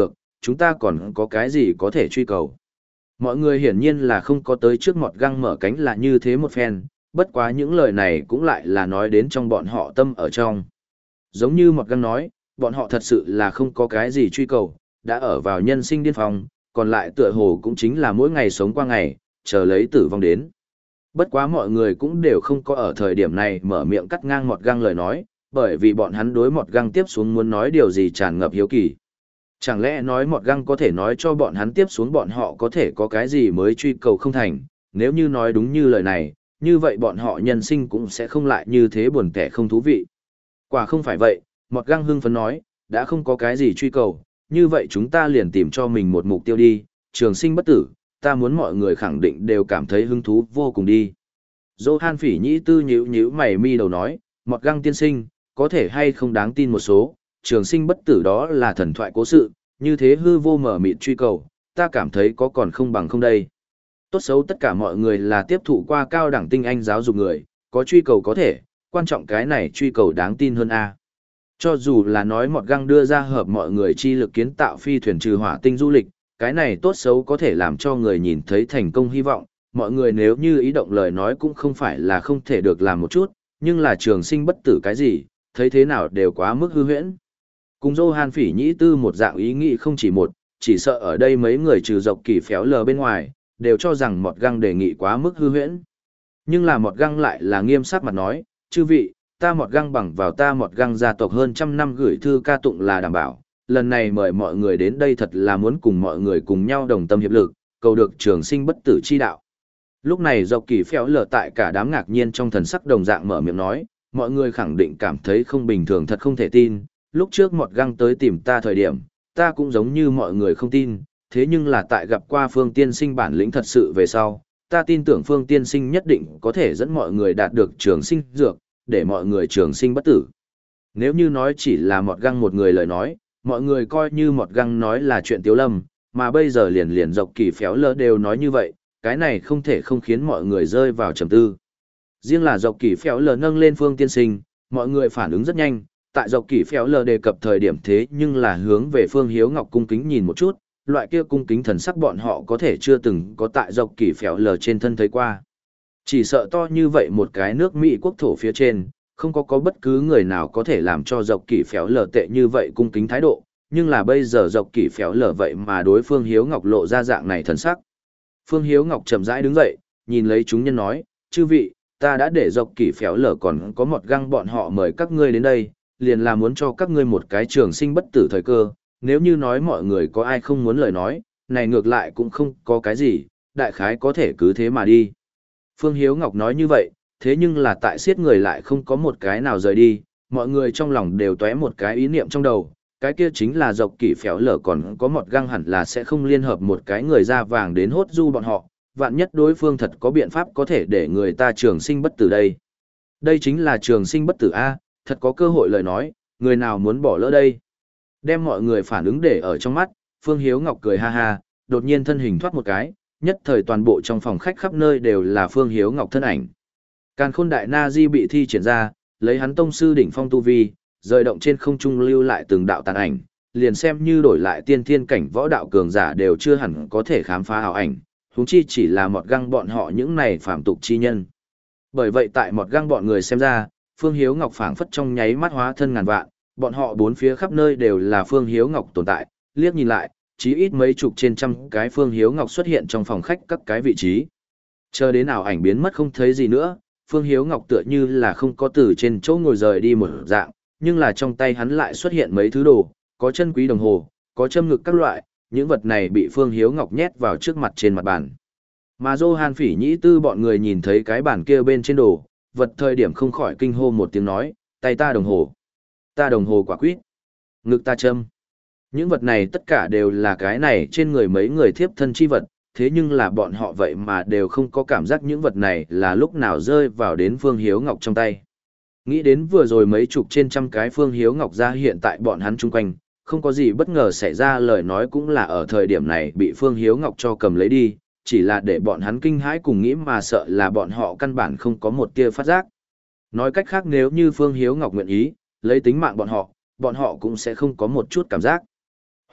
chúng ta còn có cái gì có thể truy cầu. Mọi người hiển nhiên là không có tới trước mọt găng mở cánh là như thế một phen, bất quá những lời này cũng lại là nói đến trong bọn họ tâm ở trong. Giống như mọt găng nói, bọn họ thật sự là không có cái gì truy cầu, đã ở vào nhân sinh điên phong, còn lại tựa hồ cũng chính là mỗi ngày sống qua ngày, chờ lấy tử vong đến. Bất quá mọi người cũng đều không có ở thời điểm này mở miệng cắt ngang mọt găng lời nói, bởi vì bọn hắn đối mọt găng tiếp xuống muốn nói điều gì tràn ngập hiếu kỳ. Chẳng lẽ nói mọt găng có thể nói cho bọn hắn tiếp xuống bọn họ có thể có cái gì mới truy cầu không thành, nếu như nói đúng như lời này, như vậy bọn họ nhân sinh cũng sẽ không lại như thế buồn tẻ không thú vị. Quả không phải vậy, mọt găng hưng phấn nói, đã không có cái gì truy cầu, như vậy chúng ta liền tìm cho mình một mục tiêu đi, trường sinh bất tử, ta muốn mọi người khẳng định đều cảm thấy hứng thú vô cùng đi. Johan Phỉ Nhĩ Tư nhíu nhíu mày mi đầu nói, mọt găng tiên sinh, có thể hay không đáng tin một số, trường sinh bất tử đó là thần thoại cố sự, như thế hư vô mở mịt truy cầu, ta cảm thấy có còn không bằng không đây. Tốt xấu tất cả mọi người là tiếp thụ qua cao đẳng tinh anh giáo dục người, có truy cầu có thể, quan trọng cái này truy cầu đáng tin hơn a. Cho dù là nói mọt găng đưa ra hợp mọi người chi lực kiến tạo phi thuyền trừ hỏa tinh du lịch, cái này tốt xấu có thể làm cho người nhìn thấy thành công hy vọng, mọi người nếu như ý động lời nói cũng không phải là không thể được làm một chút, nhưng là trường sinh bất tử cái gì, thấy thế nào đều quá mức hư huyễn. Cùng Johan Phỉ Nhĩ Tư một dạng ý nghĩ không chỉ một, chỉ sợ ở đây mấy người trừ dọc kỳ phéo lờ bên ngoài, đều cho rằng mọt găng đề nghị quá mức hư huyễn. Nhưng là mọt găng lại là nghiêm sắc mặt nói, chư vị, ta mọt găng bằng vào ta mọt găng gia tộc hơn trăm năm gửi thư ca tụng là đảm bảo, lần này mời mọi người đến đây thật là muốn cùng mọi người cùng nhau đồng tâm hiệp lực, cầu được trường sinh bất tử chi đạo. Lúc này dọc kỳ phéo lờ tại cả đám ngạc nhiên trong thần sắc đồng dạng mở miệng nói, mọi người khẳng định cảm thấy không bình thường thật không thể tin, lúc trước mọt găng tới tìm ta thời điểm, ta cũng giống như mọi người không tin, thế nhưng là tại gặp qua Phương Tiên Sinh bản lĩnh thật sự về sau, ta tin tưởng Phương Tiên Sinh nhất định có thể dẫn mọi người đạt được trường sinh dược, để mọi người trường sinh bất tử. Nếu như nói chỉ là mọt găng một người lời nói, mọi người coi như mọt găng nói là chuyện tiếu lâm, mà bây giờ liền liền dọc kỳ phéo lơ đều nói như vậy, cái này không thể không khiến mọi người rơi vào trầm tư. Riêng là dọc kỳ phéo lơ nâng lên Phương Tiên Sinh, mọi người phản ứng rất nhanh, tại dọc kỳ phéo lơ đề cập thời điểm thế nhưng là hướng về Phương Hiếu Ngọc cung kính nhìn một chút, loại kia cung kính thần sắc bọn họ có thể chưa từng có tại dọc kỳ phéo lơ trên thân thấy qua. Chỉ sợ to như vậy một cái nước Mỹ quốc thổ phía trên, không có có bất cứ người nào có thể làm cho dọc kỳ phéo lờ tệ như vậy cung kính thái độ, nhưng là bây giờ dọc kỳ phéo lờ vậy mà đối Phương Hiếu Ngọc lộ ra dạng này thần sắc. Phương Hiếu Ngọc chậm rãi đứng dậy, nhìn lấy chúng nhân nói, chư vị, ta đã để dọc kỳ phéo lờ còn có một găng bọn họ mời các ngươi đến đây, liền là muốn cho các ngươi một cái trường sinh bất tử thời cơ, nếu như nói mọi người có ai không muốn lời nói, này ngược lại cũng không có cái gì, đại khái có thể cứ thế mà đi. Phương Hiếu Ngọc nói như vậy, thế nhưng là tại siết người lại không có một cái nào rời đi, mọi người trong lòng đều tóe một cái ý niệm trong đầu, cái kia chính là dọc kỳ phéo lở còn có một găng hẳn là sẽ không liên hợp một cái người da vàng đến hốt du bọn họ, vạn nhất đối phương thật có biện pháp có thể để người ta trường sinh bất tử đây. Đây chính là trường sinh bất tử A, thật có cơ hội lời nói, người nào muốn bỏ lỡ đây. Đem mọi người phản ứng để ở trong mắt, Phương Hiếu Ngọc cười ha ha, đột nhiên thân hình thoát một cái, nhất thời toàn bộ trong phòng khách khắp nơi đều là Phương Hiếu Ngọc thân ảnh. Càn Khôn Đại Na Di bị thi triển ra, lấy hắn tông sư đỉnh phong tu vi, rời động trên không trung lưu lại từng đạo tàn ảnh, liền xem như đổi lại tiên thiên cảnh võ đạo cường giả đều chưa hẳn có thể khám phá ảo ảnh, huống chi chỉ là một găng bọn họ những này phàm tục chi nhân. Bởi vậy tại một găng bọn người xem ra, Phương Hiếu Ngọc phảng phất trong nháy mắt hóa thân ngàn vạn, bọn họ bốn phía khắp nơi đều là Phương Hiếu Ngọc tồn tại, liếc nhìn lại, chí ít mấy chục trên trăm cái Phương Hiếu Ngọc xuất hiện trong phòng khách các cái vị trí. Chờ đến ảo ảnh biến mất không thấy gì nữa, Phương Hiếu Ngọc tựa như là không có từ trên chỗ ngồi rời đi một dạng, nhưng là trong tay hắn lại xuất hiện mấy thứ đồ, có chân quý đồng hồ, có châm ngực các loại, những vật này bị Phương Hiếu Ngọc nhét vào trước mặt trên mặt bàn. Mà Johan Phỉ Nhĩ Tư bọn người nhìn thấy cái bàn kia bên trên đồ, vật thời điểm không khỏi kinh hô một tiếng nói, tay ta đồng hồ, ta đồng hồ quả quýt, ngực ta châm. Những vật này tất cả đều là cái này trên người mấy người thiếp thân chi vật, thế nhưng là bọn họ vậy mà đều không có cảm giác những vật này là lúc nào rơi vào đến Phương Hiếu Ngọc trong tay. Nghĩ đến vừa rồi mấy chục trên trăm cái Phương Hiếu Ngọc ra hiện tại bọn hắn chung quanh, không có gì bất ngờ xảy ra lời nói cũng là ở thời điểm này bị Phương Hiếu Ngọc cho cầm lấy đi, chỉ là để bọn hắn kinh hãi cùng nghĩ mà sợ là bọn họ căn bản không có một tia phát giác. Nói cách khác nếu như Phương Hiếu Ngọc nguyện ý, lấy tính mạng bọn họ, bọn họ cũng sẽ không có một chút cảm giác.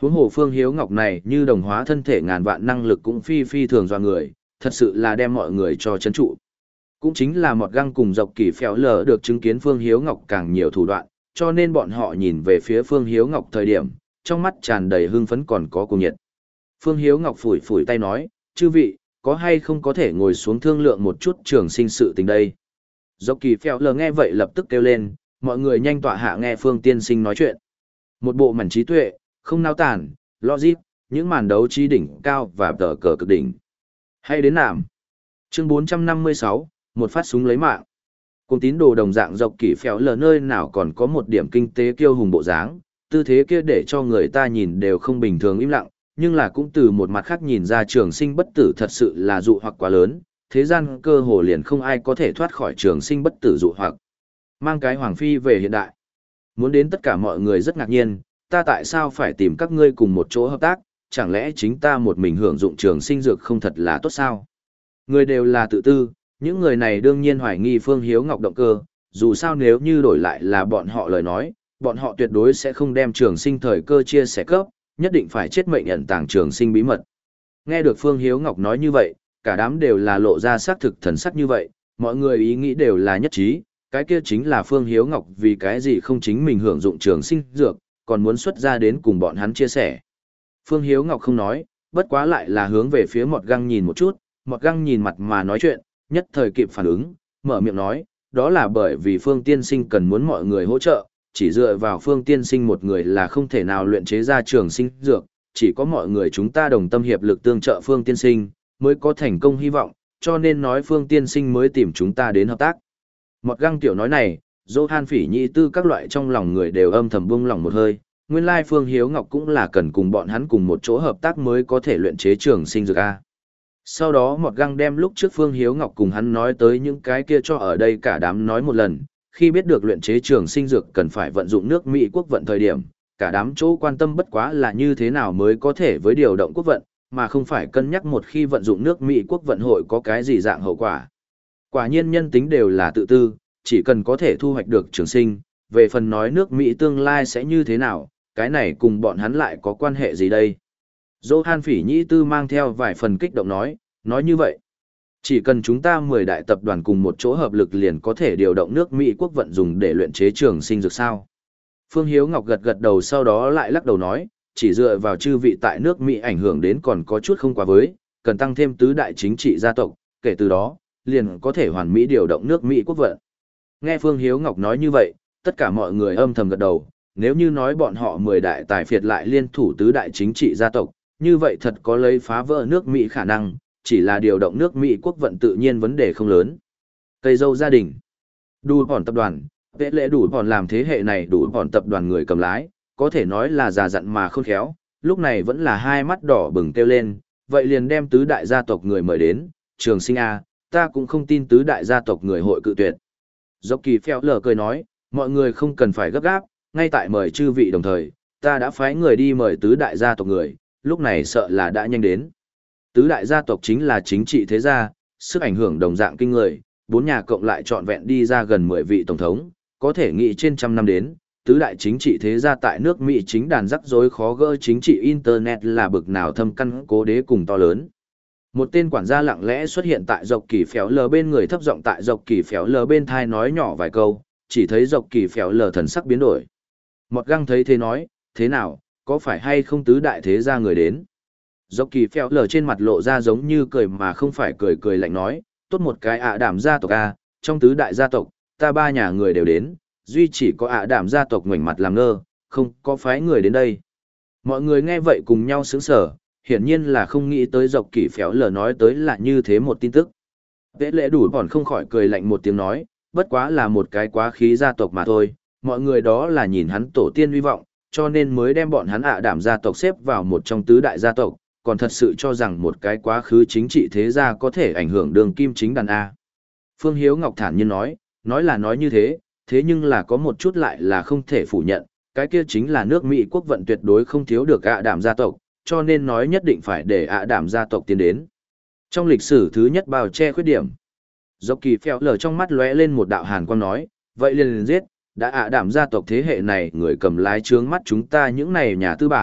Huống hồ Phương Hiếu Ngọc này như đồng hóa thân thể ngàn vạn năng lực cũng phi phi thường do người, thật sự là đem mọi người cho chấn trụ. Cũng chính là Mọt Găng cùng Dọc Kỳ Phèo Lờ được chứng kiến Phương Hiếu Ngọc càng nhiều thủ đoạn, cho nên bọn họ nhìn về phía Phương Hiếu Ngọc thời điểm, trong mắt tràn đầy hưng phấn còn có cuồng nhiệt. Phương Hiếu Ngọc phủi phủi tay nói, chư vị, có hay không có thể ngồi xuống thương lượng một chút trường sinh sự tình đây. Dọc Kỳ Phèo Lờ nghe vậy lập tức kêu lên, mọi người nhanh tọa hạ nghe Phương tiên sinh nói chuyện. Một bộ mảnh trí tuệ, không nao tản, logic, những màn đấu trí đỉnh cao và tờ cờ cực đỉnh. Hay đến nàm. Chương bốn trăm năm mươi sáu, một phát súng lấy mạng. Cùng tín đồ đồng dạng Dọc Kỳ Phèo Lờ nơi nào còn có một điểm kinh tế kiêu hùng bộ dáng, tư thế kia để cho người ta nhìn đều không bình thường im lặng, nhưng là cũng từ một mặt khác nhìn ra trường sinh bất tử thật sự là dụ hoặc quá lớn, thế gian cơ hồ liền không ai có thể thoát khỏi trường sinh bất tử dụ hoặc. Mang cái Hoàng Phi về hiện đại. Muốn đến tất cả mọi người rất ngạc nhiên, ta tại sao phải tìm các ngươi cùng một chỗ hợp tác, chẳng lẽ chính ta một mình hưởng dụng trường sinh dược không thật là tốt sao? Người đều là tự tư, những người này đương nhiên hoài nghi Phương Hiếu Ngọc động cơ, dù sao nếu như đổi lại là bọn họ lời nói, bọn họ tuyệt đối sẽ không đem trường sinh thời cơ chia sẻ cấp, nhất định phải chết mệnh ẩn tàng trường sinh bí mật. Nghe được Phương Hiếu Ngọc nói như vậy, cả đám đều là lộ ra xác thực thần sắc như vậy, mọi người ý nghĩ đều là nhất trí, cái kia chính là Phương Hiếu Ngọc vì cái gì không chính mình hưởng dụng trường sinh dược, còn muốn xuất ra đến cùng bọn hắn chia sẻ. Phương Hiếu Ngọc không nói, bất quá lại là hướng về phía Mọt Găng nhìn một chút, Mọt Găng nhìn mặt mà nói chuyện, nhất thời kịp phản ứng, mở miệng nói, đó là bởi vì Phương tiên sinh cần muốn mọi người hỗ trợ, chỉ dựa vào Phương tiên sinh một người là không thể nào luyện chế ra trường sinh dược, chỉ có mọi người chúng ta đồng tâm hiệp lực tương trợ Phương tiên sinh, mới có thành công hy vọng, cho nên nói Phương tiên sinh mới tìm chúng ta đến hợp tác. Mọt Găng tiểu nói này, Johan Phỉ Nhĩ Tư các loại trong lòng người đều âm thầm buông lòng một hơi, nguyên lai Phương Hiếu Ngọc cũng là cần cùng bọn hắn cùng một chỗ hợp tác mới có thể luyện chế trường sinh dược a. Sau đó Mọt Găng đem lúc trước Phương Hiếu Ngọc cùng hắn nói tới những cái kia cho ở đây cả đám nói một lần, khi biết được luyện chế trường sinh dược cần phải vận dụng nước Mỹ quốc vận thời điểm, cả đám chỗ quan tâm bất quá là như thế nào mới có thể với điều động quốc vận, mà không phải cân nhắc một khi vận dụng nước Mỹ quốc vận hội có cái gì dạng hậu quả. Quả nhiên nhân tính đều là tự tư, chỉ cần có thể thu hoạch được trường sinh, về phần nói nước Mỹ tương lai sẽ như thế nào, cái này cùng bọn hắn lại có quan hệ gì đây? Johan Phỉ Nhĩ Tư mang theo vài phần kích động nói, nói như vậy. Chỉ cần chúng ta mười đại tập đoàn cùng một chỗ hợp lực liền có thể điều động nước Mỹ quốc vận dùng để luyện chế trường sinh dược sao. Phương Hiếu Ngọc gật gật đầu sau đó lại lắc đầu nói, chỉ dựa vào chư vị tại nước Mỹ ảnh hưởng đến còn có chút không quá với, cần tăng thêm tứ đại chính trị gia tộc, kể từ đó, liền có thể hoàn mỹ điều động nước Mỹ quốc vận. Nghe Phương Hiếu Ngọc nói như vậy, tất cả mọi người âm thầm gật đầu, nếu như nói bọn họ mười đại tài phiệt lại liên thủ tứ đại chính trị gia tộc, như vậy thật có lấy phá vỡ nước Mỹ khả năng, chỉ là điều động nước Mỹ quốc vận tự nhiên vấn đề không lớn. Cây dâu gia đình, đủ bọn tập đoàn, vệ lệ đủ bọn làm thế hệ này đủ bọn tập đoàn người cầm lái, có thể nói là già dặn mà khôn khéo, lúc này vẫn là hai mắt đỏ bừng kêu lên, vậy liền đem tứ đại gia tộc người mời đến, trường sinh A, ta cũng không tin tứ đại gia tộc người hội cự tuyệt. Dọc Kỳ Phèo Lờ cười nói, mọi người không cần phải gấp gáp, ngay tại mời chư vị đồng thời, ta đã phái người đi mời tứ đại gia tộc người, lúc này sợ là đã nhanh đến. Tứ đại gia tộc chính là chính trị thế gia, sức ảnh hưởng đồng dạng kinh người, bốn nhà cộng lại trọn vẹn đi ra gần mười vị tổng thống, có thể nghĩ trên trăm năm đến, tứ đại chính trị thế gia tại nước Mỹ chính đàn rắc rối khó gỡ chính trị Internet là bực nào thâm căn cố đế cùng to lớn. Một tên quản gia lặng lẽ xuất hiện tại Dọc Kỳ Phèo Lờ bên người thấp giọng tại Dọc Kỳ Phèo Lờ bên thai nói nhỏ vài câu, chỉ thấy Dọc Kỳ Phèo Lờ thần sắc biến đổi. Mọt Găng thấy thế nói, thế nào, có phải hay không tứ đại thế gia người đến? Dọc Kỳ Phèo Lờ trên mặt lộ ra giống như cười mà không phải cười cười lạnh nói, tốt một cái ạ đảm gia tộc a, trong tứ đại gia tộc, ta ba nhà người đều đến, duy chỉ có ạ đảm gia tộc ngoảnh mặt làm ngơ, không có phái người đến đây. Mọi người nghe vậy cùng nhau sững sờ, hiển nhiên là không nghĩ tới Dọc Kỳ Phèo Lờ nói tới là như thế một tin tức. Vệ lệ đủ bọn không khỏi cười lạnh một tiếng nói, bất quá là một cái quá khí gia tộc mà thôi, mọi người đó là nhìn hắn tổ tiên hy vọng, cho nên mới đem bọn hắn ạ đảm gia tộc xếp vào một trong tứ đại gia tộc, còn thật sự cho rằng một cái quá khứ chính trị thế gia có thể ảnh hưởng đường kim chính đàn A. Phương Hiếu Ngọc thản nhiên nói, nói là nói như thế, thế nhưng là có một chút lại là không thể phủ nhận, cái kia chính là nước Mỹ quốc vận tuyệt đối không thiếu được ạ đảm gia tộc, cho nên nói nhất định phải để ạ đảm gia tộc tiến đến. Trong lịch sử thứ nhất bao che khuyết điểm, Dọc Kỳ Phèo Lờ trong mắt lóe lên một đạo hàn quang nói, vậy liền liền giết, đã ạ đảm gia tộc thế hệ này người cầm lái trướng mắt chúng ta những này nhà tư bản,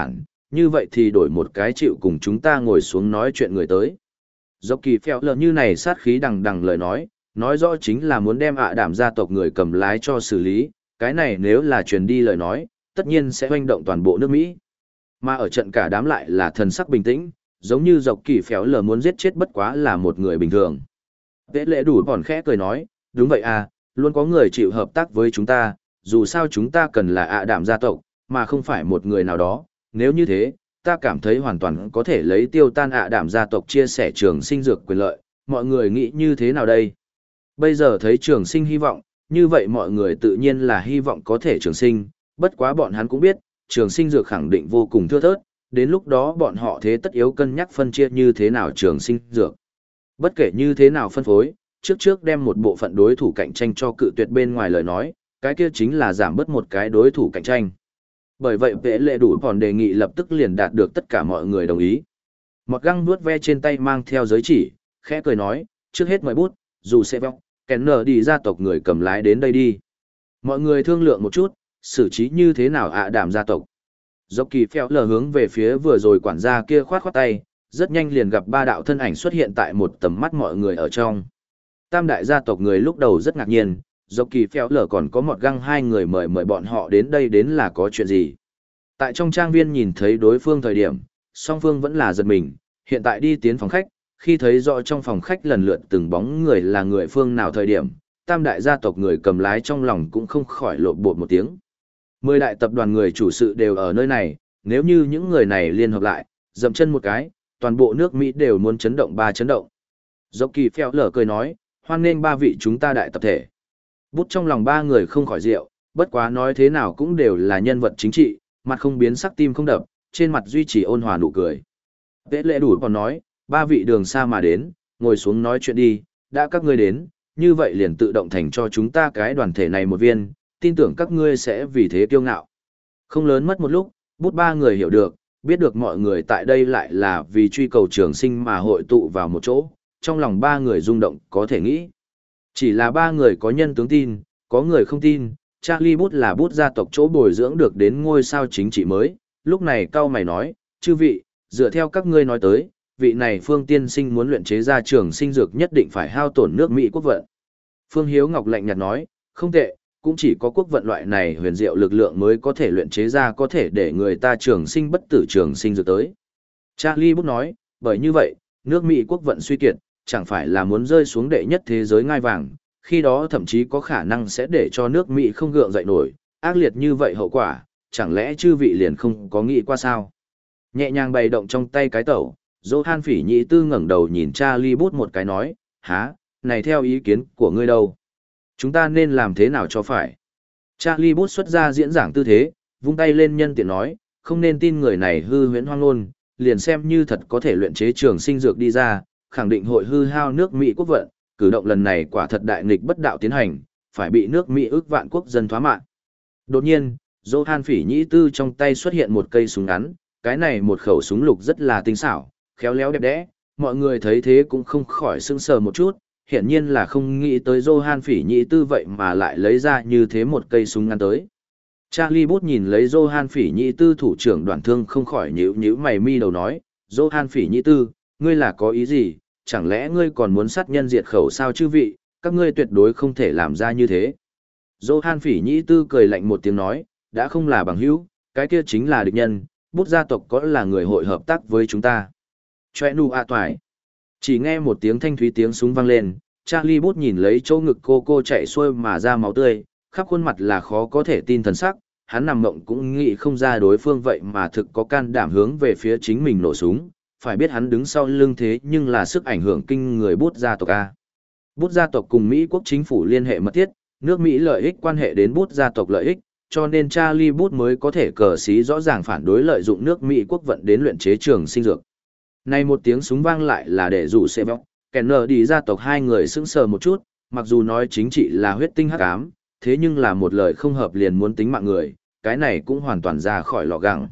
như vậy thì đổi một cái chịu cùng chúng ta ngồi xuống nói chuyện người tới. Dọc kỳ phèo lờ như này sát khí đằng đằng lời nói, nói rõ chính là muốn đem ạ đảm gia tộc người cầm lái cho xử lý, cái này nếu là truyền đi lời nói, tất nhiên sẽ hoành động toàn bộ nước Mỹ. Mà ở trận cả đám lại là thần sắc bình tĩnh, giống như dọc kỳ phèo lờ muốn giết chết bất quá là một người bình thường. Vệ lệ đủ bòn khẽ cười nói, đúng vậy à, luôn có người chịu hợp tác với chúng ta, dù sao chúng ta cần là ạ đảm gia tộc, mà không phải một người nào đó, nếu như thế, ta cảm thấy hoàn toàn có thể lấy tiêu tan ạ đảm gia tộc chia sẻ trường sinh dược quyền lợi, mọi người nghĩ như thế nào đây? Bây giờ thấy trường sinh hy vọng, như vậy mọi người tự nhiên là hy vọng có thể trường sinh, bất quá bọn hắn cũng biết, trường sinh dược khẳng định vô cùng thưa thớt, đến lúc đó bọn họ thế tất yếu cân nhắc phân chia như thế nào trường sinh dược. Bất kể như thế nào phân phối, trước trước đem một bộ phận đối thủ cạnh tranh cho cự tuyệt bên ngoài lời nói, cái kia chính là giảm bớt một cái đối thủ cạnh tranh. Bởi vậy vệ lệ đủ còn đề nghị lập tức liền đạt được tất cả mọi người đồng ý. Một găng vuốt ve trên tay mang theo giới chỉ, khẽ cười nói, trước hết mời bút, dù sẽ vọng, kén nở đi gia tộc người cầm lái đến đây đi. Mọi người thương lượng một chút, xử trí như thế nào ạ đảm gia tộc. Dọc kỳ phèo lờ hướng về phía vừa rồi quản gia kia khoát khoát tay, rất nhanh liền gặp ba đạo thân ảnh xuất hiện tại một tầm mắt mọi người ở trong. Tam đại gia tộc người lúc đầu rất ngạc nhiên, dọc kỳ phèo lờ còn có một găng hai người mời mời bọn họ đến đây đến là có chuyện gì. Tại trong trang viên nhìn thấy đối phương thời điểm, song phương vẫn là giật mình, hiện tại đi tiến phòng khách, khi thấy rõ trong phòng khách lần lượt từng bóng người là người phương nào thời điểm, tam đại gia tộc người cầm lái trong lòng cũng không khỏi lộn bột một tiếng. Mười đại tập đoàn người chủ sự đều ở nơi này, nếu như những người này liên hợp lại, dậm chân một cái, toàn bộ nước Mỹ đều muốn chấn động ba chấn động. Dốc kỳ phèo lở cười nói, hoan nghênh ba vị chúng ta đại tập thể. Bút trong lòng ba người không khỏi rượu, bất quá nói thế nào cũng đều là nhân vật chính trị, mặt không biến sắc tim không đập, trên mặt duy trì ôn hòa nụ cười. Vệ lệ đủ còn nói, ba vị đường xa mà đến, ngồi xuống nói chuyện đi, đã các ngươi đến, như vậy liền tự động thành cho chúng ta cái đoàn thể này một viên, tin tưởng các ngươi sẽ vì thế kiêu ngạo. Không lớn mất một lúc, bút ba người hiểu được, biết được mọi người tại đây lại là vì truy cầu trường sinh mà hội tụ vào một chỗ, trong lòng ba người rung động có thể nghĩ. Chỉ là ba người có nhân tướng tin, có người không tin, Charlie Bút là bút gia tộc chỗ bồi dưỡng được đến ngôi sao chính trị mới, lúc này cao mày nói, chư vị, dựa theo các ngươi nói tới, vị này Phương Tiên Sinh muốn luyện chế ra trường sinh dược nhất định phải hao tổn nước Mỹ quốc vận. Phương Hiếu Ngọc lạnh nhạt nói, không tệ, cũng chỉ có quốc vận loại này huyền diệu lực lượng mới có thể luyện chế ra có thể để người ta trường sinh bất tử trường sinh dược tới. Charlie Bút nói, bởi như vậy, nước Mỹ quốc vận suy kiệt, chẳng phải là muốn rơi xuống đệ nhất thế giới ngai vàng, khi đó thậm chí có khả năng sẽ để cho nước Mỹ không gượng dậy nổi, ác liệt như vậy hậu quả, chẳng lẽ chư vị liền không có nghĩ qua sao? Nhẹ nhàng bày động trong tay cái tẩu, Johan Phỉ Nhĩ Tư ngẩng đầu nhìn Charlie Bút một cái nói, há, này theo ý kiến của ngươi đâu? Chúng ta nên làm thế nào cho phải? Charlie Bút xuất ra diễn giảng tư thế, vung tay lên nhân tiện nói, không nên tin người này hư huyễn hoang ngôn, liền xem như thật có thể luyện chế trường sinh dược đi ra, khẳng định hội hư hao nước Mỹ quốc vận, cử động lần này quả thật đại nghịch bất đạo tiến hành, phải bị nước Mỹ ước vạn quốc dân thoá mạng. Đột nhiên, Johan Phỉ Nhĩ Tư trong tay xuất hiện một cây súng ngắn, cái này một khẩu súng lục rất là tinh xảo, khéo léo đẹp đẽ, mọi người thấy thế cũng không khỏi sững sờ một chút, hiển nhiên là không nghĩ tới Johan Phỉ Nhĩ Tư vậy mà lại lấy ra như thế một cây súng ngắn tới. Charlie Bút nhìn lấy Johan Phỉ Nhĩ Tư thủ trưởng đoàn thương không khỏi nhíu nhíu mày mi đầu nói, Johan Phỉ Nhĩ Tư, ngươi là có ý gì, chẳng lẽ ngươi còn muốn sát nhân diệt khẩu sao chư vị, các ngươi tuyệt đối không thể làm ra như thế. Johan Phỉ Nhĩ Tư cười lạnh một tiếng nói, đã không là bằng hữu, cái kia chính là địch nhân, Bút gia tộc có là người hội hợp tác với chúng ta. Chòe nu a toài. Chỉ nghe một tiếng thanh thúy tiếng súng vang lên, Charlie Bút nhìn lấy chỗ ngực cô cô chạy xuôi mà ra máu tươi, khắp khuôn mặt là khó có thể tin thần sắc, hắn nằm mộng cũng nghĩ không ra đối phương vậy mà thực có can đảm hướng về phía chính mình nổ súng, phải biết hắn đứng sau lưng thế nhưng là sức ảnh hưởng kinh người Bút gia tộc A. Bút gia tộc cùng Mỹ quốc chính phủ liên hệ mật thiết, nước Mỹ lợi ích quan hệ đến Bút gia tộc lợi ích, cho nên Charlie Bút mới có thể cờ xí rõ ràng phản đối lợi dụng nước Mỹ quốc vận đến luyện chế trường sinh dược. Này một tiếng súng vang lại là để rủ xe vọng, kẻ nở đi gia tộc hai người sững sờ một chút, mặc dù nói chính trị là huyết tinh hắc ám, thế nhưng là một lời không hợp liền muốn tính mạng người, cái này cũng hoàn toàn ra khỏi lò gẳng.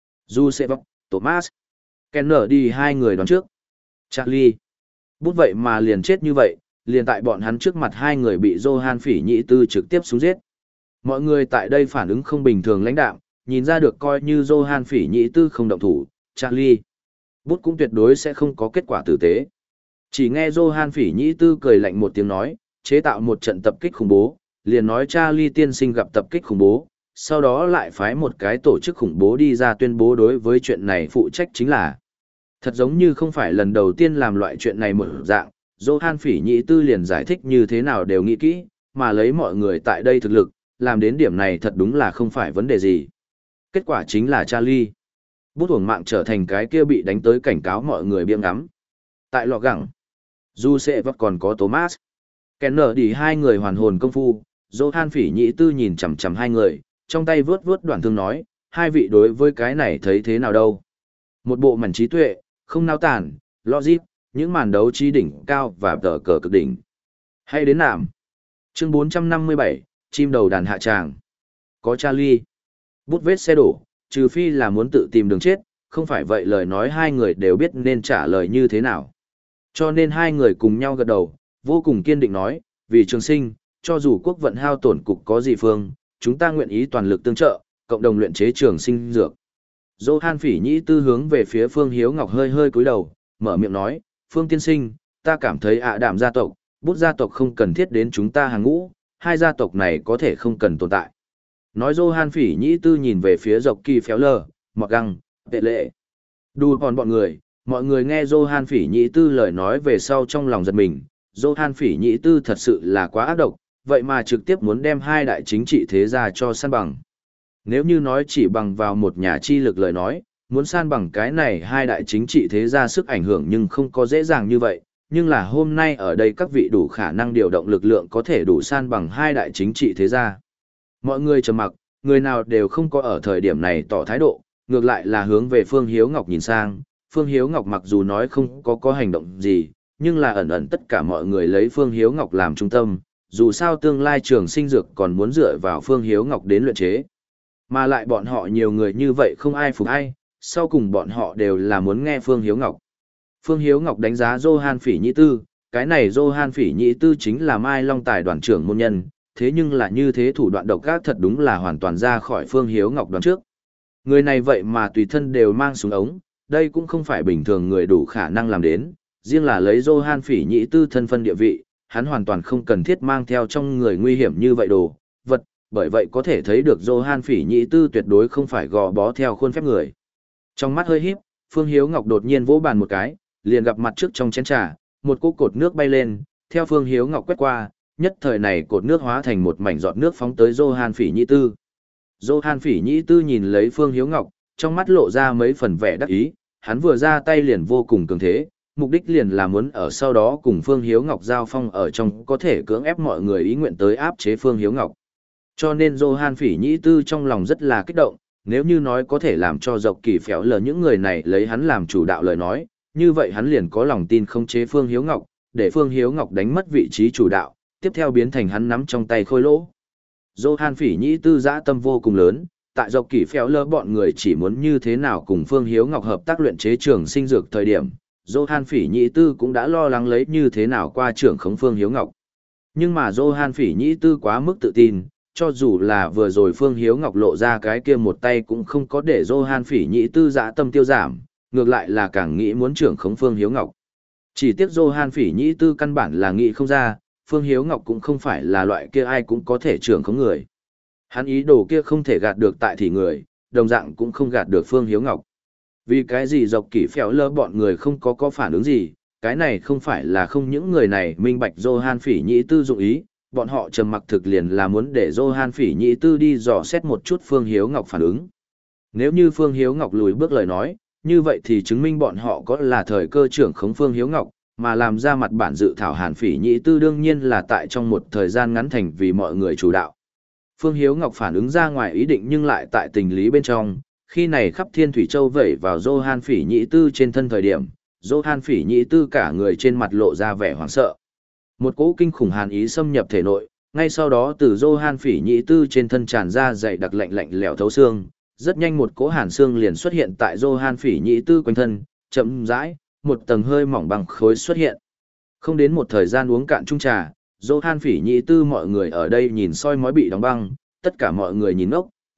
Dù xe vọng, Thomas, kẻ nở đi hai người đón trước. Charlie, Bút vậy mà liền chết như vậy, liền tại bọn hắn trước mặt hai người bị Johan Phỉ Nhĩ Tư trực tiếp xuống giết. Mọi người tại đây phản ứng không bình thường lãnh đạm, nhìn ra được coi như Johan Phỉ Nhĩ Tư không động thủ, Charlie bút cũng tuyệt đối sẽ không có kết quả tử tế. Chỉ nghe Johan Phỉ Nhĩ Tư cười lạnh một tiếng nói, chế tạo một trận tập kích khủng bố, liền nói Charlie tiên sinh gặp tập kích khủng bố, sau đó lại phái một cái tổ chức khủng bố đi ra tuyên bố đối với chuyện này phụ trách chính là. Thật giống như không phải lần đầu tiên làm loại chuyện này một dạng, Johan Phỉ Nhĩ Tư liền giải thích như thế nào đều nghĩ kỹ, mà lấy mọi người tại đây thực lực, làm đến điểm này thật đúng là không phải vấn đề gì. Kết quả chính là Charlie bút uổng mạng trở thành cái kia bị đánh tới cảnh cáo mọi người biếng ngắm. Tại lọ gẳng, Du Sệ Vấp còn có Thomas. Kenner đi hai người hoàn hồn công phu, Johan Phỉ Nhĩ Tư nhìn chằm chằm hai người, trong tay vướt vướt đoạn thương nói, hai vị đối với cái này thấy thế nào đâu. Một bộ mảnh trí tuệ, không nao tản, logic, những màn đấu trí đỉnh cao và tờ cờ cực đỉnh. Hay đến nạm. Chương bốn trăm năm mươi bảy, chim đầu đàn hạ tràng. Có Charlie bút vết xe đổ, trừ phi là muốn tự tìm đường chết, không phải vậy lời nói hai người đều biết nên trả lời như thế nào. Cho nên hai người cùng nhau gật đầu, vô cùng kiên định nói, vì trường sinh, cho dù quốc vận hao tổn cục có gì phương, chúng ta nguyện ý toàn lực tương trợ, cộng đồng luyện chế trường sinh dược. Johan Phỉ Nhĩ Tư hướng về phía Phương Hiếu Ngọc hơi hơi cúi đầu, mở miệng nói, Phương tiên sinh, ta cảm thấy ạ đạm gia tộc, bút gia tộc không cần thiết đến chúng ta hàng ngũ, hai gia tộc này có thể không cần tồn tại. Nói Johan Phỉ Nhĩ Tư nhìn về phía dọc kỳ phéo lờ, mọt găng, tệ lệ. Đù còn bọn người, mọi người nghe Johan Phỉ Nhĩ Tư lời nói về sau trong lòng giật mình, Johan Phỉ Nhĩ Tư thật sự là quá ác độc, vậy mà trực tiếp muốn đem hai đại chính trị thế gia cho san bằng. Nếu như nói chỉ bằng vào một nhà chi lực lời nói, muốn san bằng cái này hai đại chính trị thế gia sức ảnh hưởng nhưng không có dễ dàng như vậy, nhưng là hôm nay ở đây các vị đủ khả năng điều động lực lượng có thể đủ san bằng hai đại chính trị thế gia. Mọi người trầm mặc, người nào đều không có ở thời điểm này tỏ thái độ, ngược lại là hướng về Phương Hiếu Ngọc nhìn sang. Phương Hiếu Ngọc mặc dù nói không có có hành động gì, nhưng là ẩn ẩn tất cả mọi người lấy Phương Hiếu Ngọc làm trung tâm, dù sao tương lai trường sinh dược còn muốn dựa vào Phương Hiếu Ngọc đến luyện chế. Mà lại bọn họ nhiều người như vậy không ai phục ai, sau cùng bọn họ đều là muốn nghe Phương Hiếu Ngọc. Phương Hiếu Ngọc đánh giá Johan Phỉ Nhĩ Tư, cái này Johan Phỉ Nhĩ Tư chính là Mai Long Tài đoàn trưởng môn nhân, thế nhưng là như thế thủ đoạn độc ác thật đúng là hoàn toàn ra khỏi Phương Hiếu Ngọc đoán trước. Người này vậy mà tùy thân đều mang súng ống, đây cũng không phải bình thường người đủ khả năng làm đến, riêng là lấy Johan Phỉ Nhĩ Tư thân phân địa vị, hắn hoàn toàn không cần thiết mang theo trong người nguy hiểm như vậy đồ, vật, bởi vậy có thể thấy được Johan Phỉ Nhĩ Tư tuyệt đối không phải gò bó theo khuôn phép người. Trong mắt hơi híp, Phương Hiếu Ngọc đột nhiên vỗ bàn một cái, liền gặp mặt trước trong chén trà, một cỗ cột nước bay lên, theo Phương Hiếu Ngọc quét qua, nhất thời này cột nước hóa thành một mảnh giọt nước phóng tới Johan Phỉ Nhĩ Tư. Johan Phỉ Nhĩ Tư nhìn lấy Phương Hiếu Ngọc, trong mắt lộ ra mấy phần vẻ đắc ý, hắn vừa ra tay liền vô cùng cường thế, mục đích liền là muốn ở sau đó cùng Phương Hiếu Ngọc giao phong ở trong có thể cưỡng ép mọi người ý nguyện tới áp chế Phương Hiếu Ngọc. Cho nên Johan Phỉ Nhĩ Tư trong lòng rất là kích động, nếu như nói có thể làm cho dọc kỳ phéo lờ những người này lấy hắn làm chủ đạo lời nói, như vậy hắn liền có lòng tin khống chế Phương Hiếu Ngọc, để Phương Hiếu Ngọc đánh mất vị trí chủ đạo, tiếp theo biến thành hắn nắm trong tay khôi lỗ. Johan Phỉ Nhĩ Tư dã tâm vô cùng lớn, tại dọc kỳ phéo lờ bọn người chỉ muốn như thế nào cùng Phương Hiếu Ngọc hợp tác luyện chế trường sinh dược thời điểm, Johan Phỉ Nhĩ Tư cũng đã lo lắng lấy như thế nào qua trưởng khống Phương Hiếu Ngọc. Nhưng mà Johan Phỉ Nhĩ Tư quá mức tự tin, cho dù là vừa rồi Phương Hiếu Ngọc lộ ra cái kia một tay cũng không có để Johan Phỉ Nhĩ Tư dã tâm tiêu giảm, ngược lại là càng nghĩ muốn trưởng khống Phương Hiếu Ngọc. Chỉ tiếc Johan Phỉ Nhĩ Tư căn bản là nghĩ không ra, Phương Hiếu Ngọc cũng không phải là loại kia ai cũng có thể trưởng khống người. Hắn ý đồ kia không thể gạt được tại thì người, đồng dạng cũng không gạt được Phương Hiếu Ngọc. Vì cái gì dọc kỷ phéo lơ bọn người không có có phản ứng gì, cái này không phải là không những người này minh bạch Johan Phỉ Nhĩ Tư dụng ý, bọn họ trầm mặc thực liền là muốn để Johan Phỉ Nhĩ Tư đi dò xét một chút Phương Hiếu Ngọc phản ứng. Nếu như Phương Hiếu Ngọc lùi bước lời nói, như vậy thì chứng minh bọn họ có là thời cơ trưởng khống Phương Hiếu Ngọc, mà làm ra mặt bản dự thảo Hàn Phỉ Nhĩ Tư đương nhiên là tại trong một thời gian ngắn thành vì mọi người chủ đạo. Phương Hiếu Ngọc phản ứng ra ngoài ý định nhưng lại tại tình lý bên trong, khi này khắp Thiên Thủy Châu vẩy vào Johan Phỉ Nhĩ Tư trên thân thời điểm, Johan Phỉ Nhĩ Tư cả người trên mặt lộ ra vẻ hoảng sợ. Một cỗ kinh khủng hàn ý xâm nhập thể nội, ngay sau đó từ Johan Phỉ Nhĩ Tư trên thân tràn ra dày đặc lạnh lạnh lẽo thấu xương, rất nhanh một cỗ hàn xương liền xuất hiện tại Johan Phỉ Nhĩ Tư quanh thân, chậm rãi, một tầng hơi mỏng bằng khối xuất hiện. Không đến một thời gian uống cạn chung trà, Johan Phỉ Nhĩ Tư mọi người ở đây nhìn soi mói bị đóng băng, tất cả mọi người nhìn ngốc,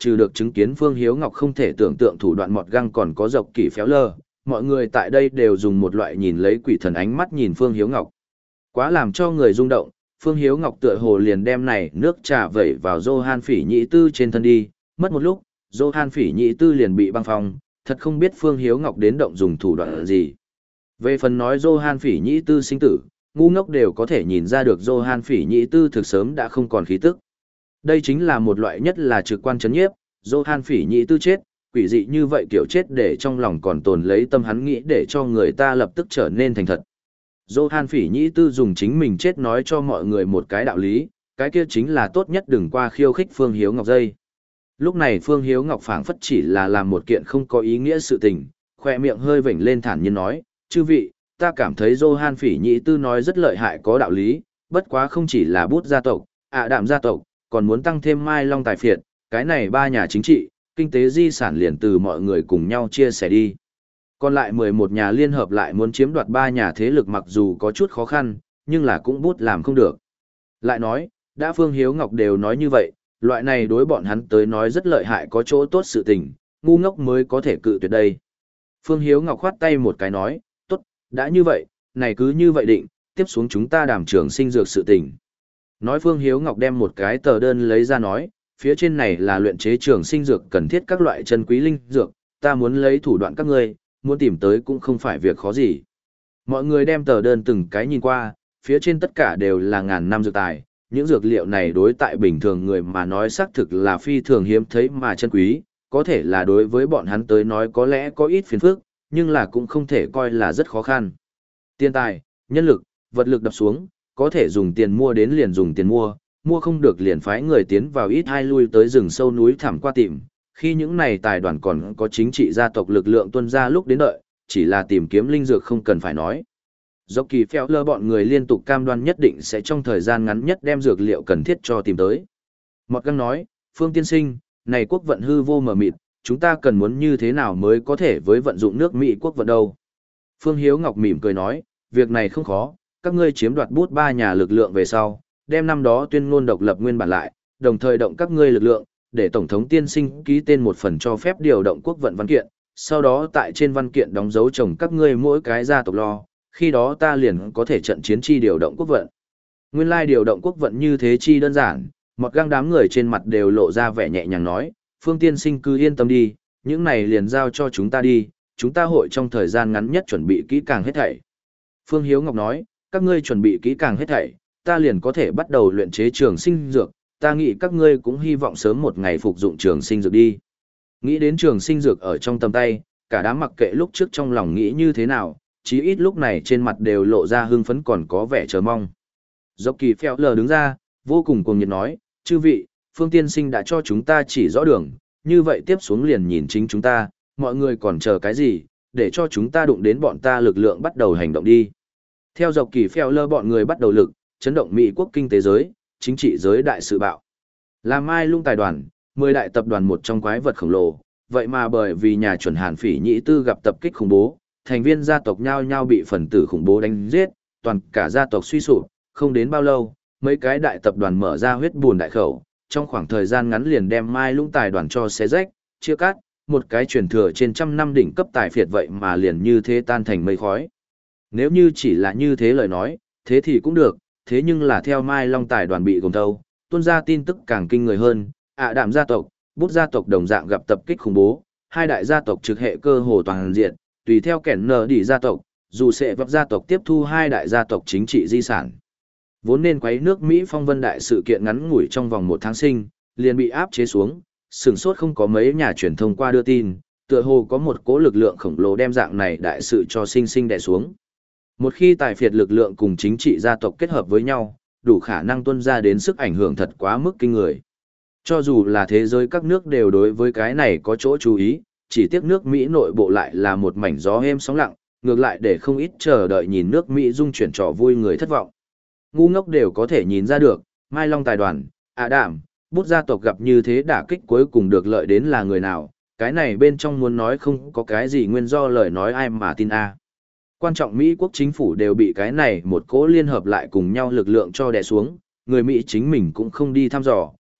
trừ được chứng kiến Phương Hiếu Ngọc không thể tưởng tượng thủ đoạn mọt găng còn có dọc kỳ phéo lơ, mọi người tại đây đều dùng một loại nhìn lấy quỷ thần ánh mắt nhìn Phương Hiếu Ngọc. Quá làm cho người rung động, Phương Hiếu Ngọc tựa hồ liền đem này nước trà vẩy vào Johan Phỉ Nhĩ Tư trên thân đi, mất một lúc, Johan Phỉ Nhĩ Tư liền bị băng phong, thật không biết Phương Hiếu Ngọc đến động dùng thủ đoạn gì. Về phần nói Johan Phỉ Nhĩ Tư sinh tử, ngu ngốc đều có thể nhìn ra được Johan Phỉ Nhĩ Tư thực sớm đã không còn khí tức. Đây chính là một loại nhất là trực quan chấn nhiếp, Johan Phỉ Nhĩ Tư chết, quỷ dị như vậy kiểu chết để trong lòng còn tồn lấy tâm hắn nghĩ để cho người ta lập tức trở nên thành thật. Johan Phỉ Nhĩ Tư dùng chính mình chết nói cho mọi người một cái đạo lý, cái kia chính là tốt nhất đừng qua khiêu khích Phương Hiếu Ngọc dây. Lúc này Phương Hiếu Ngọc phảng phất chỉ là làm một kiện không có ý nghĩa sự tình, khoe miệng hơi vểnh lên thản nhiên nói, chư vị, ta cảm thấy Johan Phỉ Nhĩ Tư nói rất lợi hại có đạo lý, bất quá không chỉ là bút gia tộc, ạ đạm gia tộc, còn muốn tăng thêm Mai Long tài phiệt, cái này ba nhà chính trị, kinh tế di sản liền từ mọi người cùng nhau chia sẻ đi. Còn lại mười một nhà liên hợp lại muốn chiếm đoạt ba nhà thế lực mặc dù có chút khó khăn, nhưng là cũng bút làm không được. Lại nói, đã Phương Hiếu Ngọc đều nói như vậy, loại này đối bọn hắn tới nói rất lợi hại có chỗ tốt sự tình, ngu ngốc mới có thể cự tuyệt đây. Phương Hiếu Ngọc khoát tay một cái nói, tốt, đã như vậy, này cứ như vậy định, tiếp xuống chúng ta đàm trường sinh dược sự tình. Nói Phương Hiếu Ngọc đem một cái tờ đơn lấy ra nói, phía trên này là luyện chế trường sinh dược cần thiết các loại chân quý linh dược, ta muốn lấy thủ đoạn các ngươi, muốn tìm tới cũng không phải việc khó gì. Mọi người đem tờ đơn từng cái nhìn qua, phía trên tất cả đều là ngàn năm dược tài, những dược liệu này đối tại bình thường người mà nói xác thực là phi thường hiếm thấy mà chân quý, có thể là đối với bọn hắn tới nói có lẽ có ít phiền phức, nhưng là cũng không thể coi là rất khó khăn. Tiền tài, nhân lực, vật lực đập xuống, có thể dùng tiền mua đến liền dùng tiền mua, mua không được liền phái người tiến vào ít hai lui tới rừng sâu núi thẳm qua tìm. Khi những này tài đoàn còn có chính trị gia tộc lực lượng tuân ra lúc đến đợi, chỉ là tìm kiếm linh dược không cần phải nói. Dọc kỳ phèo lơ bọn người liên tục cam đoan nhất định sẽ trong thời gian ngắn nhất đem dược liệu cần thiết cho tìm tới. Mọt Găng nói, Phương tiên sinh, này quốc vận hư vô mờ mịt, chúng ta cần muốn như thế nào mới có thể với vận dụng nước Mỹ quốc vận đâu. Phương Hiếu Ngọc mỉm cười nói, việc này không khó, các ngươi chiếm đoạt bút ba nhà lực lượng về sau, đem năm đó tuyên ngôn độc lập nguyên bản lại, đồng thời động các ngươi lực lượng, để Tổng thống tiên sinh ký tên một phần cho phép điều động quốc vận văn kiện, sau đó tại trên văn kiện đóng dấu chồng các ngươi mỗi cái gia tộc lo, khi đó ta liền có thể trận chiến chi điều động quốc vận. Nguyên lai điều động quốc vận như thế chi đơn giản, Mọt Găng đám người trên mặt đều lộ ra vẻ nhẹ nhàng nói, Phương tiên sinh cứ yên tâm đi, những này liền giao cho chúng ta đi, chúng ta hội trong thời gian ngắn nhất chuẩn bị kỹ càng hết thảy. Phương Hiếu Ngọc nói, các ngươi chuẩn bị kỹ càng hết thảy, ta liền có thể bắt đầu luyện chế trường sinh dược, ta nghĩ các ngươi cũng hy vọng sớm một ngày phục dụng trường sinh dược đi. Nghĩ đến trường sinh dược ở trong tầm tay, cả đám mặc kệ lúc trước trong lòng nghĩ như thế nào, chí ít lúc này trên mặt đều lộ ra hưng phấn còn có vẻ chờ mong. Dọc kỳ phèo lờ đứng ra, vô cùng cuồng nhiệt nói, chư vị, Phương tiên sinh đã cho chúng ta chỉ rõ đường, như vậy tiếp xuống liền nhìn chính chúng ta, mọi người còn chờ cái gì, để cho chúng ta đụng đến bọn ta lực lượng bắt đầu hành động đi. Theo dọc kỳ phèo lơ bọn người bắt đầu lực, chấn động Mỹ quốc kinh tế giới, chính trị giới đại sự bạo. Là Mai Lung tài đoàn, mười đại tập đoàn một trong quái vật khổng lồ, vậy mà bởi vì nhà chuẩn Hàn Phỉ Nhĩ Tư gặp tập kích khủng bố, thành viên gia tộc nhao nhao bị phần tử khủng bố đánh giết, toàn cả gia tộc suy sụp, không đến bao lâu, mấy cái đại tập đoàn mở ra huyết buồn đại khẩu, trong khoảng thời gian ngắn liền đem Mai Lung tài đoàn cho xé rách, chia cắt, một cái truyền thừa trên trăm năm đỉnh cấp tài phiệt vậy mà liền như thế tan thành mây khói. Nếu như chỉ là như thế lời nói, thế thì cũng được, thế nhưng là theo Mai Long tài đoàn bị gồm thâu, tuôn ra tin tức càng kinh người hơn, ạ đạm gia tộc, bút gia tộc đồng dạng gặp tập kích khủng bố, hai đại gia tộc trực hệ cơ hồ toàn diện, tùy theo kẻn nở đỉ gia tộc, dù sẽ vấp gia tộc tiếp thu hai đại gia tộc chính trị di sản. Vốn nên quấy nước Mỹ phong vân đại sự kiện ngắn ngủi trong vòng một tháng sinh, liền bị áp chế xuống, sừng sốt không có mấy nhà truyền thông qua đưa tin, tựa hồ có một cỗ lực lượng khổng lồ đem dạng này đại sự cho sinh sinh đè xuống. Một khi tài phiệt lực lượng cùng chính trị gia tộc kết hợp với nhau, đủ khả năng tuôn ra đến sức ảnh hưởng thật quá mức kinh người. Cho dù là thế giới các nước đều đối với cái này có chỗ chú ý, chỉ tiếc nước Mỹ nội bộ lại là một mảnh gió êm sóng lặng, ngược lại để không ít chờ đợi nhìn nước Mỹ dung chuyển trò vui người thất vọng. Ngu ngốc đều có thể nhìn ra được, Mai Long tài đoàn, ạ đạm, bút gia tộc gặp như thế đả kích cuối cùng được lợi đến là người nào, cái này bên trong muốn nói không có cái gì nguyên do lời nói ai mà tin a. Quan trọng Mỹ quốc chính phủ đều bị cái này một cỗ liên hợp lại cùng nhau lực lượng cho đè xuống, người Mỹ chính mình cũng không đi thăm dò,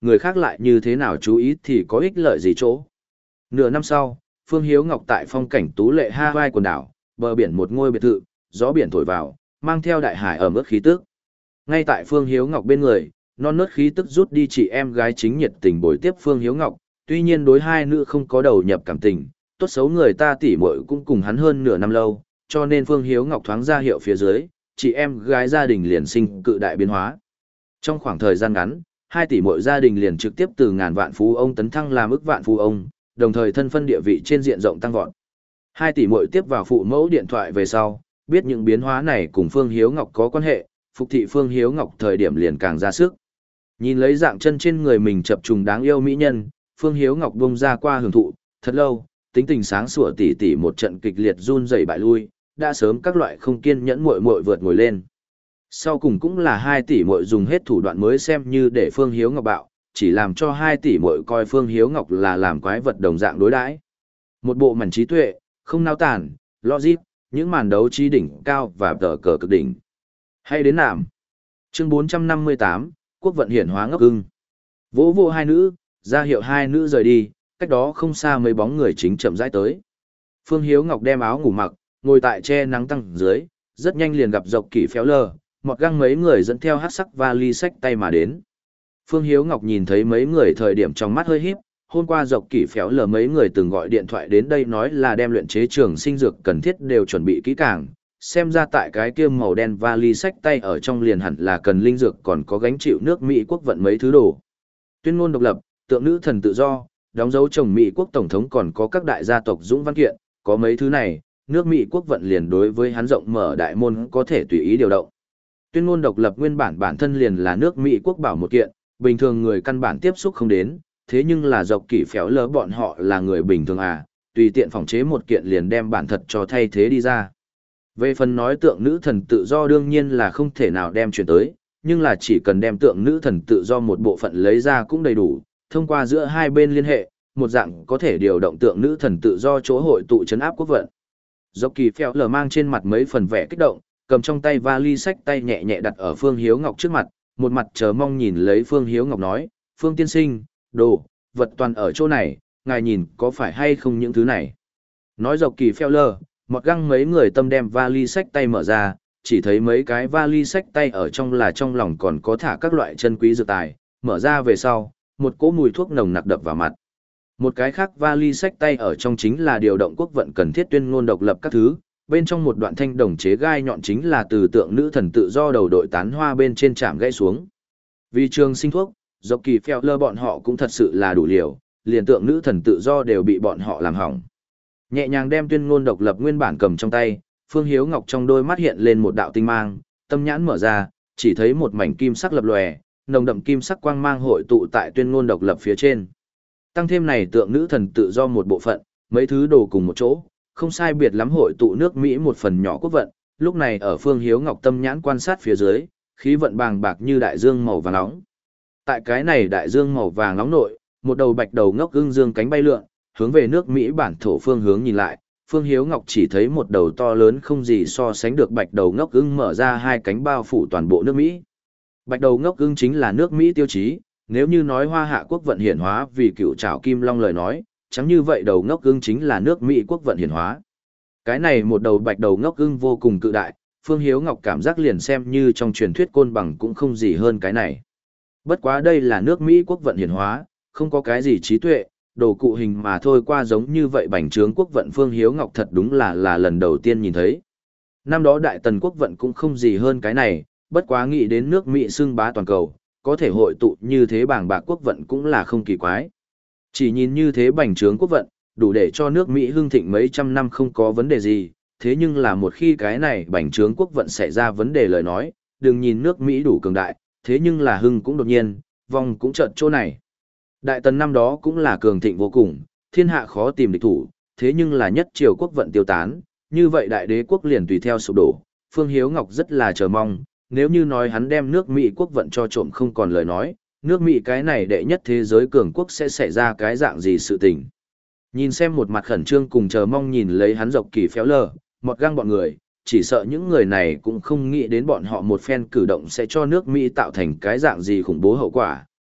người khác lại như thế nào chú ý thì có ích lợi gì chỗ. Nửa năm sau, Phương Hiếu Ngọc tại phong cảnh tú lệ Hawaii quần đảo, bờ biển một ngôi biệt thự, gió biển thổi vào, mang theo đại hải ẩm ướt khí tức. Ngay tại Phương Hiếu Ngọc bên người, non nớt khí tức rút đi, chị em gái chính nhiệt tình bồi tiếp Phương Hiếu Ngọc, tuy nhiên đối hai nữ không có đầu nhập cảm tình, tốt xấu người ta tỉ muội cũng cùng hắn hơn nửa năm lâu, cho nên Phương Hiếu Ngọc thoáng ra hiệu phía dưới, chị em gái gia đình liền sinh cự đại biến hóa. Trong khoảng thời gian ngắn, hai tỷ muội gia đình liền trực tiếp từ ngàn vạn phú ông tấn thăng làm ức vạn phú ông, đồng thời thân phân địa vị trên diện rộng tăng vọt. Hai tỷ muội tiếp vào phụ mẫu điện thoại về sau, biết những biến hóa này cùng Phương Hiếu Ngọc có quan hệ, phục thị Phương Hiếu Ngọc thời điểm liền càng ra sức. Nhìn lấy dạng chân trên người mình chập trùng đáng yêu mỹ nhân, Phương Hiếu Ngọc bông ra qua hưởng thụ, thật lâu, tính tình sáng sủa tỉ tỉ một trận kịch liệt run rẩy bại lui, đã sớm các loại không kiên nhẫn muội muội vượt ngồi lên. Sau cùng cũng là hai tỷ muội dùng hết thủ đoạn mới xem như để Phương Hiếu Ngọc bạo, chỉ làm cho hai tỷ muội coi Phương Hiếu Ngọc là làm quái vật đồng dạng đối đãi. Một bộ màn trí tuệ, không nao tản, logic, những màn đấu trí đỉnh cao và tờ cờ cực đỉnh. Hay đến nạm. Chương bốn trăm năm mươi tám, Quốc vận hiển hóa ngốc ưng. Vỗ vô hai nữ, ra hiệu hai nữ rời đi, cách đó không xa mấy bóng người chính chậm rãi tới. Phương Hiếu Ngọc đem áo ngủ mặc, ngồi tại che nắng tăng dưới, rất nhanh liền gặp Dọc Kỷ Phéo Lờ, một găng mấy người dẫn theo hát sắc vali sách tay mà đến. Phương Hiếu Ngọc nhìn thấy mấy người thời điểm trong mắt hơi híp, hôm qua Dọc Kỷ Phéo Lờ mấy người từng gọi điện thoại đến đây nói là đem luyện chế trường sinh dược cần thiết đều chuẩn bị kỹ càng, xem ra tại cái kia màu đen vali sách tay ở trong liền hẳn là cần linh dược còn có gánh chịu nước Mỹ quốc vận mấy thứ đồ. Tuyên ngôn độc lập, tượng nữ thần tự do, đóng dấu chồng Mỹ quốc tổng thống còn có các đại gia tộc dũng văn kiện, có mấy thứ này, nước Mỹ quốc vận liền đối với hắn rộng mở đại môn có thể tùy ý điều động. Tuyên ngôn độc lập nguyên bản bản thân liền là nước Mỹ quốc bảo một kiện, bình thường người căn bản tiếp xúc không đến, thế nhưng là Dọc Kỷ Phéo Lờ bọn họ là người bình thường à, tùy tiện phòng chế một kiện liền đem bản thật cho thay thế đi ra. Về phần nói tượng nữ thần tự do đương nhiên là không thể nào đem chuyển tới, nhưng là chỉ cần đem tượng nữ thần tự do một bộ phận lấy ra cũng đầy đủ, thông qua giữa hai bên liên hệ, một dạng có thể điều động tượng nữ thần tự do chỗ hội tụ trấn áp quốc vận. Dọc Kỷ Phéo Lờ mang trên mặt mấy phần vẻ kích động, cầm trong tay vali sách tay nhẹ nhẹ đặt ở Phương Hiếu Ngọc trước mặt, một mặt chờ mong nhìn lấy Phương Hiếu Ngọc nói, Phương tiên sinh, đồ, vật toàn ở chỗ này, ngài nhìn có phải hay không những thứ này. Nói Dọc Kỷ Phéo Lờ, một găng mấy người tâm đem vali sách tay mở ra, chỉ thấy mấy cái vali sách tay ở trong là trong lòng còn có thả các loại chân quý dược tài, mở ra về sau, một cỗ mùi thuốc nồng nặc đập vào mặt. Một cái khác vali sách tay ở trong chính là điều động quốc vận cần thiết tuyên ngôn độc lập các thứ, bên trong một đoạn thanh đồng chế gai nhọn chính là từ tượng nữ thần tự do đầu đội tán hoa bên trên trạm gãy xuống. Vì trường sinh thuốc, Dọc Kỷ Phéo Lờ bọn họ cũng thật sự là đủ liều, liền tượng nữ thần tự do đều bị bọn họ làm hỏng. Nhẹ nhàng đem tuyên ngôn độc lập nguyên bản cầm trong tay, Phương Hiếu Ngọc trong đôi mắt hiện lên một đạo tinh mang, tâm nhãn mở ra, chỉ thấy một mảnh kim sắc lập lòe, nồng đậm kim sắc quang mang hội tụ tại tuyên ngôn độc lập phía trên. Tăng thêm này tượng nữ thần tự do một bộ phận, mấy thứ đồ cùng một chỗ, không sai biệt lắm hội tụ nước Mỹ một phần nhỏ quốc vận, lúc này ở Phương Hiếu Ngọc tâm nhãn quan sát phía dưới, khí vận bàng bạc như đại dương màu vàng nóng. Tại cái này đại dương màu vàng nóng nội, một đầu bạch đầu ngốc ưng dương cánh bay lượn, hướng về nước Mỹ bản thổ phương hướng nhìn lại, Phương Hiếu Ngọc chỉ thấy một đầu to lớn không gì so sánh được bạch đầu ngốc ưng mở ra hai cánh bao phủ toàn bộ nước Mỹ. Bạch đầu ngốc ưng chính là nước Mỹ tiêu chí, nếu như nói Hoa Hạ quốc vận hiển hóa vì cựu trảo kim long lời nói, chẳng như vậy đầu ngốc ưng chính là nước Mỹ quốc vận hiển hóa. Cái này một đầu bạch đầu ngốc ưng vô cùng cự đại, Phương Hiếu Ngọc cảm giác liền xem như trong truyền thuyết côn bằng cũng không gì hơn cái này. Bất quá đây là nước Mỹ quốc vận hiển hóa, không có cái gì trí tuệ, đồ cụ hình mà thôi, qua giống như vậy bành trướng quốc vận Phương Hiếu Ngọc thật đúng là là lần đầu tiên nhìn thấy. Năm đó Đại Tần quốc vận cũng không gì hơn cái này, bất quá nghĩ đến nước Mỹ xưng bá toàn cầu, có thể hội tụ như thế bảng bạc quốc vận cũng là không kỳ quái. Chỉ nhìn như thế bành trướng quốc vận, đủ để cho nước Mỹ hưng thịnh mấy trăm năm không có vấn đề gì, thế nhưng là một khi cái này bành trướng quốc vận xảy ra vấn đề lời nói, đừng nhìn nước Mỹ đủ cường đại, thế nhưng là hưng cũng đột nhiên, vong cũng chợt chỗ này. Đại Tần năm đó cũng là cường thịnh vô cùng, thiên hạ khó tìm địch thủ, thế nhưng là nhất triều quốc vận tiêu tán, như vậy đại đế quốc liền tùy theo sụp đổ. Phương Hiếu Ngọc rất là chờ mong, nếu như nói hắn đem nước Mỹ quốc vận cho trộm không còn lời nói, nước Mỹ cái này đệ nhất thế giới cường quốc sẽ xảy ra cái dạng gì sự tình. Nhìn xem một mặt khẩn trương cùng chờ mong nhìn lấy hắn Dọc Kỷ Phéo Lờ, một gang bọn người, chỉ sợ những người này cũng không nghĩ đến bọn họ một phen cử động sẽ cho nước Mỹ tạo thành cái dạng gì khủng bố hậu quả,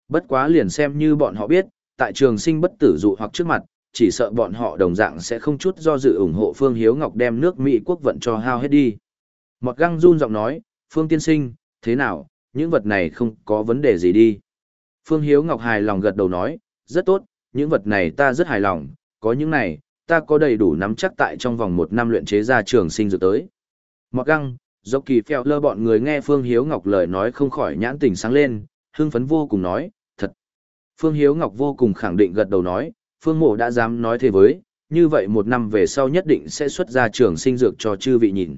Bất quá liền xem như bọn họ biết, tại trường sinh bất tử dụ hoặc trước mặt, chỉ sợ bọn họ đồng dạng sẽ không chút do dự ủng hộ Phương Hiếu Ngọc đem nước Mỹ quốc vận cho hao hết đi. Mọt Găng run giọng nói, Phương tiên sinh, thế nào, những vật này không có vấn đề gì đi. Phương Hiếu Ngọc hài lòng gật đầu nói, rất tốt, những vật này ta rất hài lòng, có những này, ta có đầy đủ nắm chắc tại trong vòng một năm luyện chế ra trường sinh dược tới. Mọt Găng, dốc kỳ phèo lơ bọn người nghe Phương Hiếu Ngọc lời nói không khỏi nhãn tình sáng lên, hưng phấn vô cùng nói, thật. Phương Hiếu Ngọc vô cùng khẳng định gật đầu nói, Phương Mộ đã dám nói thế với, như vậy một năm về sau nhất định sẽ xuất ra trường sinh dược cho chư vị nhìn.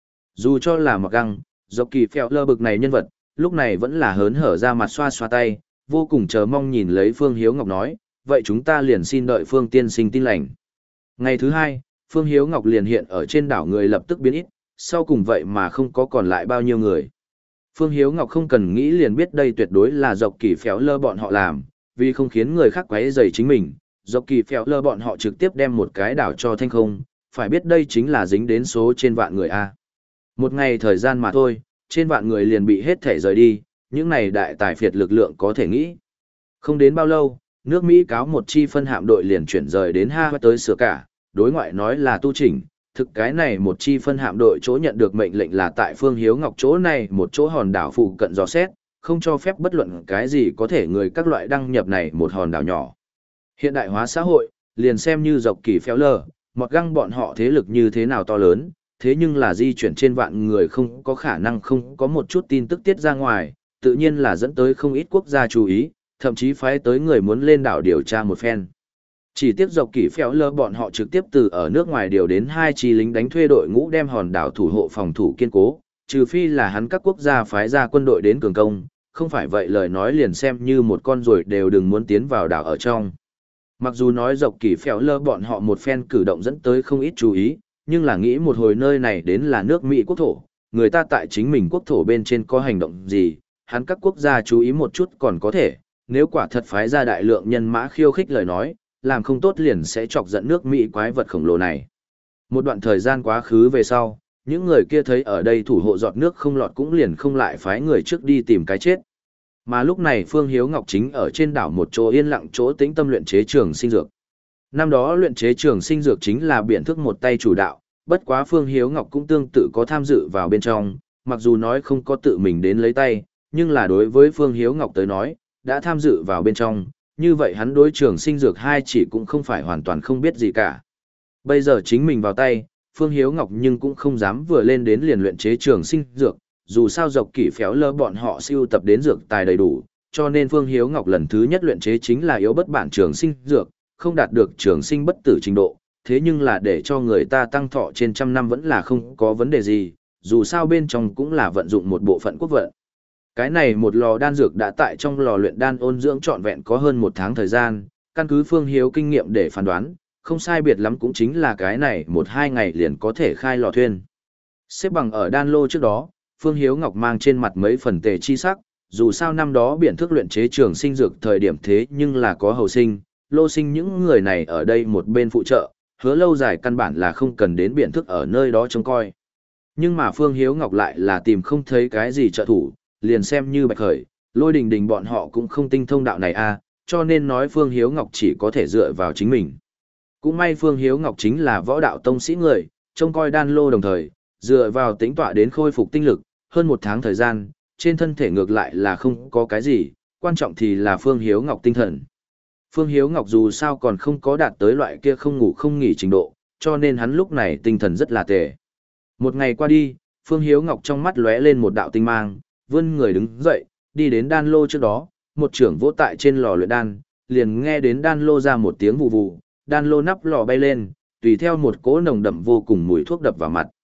Dù cho là Mọt Găng, dốc kỳ phèo lơ bực này nhân vật, lúc này vẫn là hớn hở ra mặt xoa xoa tay, vô cùng chờ mong nhìn lấy Phương Hiếu Ngọc nói, vậy chúng ta liền xin đợi Phương tiên sinh tin lành. Ngày thứ hai, Phương Hiếu Ngọc liền hiện ở trên đảo người lập tức biến ít, sau cùng vậy mà không có còn lại bao nhiêu người. Phương Hiếu Ngọc không cần nghĩ liền biết đây tuyệt đối là dọc kỳ phéo lơ bọn họ làm, vì không khiến người khác quấy rầy chính mình, dọc kỳ phéo lơ bọn họ trực tiếp đem một cái đảo cho thanh không, phải biết đây chính là dính đến số trên vạn người A. Một ngày thời gian mà thôi, trên vạn người liền bị hết thể rời đi, những này đại tài phiệt lực lượng có thể nghĩ. Không đến bao lâu, nước Mỹ cáo một chi phân hạm đội liền chuyển rời đến Ha tới sửa cả, đối ngoại nói là tu chỉnh, thực cái này một chi phân hạm đội chỗ nhận được mệnh lệnh là tại Phương Hiếu Ngọc chỗ này một chỗ hòn đảo phụ cận dò xét, không cho phép bất luận cái gì có thể người các loại đăng nhập này một hòn đảo nhỏ. Hiện đại hóa xã hội, liền xem như dọc kỳ phéo lờ, Mọt Găng bọn họ thế lực như thế nào to lớn, thế nhưng là di chuyển trên vạn người không có khả năng không có một chút tin tức tiết ra ngoài, tự nhiên là dẫn tới không ít quốc gia chú ý, thậm chí phái tới người muốn lên đảo điều tra một phen. Chỉ tiếc dọc kỷ phéo lơ bọn họ trực tiếp từ ở nước ngoài điều đến hai chi lính đánh thuê đội ngũ đem hòn đảo thủ hộ phòng thủ kiên cố, trừ phi là hắn các quốc gia phái ra quân đội đến cường công, không phải vậy lời nói liền xem như một con ruồi đều đừng muốn tiến vào đảo ở trong. Mặc dù nói dọc kỷ phéo lơ bọn họ một phen cử động dẫn tới không ít chú ý, nhưng là nghĩ một hồi nơi này đến là nước Mỹ quốc thổ, người ta tại chính mình quốc thổ bên trên có hành động gì, hắn các quốc gia chú ý một chút còn có thể, nếu quả thật phái ra đại lượng nhân mã khiêu khích lời nói, làm không tốt liền sẽ chọc giận nước Mỹ quái vật khổng lồ này. Một đoạn thời gian quá khứ về sau, những người kia thấy ở đây thủ hộ giọt nước không lọt cũng liền không lại phái người trước đi tìm cái chết. Mà lúc này Phương Hiếu Ngọc chính ở trên đảo một chỗ yên lặng chỗ tĩnh tâm luyện chế trường sinh dược. Năm đó luyện chế trường sinh dược chính là biện thức một tay chủ đạo, bất quá Phương Hiếu Ngọc cũng tương tự có tham dự vào bên trong, mặc dù nói không có tự mình đến lấy tay, nhưng là đối với Phương Hiếu Ngọc tới nói, đã tham dự vào bên trong, như vậy hắn đối trường sinh dược hai chỉ cũng không phải hoàn toàn không biết gì cả. Bây giờ chính mình vào tay, Phương Hiếu Ngọc nhưng cũng không dám vừa lên đến liền luyện chế trường sinh dược, dù sao dọc kỷ phéo lơ bọn họ siêu tập đến dược tài đầy đủ, cho nên Phương Hiếu Ngọc lần thứ nhất luyện chế chính là yếu bất bản trường sinh dược, không đạt được trường sinh bất tử trình độ, thế nhưng là để cho người ta tăng thọ trên trăm năm vẫn là không có vấn đề gì, dù sao bên trong cũng là vận dụng một bộ phận quốc vận. Cái này một lò đan dược đã tại trong lò luyện đan ôn dưỡng trọn vẹn có hơn một tháng thời gian, căn cứ Phương Hiếu kinh nghiệm để phán đoán, không sai biệt lắm cũng chính là cái này một hai ngày liền có thể khai lò thuyên. Xếp bằng ở đan lô trước đó, Phương Hiếu Ngọc mang trên mặt mấy phần tề chi sắc, dù sao năm đó biển thức luyện chế trường sinh dược thời điểm thế nhưng là có hầu sinh, lô sinh những người này ở đây một bên phụ trợ, hứa lâu dài căn bản là không cần đến biển thức ở nơi đó trông coi. Nhưng mà Phương Hiếu Ngọc lại là tìm không thấy cái gì trợ thủ, liền xem như Bạch Khởi, Lôi Đình Đình bọn họ cũng không tinh thông đạo này a, cho nên nói Phương Hiếu Ngọc chỉ có thể dựa vào chính mình. Cũng may Phương Hiếu Ngọc chính là võ đạo tông sĩ người, trông coi đan lô đồng thời, dựa vào tĩnh tọa đến khôi phục tinh lực, hơn một tháng thời gian, trên thân thể ngược lại là không có cái gì, quan trọng thì là Phương Hiếu Ngọc tinh thần. Phương Hiếu Ngọc dù sao còn không có đạt tới loại kia không ngủ không nghỉ trình độ, cho nên hắn lúc này tinh thần rất là tệ. Một ngày qua đi, Phương Hiếu Ngọc trong mắt lóe lên một đạo tinh mang, vươn người đứng dậy, đi đến đan lô trước đó, một trưởng vỗ tại trên lò luyện đan, liền nghe đến đan lô ra một tiếng vù vù, đan lô nắp lò bay lên, tùy theo một cỗ nồng đậm vô cùng mùi thuốc đập vào mặt.